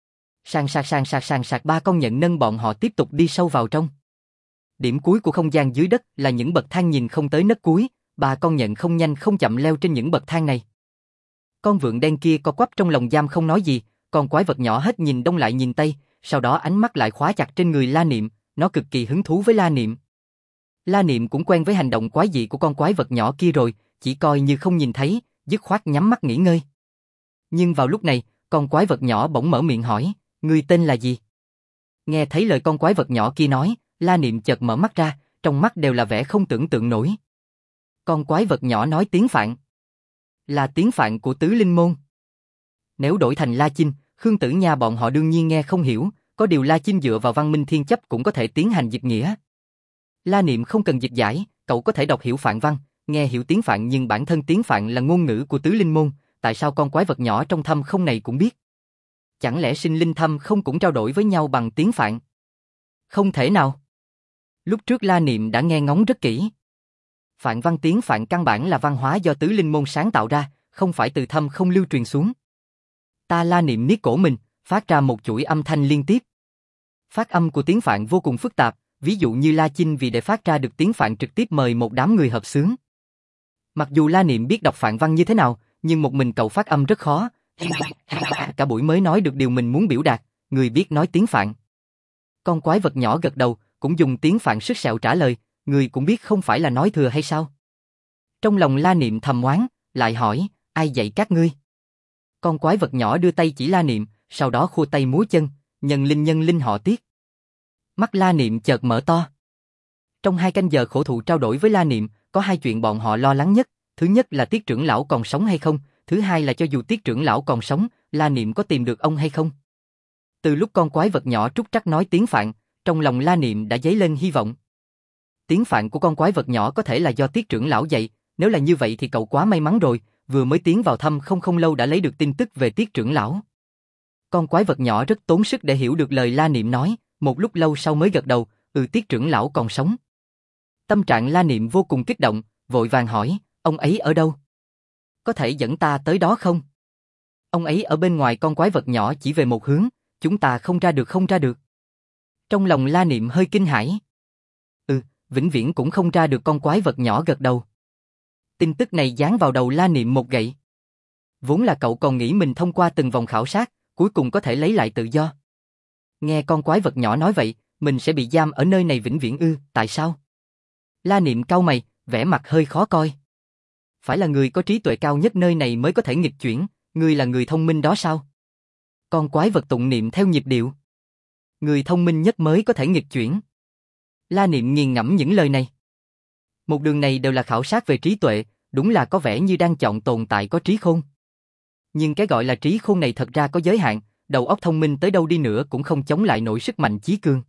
Sàn sạc 3 con nhện nâng bọn họ tiếp tục đi sâu vào trong. Điểm cuối của không gian dưới đất là những bậc thang nhìn không tới nấc cuối, 3 con nhện không nhanh không chậm leo trên những bậc thang này. Con vượn đen kia co quắp trong lồng giam không nói gì, con quái vật nhỏ hết nhìn đông lại nhìn tây, sau đó ánh mắt lại khóa chặt trên người La Niệm, nó cực kỳ hứng thú với La Niệm. La Niệm cũng quen với hành động quái dị của con quái vật nhỏ kia rồi, chỉ coi như không nhìn thấy, dứt khoát nhắm mắt nghỉ ngơi. Nhưng vào lúc này, con quái vật nhỏ bỗng mở miệng hỏi, ngươi tên là gì? Nghe thấy lời con quái vật nhỏ kia nói, La Niệm chợt mở mắt ra, trong mắt đều là vẻ không tưởng tượng nổi. Con quái vật nhỏ nói tiếng Phạn. Là tiếng Phạn của Tứ Linh Môn. Nếu đổi thành La Chinh, Khương Tử Nha bọn họ đương nhiên nghe không hiểu, có điều La Chinh dựa vào văn minh thiên chấp cũng có thể tiến hành dịch nghĩa. La Niệm không cần dịch giải, cậu có thể đọc hiểu Phạn văn, nghe hiểu tiếng Phạn, nhưng bản thân tiếng Phạn là ngôn ngữ của Tứ Linh Môn, tại sao con quái vật nhỏ trong thâm không này cũng biết? Chẳng lẽ sinh linh thâm không cũng trao đổi với nhau bằng tiếng Phạn? Không thể nào. Lúc trước La Niệm đã nghe ngóng rất kỹ. Phạn văn tiếng Phạn căn bản là văn hóa do tứ linh môn sáng tạo ra, không phải từ thâm không lưu truyền xuống. Ta La Niệm niết cổ mình, phát ra một chuỗi âm thanh liên tiếp. Phát âm của tiếng Phạn vô cùng phức tạp, ví dụ như La Chinh vì để phát ra được tiếng Phạn trực tiếp mời một đám người hợp xướng. Mặc dù La Niệm biết đọc Phạn văn như thế nào, nhưng một mình cậu phát âm rất khó. Cả buổi mới nói được điều mình muốn biểu đạt, người biết nói tiếng Phạn. Con quái vật nhỏ gật đầu, cũng dùng tiếng Phạn sứt sẹo trả lời, người cũng biết không phải là nói thừa hay sao? Trong lòng La Niệm thầm oán, lại hỏi, ai dạy các ngươi? Con quái vật nhỏ đưa tay chỉ La Niệm, sau đó khua tay múa chân, nhân linh họ Tiết. Mắt La Niệm chợt mở to. Trong 2 canh giờ khổ thụ trao đổi với La Niệm, có 2 chuyện bọn họ lo lắng nhất, thứ nhất là Tiết trưởng lão còn sống hay không, thứ hai là cho dù Tiết trưởng lão còn sống, La Niệm có tìm được ông hay không. Từ lúc con quái vật nhỏ trúc trắc nói tiếng Phạn, trong lòng La Niệm đã dấy lên hy vọng. Tiếng Phạn của con quái vật nhỏ có thể là do Tiết trưởng lão dạy, nếu là như vậy thì cậu quá may mắn rồi, vừa mới tiến vào thăm không lâu đã lấy được tin tức về Tiết trưởng lão. Con quái vật nhỏ rất tốn sức để hiểu được lời La Niệm nói, một lúc lâu sau mới gật đầu, Tiết trưởng lão còn sống. Tâm trạng La Niệm vô cùng kích động, vội vàng hỏi, ông ấy ở đâu? Có thể dẫn ta tới đó không? Ông ấy ở bên ngoài. Con quái vật nhỏ chỉ về một hướng, chúng ta không ra được. Trong lòng La Niệm hơi kinh hãi. Vĩnh viễn cũng không ra được. Con quái vật nhỏ gật đầu. Tin tức này giáng vào đầu La Niệm một gậy. Vốn là cậu còn nghĩ mình thông qua từng vòng khảo sát, cuối cùng có thể lấy lại tự do. Nghe con quái vật nhỏ nói vậy, mình sẽ bị giam ở nơi này vĩnh viễn tại sao? La Niệm cau mày, vẻ mặt hơi khó coi. Phải là người có trí tuệ cao nhất nơi này mới có thể nghịch chuyển, ngươi là người thông minh đó sao? Con quái vật tụng niệm theo nhịp điệu. Người thông minh nhất mới có thể nghịch chuyển. La Niệm nghiền ngẫm những lời này. Một đường này đều là khảo sát về trí tuệ, đúng là có vẻ như đang chọn tồn tại có trí khôn. Nhưng cái gọi là trí khôn này thật ra có giới hạn, đầu óc thông minh tới đâu đi nữa cũng không chống lại nổi sức mạnh chí cương.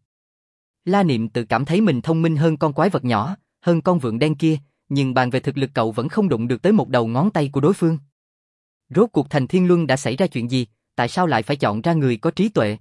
La Niệm tự cảm thấy mình thông minh hơn con quái vật nhỏ, hơn con vượn đen kia, nhưng bàn về thực lực cậu vẫn không đụng được tới một đầu ngón tay của đối phương. Rốt cuộc Thành Thiên Luân đã xảy ra chuyện gì, tại sao lại phải chọn ra người có trí tuệ?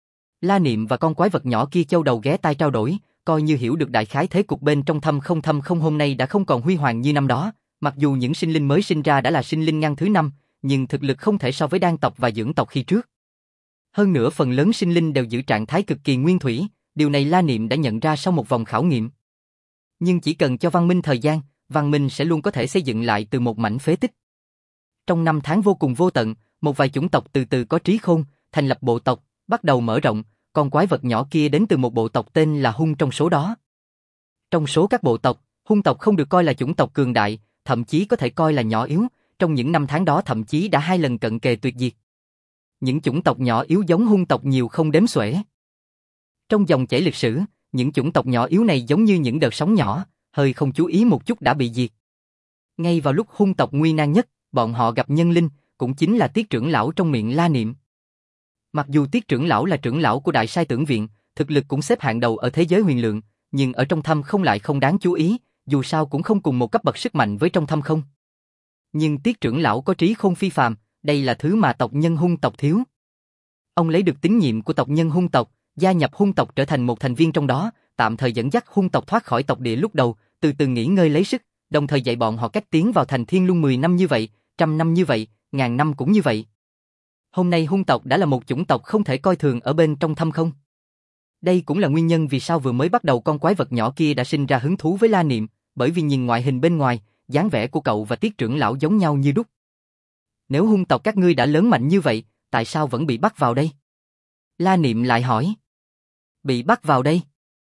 La Niệm và con quái vật nhỏ kia châu đầu ghé tai trao đổi, coi như hiểu được đại khái thế cục bên trong thâm không hôm nay đã không còn huy hoàng như năm đó, mặc dù những sinh linh mới sinh ra đã là sinh linh ngăn thứ 5, nhưng thực lực không thể so với đan tộc và dưỡng tộc khi trước. Hơn nữa phần lớn sinh linh đều giữ trạng thái cực kỳ nguyên thủy, điều này La Niệm đã nhận ra sau một vòng khảo nghiệm. Nhưng chỉ cần cho văn minh thời gian, văn minh sẽ luôn có thể xây dựng lại từ một mảnh phế tích. Trong 5 tháng vô cùng vô tận, một vài chủng tộc từ từ có trí khôn, thành lập bộ tộc, bắt đầu mở rộng, con quái vật nhỏ kia đến từ một bộ tộc tên là Hung trong số đó. Trong số các bộ tộc, Hung tộc không được coi là chủng tộc cường đại, thậm chí có thể coi là nhỏ yếu, trong những 5 tháng đó thậm chí đã 2 lần cận kề tuyệt diệt. Những chủng tộc nhỏ yếu giống Hung tộc nhiều không đếm xuể. Trong dòng chảy lịch sử, những chủng tộc nhỏ yếu này giống như những đợt sóng nhỏ, hơi không chú ý một chút đã bị diệt. Ngay vào lúc Hung tộc nguy nan nhất, bọn họ gặp nhân linh, cũng chính là Tiết trưởng lão trong miệng La Niệm. Mặc dù Tiết trưởng lão là trưởng lão của Đại Sai Tưởng Viện, thực lực cũng xếp hạng đầu ở thế giới huyền lượng, nhưng ở trong thâm không lại không đáng chú ý, dù sao cũng không cùng một cấp bậc sức mạnh với trong thâm không. Nhưng Tiết trưởng lão có trí khôn phi phàm, đây là thứ mà tộc nhân Hung tộc thiếu. Ông lấy được tín nhiệm của tộc nhân Hung tộc, gia nhập Hung tộc trở thành một thành viên trong đó, tạm thời dẫn dắt Hung tộc thoát khỏi tộc địa lúc đầu, từ từ nghỉ ngơi lấy sức, đồng thời dạy bọn họ cách tiến vào thành Thiên Luân 10 năm như vậy, 100 năm như vậy, 1000 năm cũng như vậy. Hôm nay Hung tộc đã là một chủng tộc không thể coi thường ở bên trong thâm không. Đây cũng là nguyên nhân vì sao vừa mới bắt đầu con quái vật nhỏ kia đã sinh ra hứng thú với La Niệm, bởi vì nhìn ngoại hình bên ngoài, dáng vẻ của cậu và Tiết trưởng lão giống nhau như đúc. Nếu Hung tộc các ngươi đã lớn mạnh như vậy, tại sao vẫn bị bắt vào đây? La Niệm lại hỏi. Bị bắt vào đây?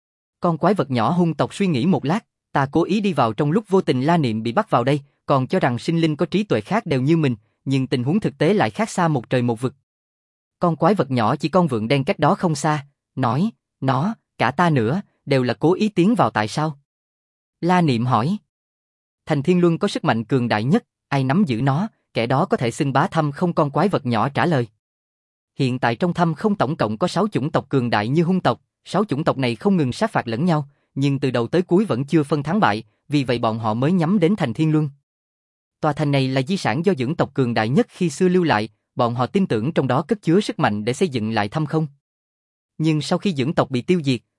Con quái vật nhỏ Hung tộc suy nghĩ một lát, ta cố ý đi vào trong lúc vô tình La Niệm bị bắt vào đây, còn cho rằng sinh linh có trí tuệ khác đều như mình, nhưng tình huống thực tế lại khác xa một trời một vực. Con quái vật nhỏ chỉ con vượn đen cách đó không xa, nói, nó, cả ta nữa, đều là cố ý tiến vào tại sao? La Niệm hỏi. Thành Thiên Luân có sức mạnh cường đại nhất, ai nắm giữ nó, kẻ đó có thể xưng bá thâm không. Con quái vật nhỏ trả lời. Hiện tại trong thâm không tổng cộng có 6 chủng tộc cường đại như Hung tộc, 6 chủng tộc này không ngừng sát phạt lẫn nhau, nhưng từ đầu tới cuối vẫn chưa phân thắng bại, vì vậy bọn họ mới nhắm đến thành Thiên Luân. Tòa thành này là di sản do dưỡng tộc cường đại nhất khi xưa lưu lại, bọn họ tin tưởng trong đó cất chứa sức mạnh để xây dựng lại thâm không. Nhưng sau khi dưỡng tộc bị tiêu diệt,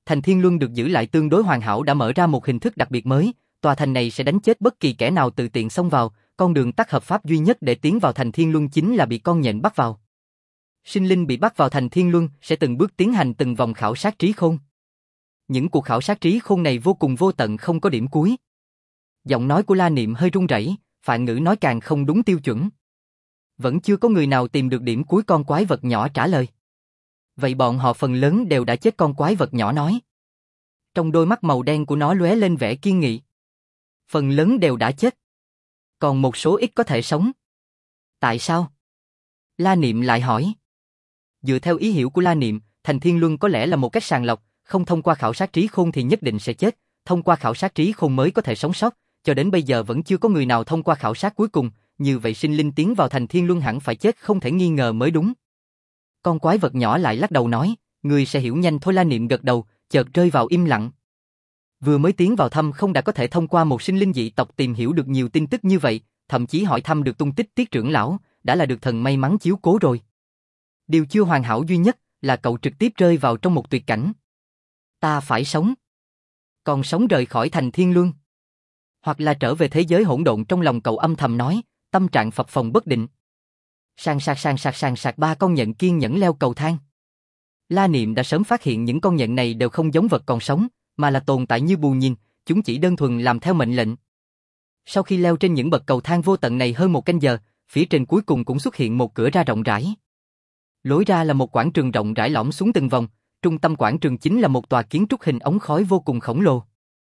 Thành Thiên Luân được giữ lại tương đối hoàn hảo đã mở ra một hình thức đặc biệt mới, tòa thành này sẽ đánh chết bất kỳ kẻ nào tự tiện xông vào, con đường tắt hợp pháp duy nhất để tiến vào thành Thiên Luân chính là bị con nhện bắt vào. Sinh linh bị bắt vào thành Thiên Luân sẽ từng bước tiến hành từng vòng khảo sát trí khôn. Những cuộc khảo sát trí khôn này vô cùng vô tận không có điểm cuối. Giọng nói của La Niệm hơi run rẩy, phạn ngữ nói càng không đúng tiêu chuẩn. Vẫn chưa có người nào tìm được điểm cuối, con quái vật nhỏ trả lời. Vậy bọn họ phần lớn đều đã chết, con quái vật nhỏ nói. Trong đôi mắt màu đen của nó lóe lên vẻ kiên nghị. Phần lớn đều đã chết. Còn một số ít có thể sống. Tại sao? La Niệm lại hỏi. Dựa theo ý hiểu của La Niệm, thành Thiên Luân có lẽ là một cách sàng lọc, không thông qua khảo sát trí khôn thì nhất định sẽ chết, thông qua khảo sát trí khôn mới có thể sống sót, cho đến bây giờ vẫn chưa có người nào thông qua khảo sát cuối cùng, như vậy sinh linh tiến vào thành Thiên Luân hẳn phải chết không thể nghi ngờ mới đúng. Con quái vật nhỏ lại lắc đầu nói, người sẽ hiểu nhanh thôi. La Niệm gật đầu, chợt rơi vào im lặng. Vừa mới tiến vào thâm không đã có thể thông qua một sinh linh dị tộc tìm hiểu được nhiều tin tức như vậy, thậm chí hỏi thăm được tung tích Tiết trưởng lão, đã là được thần may mắn chiếu cố rồi. Điều chưa hoàn hảo duy nhất là cậu trực tiếp rơi vào trong một tuyệt cảnh. Ta phải sống. Còn sống rời khỏi thành Thiên Luân. Hoặc là trở về thế giới hỗn độn, trong lòng cậu âm thầm nói, tâm trạng phập phồng bất định. Sàn sạc, ba con nhện kiên nhẫn leo cầu thang. La Niệm đã sớm phát hiện những con nhện này đều không giống vật còn sống, mà là tồn tại như bù nhìn, chúng chỉ đơn thuần làm theo mệnh lệnh. Sau khi leo trên những bậc cầu thang vô tận này hơn một canh giờ, phía trên cuối cùng cũng xuất hiện một cửa ra rộng rãi. Lối ra là một quảng trường rộng rãi lõm xuống từng vòng, trung tâm quảng trường chính là một tòa kiến trúc hình ống khói vô cùng khổng lồ.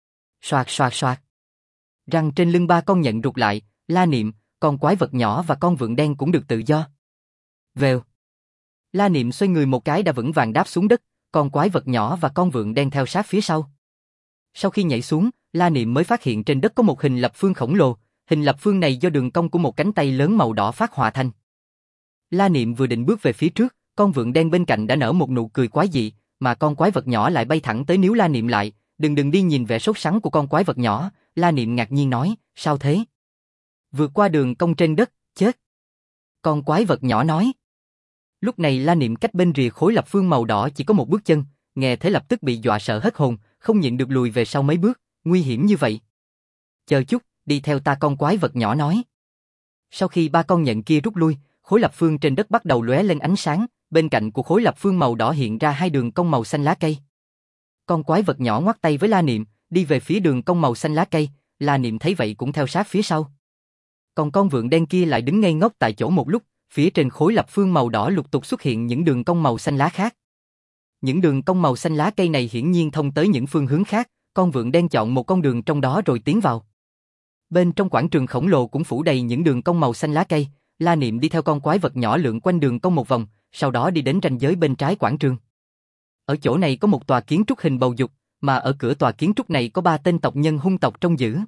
Xoạt. Răng trên lưng ba con nhện rụt lại, La Niệm, con quái vật nhỏ và con vượn đen cũng được tự do. Vèo. La Niệm xoay người một cái đã vững vàng đáp xuống đất, con quái vật nhỏ và con vượn đen theo sát phía sau. Sau khi nhảy xuống, La Niệm mới phát hiện trên đất có một hình lập phương khổng lồ, hình lập phương này do đường cong của một cánh tay lớn màu đỏ phát họa thành. La Niệm vừa định bước về phía trước, con vượn đen bên cạnh đã nở một nụ cười quái dị, mà con quái vật nhỏ lại bay thẳng tới níu La Niệm lại. Đừng đi. Nhìn vẻ sốt sắng của con quái vật nhỏ, La Niệm ngạc nhiên nói, sao thế? Vượt qua đường cong trên đất, chết. Con quái vật nhỏ nói. Lúc này La Niệm cách bên rìa khối lập phương màu đỏ chỉ có một bước chân, nghe thế lập tức bị dọa sợ hết hồn, không nhịn được lùi về sau mấy bước, nguy hiểm như vậy. Chờ chút, đi theo ta, con quái vật nhỏ nói. Sau khi ba con nhện kia rút lui, khối lập phương trên đất bắt đầu lóe lên ánh sáng, bên cạnh của khối lập phương màu đỏ hiện ra hai đường cong màu xanh lá cây. Con quái vật nhỏ ngoắc tay với La Niệm, đi về phía đường cong màu xanh lá cây, La Niệm thấy vậy cũng theo sát phía sau. Còn con vượn đen kia lại đứng ngây ngốc tại chỗ một lúc, phía trên khối lập phương màu đỏ lục tục xuất hiện những đường cong màu xanh lá khác. Những đường cong màu xanh lá cây này hiển nhiên thông tới những phương hướng khác, con vượn đen chọn một con đường trong đó rồi tiến vào. Bên trong quảng trường khổng lồ cũng phủ đầy những đường cong màu xanh lá cây, La Niệm đi theo con quái vật nhỏ lượn quanh đường cong một vòng, sau đó đi đến ranh giới bên trái quảng trường. Ở chỗ này có một tòa kiến trúc hình bầu dục, mà ở cửa tòa kiến trúc này có 3 tên tộc nhân hung tộc trông giữ.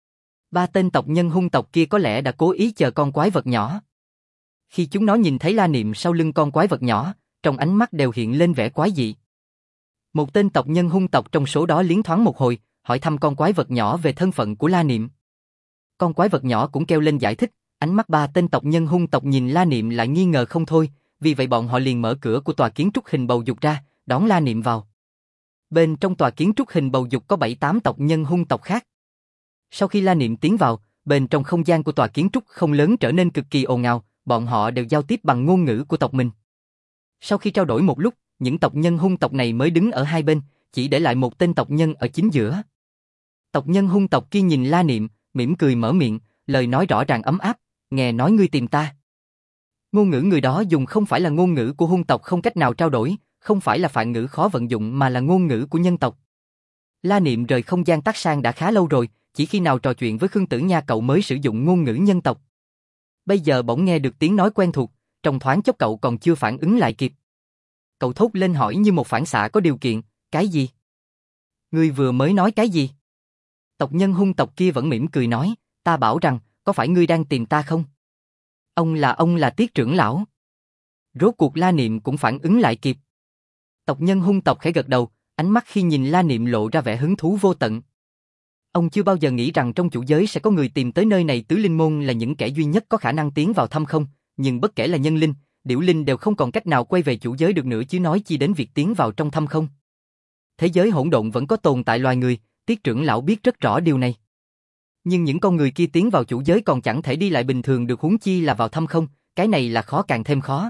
3 tên tộc nhân hung tộc kia có lẽ đã cố ý chờ con quái vật nhỏ. Khi chúng nó nhìn thấy La Niệm sau lưng con quái vật nhỏ, trong ánh mắt đều hiện lên vẻ quái dị. Một tên tộc nhân hung tộc trong số đó liến thoáng một hồi, hỏi thăm con quái vật nhỏ về thân phận của La Niệm. Con quái vật nhỏ cũng kêu lên giải thích, ánh mắt 3 tên tộc nhân hung tộc nhìn La Niệm lại nghi ngờ không thôi, vì vậy bọn họ liền mở cửa của tòa kiến trúc hình bầu dục ra, đón La Niệm vào. Bên trong tòa kiến trúc hình bầu dục có 7-8 tộc nhân hung tộc khác. Sau khi La Niệm tiến vào, bên trong không gian của tòa kiến trúc không lớn trở nên cực kỳ ồn ào, bọn họ đều giao tiếp bằng ngôn ngữ của tộc mình. Sau khi trao đổi một lúc, những tộc nhân hung tộc này mới đứng ở hai bên, chỉ để lại một tên tộc nhân ở chính giữa. Tộc nhân hung tộc kia nhìn La Niệm, mỉm cười mở miệng, lời nói rõ ràng ấm áp, nghe nói ngươi tìm ta. Ngôn ngữ người đó dùng không phải là ngôn ngữ của hung tộc không cách nào trao đổi, không phải là phạn ngữ khó vận dụng mà là ngôn ngữ của nhân tộc. La Niệm rời không gian tác sang đã khá lâu rồi, chỉ khi nào trò chuyện với Khương Tử Nha cậu mới sử dụng ngôn ngữ nhân tộc. Bây giờ bỗng nghe được tiếng nói quen thuộc, trong thoáng chốc cậu còn chưa phản ứng lại kịp. Cậu thốt lên hỏi như một phản xạ có điều kiện, cái gì? Ngươi vừa mới nói cái gì? Tộc nhân hung tộc kia vẫn mỉm cười nói, ta bảo rằng, có phải ngươi đang tìm ta không? Ông là Tiết trưởng lão. Rốt cuộc La Niệm cũng phản ứng lại kịp. Tộc nhân hung tộc khẽ gật đầu, ánh mắt khi nhìn La Niệm lộ ra vẻ hứng thú vô tận. Ông chưa bao giờ nghĩ rằng trong chủ giới sẽ có người tìm tới nơi này. Tứ linh môn là những kẻ duy nhất có khả năng tiến vào thâm không, nhưng bất kể là nhân linh, điểu linh đều không còn cách nào quay về chủ giới được nữa chứ nói chi đến việc tiến vào trong thâm không. thế giới hỗn độn vẫn có tồn tại loài người, Tiết trưởng lão biết rất rõ điều này. Nhưng những con người kia tiến vào chủ giới còn chẳng thể đi lại bình thường được, huống chi là vào thâm không, cái này là khó càng thêm khó.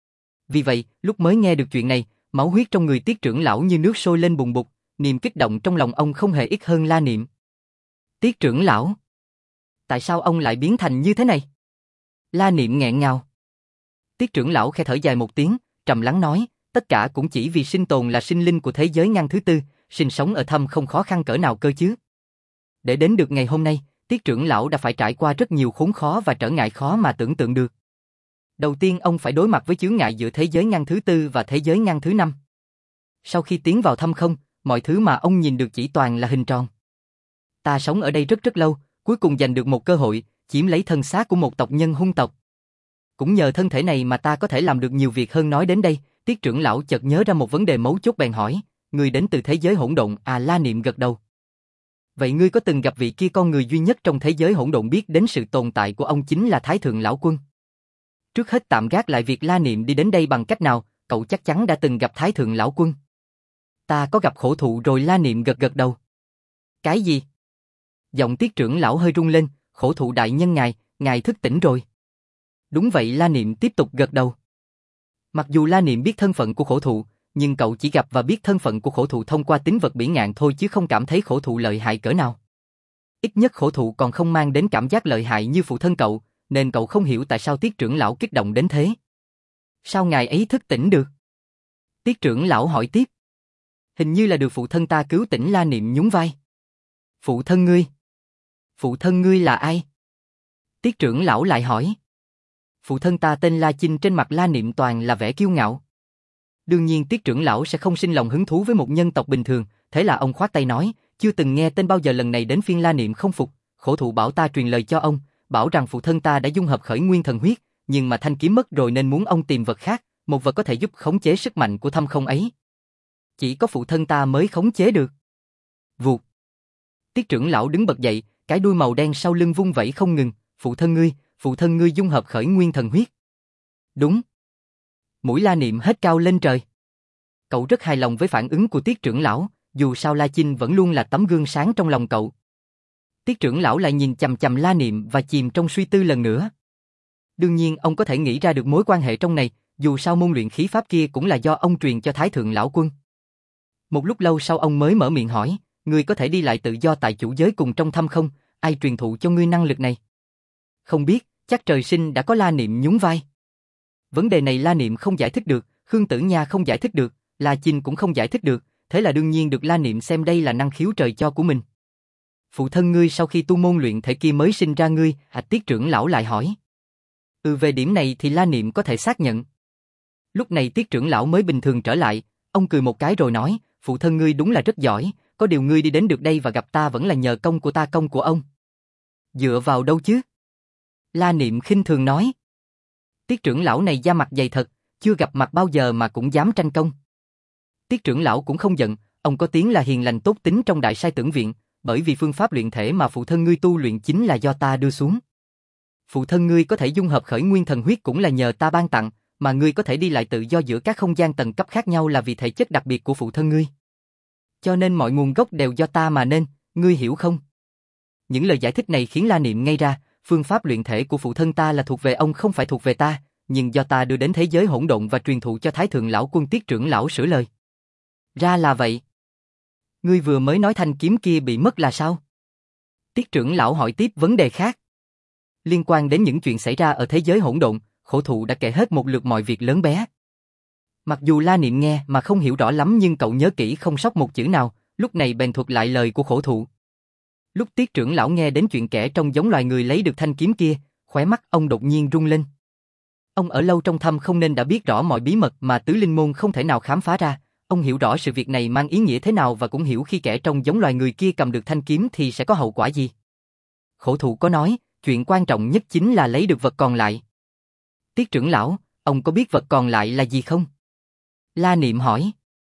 Vì vậy, lúc mới nghe được chuyện này, máu huyết trong người Tiết trưởng lão như nước sôi lên bùng bục, niềm kích động trong lòng ông không hề ít hơn La Niệm. Tiết trưởng lão, tại sao ông lại biến thành như thế này? La Niệm nghẹn ngào. Tiết trưởng lão khẽ thở dài một tiếng, trầm lắng nói, tất cả cũng chỉ vì sinh tồn là sinh linh của thế giới ngăn thứ tư, sinh sống ở thâm không khó khăn cỡ nào cơ chứ. Để đến được ngày hôm nay, Tiết trưởng lão đã phải trải qua rất nhiều khốn khó và trở ngại khó mà tưởng tượng được. Đầu tiên ông phải đối mặt với chướng ngại giữa thế giới ngăn thứ tư và thế giới ngăn thứ năm. Sau khi tiến vào thâm không, mọi thứ mà ông nhìn được chỉ toàn là hình tròn. Ta sống ở đây rất lâu, cuối cùng giành được một cơ hội, chiếm lấy thân xác của một tộc nhân hung tộc. Cũng nhờ thân thể này mà ta có thể làm được nhiều việc hơn. Nói đến đây, Tiết trưởng lão chợt nhớ ra một vấn đề mấu chốt bèn hỏi, người đến từ thế giới hỗn độn? La Niệm gật đầu. Vậy ngươi có từng gặp vị kia con người duy nhất trong thế giới hỗn độn biết đến sự tồn tại của ông chính là Thái Thượng Lão Quân? Trước hết tạm gác lại việc La Niệm đi đến đây bằng cách nào, cậu chắc chắn đã từng gặp Thái Thượng Lão Quân. Ta có gặp khổ thụ rồi. La Niệm gật đầu. Cái gì? Giọng Tiết trưởng lão hơi rung lên, khổ thụ đại nhân ngài thức tỉnh rồi. Đúng vậy. La Niệm tiếp tục gật đầu. Mặc dù La Niệm biết thân phận của khổ thụ, nhưng cậu chỉ gặp và biết thân phận của khổ thụ thông qua tính vật bỉ ngạn thôi chứ không cảm thấy khổ thụ lợi hại cỡ nào. Ít nhất khổ thụ còn không mang đến cảm giác lợi hại như phụ thân cậu, nên cậu không hiểu tại sao Tiết trưởng lão kích động đến thế. Sao ngài ấy thức tỉnh được? Tiết trưởng lão hỏi tiếp. Hình như là được phụ thân ta cứu tỉnh. La Niệm nhún vai. Phụ thân ngươi? Phụ thân ngươi là ai? Tiết trưởng lão lại hỏi. Phụ thân ta tên La Chinh. Trên mặt La Niệm toàn là vẻ kiêu ngạo. Đương nhiên Tiết trưởng lão sẽ không sinh lòng hứng thú với một nhân tộc bình thường, thế là ông khoát tay nói, chưa từng nghe tên bao giờ, lần này đến phiên La Niệm không phục. Khổ thụ bảo ta truyền lời cho ông, bảo rằng phụ thân ta đã dung hợp khởi nguyên thần huyết, nhưng mà thanh kiếm mất rồi nên muốn ông tìm vật khác, một vật có thể giúp khống chế sức mạnh của thâm không ấy. Chỉ có phụ thân ta mới khống chế được. Vụt. Tiết trưởng lão đứng bật dậy, cái đuôi màu đen sau lưng vung vẩy không ngừng. Phụ thân ngươi dung hợp khởi nguyên thần huyết. Đúng. Mũi La Niệm hết cao lên trời. Cậu rất hài lòng với phản ứng của Tiết trưởng lão, dù sao La Chinh vẫn luôn là tấm gương sáng trong lòng cậu. Tiết trưởng lão lại nhìn chằm chằm La Niệm và chìm trong suy tư lần nữa. Đương nhiên ông có thể nghĩ ra được mối quan hệ trong này, dù sao môn luyện khí pháp kia cũng là do ông truyền cho Thái Thượng Lão Quân. Một lúc lâu sau ông mới mở miệng hỏi, ngươi có thể đi lại tự do tại chủ giới cùng trong thâm không, ai truyền thụ cho ngươi năng lực này? Không biết, chắc trời sinh đã có. La Niệm nhún vai. Vấn đề này La Niệm không giải thích được, Khương Tử Nha không giải thích được, La Chinh cũng không giải thích được, thế là đương nhiên được La Niệm xem đây là năng khiếu trời cho của mình. Phụ thân ngươi sau khi tu môn luyện thể kia mới sinh ra ngươi? Tiết trưởng lão lại hỏi. Về điểm này thì La Niệm có thể xác nhận. Lúc này Tiết trưởng lão mới bình thường trở lại, ông cười một cái rồi nói, phụ thân ngươi đúng là rất giỏi, có điều ngươi đi đến được đây và gặp ta vẫn là nhờ công của ta, công của ông. Dựa vào đâu chứ? La Niệm khinh thường nói. Tiết trưởng lão này da mặt dày thật, chưa gặp mặt bao giờ mà cũng dám tranh công. Tiết trưởng lão cũng không giận, ông có tiếng là hiền lành tốt tính trong Đại Sai Tưởng Viện, bởi vì phương pháp luyện thể mà phụ thân ngươi tu luyện chính là do ta đưa xuống. Phụ thân ngươi có thể dung hợp khởi nguyên thần huyết cũng là nhờ ta ban tặng, mà ngươi có thể đi lại tự do giữa các không gian tầng cấp khác nhau là vì thể chất đặc biệt của phụ thân ngươi. Cho nên mọi nguồn gốc đều do ta mà nên, ngươi hiểu không? Những lời giải thích này khiến La Niệm ngây ra, phương pháp luyện thể của phụ thân ta là thuộc về ông không phải thuộc về ta, nhưng do ta đưa đến thế giới hỗn độn và truyền thụ cho Thái Thượng Lão Quân. Tiết trưởng lão sửa lời. Ra là vậy. Ngươi vừa mới nói thanh kiếm kia bị mất là sao? Tiết trưởng lão hỏi tiếp vấn đề khác. Liên quan đến những chuyện xảy ra ở thế giới hỗn độn, khổ thụ đã kể hết một lượt mọi việc lớn bé. Mặc dù La Niệm nghe mà không hiểu rõ lắm nhưng cậu nhớ kỹ không sót một chữ nào, lúc này bèn thuật lại lời của khổ thụ. Lúc Tiết trưởng lão nghe đến chuyện kẻ trông giống loài người lấy được thanh kiếm kia, khóe mắt ông đột nhiên rung lên. Ông ở lâu trong thâm không nên đã biết rõ mọi bí mật mà tứ linh môn không thể nào khám phá ra. Ông hiểu rõ sự việc này mang ý nghĩa thế nào và cũng hiểu khi kẻ trông giống loài người kia cầm được thanh kiếm thì sẽ có hậu quả gì. Khổ thụ có nói, chuyện quan trọng nhất chính là lấy được vật còn lại. Tiết trưởng lão, ông có biết vật còn lại là gì không? La Niệm hỏi.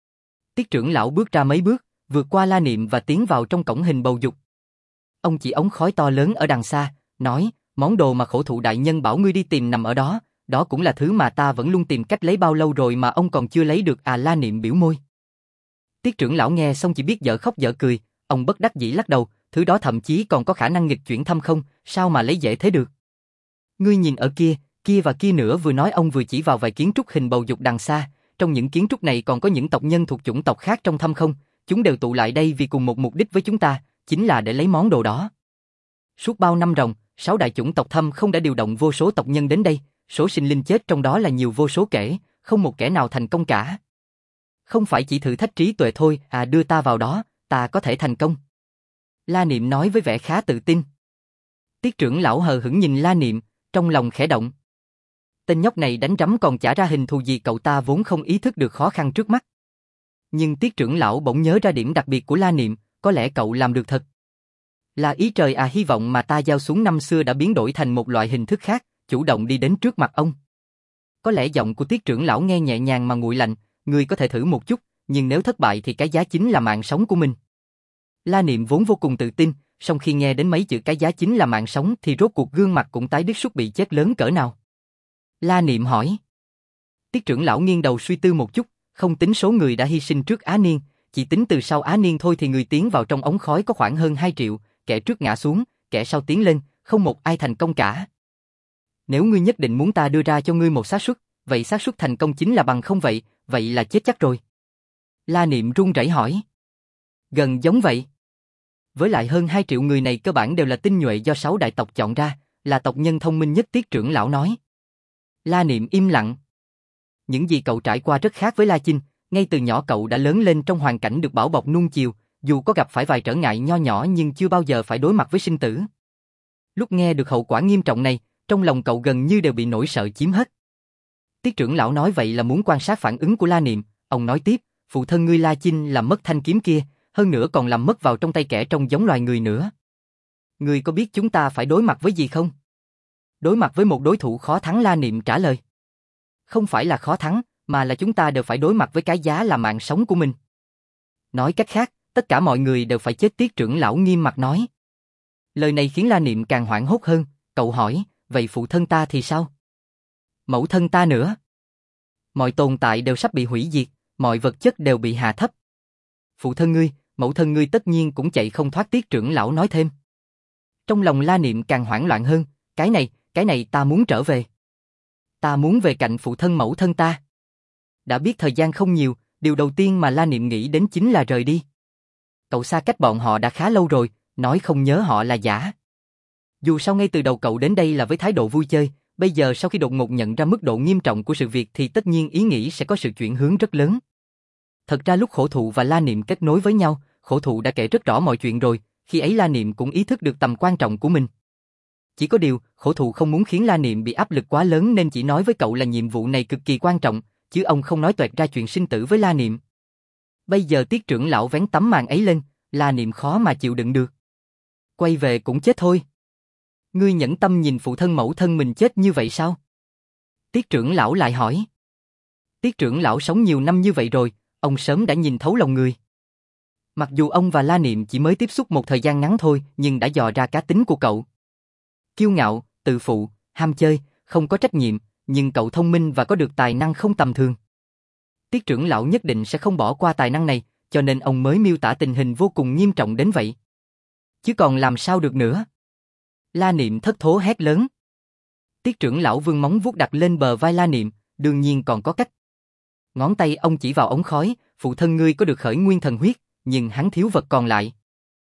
Tiết trưởng lão bước ra mấy bước, vượt qua La Niệm và tiến vào trong cổng hình bầu dục. Ông chỉ ống khói to lớn ở đằng xa, nói, món đồ mà khổ thụ đại nhân bảo ngươi đi tìm nằm ở đó, đó cũng là thứ mà ta vẫn luôn tìm cách lấy bao lâu rồi mà ông còn chưa lấy được. La Niệm biểu môi. Tiết trưởng lão nghe xong chỉ biết dở khóc dở cười, ông bất đắc dĩ lắc đầu, thứ đó thậm chí còn có khả năng nghịch chuyển thâm không, sao mà lấy dễ thế được. Ngươi nhìn ở kia, kia và kia nữa, vừa nói ông vừa chỉ vào vài kiến trúc hình bầu dục đằng xa, trong những kiến trúc này còn có những tộc nhân thuộc chủng tộc khác trong thâm không, chúng đều tụ lại đây vì cùng một mục đích với chúng ta, chính là để lấy món đồ đó. Suốt bao năm ròng, 6 đại chủng tộc thâm không đã điều động vô số tộc nhân đến đây, số sinh linh chết trong đó là nhiều vô số kể, không một kẻ nào thành công cả. Không phải chỉ thử thách trí tuệ thôi, đưa ta vào đó, ta có thể thành công. La Niệm nói với vẻ khá tự tin. Tiết trưởng lão hờ hững nhìn La Niệm, trong lòng khẽ động. Tên nhóc này đánh rắm còn chả ra hình thù gì, cậu ta vốn không ý thức được khó khăn trước mắt. Nhưng Tiết trưởng lão bỗng nhớ ra điểm đặc biệt của La Niệm, có lẽ cậu làm được thật. Là ý trời à, hy vọng mà ta giao xuống năm xưa đã biến đổi thành một loại hình thức khác, chủ động đi đến trước mặt ông. Có lẽ giọng của Tiết trưởng lão nghe nhẹ nhàng mà nguội lạnh, ngươi có thể thử một chút, nhưng nếu thất bại thì cái giá chính là mạng sống của mình. La Niệm vốn vô cùng tự tin, song khi nghe đến mấy chữ cái giá chính là mạng sống thì rốt cuộc gương mặt cũng tái điếc suốt bị chết lớn cỡ nào. La Niệm hỏi. Tiết trưởng lão nghiêng đầu suy tư một chút, không tính số người đã hy sinh trước Á Niên, chỉ tính từ sau Á Niên thôi thì người tiến vào trong ống khói có khoảng hơn 2 triệu, kẻ trước ngã xuống, kẻ sau tiến lên, không một ai thành công cả. Nếu ngươi nhất định muốn ta đưa ra cho ngươi một xác suất, vậy xác suất thành công chính là bằng không vậy, vậy là chết chắc rồi. La Niệm run rẩy hỏi. Gần giống vậy. Với lại hơn 2 triệu người này cơ bản đều là tinh nhuệ do 6 đại tộc chọn ra, là tộc nhân thông minh nhất, Tiết trưởng lão nói. La Niệm im lặng. Những gì cậu trải qua rất khác với La Chinh, ngay từ nhỏ cậu đã lớn lên trong hoàn cảnh được bảo bọc nuông chiều, dù có gặp phải vài trở ngại nho nhỏ nhưng chưa bao giờ phải đối mặt với sinh tử. Lúc nghe được hậu quả nghiêm trọng này, trong lòng cậu gần như đều bị nỗi sợ chiếm hết. Tiết trưởng lão nói vậy là muốn quan sát phản ứng của La Niệm, ông nói tiếp, phụ thân ngươi La Chinh làm mất thanh kiếm kia, hơn nữa còn làm mất vào trong tay kẻ trông giống loài người nữa. Ngươi có biết chúng ta phải đối mặt với gì không? Đối mặt với một đối thủ khó thắng, La Niệm trả lời. Không phải là khó thắng, mà là chúng ta đều phải đối mặt với cái giá là mạng sống của mình. Nói cách khác, tất cả mọi người đều phải chết, Tiết trưởng lão nghiêm mặt nói. Lời này khiến La Niệm càng hoảng hốt hơn, cậu hỏi, vậy phụ thân ta thì sao? Mẫu thân ta nữa? Mọi tồn tại đều sắp bị hủy diệt, mọi vật chất đều bị hạ thấp. Phụ thân ngươi, mẫu thân ngươi tất nhiên cũng chạy không thoát, Tiết trưởng lão nói thêm. Trong lòng La Niệm càng hoảng loạn hơn, cái này ta muốn trở về. Ta muốn về cạnh phụ thân mẫu thân ta. Đã biết thời gian không nhiều, điều đầu tiên mà La Niệm nghĩ đến chính là rời đi. Cậu xa cách bọn họ đã khá lâu rồi, nói không nhớ họ là giả. Dù sao ngay từ đầu cậu đến đây là với thái độ vui chơi, bây giờ sau khi đột ngột nhận ra mức độ nghiêm trọng của sự việc thì tất nhiên ý nghĩ sẽ có sự chuyển hướng rất lớn. Thật ra lúc Khổ Thụ và La Niệm kết nối với nhau, Khổ Thụ đã kể rất rõ mọi chuyện rồi, khi ấy La Niệm cũng ý thức được tầm quan trọng của mình. Chỉ có điều, Khổ Thụ không muốn khiến La Niệm bị áp lực quá lớn nên chỉ nói với cậu là nhiệm vụ này cực kỳ quan trọng, chứ ông không nói toẹt ra chuyện sinh tử với La Niệm. Bây giờ Tiết trưởng lão vén tấm màn ấy lên, La Niệm khó mà chịu đựng được. Quay về cũng chết thôi. Ngươi nhẫn tâm nhìn phụ thân mẫu thân mình chết như vậy sao? Tiết trưởng lão lại hỏi. Tiết trưởng lão sống nhiều năm như vậy rồi, ông sớm đã nhìn thấu lòng người. Mặc dù ông và La Niệm chỉ mới tiếp xúc một thời gian ngắn thôi, nhưng đã dò ra cá tính của cậu. Kiêu ngạo, tự phụ, ham chơi, không có trách nhiệm, nhưng cậu thông minh và có được tài năng không tầm thường. Tiết trưởng lão nhất định sẽ không bỏ qua tài năng này, cho nên ông mới miêu tả tình hình vô cùng nghiêm trọng đến vậy. Chứ còn làm sao được nữa? La Niệm thất thố hét lớn. Tiết trưởng lão vươn móng vuốt đặt lên bờ vai La Niệm, đương nhiên còn có cách. Ngón tay ông chỉ vào ống khói, phụ thân ngươi có được khởi nguyên thần huyết, nhưng hắn thiếu vật còn lại.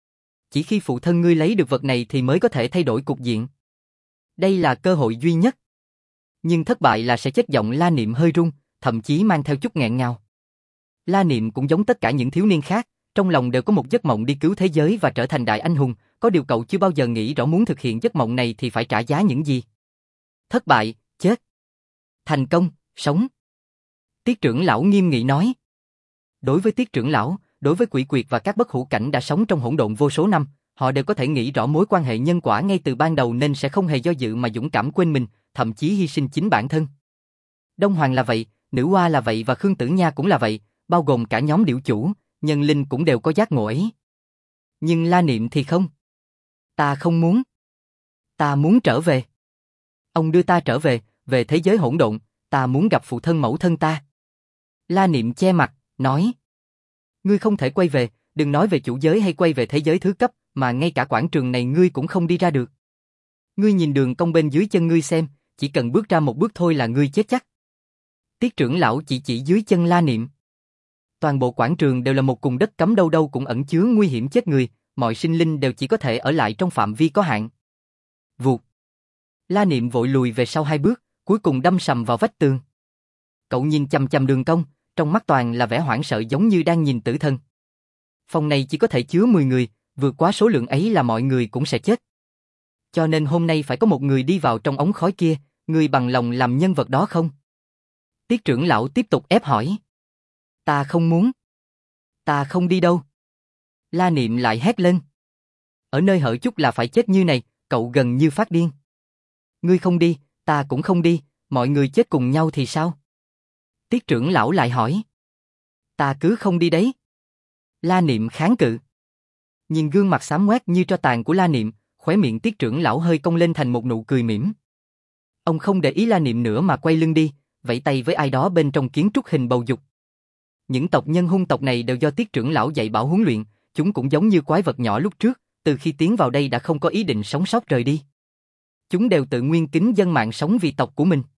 Chỉ khi phụ thân ngươi lấy được vật này thì mới có thể thay đổi cục diện. Đây là cơ hội duy nhất. Nhưng thất bại là sẽ chết, giọng La Niệm hơi run, thậm chí mang theo chút nghẹn ngào. La Niệm cũng giống tất cả những thiếu niên khác, trong lòng đều có một giấc mộng đi cứu thế giới và trở thành đại anh hùng, có điều cậu chưa bao giờ nghĩ rõ muốn thực hiện giấc mộng này thì phải trả giá những gì. Thất bại, chết. Thành công, sống. Tiết trưởng lão nghiêm nghị nói. Đối với Tiết trưởng lão, đối với Quỷ Quyệt và các bất hủ cảnh đã sống trong hỗn độn vô số năm, họ đều có thể nghĩ rõ mối quan hệ nhân quả ngay từ ban đầu nên sẽ không hề do dự mà dũng cảm quên mình, thậm chí hy sinh chính bản thân. Đông Hoàng là vậy, Nữ Hoa là vậy và Khương Tử Nha cũng là vậy, bao gồm cả nhóm điểu chủ, nhân linh cũng đều có giác ngộ ấy. Nhưng La Niệm thì không. Ta không muốn. Ta muốn trở về. Ông đưa ta trở về, về thế giới hỗn độn, ta muốn gặp phụ thân mẫu thân ta. La Niệm che mặt, nói. Ngươi không thể quay về, đừng nói về chủ giới hay quay về thế giới thứ cấp, mà ngay cả quảng trường này ngươi cũng không đi ra được. Ngươi nhìn đường cong bên dưới chân ngươi xem, chỉ cần bước ra một bước thôi là ngươi chết chắc. Tiết trưởng lão chỉ dưới chân La Niệm. Toàn bộ quảng trường đều là một cùng đất cấm, đâu đâu cũng ẩn chứa nguy hiểm chết người, mọi sinh linh đều chỉ có thể ở lại trong phạm vi có hạn. Vụt. La Niệm vội lùi về sau 2 bước, cuối cùng đâm sầm vào vách tường. Cậu nhìn chằm chằm đường cong, trong mắt toàn là vẻ hoảng sợ giống như đang nhìn tử thần. Phòng này chỉ có thể chứa 10 người, vượt quá số lượng ấy là mọi người cũng sẽ chết. Cho nên hôm nay phải có một người đi vào trong ống khói kia, ngươi bằng lòng làm nhân vật đó không? Tiết trưởng lão tiếp tục ép hỏi. Ta không muốn. Ta không đi đâu. La Niệm lại hét lên. Ở nơi hở chút là phải chết như này, cậu gần như phát điên. Ngươi không đi, ta cũng không đi, mọi người chết cùng nhau thì sao? Tiết trưởng lão lại hỏi. Ta cứ không đi đấy. La Niệm kháng cự. Nhìn gương mặt xám ngoét như tro tàn của La Niệm, khóe miệng Tiết trưởng lão hơi cong lên thành một nụ cười mỉm. Ông không để ý La Niệm nữa mà quay lưng đi, vẫy tay với ai đó bên trong kiến trúc hình bầu dục. Những tộc nhân hung tộc này đều do Tiết trưởng lão dạy bảo huấn luyện, chúng cũng giống như quái vật nhỏ lúc trước, từ khi tiến vào đây đã không có ý định sống sót rời đi. Chúng đều tự nguyên kính dâng mạng sống vì tộc của mình.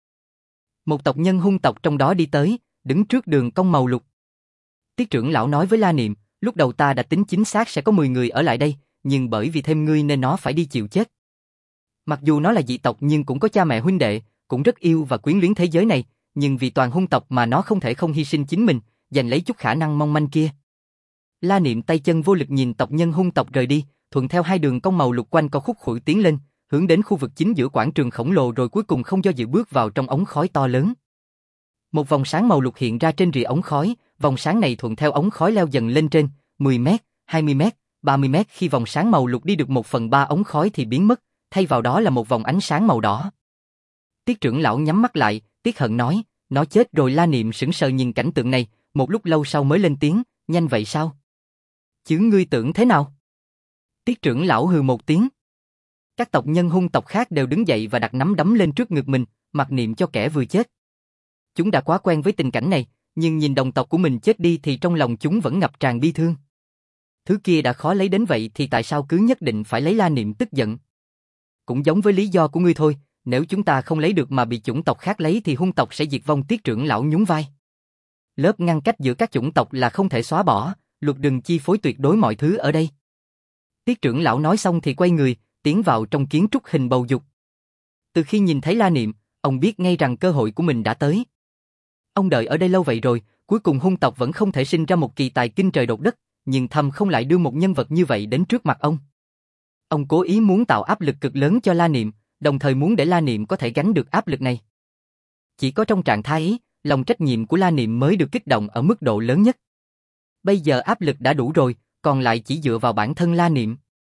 Một tộc nhân hung tộc trong đó đi tới, đứng trước đường cong màu lục. Tiết trưởng lão nói với La Niệm, lúc đầu ta đã tính chính xác sẽ có 10 người ở lại đây, nhưng bởi vì thêm ngươi nên nó phải đi chịu chết. Mặc dù nó là dị tộc nhưng cũng có cha mẹ huynh đệ, cũng rất yêu và quyến luyến thế giới này, nhưng vì toàn hung tộc mà nó không thể không hy sinh chính mình, giành lấy chút khả năng mong manh kia. La Niệm tay chân vô lực nhìn tộc nhân hung tộc rời đi, thuận theo 2 đường cong màu lục quanh co khúc khuỷu tiến lên, hướng đến khu vực chính giữa quảng trường khổng lồ, rồi cuối cùng không do dự bước vào trong ống khói to lớn. Một vòng sáng màu lục hiện ra trên rìa ống khói, vòng sáng này thuận theo ống khói leo dần lên trên, 10 mét, 20 mét, 30 mét, khi vòng sáng màu lục đi được 1/3 ống khói thì biến mất, thay vào đó là một vòng ánh sáng màu đỏ. Tiết trưởng lão nhắm mắt lại, tiếc hận nói, nó chết rồi. La Niệm sững sờ nhìn cảnh tượng này, một lúc lâu sau mới lên tiếng, nhanh vậy sao? Chứ ngươi tưởng thế nào? Tiết trưởng lão hừ một tiếng. Các tộc nhân hung tộc khác đều đứng dậy và đặt nắm đấm lên trước ngực mình, mặc niệm cho kẻ vừa chết. Chúng đã quá quen với tình cảnh này, nhưng nhìn đồng tộc của mình chết đi thì trong lòng chúng vẫn ngập tràn bi thương. Thứ kia đã khó lấy đến vậy thì tại sao cứ nhất định phải lấy? La Niệm tức giận. Cũng giống với lý do của ngươi thôi, nếu chúng ta không lấy được mà bị chủng tộc khác lấy thì hung tộc sẽ diệt vong. Tiết trưởng lão nhún vai. Lớp ngăn cách giữa các chủng tộc là không thể xóa bỏ, luật đừng chi phối tuyệt đối mọi thứ ở đây. Tiết trưởng lão nói xong thì quay người, tiến vào trong kiến trúc hình bầu dục. Từ khi nhìn thấy La Niệm, ông biết ngay rằng cơ hội của mình đã tới. Ông đợi ở đây lâu vậy rồi, cuối cùng hung tộc vẫn không thể sinh ra một kỳ tài kinh trời đột đất, nhưng thầm không lại đưa một nhân vật như vậy đến trước mặt ông. Ông cố ý muốn tạo áp lực cực lớn cho La Niệm, đồng thời muốn để La Niệm có thể gánh được áp lực này. Chỉ có trong trạng thái ấy, lòng trách nhiệm của La Niệm mới được kích động ở mức độ lớn nhất. Bây giờ áp lực đã đủ rồi, còn lại chỉ dựa vào bản thân La Niệm.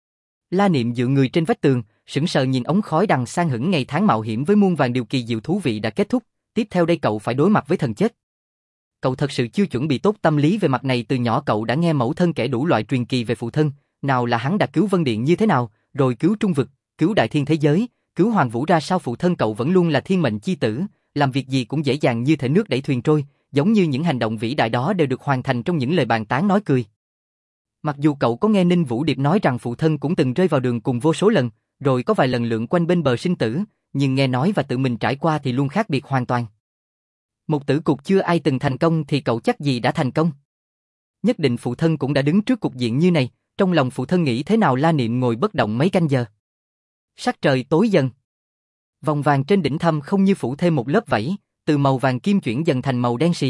La Niệm dựa người trên vách tường, sững sờ nhìn ống khói đằng sang hững ngày tháng mạo hiểm với muôn vàn điều kỳ diệu thú vị đã kết thúc, tiếp theo đây cậu phải đối mặt với thần chết. Cậu thật sự chưa chuẩn bị tốt tâm lý về mặt này. Từ nhỏ cậu đã nghe mẫu thân kể đủ loại truyền kỳ về phụ thân, nào là hắn đã cứu Vân Điện như thế nào, rồi cứu Trung Vực, cứu Đại Thiên thế giới, cứu Hoàng Vũ ra sao. Phụ thân cậu vẫn luôn là thiên mệnh chi tử, làm việc gì cũng dễ dàng như thể nước đẩy thuyền trôi, giống như những hành động vĩ đại đó đều được hoàn thành trong những lời bàn tán nói cười. Mặc dù cậu có nghe Ninh Vũ Điệp nói rằng phụ thân cũng từng rơi vào đường cùng vô số lần, rồi có vài lần lượn quanh bên bờ sinh tử, nhưng nghe nói và tự mình trải qua thì luôn khác biệt hoàn toàn. Một tử cục chưa ai từng thành công thì cậu chắc gì đã thành công. Nhất định phụ thân cũng đã đứng trước cục diện như này, trong lòng phụ thân nghĩ thế nào? La Niệm ngồi bất động mấy canh giờ. Sắc trời tối dần. Vòng vàng trên đỉnh thâm không như phủ thêm một lớp vảy, từ màu vàng kim chuyển dần thành màu đen xì.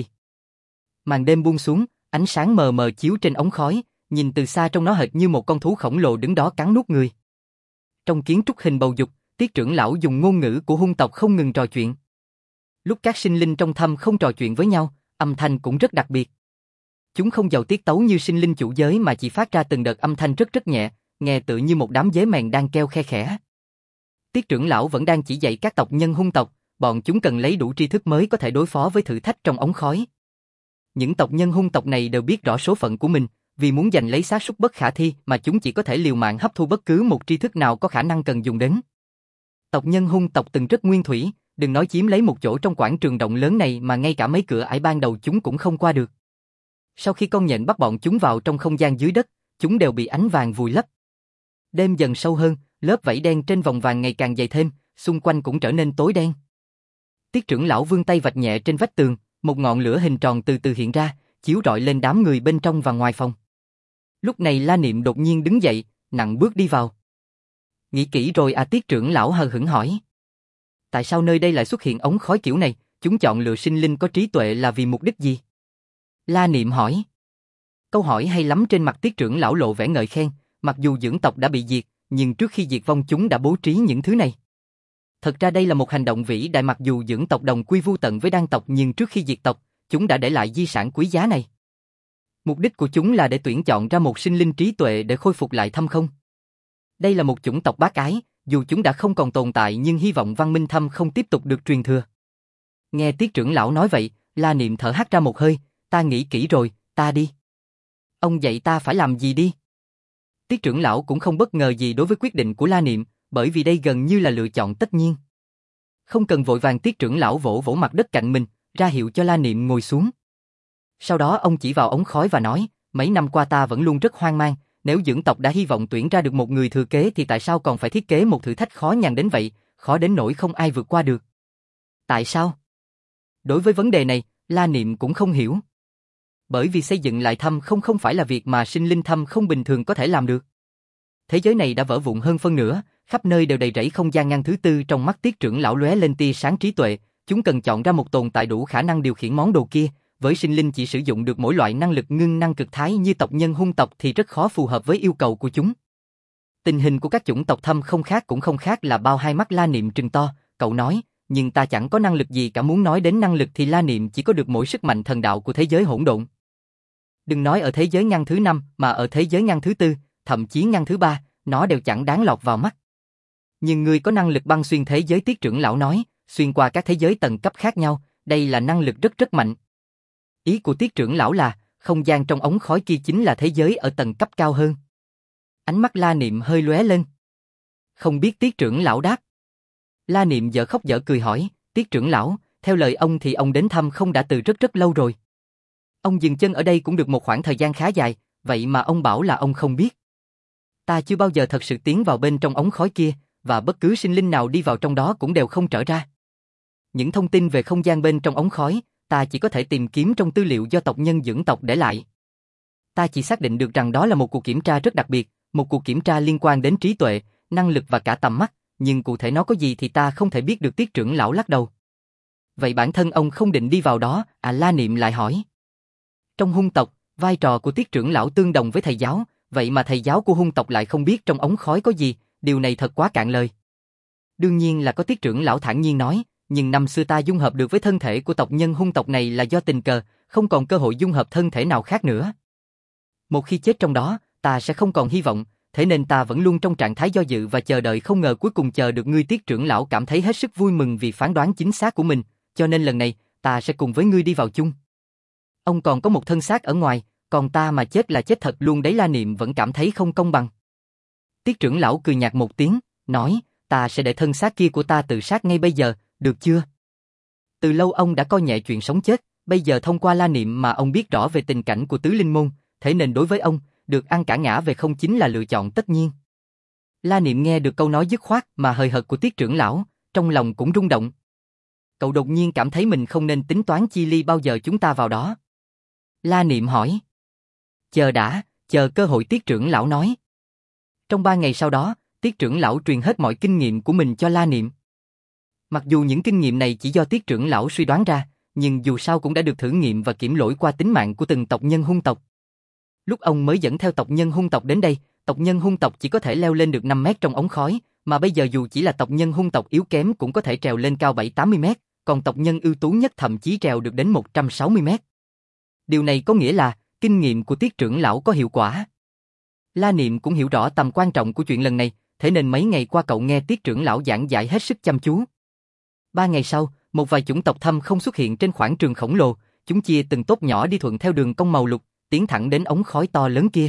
Màn đêm buông xuống, ánh sáng mờ mờ chiếu trên ống khói, nhìn từ xa trông nó hệt như một con thú khổng lồ đứng đó cắn nuốt người. Trong kiến trúc hình bầu dục, Tiết trưởng lão dùng ngôn ngữ của hung tộc không ngừng trò chuyện. Lúc các sinh linh trong thâm không trò chuyện với nhau, âm thanh cũng rất đặc biệt. Chúng không giàu tiết tấu như sinh linh chủ giới mà chỉ phát ra từng đợt âm thanh rất nhẹ, nghe tựa như một đám dế mèn đang kêu khe khẽ. Tiết trưởng lão vẫn đang chỉ dạy các tộc nhân hung tộc, bọn chúng cần lấy đủ tri thức mới có thể đối phó với thử thách trong ống khói. Những tộc nhân hung tộc này đều biết rõ số phận của mình, vì muốn giành lấy xác suất bất khả thi mà chúng chỉ có thể liều mạng hấp thu bất cứ một tri thức nào có khả năng cần dùng đến. Tộc nhân hung tộc từng rất nguyên thủy, đừng nói chiếm lấy một chỗ trong quảng trường rộng lớn này mà ngay cả mấy cửa ải ban đầu chúng cũng không qua được. Sau khi con nhện bắt bọn chúng vào trong không gian dưới đất, chúng đều bị ánh vàng vùi lấp. Đêm dần sâu hơn, lớp vảy đen trên vòng vàng ngày càng dày thêm, xung quanh cũng trở nên tối đen. Tiết trưởng lão vươn tay vạch nhẹ trên vách tường, một ngọn lửa hình tròn từ từ hiện ra, chiếu rọi lên đám người bên trong và ngoài phòng. Lúc này La Niệm đột nhiên đứng dậy, nặng bước đi vào. Nghĩ kỹ rồi à? Tiết trưởng lão hờ hững hỏi. Tại sao nơi đây lại xuất hiện ống khói kiểu này? Chúng chọn lựa sinh linh có trí tuệ là vì mục đích gì? La Niệm hỏi. Câu hỏi hay lắm. Trên mặt Tiết trưởng lão lộ vẻ ngợi khen, mặc dù dưỡng tộc đã bị diệt, nhưng trước khi diệt vong chúng đã bố trí những thứ này. Thật ra đây là một hành động vĩ đại, mặc dù dưỡng tộc đồng quy vu tận với đan tộc, nhưng trước khi diệt tộc, chúng đã để lại di sản quý giá này. Mục đích của chúng là để tuyển chọn ra một sinh linh trí tuệ để khôi phục lại thâm không. Đây là một chủng tộc bác ái, dù chúng đã không còn tồn tại nhưng hy vọng văn minh thâm không tiếp tục được truyền thừa. Nghe Tiết trưởng lão nói vậy, La Niệm thở hắt ra một hơi, ta nghĩ kỹ rồi, ta đi. Ông dạy ta phải làm gì đi? Tiết trưởng lão cũng không bất ngờ gì đối với quyết định của La Niệm, bởi vì đây gần như là lựa chọn tất nhiên. Không cần vội vàng, Tiết trưởng lão vỗ vỗ mặt đất cạnh mình, ra hiệu cho La Niệm ngồi xuống. Sau đó ông chỉ vào ống khói và nói, mấy năm qua ta vẫn luôn rất hoang mang, nếu dưỡng tộc đã hy vọng tuyển ra được một người thừa kế thì tại sao còn phải thiết kế một thử thách khó nhằn đến vậy, khó đến nỗi không ai vượt qua được. Tại sao? Đối với vấn đề này, La Niệm cũng không hiểu. Bởi vì xây dựng lại thâm không phải là việc mà sinh linh thâm không bình thường có thể làm được. Thế giới này đã vỡ vụn hơn phân nửa, khắp nơi đều đầy rẫy không gian ngăn thứ tư. Trong mắt Tiết trưởng lão lóe lên tia sáng trí tuệ, chúng cần chọn ra một tồn tại đủ khả năng điều khiển món đồ kia. Với sinh linh chỉ sử dụng được mỗi loại năng lực ngưng năng cực thái như tộc nhân hung tộc thì rất khó phù hợp với yêu cầu của chúng. Tình hình của các chủng tộc thâm không khác cũng không khác là bao. Hai mắt La Niệm trừng to, cậu nói, nhưng ta chẳng có năng lực gì cả. Muốn nói đến năng lực thì La Niệm chỉ có được mỗi sức mạnh thần đạo của thế giới hỗn độn. Đừng nói ở thế giới ngăn thứ 5, mà ở thế giới ngăn thứ 4, thậm chí ngăn thứ 3, nó đều chẳng đáng lọt vào mắt. Nhưng ngươi có năng lực băng xuyên thế giới, Tiết trưởng lão nói, xuyên qua các thế giới tầng cấp khác nhau, đây là năng lực rất mạnh. Ý của Tiết trưởng lão là, không gian trong ống khói kia chính là thế giới ở tầng cấp cao hơn. Ánh mắt La Niệm hơi lóe lên. Không biết, Tiết trưởng lão đáp. La Niệm dở khóc dở cười hỏi, Tiết trưởng lão, theo lời ông thì ông đến thăm không đã từ rất lâu rồi. Ông dừng chân ở đây cũng được một khoảng thời gian khá dài, vậy mà ông bảo là ông không biết. Ta chưa bao giờ thật sự tiến vào bên trong ống khói kia, và bất cứ sinh linh nào đi vào trong đó cũng đều không trở ra. Những thông tin về không gian bên trong ống khói, ta chỉ có thể tìm kiếm trong tư liệu do tộc nhân dưỡng tộc để lại. Ta chỉ xác định được rằng đó là một cuộc kiểm tra rất đặc biệt, một cuộc kiểm tra liên quan đến trí tuệ, năng lực và cả tầm mắt, nhưng cụ thể nó có gì thì ta không thể biết được. Tiết trưởng lão lắc đầu. Vậy bản thân ông không định đi vào đó à? La Niệm lại hỏi. Trong hung tộc, vai trò của Tiết trưởng lão tương đồng với thầy giáo, vậy mà thầy giáo của hung tộc lại không biết trong ống khói có gì, điều này thật quá cạn lời. Đương nhiên là có, Tiết trưởng lão thản nhiên nói, nhưng năm xưa ta dung hợp được với thân thể của tộc nhân hung tộc này là do tình cờ, không còn cơ hội dung hợp thân thể nào khác nữa. Một khi chết trong đó, ta sẽ không còn hy vọng, thế nên ta vẫn luôn trong trạng thái do dự và chờ đợi, không ngờ cuối cùng chờ được ngươi. Tiết trưởng lão cảm thấy hết sức vui mừng vì phán đoán chính xác của mình, cho nên lần này, ta sẽ cùng với ngươi đi vào chung. Ông còn có một thân xác ở ngoài, còn ta mà chết là chết thật luôn đấy. La Niệm vẫn cảm thấy không công bằng. Tiết trưởng lão cười nhạt một tiếng, nói, ta sẽ để thân xác kia của ta tự sát ngay bây giờ, được chưa? Từ lâu ông đã coi nhẹ chuyện sống chết, bây giờ thông qua La Niệm mà ông biết rõ về tình cảnh của tứ linh môn, thế nên đối với ông, được ăn cả ngã về không chính là lựa chọn tất nhiên. La Niệm nghe được câu nói dứt khoát mà hời hợt của Tiết trưởng lão, trong lòng cũng rung động. Cậu đột nhiên cảm thấy mình không nên tính toán chi ly bao giờ chúng ta vào đó. La Niệm hỏi. Chờ đã, chờ cơ hội, Tiết trưởng lão nói. Trong 3 ngày sau đó, Tiết trưởng lão truyền hết mọi kinh nghiệm của mình cho La Niệm. Mặc dù những kinh nghiệm này chỉ do Tiết trưởng lão suy đoán ra, nhưng dù sao cũng đã được thử nghiệm và kiểm lỗi qua tính mạng của từng tộc nhân hung tộc. Lúc ông mới dẫn theo tộc nhân hung tộc đến đây, tộc nhân hung tộc chỉ có thể leo lên được 5 mét trong ống khói, mà bây giờ dù chỉ là tộc nhân hung tộc yếu kém cũng có thể trèo lên cao 7-80 mét, còn tộc nhân ưu tú nhất thậm chí trèo được đến 160 mét. Điều này có nghĩa là, kinh nghiệm của Tiết trưởng lão có hiệu quả. La Niệm cũng hiểu rõ tầm quan trọng của chuyện lần này, thế nên mấy ngày qua cậu nghe Tiết trưởng lão giảng giải hết sức chăm chú. 3 ngày sau, một vài chủng tộc thâm không xuất hiện trên khoảng trường khổng lồ, chúng chia từng tốp nhỏ đi thuận theo đường cong màu lục, tiến thẳng đến ống khói to lớn kia.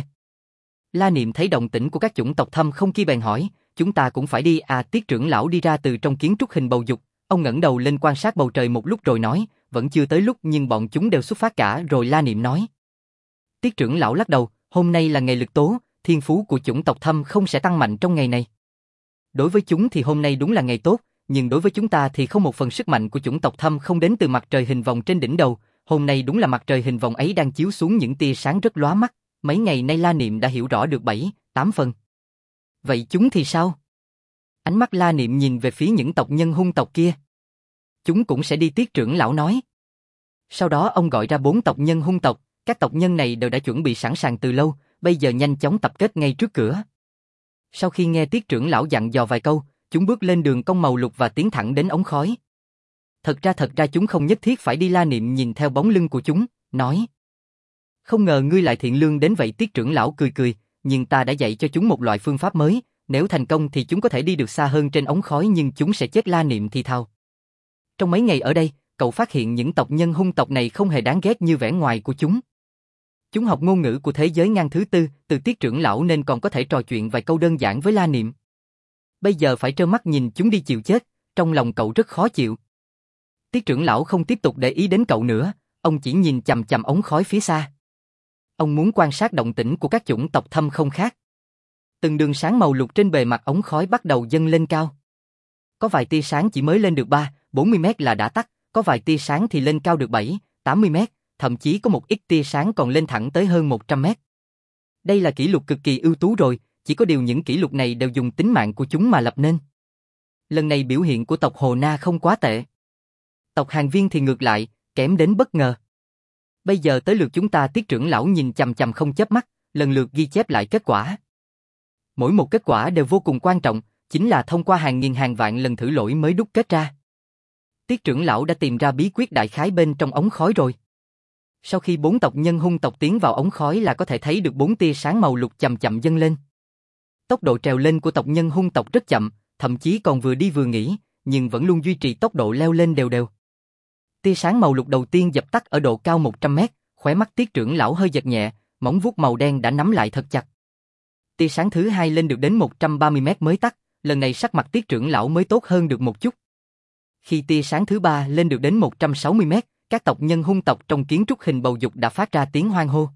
La Niệm thấy động tĩnh của các chủng tộc thâm không kia bèn hỏi, chúng ta cũng phải đi à? Tiết trưởng lão đi ra từ trong kiến trúc hình bầu dục, ông ngẩng đầu lên quan sát bầu trời một lúc rồi nói, vẫn chưa tới lúc nhưng bọn chúng đều xuất phát cả rồi. La Niệm nói, Tiết trưởng lão lắc đầu, hôm nay là ngày lực tố, thiên phú của chủng tộc Thâm không sẽ tăng mạnh trong ngày này. Đối với chúng thì hôm nay đúng là ngày tốt, nhưng đối với chúng ta thì không một phần sức mạnh của chủng tộc Thâm không đến từ mặt trời hình vòng trên đỉnh đầu, hôm nay đúng là mặt trời hình vòng ấy đang chiếu xuống những tia sáng rất lóa mắt, mấy ngày nay La Niệm đã hiểu rõ được 7, 8 phần. Vậy chúng thì sao? Ánh mắt La Niệm nhìn về phía những tộc nhân hung tộc kia. Chúng cũng sẽ đi, Tiết trưởng lão nói. Sau đó ông gọi ra 4 tộc nhân hung tộc, các tộc nhân này đều đã chuẩn bị sẵn sàng từ lâu, bây giờ nhanh chóng tập kết ngay trước cửa. Sau khi nghe Tiết trưởng lão dặn dò vài câu, chúng bước lên đường cong màu lục và tiến thẳng đến ống khói. Thật ra chúng không nhất thiết phải đi. La Niệm nhìn theo bóng lưng của chúng, nói. Không ngờ ngươi lại thiện lương đến vậy. Tiết trưởng lão cười cười, nhưng ta đã dạy cho chúng một loại phương pháp mới, nếu thành công thì chúng có thể đi được xa hơn trên ống khói nhưng chúng sẽ chết. La Niệm thì thào. Trong mấy ngày ở đây, cậu phát hiện những tộc nhân hung tộc này không hề đáng ghét như vẻ ngoài của chúng. Chúng học ngôn ngữ của thế giới ngang thứ tư, từ Tiết trưởng lão nên còn có thể trò chuyện vài câu đơn giản với La Niệm. Bây giờ phải trơ mắt nhìn chúng đi chịu chết, trong lòng cậu rất khó chịu. Tiết trưởng lão không tiếp tục để ý đến cậu nữa, ông chỉ nhìn chằm chằm ống khói phía xa. Ông muốn quan sát động tĩnh của các chủng tộc Thâm không khác. Từng đường sáng màu lục trên bề mặt ống khói bắt đầu dâng lên cao. Có vài tia sáng chỉ mới lên được 3-40 mét là đã tắt, có vài tia sáng thì lên cao được 7-80 mét, thậm chí có một ít tia sáng còn lên thẳng tới hơn 100 mét. Đây là kỷ lục cực kỳ ưu tú rồi, chỉ có điều những kỷ lục này đều dùng tính mạng của chúng mà lập nên. Lần này biểu hiện của tộc Hồ Na không quá tệ. Tộc Hàn Viên thì ngược lại, kém đến bất ngờ. Bây giờ tới lượt chúng ta. Tiết trưởng lão nhìn chằm chằm không chớp mắt, lần lượt ghi chép lại kết quả. Mỗi một kết quả đều vô cùng quan trọng, chính là thông qua hàng nghìn hàng vạn lần thử lỗi mới đúc kết ra. Tiết trưởng lão đã tìm ra bí quyết đại khái bên trong ống khói rồi. Sau khi 4 tộc nhân hung tộc tiến vào ống khói là có thể thấy được 4 tia sáng màu lục chậm chậm dâng lên. Tốc độ trèo lên của tộc nhân hung tộc rất chậm, thậm chí còn vừa đi vừa nghỉ, nhưng vẫn luôn duy trì tốc độ leo lên đều đều. Tia sáng màu lục đầu tiên dập tắt ở độ cao 100 mét, khóe mắt Tiết trưởng lão hơi giật nhẹ, móng vuốt màu đen đã nắm lại thật chặt. Tia sáng thứ hai lên được đến 130 mét mới tắt, lần này sắc mặt Tiết trưởng lão mới tốt hơn được một chút. Khi tia sáng thứ ba lên được đến 160 mét, các tộc nhân hung tộc trong kiến trúc hình bầu dục đã phát ra tiếng hoan hô.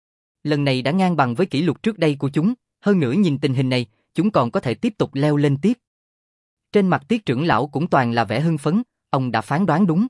Lần này đã ngang bằng với kỷ lục trước đây của chúng, hơn nữa nhìn tình hình này, chúng còn có thể tiếp tục leo lên tiếp. Trên mặt Tiết trưởng lão cũng toàn là vẻ hưng phấn, ông đã phán đoán đúng.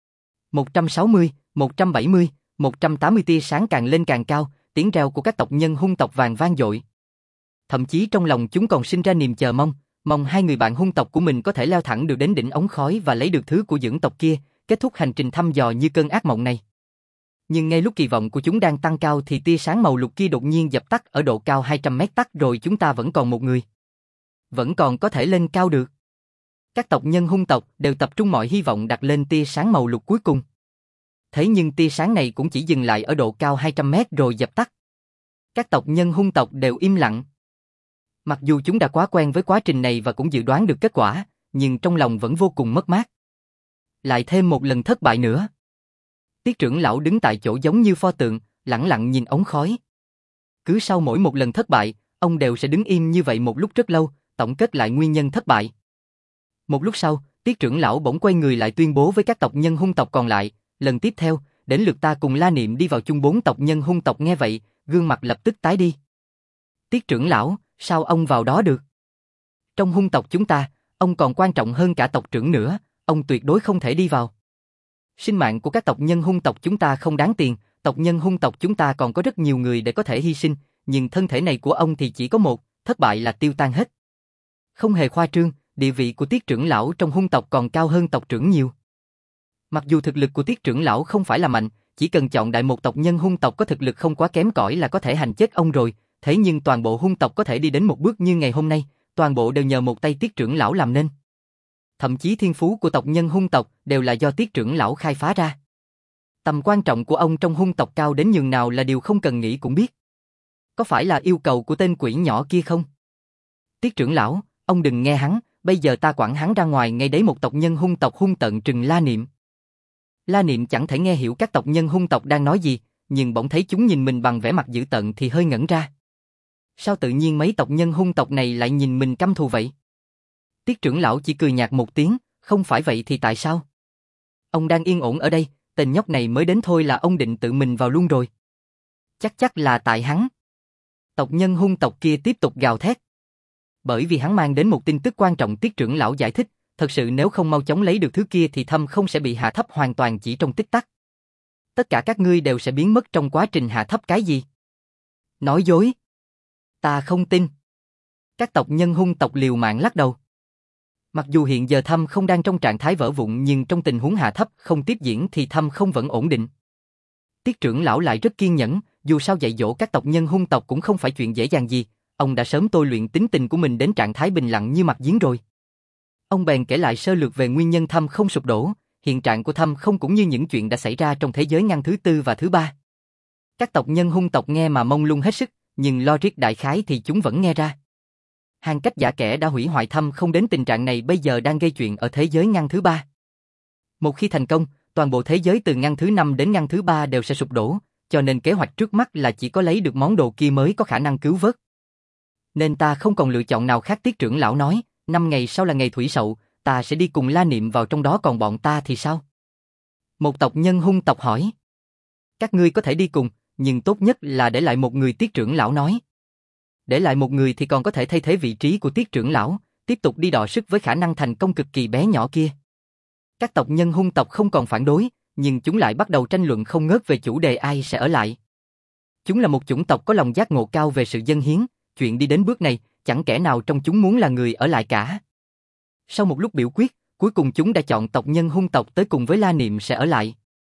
160, 170, 180 tia sáng càng lên càng cao, tiếng reo của các tộc nhân hung tộc vàng vang dội. Thậm chí trong lòng chúng còn sinh ra niềm chờ mong, mong hai người bạn hung tộc của mình có thể leo thẳng được đến đỉnh ống khói và lấy được thứ của dưỡng tộc kia, kết thúc hành trình thăm dò như cơn ác mộng này. Nhưng ngay lúc kỳ vọng của chúng đang tăng cao thì tia sáng màu lục kia đột nhiên dập tắt ở độ cao 200 mét tắt rồi. Chúng ta vẫn còn một người. Vẫn còn có thể lên cao được. Các tộc nhân hung tộc đều tập trung mọi hy vọng đặt lên tia sáng màu lục cuối cùng. Thế nhưng tia sáng này cũng chỉ dừng lại ở độ cao 200 mét rồi dập tắt. Các tộc nhân hung tộc đều im lặng. Mặc dù chúng đã quá quen với quá trình này và cũng dự đoán được kết quả, nhưng trong lòng vẫn vô cùng mất mát. Lại thêm một lần thất bại nữa. Tiết trưởng lão đứng tại chỗ giống như pho tượng, lẳng lặng nhìn ống khói. Cứ sau mỗi một lần thất bại, ông đều sẽ đứng im như vậy một lúc rất lâu, tổng kết lại nguyên nhân thất bại. Một lúc sau, Tiết trưởng lão bỗng quay người lại tuyên bố với các tộc nhân hung tộc còn lại, lần tiếp theo, đến lượt ta cùng La Niệm đi vào chung. 4 tộc nhân hung tộc nghe vậy, gương mặt lập tức tái đi. Tiết trưởng lão, sao ông vào đó được? Trong hung tộc chúng ta, ông còn quan trọng hơn cả tộc trưởng nữa, ông tuyệt đối không thể đi vào. Sinh mạng của các tộc nhân hung tộc chúng ta không đáng tiền, tộc nhân hung tộc chúng ta còn có rất nhiều người để có thể hy sinh, nhưng thân thể này của ông thì chỉ có một, thất bại là tiêu tan hết. Không hề khoa trương, địa vị của Tiết trưởng lão trong hung tộc còn cao hơn tộc trưởng nhiều. Mặc dù thực lực của Tiết trưởng lão không phải là mạnh, chỉ cần chọn đại một tộc nhân hung tộc có thực lực không quá kém cỏi là có thể hành chết ông rồi, thế nhưng toàn bộ hung tộc có thể đi đến một bước như ngày hôm nay, toàn bộ đều nhờ một tay Tiết trưởng lão làm nên. Thậm chí thiên phú của tộc nhân hung tộc đều là do Tiết trưởng lão khai phá ra. Tầm quan trọng của ông trong hung tộc cao đến nhường nào là điều không cần nghĩ cũng biết. Có phải là yêu cầu của tên quỷ nhỏ kia không? Tiết trưởng lão, ông đừng nghe hắn, bây giờ ta quẳng hắn ra ngoài ngay đấy. Một tộc nhân hung tộc hung tợn trừng La Niệm. La Niệm chẳng thể nghe hiểu các tộc nhân hung tộc đang nói gì, nhưng bỗng thấy chúng nhìn mình bằng vẻ mặt dữ tợn thì hơi ngẩn ra. Sao tự nhiên mấy tộc nhân hung tộc này lại nhìn mình căm thù vậy? Tiết trưởng lão chỉ cười nhạt một tiếng, không phải vậy thì tại sao? Ông đang yên ổn ở đây, tên nhóc này mới đến thôi là ông định tự mình vào luôn rồi. Chắc là tại hắn. Tộc nhân hung tộc kia tiếp tục gào thét. Bởi vì hắn mang đến một tin tức quan trọng, Tiết trưởng lão giải thích, thật sự nếu không mau chóng lấy được thứ kia thì Thâm Không sẽ bị hạ thấp hoàn toàn chỉ trong tích tắc. Tất cả các ngươi đều sẽ biến mất trong quá trình hạ thấp cái gì? Nói dối. Ta không tin. Các tộc nhân hung tộc liều mạng lắc đầu. Mặc dù hiện giờ Thâm Không đang trong trạng thái vỡ vụn nhưng trong tình huống hạ thấp không tiếp diễn thì Thâm Không vẫn ổn định. Tiết trưởng lão lại rất kiên nhẫn, dù sao dạy dỗ các tộc nhân hung tộc cũng không phải chuyện dễ dàng gì, ông đã sớm tôi luyện tính tình của mình đến trạng thái bình lặng như mặt giếng rồi. Ông bèn kể lại sơ lược về nguyên nhân Thâm Không sụp đổ, hiện trạng của Thâm Không cũng như những chuyện đã xảy ra trong thế giới ngăn thứ tư và thứ ba. Các tộc nhân hung tộc nghe mà mông lung hết sức, nhưng logic đại khái thì chúng vẫn nghe ra. Hàng cách giả kẻ đã hủy hoại Thâm Không đến tình trạng này bây giờ đang gây chuyện ở thế giới ngăn thứ ba. Một khi thành công, toàn bộ thế giới từ ngăn thứ 5 đến ngăn thứ 3 đều sẽ sụp đổ, cho nên kế hoạch trước mắt là chỉ có lấy được món đồ kia mới có khả năng cứu vớt. Nên ta không còn lựa chọn nào khác, Tiết trưởng lão nói, 5 ngày sau là ngày thủy sậu, ta sẽ đi cùng La Niệm vào trong đó, còn bọn ta thì sao? Một tộc nhân hung tộc hỏi. Các ngươi có thể đi cùng, nhưng tốt nhất là để lại một người, Tiết trưởng lão nói. Để lại một người thì còn có thể thay thế vị trí của Tiết trưởng lão, tiếp tục đi đọ sức với khả năng thành công cực kỳ bé nhỏ kia. Các tộc nhân hung tộc không còn phản đối, nhưng chúng lại bắt đầu tranh luận không ngớt về chủ đề ai sẽ ở lại. Chúng là một chủng tộc có lòng giác ngộ cao về sự dâng hiến, chuyện đi đến bước này, chẳng kẻ nào trong chúng muốn là người ở lại cả. Sau một lúc biểu quyết, cuối cùng chúng đã chọn tộc nhân hung tộc tới cùng với La Niệm sẽ ở lại.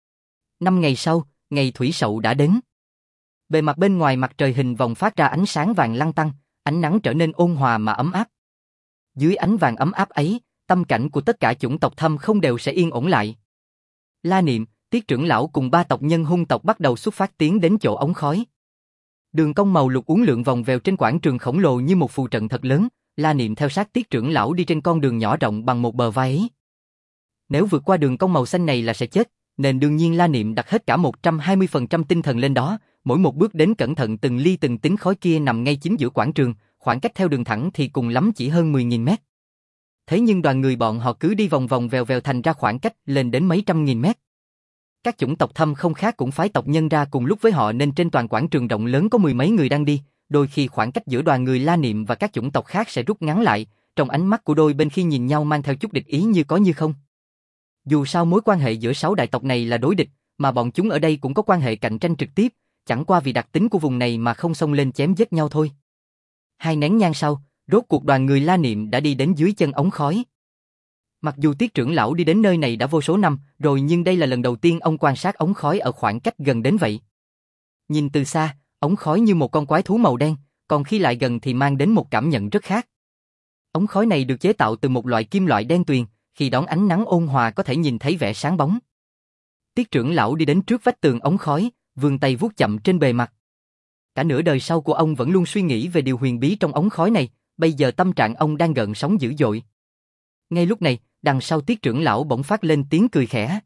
5 ngày sau, ngày thủy sậu đã đến. Bề mặt bên ngoài mặt trời hình vòng phát ra ánh sáng vàng lăn tăn, ánh nắng trở nên ôn hòa mà ấm áp. Dưới ánh vàng ấm áp ấy, tâm cảnh của tất cả chủng tộc Thâm Không đều sẽ yên ổn lại. La Niệm, Tiết trưởng lão cùng 3 tộc nhân hung tộc bắt đầu xuất phát tiến đến chỗ ống khói. Đường cong màu lục uốn lượn vòng vèo trên quảng trường khổng lồ như một phù trận thật lớn, La Niệm theo sát Tiết trưởng lão đi trên con đường nhỏ rộng bằng một bờ vai ấy. Nếu vượt qua đường cong màu xanh này là sẽ chết, nên đương nhiên La Niệm đặt hết cả 120% tinh thần lên đó, mỗi một bước đến cẩn thận từng ly từng tí. Khói kia nằm ngay chính giữa quảng trường, khoảng cách theo đường thẳng thì cùng lắm chỉ hơn 10.000 mét. Thế nhưng đoàn người bọn họ cứ đi vòng vòng vèo vèo thành ra khoảng cách lên đến mấy trăm nghìn mét. Các chủng tộc Thâm Không khác cũng phái tộc nhân ra cùng lúc với họ nên trên toàn quảng trường rộng lớn có 10 mấy người đang đi, đôi khi khoảng cách giữa đoàn người La Niệm và các chủng tộc khác sẽ rút ngắn lại, trong ánh mắt của đôi bên khi nhìn nhau mang theo chút địch ý như có như không. Dù sao mối quan hệ giữa 6 đại tộc này là đối địch, mà bọn chúng ở đây cũng có quan hệ cạnh tranh trực tiếp, chẳng qua vì đặc tính của vùng này mà không xông lên chém giết nhau thôi. 2 nén nhang sau, rốt cuộc đoàn người La Niệm đã đi đến dưới chân ống khói. Mặc dù Tiết trưởng lão đi đến nơi này đã vô số năm rồi nhưng đây là lần đầu tiên ông quan sát ống khói ở khoảng cách gần đến vậy. Nhìn từ xa, ống khói như một con quái thú màu đen, còn khi lại gần thì mang đến một cảm nhận rất khác. Ống khói này được chế tạo từ một loại kim loại đen tuyền, khi đón ánh nắng ôn hòa có thể nhìn thấy vẻ sáng bóng. Tiết trưởng lão đi đến trước vách tường ống khói, vươn tay vuốt chậm trên bề mặt. Cả nửa đời sau của ông vẫn luôn suy nghĩ về điều huyền bí trong ống khói này, bây giờ tâm trạng ông đang gợn sóng dữ dội. Ngay lúc này, đằng sau Tiết trưởng lão bỗng phát lên tiếng cười khẽ.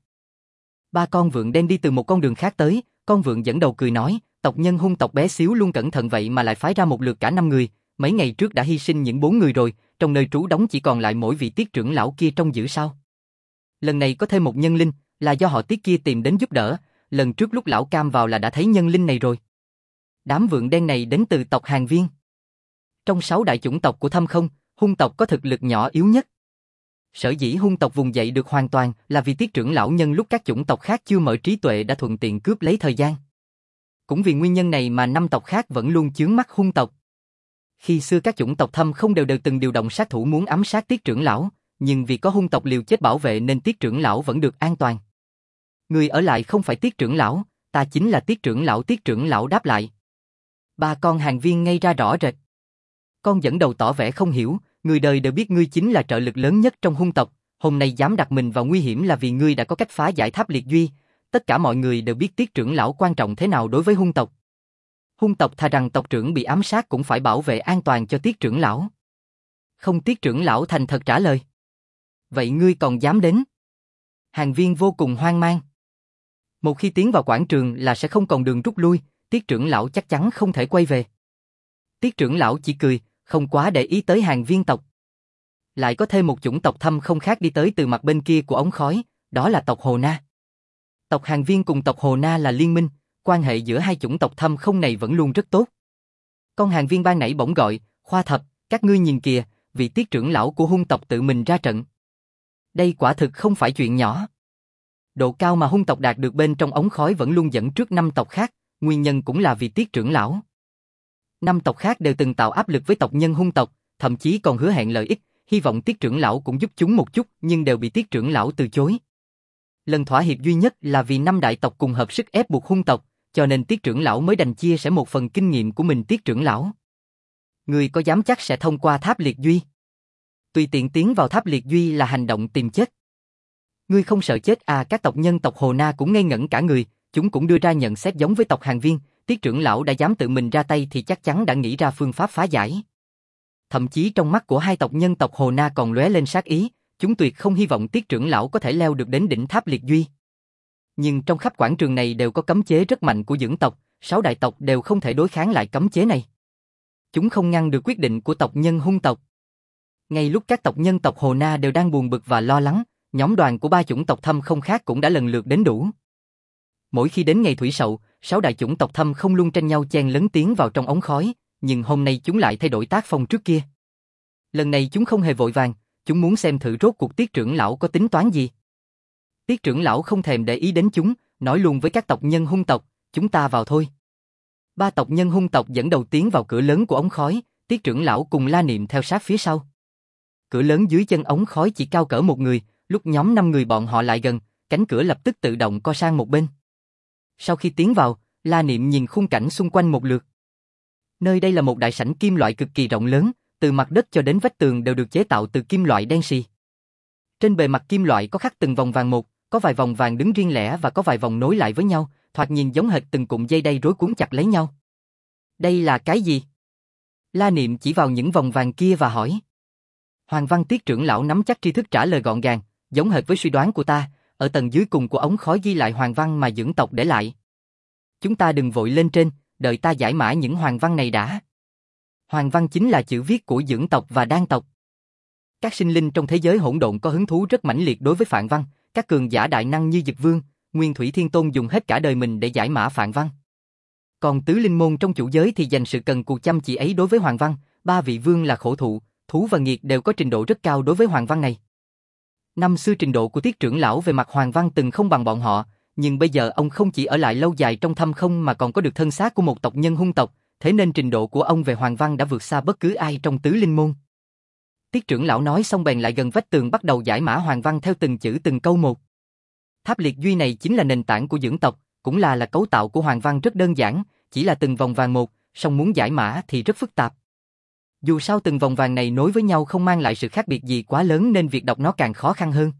3 con vượn đen đi từ một con đường khác tới, con vượn dẫn đầu cười nói, tộc nhân hung tộc bé xíu luôn cẩn thận vậy mà lại phái ra một lượt cả 5 người, mấy ngày trước đã hy sinh những 4 người rồi, trong nơi trú đóng chỉ còn lại mỗi vị Tiết trưởng lão kia trông giữ sao. Lần này có thêm một nhân linh, là do họ Tiết kia tìm đến giúp đỡ, lần trước lúc lão Cam vào là đã thấy nhân linh này rồi. Đám vượn đen này đến từ tộc Hàn Viên. Trong 6 đại chủng tộc của Thâm Không, hung tộc có thực lực nhỏ yếu nhất. Sở dĩ hung tộc vùng dậy được hoàn toàn là vì Tiết trưởng lão nhân lúc các chủng tộc khác chưa mở trí tuệ đã thuận tiện cướp lấy thời gian. Cũng vì nguyên nhân này mà 5 tộc khác vẫn luôn chướng mắt hung tộc. Khi xưa các chủng tộc Thâm Không đều từng điều động sát thủ muốn ám sát Tiết trưởng lão, nhưng vì có hung tộc liều chết bảo vệ nên Tiết trưởng lão vẫn được an toàn. Người ở lại không phải Tiết trưởng lão, ta chính là Tiết trưởng lão. Tiết trưởng lão đáp lại. 3 con Hàn Viên ngây ra rõ rệt. Con dẫn đầu tỏ vẻ không hiểu, người đời đều biết ngươi chính là trợ lực lớn nhất trong hung tộc, hôm nay dám đặt mình vào nguy hiểm là vì ngươi đã có cách phá giải tháp liệt duy, tất cả mọi người đều biết Tiết trưởng lão quan trọng thế nào đối với hung tộc. Hung tộc thà rằng tộc trưởng bị ám sát cũng phải bảo vệ an toàn cho Tiết trưởng lão. Không, Tiết trưởng lão thành thật trả lời. Vậy ngươi còn dám đến? Hàn Viên vô cùng hoang mang. Một khi tiến vào quảng trường là sẽ không còn đường rút lui, Tiết trưởng lão chắc chắn không thể quay về. Tiết trưởng lão chỉ cười, không quá để ý tới Hàn Viên tộc. Lại có thêm một chủng tộc Thâm Không khác đi tới từ mặt bên kia của ống khói, đó là tộc Hồ Na. Tộc Hàn Viên cùng tộc Hồ Na là liên minh, quan hệ giữa hai chủng tộc Thâm Không này vẫn luôn rất tốt. Con hàng viên ban nãy bỗng gọi, Khoa Thập, các ngươi nhìn kìa, vị tiết trưởng lão của hung tộc tự mình ra trận. Đây quả thực không phải chuyện nhỏ. Độ cao mà hung tộc đạt được bên trong ống khói vẫn luôn dẫn trước 5 tộc khác, nguyên nhân cũng là vì tiết trưởng lão. 5 tộc khác đều từng tạo áp lực với tộc nhân hung tộc, thậm chí còn hứa hẹn lợi ích, hy vọng tiết trưởng lão cũng giúp chúng một chút, nhưng đều bị tiết trưởng lão từ chối. Lần thỏa hiệp duy nhất là vì 5 đại tộc cùng hợp sức ép buộc hung tộc, cho nên tiết trưởng lão mới đành chia sẻ một phần kinh nghiệm của mình. Tiết trưởng lão, người có dám chắc sẽ thông qua tháp liệt duy? Tùy tiện tiến vào tháp liệt duy là hành động tìm chết. Ngươi không sợ chết à? Các tộc nhân tộc Hồ Na cũng ngây ngẩn cả người, chúng cũng đưa ra nhận xét giống với tộc Hàn Viên, tiết trưởng lão đã dám tự mình ra tay thì chắc chắn đã nghĩ ra phương pháp phá giải. Thậm chí trong mắt của hai tộc nhân tộc Hồ Na còn lóe lên sát ý, chúng tuyệt không hy vọng tiết trưởng lão có thể leo được đến đỉnh tháp liệt duy. Nhưng trong khắp quảng trường này đều có cấm chế rất mạnh của dưỡng tộc, 6 đại tộc đều không thể đối kháng lại cấm chế này. Chúng không ngăn được quyết định của tộc nhân hung tộc. Ngay lúc các tộc nhân tộc Hồ Na đều đang buồn bực và lo lắng, nhóm đoàn của 3 chủng tộc Thâm Không khác cũng đã lần lượt đến đủ. Mỗi khi đến ngày Thủy Sậu, 6 đại chủng tộc Thâm Không luôn tranh nhau chen lấn tiến vào trong ống khói, nhưng hôm nay chúng lại thay đổi tác phong trước kia. Lần này chúng không hề vội vàng, chúng muốn xem thử rốt cuộc tiết trưởng lão có tính toán gì. Tiết trưởng lão không thèm để ý đến chúng, nói luôn với các tộc nhân hung tộc, chúng ta vào thôi. 3 tộc nhân hung tộc dẫn đầu tiến vào cửa lớn của ống khói, tiết trưởng lão cùng La Niệm theo sát phía sau. Cửa lớn dưới chân ống khói chỉ cao cỡ một người, lúc nhóm 5 người bọn họ lại gần, cánh cửa lập tức tự động co sang một bên. Sau khi tiến vào, La Niệm nhìn khung cảnh xung quanh một lượt. Nơi đây là một đại sảnh kim loại cực kỳ rộng lớn, từ mặt đất cho đến vách tường đều được chế tạo từ kim loại đen xì. Trên bề mặt kim loại có khắc từng vòng vàng một, có vài vòng vàng đứng riêng lẻ và có vài vòng nối lại với nhau, thoạt nhìn giống hệt từng cụm dây đay rối cuốn chặt lấy nhau. Đây là cái gì? La Niệm chỉ vào những vòng vàng kia và hỏi. Hoàng Văn tiết trưởng lão nắm chắc tri thức trả lời gọn gàng, giống hệt với suy đoán của ta, ở tầng dưới cùng của ống khói ghi lại hoàng văn mà dưỡng tộc để lại. Chúng ta đừng vội lên trên, đợi ta giải mã những hoàng văn này đã. Hoàng văn chính là chữ viết của dưỡng tộc và đan tộc. Các sinh linh trong thế giới hỗn độn có hứng thú rất mãnh liệt đối với phạn văn, các cường giả đại năng như Dực Vương, Nguyên Thủy Thiên Tôn dùng hết cả đời mình để giải mã phạn văn. Còn tứ linh môn trong chủ giới thì dành sự cần cù chăm chỉ ấy đối với hoàng văn, 3 vị vương là khổ thụ, thú và nghiệt đều có trình độ rất cao đối với hoàng văn này. Năm xưa trình độ của tiết trưởng lão về mặt hoàng văn từng không bằng bọn họ, nhưng bây giờ ông không chỉ ở lại lâu dài trong Thâm Không mà còn có được thân xác của một tộc nhân hung tộc, thế nên trình độ của ông về hoàng văn đã vượt xa bất cứ ai trong tứ linh môn. Tiết trưởng lão nói xong bèn lại gần vách tường bắt đầu giải mã hoàng văn theo từng chữ từng câu một. Tháp liệt duy này chính là nền tảng của dưỡng tộc, cũng là cấu tạo của hoàng văn rất đơn giản, chỉ là từng vòng vàng một, song muốn giải mã thì rất phức tạp. Dù sao từng vòng vàng này nối với nhau không mang lại sự khác biệt gì quá lớn nên việc đọc nó càng khó khăn hơn.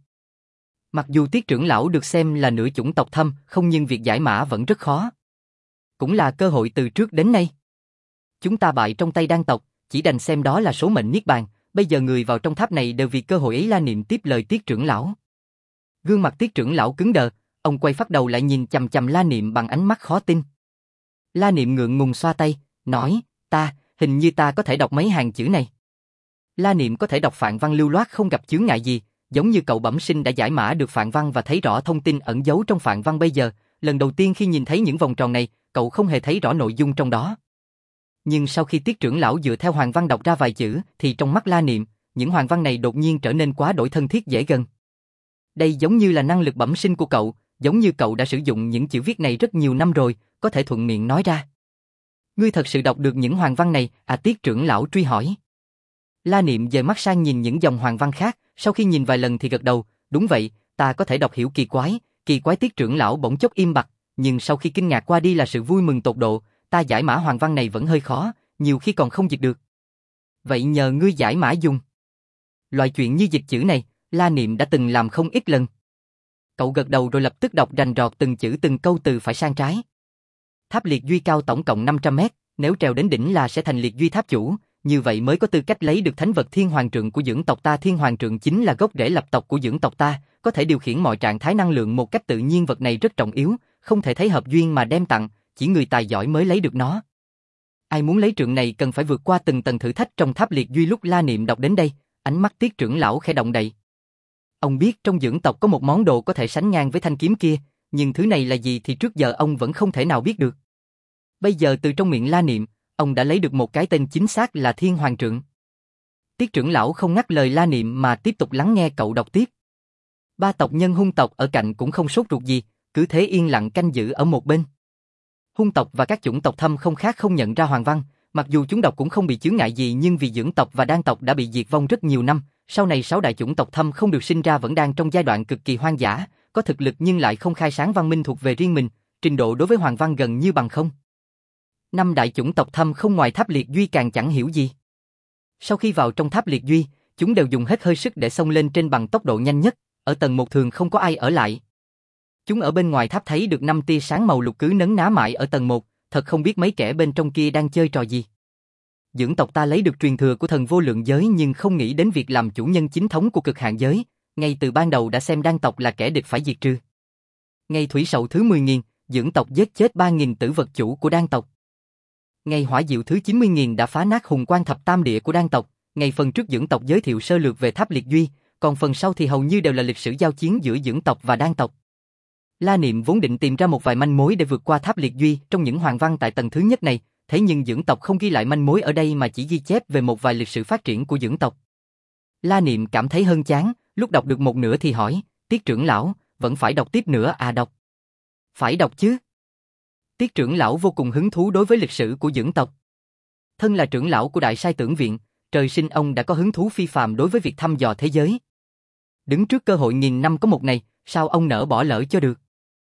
Mặc dù tiết trưởng lão được xem là nửa chủng tộc Thâm Không nhưng việc giải mã vẫn rất khó. Cũng là cơ hội từ trước đến nay. Chúng ta bại trong tay đan tộc, chỉ đành xem đó là số mệnh niết bàn, bây giờ người vào trong tháp này đều vì cơ hội ấy. La Niệm tiếp lời tiết trưởng lão. Gương mặt tiết trưởng lão cứng đờ, ông quay phát đầu lại nhìn chằm chằm La Niệm bằng ánh mắt khó tin. La Niệm ngượng ngùng xoa tay, nói, hình như ta có thể đọc mấy hàng chữ này. La Niệm có thể đọc phạn văn lưu loát không gặp chướng ngại gì, giống như cậu bẩm sinh đã giải mã được phạn văn và thấy rõ thông tin ẩn giấu trong phạn văn bây giờ, lần đầu tiên khi nhìn thấy những vòng tròn này, cậu không hề thấy rõ nội dung trong đó. Nhưng sau khi tiết trưởng lão dựa theo hoàng văn đọc ra vài chữ, thì trong mắt La Niệm, những hoàng văn này đột nhiên trở nên quá đổi thân thiết dễ gần. Đây giống như là năng lực bẩm sinh của cậu, giống như cậu đã sử dụng những chữ viết này rất nhiều năm rồi, có thể thuận miệng nói ra. Ngươi thật sự đọc được những hoàng văn này, à? Tiết trưởng lão truy hỏi. La Niệm dời mắt sang nhìn những dòng hoàng văn khác, sau khi nhìn vài lần thì gật đầu, đúng vậy, ta có thể đọc hiểu kỳ quái. Tiết trưởng lão bỗng chốc im bặt, nhưng sau khi kinh ngạc qua đi là sự vui mừng tột độ, ta giải mã hoàng văn này vẫn hơi khó, nhiều khi còn không dịch được. Vậy nhờ ngươi giải mã dùng. Loại chuyện như dịch chữ này, La Niệm đã từng làm không ít lần. Cậu gật đầu rồi lập tức đọc rành rọt từng chữ từng câu từ phải sang trái. Tháp liệt duy cao tổng cộng 500 mét, nếu trèo đến đỉnh là sẽ thành liệt duy tháp chủ, như vậy mới có tư cách lấy được thánh vật thiên hoàng trượng của dưỡng tộc ta. Thiên hoàng trượng chính là gốc rễ lập tộc của dưỡng tộc ta, có thể điều khiển mọi trạng thái năng lượng một cách tự nhiên. Vật này rất trọng yếu, không thể thấy hợp duyên mà đem tặng, chỉ người tài giỏi mới lấy được nó. Ai muốn lấy trượng này cần phải vượt qua từng tầng thử thách trong tháp liệt duy. Lúc La Niệm đọc đến đây, ánh mắt tiết trưởng lão khẽ động đậy. Ông biết trong dưỡng tộc có một món đồ có thể sánh ngang với thanh kiếm kia, nhưng thứ này là gì thì trước giờ ông vẫn không thể nào biết được. Bây giờ từ trong miệng La Niệm, ông đã lấy được một cái tên chính xác là Thiên Hoàng Trượng. Tiết trưởng lão không ngắt lời La Niệm mà tiếp tục lắng nghe cậu đọc tiếp. Ba tộc nhân Hung tộc ở cạnh cũng không sốt ruột gì, cứ thế yên lặng canh giữ ở một bên. Hung tộc và các chủng tộc Thâm không khác không nhận ra Hoàng Văn, mặc dù chúng đọc cũng không bị chướng ngại gì nhưng vì Dưỡng tộc và Đan tộc đã bị diệt vong rất nhiều năm, sau này 6 đại chủng tộc Thâm không được sinh ra vẫn đang trong giai đoạn cực kỳ hoang dã, có thực lực nhưng lại không khai sáng văn minh thuộc về riêng mình, trình độ đối với Hoàng Văn gần như bằng không. 5 đại chủng tộc Thâm không ngoài Tháp Liệt Duy càng chẳng hiểu gì. Sau khi vào trong Tháp Liệt Duy, chúng đều dùng hết hơi sức để xông lên trên bằng tốc độ nhanh nhất, ở tầng 1 thường không có ai ở lại. Chúng ở bên ngoài tháp thấy được 5 tia sáng màu lục cứ nấn ná mãi ở tầng 1, thật không biết mấy kẻ bên trong kia đang chơi trò gì. Dưỡng tộc ta lấy được truyền thừa của thần vô lượng giới nhưng không nghĩ đến việc làm chủ nhân chính thống của cực hạn giới, ngay từ ban đầu đã xem Đan tộc là kẻ địch phải diệt trừ. Ngày thủy sậu thứ 10.000, Dưỡng tộc giết chết 3.000 tử vật chủ của Đan tộc. Ngày hỏa diệu thứ 90.000 đã phá nát hùng quan thập tam địa của Đan tộc. Ngày phần trước Dưỡng tộc giới thiệu sơ lược về Tháp Liệt Duy, còn phần sau thì hầu như đều là lịch sử giao chiến giữa Dưỡng tộc và Đan tộc. La Niệm vốn định tìm ra một vài manh mối để vượt qua Tháp Liệt Duy trong những hoàng văn tại tầng thứ nhất này, thế nhưng Dưỡng tộc không ghi lại manh mối ở đây mà chỉ ghi chép về một vài lịch sử phát triển của Dưỡng tộc. La Niệm cảm thấy hơn chán, lúc đọc được một nửa thì hỏi, Tiết trưởng lão, vẫn phải đọc tiếp nữa à? Đọc? Phải đọc chứ. Tiết trưởng lão vô cùng hứng thú đối với lịch sử của Dưỡng tộc. Thân là trưởng lão của Đại Sai Tưởng Viện, trời sinh ông đã có hứng thú phi phàm đối với việc thăm dò thế giới. Đứng trước cơ hội nghìn năm có một này, sao ông nỡ bỏ lỡ cho được?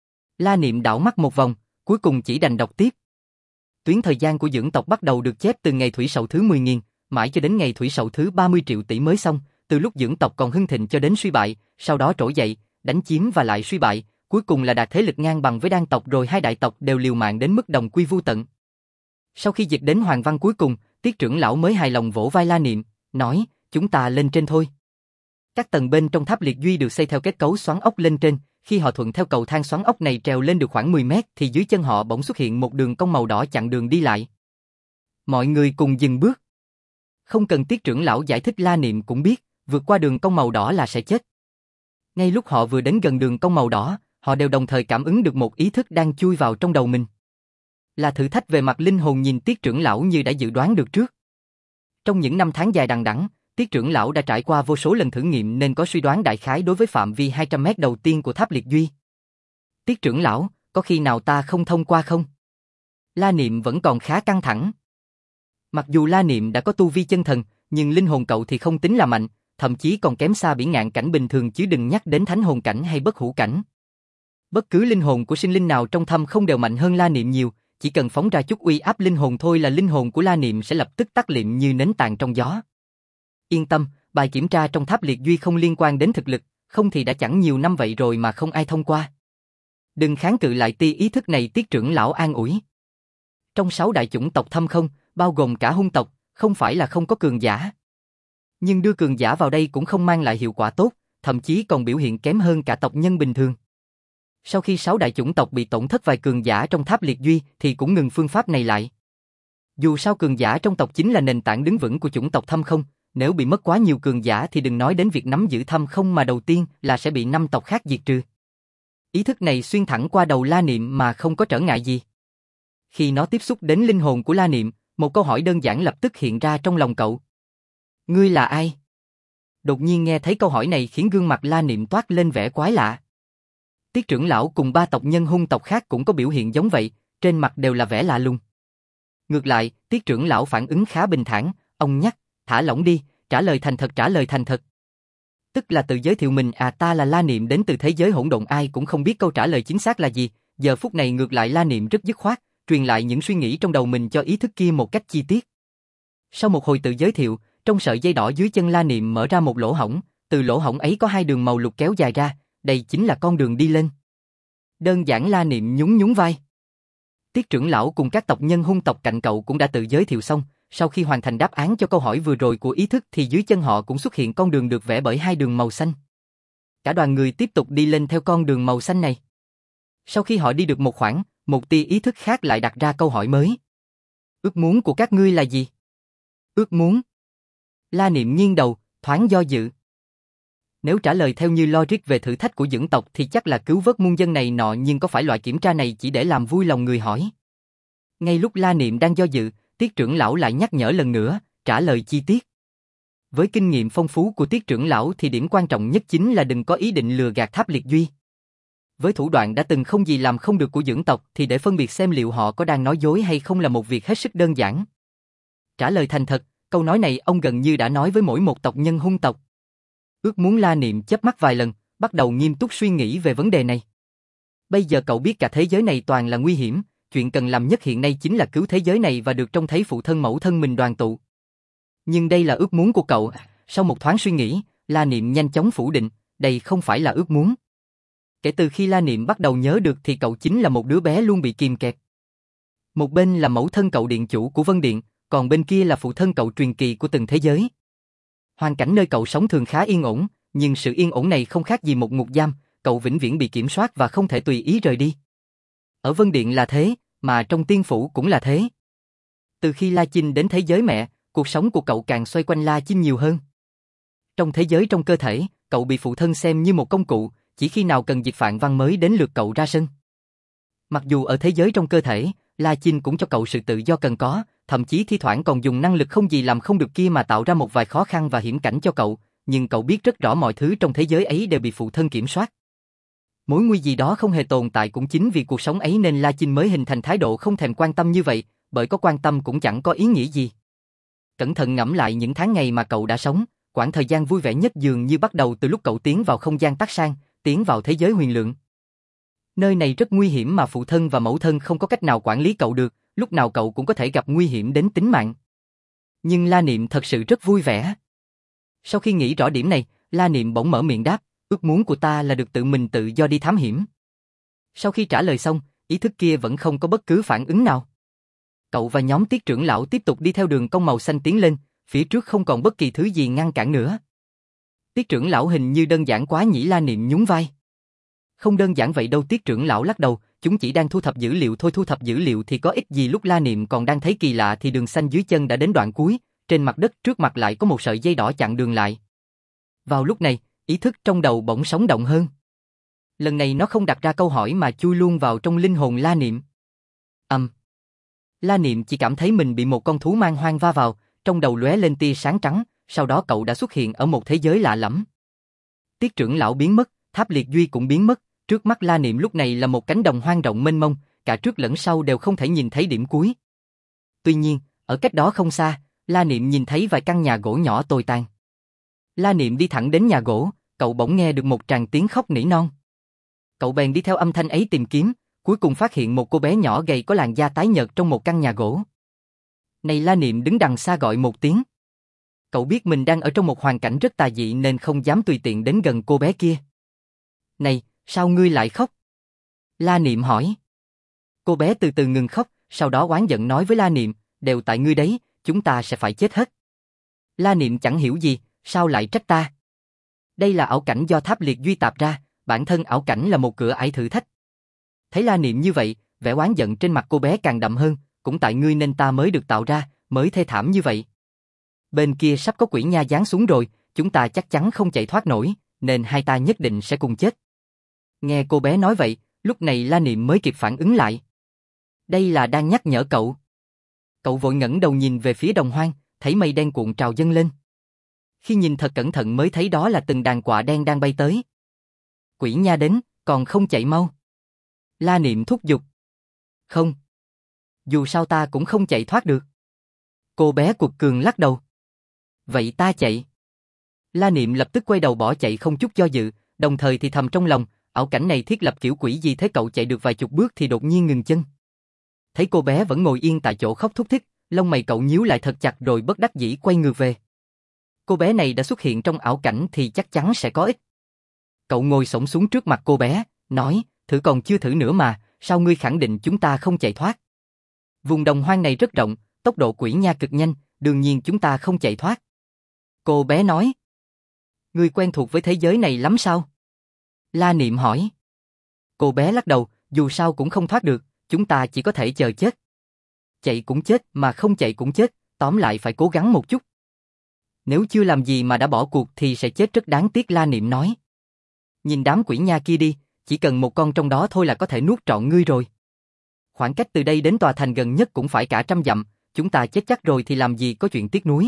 La Niệm đảo mắt một vòng, cuối cùng chỉ đành đọc tiếp. Tuyến thời gian của Dưỡng tộc bắt đầu được chép từ ngày thủy sậu thứ 10.000, mãi cho đến ngày thủy sậu thứ 30 triệu tỷ mới xong, từ lúc Dưỡng tộc còn hưng thịnh cho đến suy bại, sau đó trỗi dậy, đánh chiếm và lại suy bại, cuối cùng là đạt thế lực ngang bằng với Đan tộc rồi hai đại tộc đều liều mạng đến mức đồng quy vu tận. Sau khi diệt đến hoàng văn cuối cùng, Tiết trưởng lão mới hài lòng vỗ vai La Niệm, nói, chúng ta lên trên thôi. Các tầng bên trong Tháp Liệt Duy được xây theo kết cấu xoắn ốc lên trên, khi họ thuận theo cầu thang xoắn ốc này trèo lên được khoảng 10 mét thì dưới chân họ bỗng xuất hiện một đường cong màu đỏ chặn đường đi lại. Mọi người cùng dừng bước. Không cần Tiết trưởng lão giải thích La Niệm cũng biết, vượt qua đường cong màu đỏ là sẽ chết. Ngay lúc họ vừa đến gần đường cong màu đỏ, họ đều đồng thời cảm ứng được một ý thức đang chui vào trong đầu mình. Là thử thách về mặt linh hồn nhìn Tiết trưởng lão như đã dự đoán được trước. Trong những năm tháng dài đằng đẵng, Tiết trưởng lão đã trải qua vô số lần thử nghiệm nên có suy đoán đại khái đối với phạm vi 200 mét đầu tiên của Tháp Liệt Duy. Tiết trưởng lão, có khi nào ta không thông qua không? La Niệm vẫn còn khá căng thẳng. Mặc dù La Niệm đã có tu vi chân thần, nhưng linh hồn cậu thì không tính là mạnh, thậm chí còn kém xa bỉ ngạn cảnh bình thường chứ đừng nhắc đến thánh hồn cảnh hay bất hủ cảnh. Bất cứ linh hồn của sinh linh nào trong thâm không đều mạnh hơn La Niệm nhiều, chỉ cần phóng ra chút uy áp linh hồn thôi là linh hồn của La Niệm sẽ lập tức tắt liệm như nến tàn trong gió. Yên tâm, bài kiểm tra trong Tháp Liệt Duy không liên quan đến thực lực, không thì đã chẳng nhiều năm vậy rồi mà không ai thông qua. Đừng kháng cự lại tia ý thức này, Tiết trưởng lão an ủi. Trong 6 đại chủng tộc Thâm không, bao gồm cả Hung tộc, không phải là không có cường giả. Nhưng đưa cường giả vào đây cũng không mang lại hiệu quả tốt, thậm chí còn biểu hiện kém hơn cả tộc nhân bình thường. Sau khi 6 đại chủng tộc bị tổn thất vài cường giả trong Tháp Liệt Duy thì cũng ngừng phương pháp này lại. Dù sao cường giả trong tộc chính là nền tảng đứng vững của chủng tộc Thâm không, nếu bị mất quá nhiều cường giả thì đừng nói đến việc nắm giữ Thâm không mà đầu tiên là sẽ bị 5 tộc khác diệt trừ. Ý thức này xuyên thẳng qua đầu La Niệm mà không có trở ngại gì. Khi nó tiếp xúc đến linh hồn của La Niệm, một câu hỏi đơn giản lập tức hiện ra trong lòng cậu. Ngươi là ai? Đột nhiên nghe thấy câu hỏi này khiến gương mặt La Niệm toát lên vẻ quái lạ. Tiết trưởng lão cùng 3 tộc nhân Hung tộc khác cũng có biểu hiện giống vậy, trên mặt đều là vẻ lạ lùng. Ngược lại, Tiết trưởng lão phản ứng khá bình thản, ông nhắc, thả lỏng đi, trả lời thành thật, trả lời thành thật. Tức là tự giới thiệu mình, ta là La Niệm đến từ thế giới hỗn độn, ai cũng không biết câu trả lời chính xác là gì, giờ phút này ngược lại La Niệm rất dứt khoát, truyền lại những suy nghĩ trong đầu mình cho ý thức kia một cách chi tiết. Sau một hồi tự giới thiệu, trong sợi dây đỏ dưới chân La Niệm mở ra một lỗ hổng, từ lỗ hổng ấy có 2 đường màu lục kéo dài ra, đây chính là con đường đi lên. Đơn giản. La Niệm nhún nhún vai. Tiết trưởng lão cùng các tộc nhân Hung tộc cạnh cậu cũng đã tự giới thiệu xong, sau khi hoàn thành đáp án cho câu hỏi vừa rồi của ý thức thì dưới chân họ cũng xuất hiện con đường được vẽ bởi 2 đường màu xanh. Cả đoàn người tiếp tục đi lên theo con đường màu xanh này. Sau khi họ đi được một khoảng, một tia ý thức khác lại đặt ra câu hỏi mới. Ước muốn của các ngươi là gì? Ước muốn? La Niệm nghiêng đầu, thoáng do dự. Nếu trả lời theo như logic về thử thách của dưỡng tộc thì chắc là cứu vớt muôn dân này nọ, nhưng có phải loại kiểm tra này chỉ để làm vui lòng người hỏi? Ngay lúc La Niệm đang do dự, Tiết trưởng lão lại nhắc nhở lần nữa, trả lời chi tiết. Với kinh nghiệm phong phú của Tiết trưởng lão thì điểm quan trọng nhất chính là đừng có ý định lừa gạt Tháp Liệt Duy. Với thủ đoạn đã từng không gì làm không được của dưỡng tộc thì để phân biệt xem liệu họ có đang nói dối hay không là một việc hết sức đơn giản. Trả lời thành thật, câu nói này ông gần như đã nói với mỗi một tộc nhân hung tộc. Ước muốn La Niệm chớp mắt vài lần, bắt đầu nghiêm túc suy nghĩ về vấn đề này. Bây giờ cậu biết cả thế giới này toàn là nguy hiểm, chuyện cần làm nhất hiện nay chính là cứu thế giới này và được trông thấy phụ thân mẫu thân mình đoàn tụ. Nhưng đây là ước muốn của cậu. Sau một thoáng suy nghĩ, La Niệm nhanh chóng phủ định, đây không phải là ước muốn. Kể từ khi La Niệm bắt đầu nhớ được thì cậu chính là một đứa bé luôn bị kìm kẹt. Một bên là mẫu thân cậu điện chủ của Vân Điện, còn bên kia là phụ thân cậu truyền kỳ của từng thế giới. Hoàn cảnh nơi cậu sống thường khá yên ổn, nhưng sự yên ổn này không khác gì một ngục giam, cậu vĩnh viễn bị kiểm soát và không thể tùy ý rời đi. Ở Vân Điện là thế, mà trong Tiên Phủ cũng là thế. Từ khi La Chinh đến thế giới mẹ, cuộc sống của cậu càng xoay quanh La Chinh nhiều hơn. Trong thế giới trong cơ thể, cậu bị phụ thân xem như một công cụ, chỉ khi nào cần diệt Phạn Văn mới đến lượt cậu ra sân. Mặc dù ở thế giới trong cơ thể, La Chinh cũng cho cậu sự tự do cần có, thậm chí thi thoảng còn dùng năng lực không gì làm không được kia mà tạo ra một vài khó khăn và hiểm cảnh cho cậu, nhưng cậu biết rất rõ mọi thứ trong thế giới ấy đều bị phụ thân kiểm soát. Mối nguy gì đó không hề tồn tại cũng chính vì cuộc sống ấy nên La Chinh mới hình thành thái độ không thèm quan tâm như vậy, bởi có quan tâm cũng chẳng có ý nghĩa gì. Cẩn thận ngẫm lại những tháng ngày mà cậu đã sống, quãng thời gian vui vẻ nhất dường như bắt đầu từ lúc cậu tiến vào không gian Tắc Sang, tiến vào thế giới huyền lượng. Nơi này rất nguy hiểm mà phụ thân và mẫu thân không có cách nào quản lý cậu được, lúc nào cậu cũng có thể gặp nguy hiểm đến tính mạng. Nhưng La Niệm thật sự rất vui vẻ. Sau khi nghĩ rõ điểm này, La Niệm bỗng mở miệng đáp, ước muốn của ta là được tự mình tự do đi thám hiểm. Sau khi trả lời xong, ý thức kia vẫn không có bất cứ phản ứng nào. Cậu và nhóm Tiết trưởng lão tiếp tục đi theo đường cong màu xanh tiến lên, phía trước không còn bất kỳ thứ gì ngăn cản nữa. Tiết trưởng lão hình như đơn giản quá nhỉ, La Niệm nhún vai. Không đơn giản vậy đâu, Tiết trưởng lão lắc đầu, chúng chỉ đang thu thập dữ liệu thôi, thu thập dữ liệu thì có ích gì. Lúc La Niệm còn đang thấy kỳ lạ thì đường xanh dưới chân đã đến đoạn cuối, trên mặt đất trước mặt lại có một sợi dây đỏ chặn đường lại. Vào lúc này, ý thức trong đầu bỗng sống động hơn. Lần này nó không đặt ra câu hỏi mà chui luôn vào trong linh hồn La Niệm. La Niệm chỉ cảm thấy mình bị một con thú mang hoang va vào, trong đầu lóe lên tia sáng trắng, sau đó cậu đã xuất hiện ở một thế giới lạ lẫm. Tiết trưởng lão biến mất, Tháp Liệt Duy cũng biến mất, trước mắt La Niệm lúc này là một cánh đồng hoang rộng mênh mông, cả trước lẫn sau đều không thể nhìn thấy điểm cuối. Tuy nhiên, ở cách đó không xa, La Niệm nhìn thấy vài căn nhà gỗ nhỏ tồi tàn. La Niệm đi thẳng đến nhà gỗ, cậu bỗng nghe được một tràng tiếng khóc nỉ non. Cậu bèn đi theo âm thanh ấy tìm kiếm, cuối cùng phát hiện một cô bé nhỏ gầy có làn da tái nhợt trong một căn nhà gỗ. Này, La Niệm đứng đằng xa gọi một tiếng. Cậu biết mình đang ở trong một hoàn cảnh rất tà dị nên không dám tùy tiện đến gần cô bé kia. Này, sao ngươi lại khóc? La Niệm hỏi. Cô bé từ từ ngừng khóc, sau đó oán giận nói với La Niệm, đều tại ngươi đấy, chúng ta sẽ phải chết hết. La Niệm chẳng hiểu gì, sao lại trách ta? Đây là ảo cảnh do Tháp Liệt Duy tạp ra, bản thân ảo cảnh là một cửa ải thử thách. Thấy La Niệm như vậy, vẻ oán giận trên mặt cô bé càng đậm hơn, cũng tại ngươi nên ta mới được tạo ra, mới thê thảm như vậy. Bên kia sắp có quỷ nha giáng xuống rồi, chúng ta chắc chắn không chạy thoát nổi, nên hai ta nhất định sẽ cùng chết. Nghe cô bé nói vậy, lúc này La Niệm mới kịp phản ứng lại. Đây là đang nhắc nhở cậu. Cậu vội ngẩng đầu nhìn về phía đồng hoang, thấy mây đen cuộn trào dâng lên. Khi nhìn thật cẩn thận mới thấy đó là từng đàn quạ đen đang bay tới. Quỷ nha đến, còn không chạy mau. La Niệm thúc giục. Không. Dù sao ta cũng không chạy thoát được. Cô bé cuột cường lắc đầu. Vậy ta chạy. La Niệm lập tức quay đầu bỏ chạy không chút do dự, đồng thời thì thầm trong lòng, ảo cảnh này thiết lập kiểu quỷ gì thế? Cậu chạy được vài chục bước thì đột nhiên ngừng chân. Thấy cô bé vẫn ngồi yên tại chỗ khóc thúc thích, lông mày cậu nhíu lại thật chặt rồi bất đắc dĩ quay ngược về. Cô bé này đã xuất hiện trong ảo cảnh thì chắc chắn sẽ có ích. Cậu ngồi xổm xuống trước mặt cô bé, nói, thử còn chưa thử nữa mà, sao ngươi khẳng định chúng ta không chạy thoát? Vùng đồng hoang này rất rộng, tốc độ quỷ nha cực nhanh, đương nhiên chúng ta không chạy thoát. Cô bé nói. Ngươi quen thuộc với thế giới này lắm sao? La Niệm hỏi. Cô bé lắc đầu, dù sao cũng không thoát được, chúng ta chỉ có thể chờ chết. Chạy cũng chết mà không chạy cũng chết, tóm lại phải cố gắng một chút. Nếu chưa làm gì mà đã bỏ cuộc thì sẽ chết rất đáng tiếc, La Niệm nói. Nhìn đám quỷ nha kia đi, chỉ cần một con trong đó thôi là có thể nuốt trọn ngươi rồi. Khoảng cách từ đây đến tòa thành gần nhất cũng phải cả 100 dặm, chúng ta chết chắc rồi thì làm gì có chuyện tiếc nuối.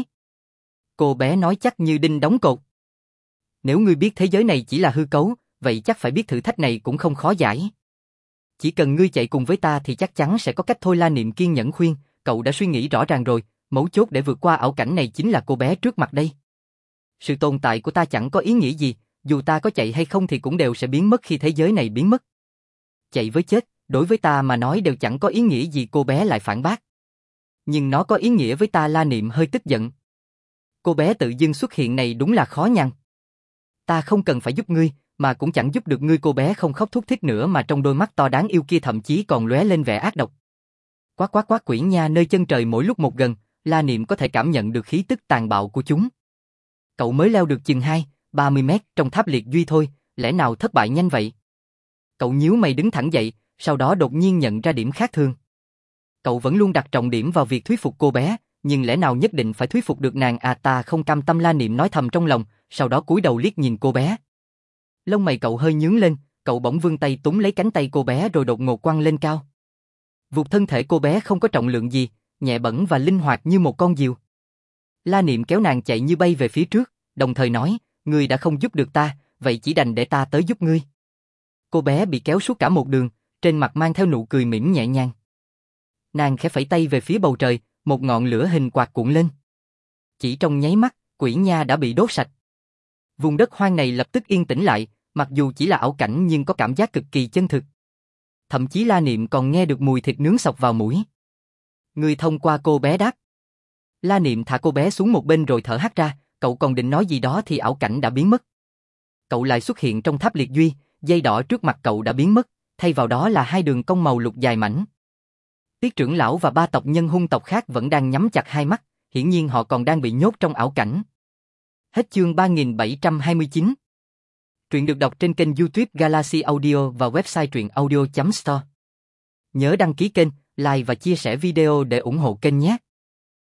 Cô bé nói chắc như đinh đóng cột. Nếu ngươi biết thế giới này chỉ là hư cấu, vậy chắc phải biết thử thách này cũng không khó giải. Chỉ cần ngươi chạy cùng với ta thì chắc chắn sẽ có cách thôi, La Niệm kiên nhẫn khuyên, cậu đã suy nghĩ rõ ràng rồi, mấu chốt để vượt qua ảo cảnh này chính là cô bé trước mặt đây. Sự tồn tại của ta chẳng có ý nghĩa gì, dù ta có chạy hay không thì cũng đều sẽ biến mất khi thế giới này biến mất. Chạy với chết, đối với ta mà nói đều chẳng có ý nghĩa gì, cô bé lại phản bác. Nhưng nó có ý nghĩa với ta, La Niệm hơi tức giận. Cô bé tự dưng xuất hiện này đúng là khó nhằn. Ta không cần phải giúp ngươi, mà cũng chẳng giúp được ngươi, cô bé không khóc thút thít nữa mà trong đôi mắt to đáng yêu kia thậm chí còn lóe lên vẻ ác độc. Quát quát quát, quỷ nha nơi chân trời mỗi lúc một gần, La Niệm có thể cảm nhận được khí tức tàn bạo của chúng. Cậu mới leo được chừng 30 mét trong tháp liệt duy thôi, lẽ nào thất bại nhanh vậy? Cậu nhíu mày đứng thẳng dậy, sau đó đột nhiên nhận ra điểm khác thường. Cậu vẫn luôn đặt trọng điểm vào việc thuyết phục cô bé, nhưng lẽ nào nhất định phải thuyết phục được nàng à? Ta không cam tâm, La Niệm nói thầm trong lòng, sau đó cúi đầu liếc nhìn cô bé. Lông mày cậu hơi nhướng lên, cậu bỗng vươn tay túm lấy cánh tay cô bé rồi đột ngột quăng lên cao. Vụt, thân thể cô bé không có trọng lượng gì, nhẹ bẫng và linh hoạt như một con diều. La Niệm kéo nàng chạy như bay về phía trước, đồng thời nói, ngươi đã không giúp được ta, vậy chỉ đành để ta tới giúp ngươi. Cô bé bị kéo suốt cả một đường, trên mặt mang theo nụ cười mỉm nhẹ nhàng. Nàng khẽ phẩy tay về phía bầu trời, một ngọn lửa hình quạt cuộn lên. Chỉ trong nháy mắt, quỷ nha đã bị đốt sạch. Vùng đất hoang này lập tức yên tĩnh lại, mặc dù chỉ là ảo cảnh nhưng có cảm giác cực kỳ chân thực. Thậm chí La Niệm còn nghe được mùi thịt nướng xộc vào mũi. Người thông qua, cô bé đáp. La Niệm thả cô bé xuống một bên rồi thở hắt ra, cậu còn định nói gì đó thì ảo cảnh đã biến mất. Cậu lại xuất hiện trong tháp liệt duy, dây đỏ trước mặt cậu đã biến mất, thay vào đó là 2 đường cong màu lục dài mảnh. Tiết trưởng lão và 3 tộc nhân hung tộc khác vẫn đang nhắm chặt hai mắt, hiển nhiên họ còn đang bị nhốt trong ảo cảnh. Hết chương 3729. Truyện được đọc trên kênh YouTube Galaxy Audio và website truyệnaudio.store. Nhớ đăng ký kênh, like và chia sẻ video để ủng hộ kênh nhé.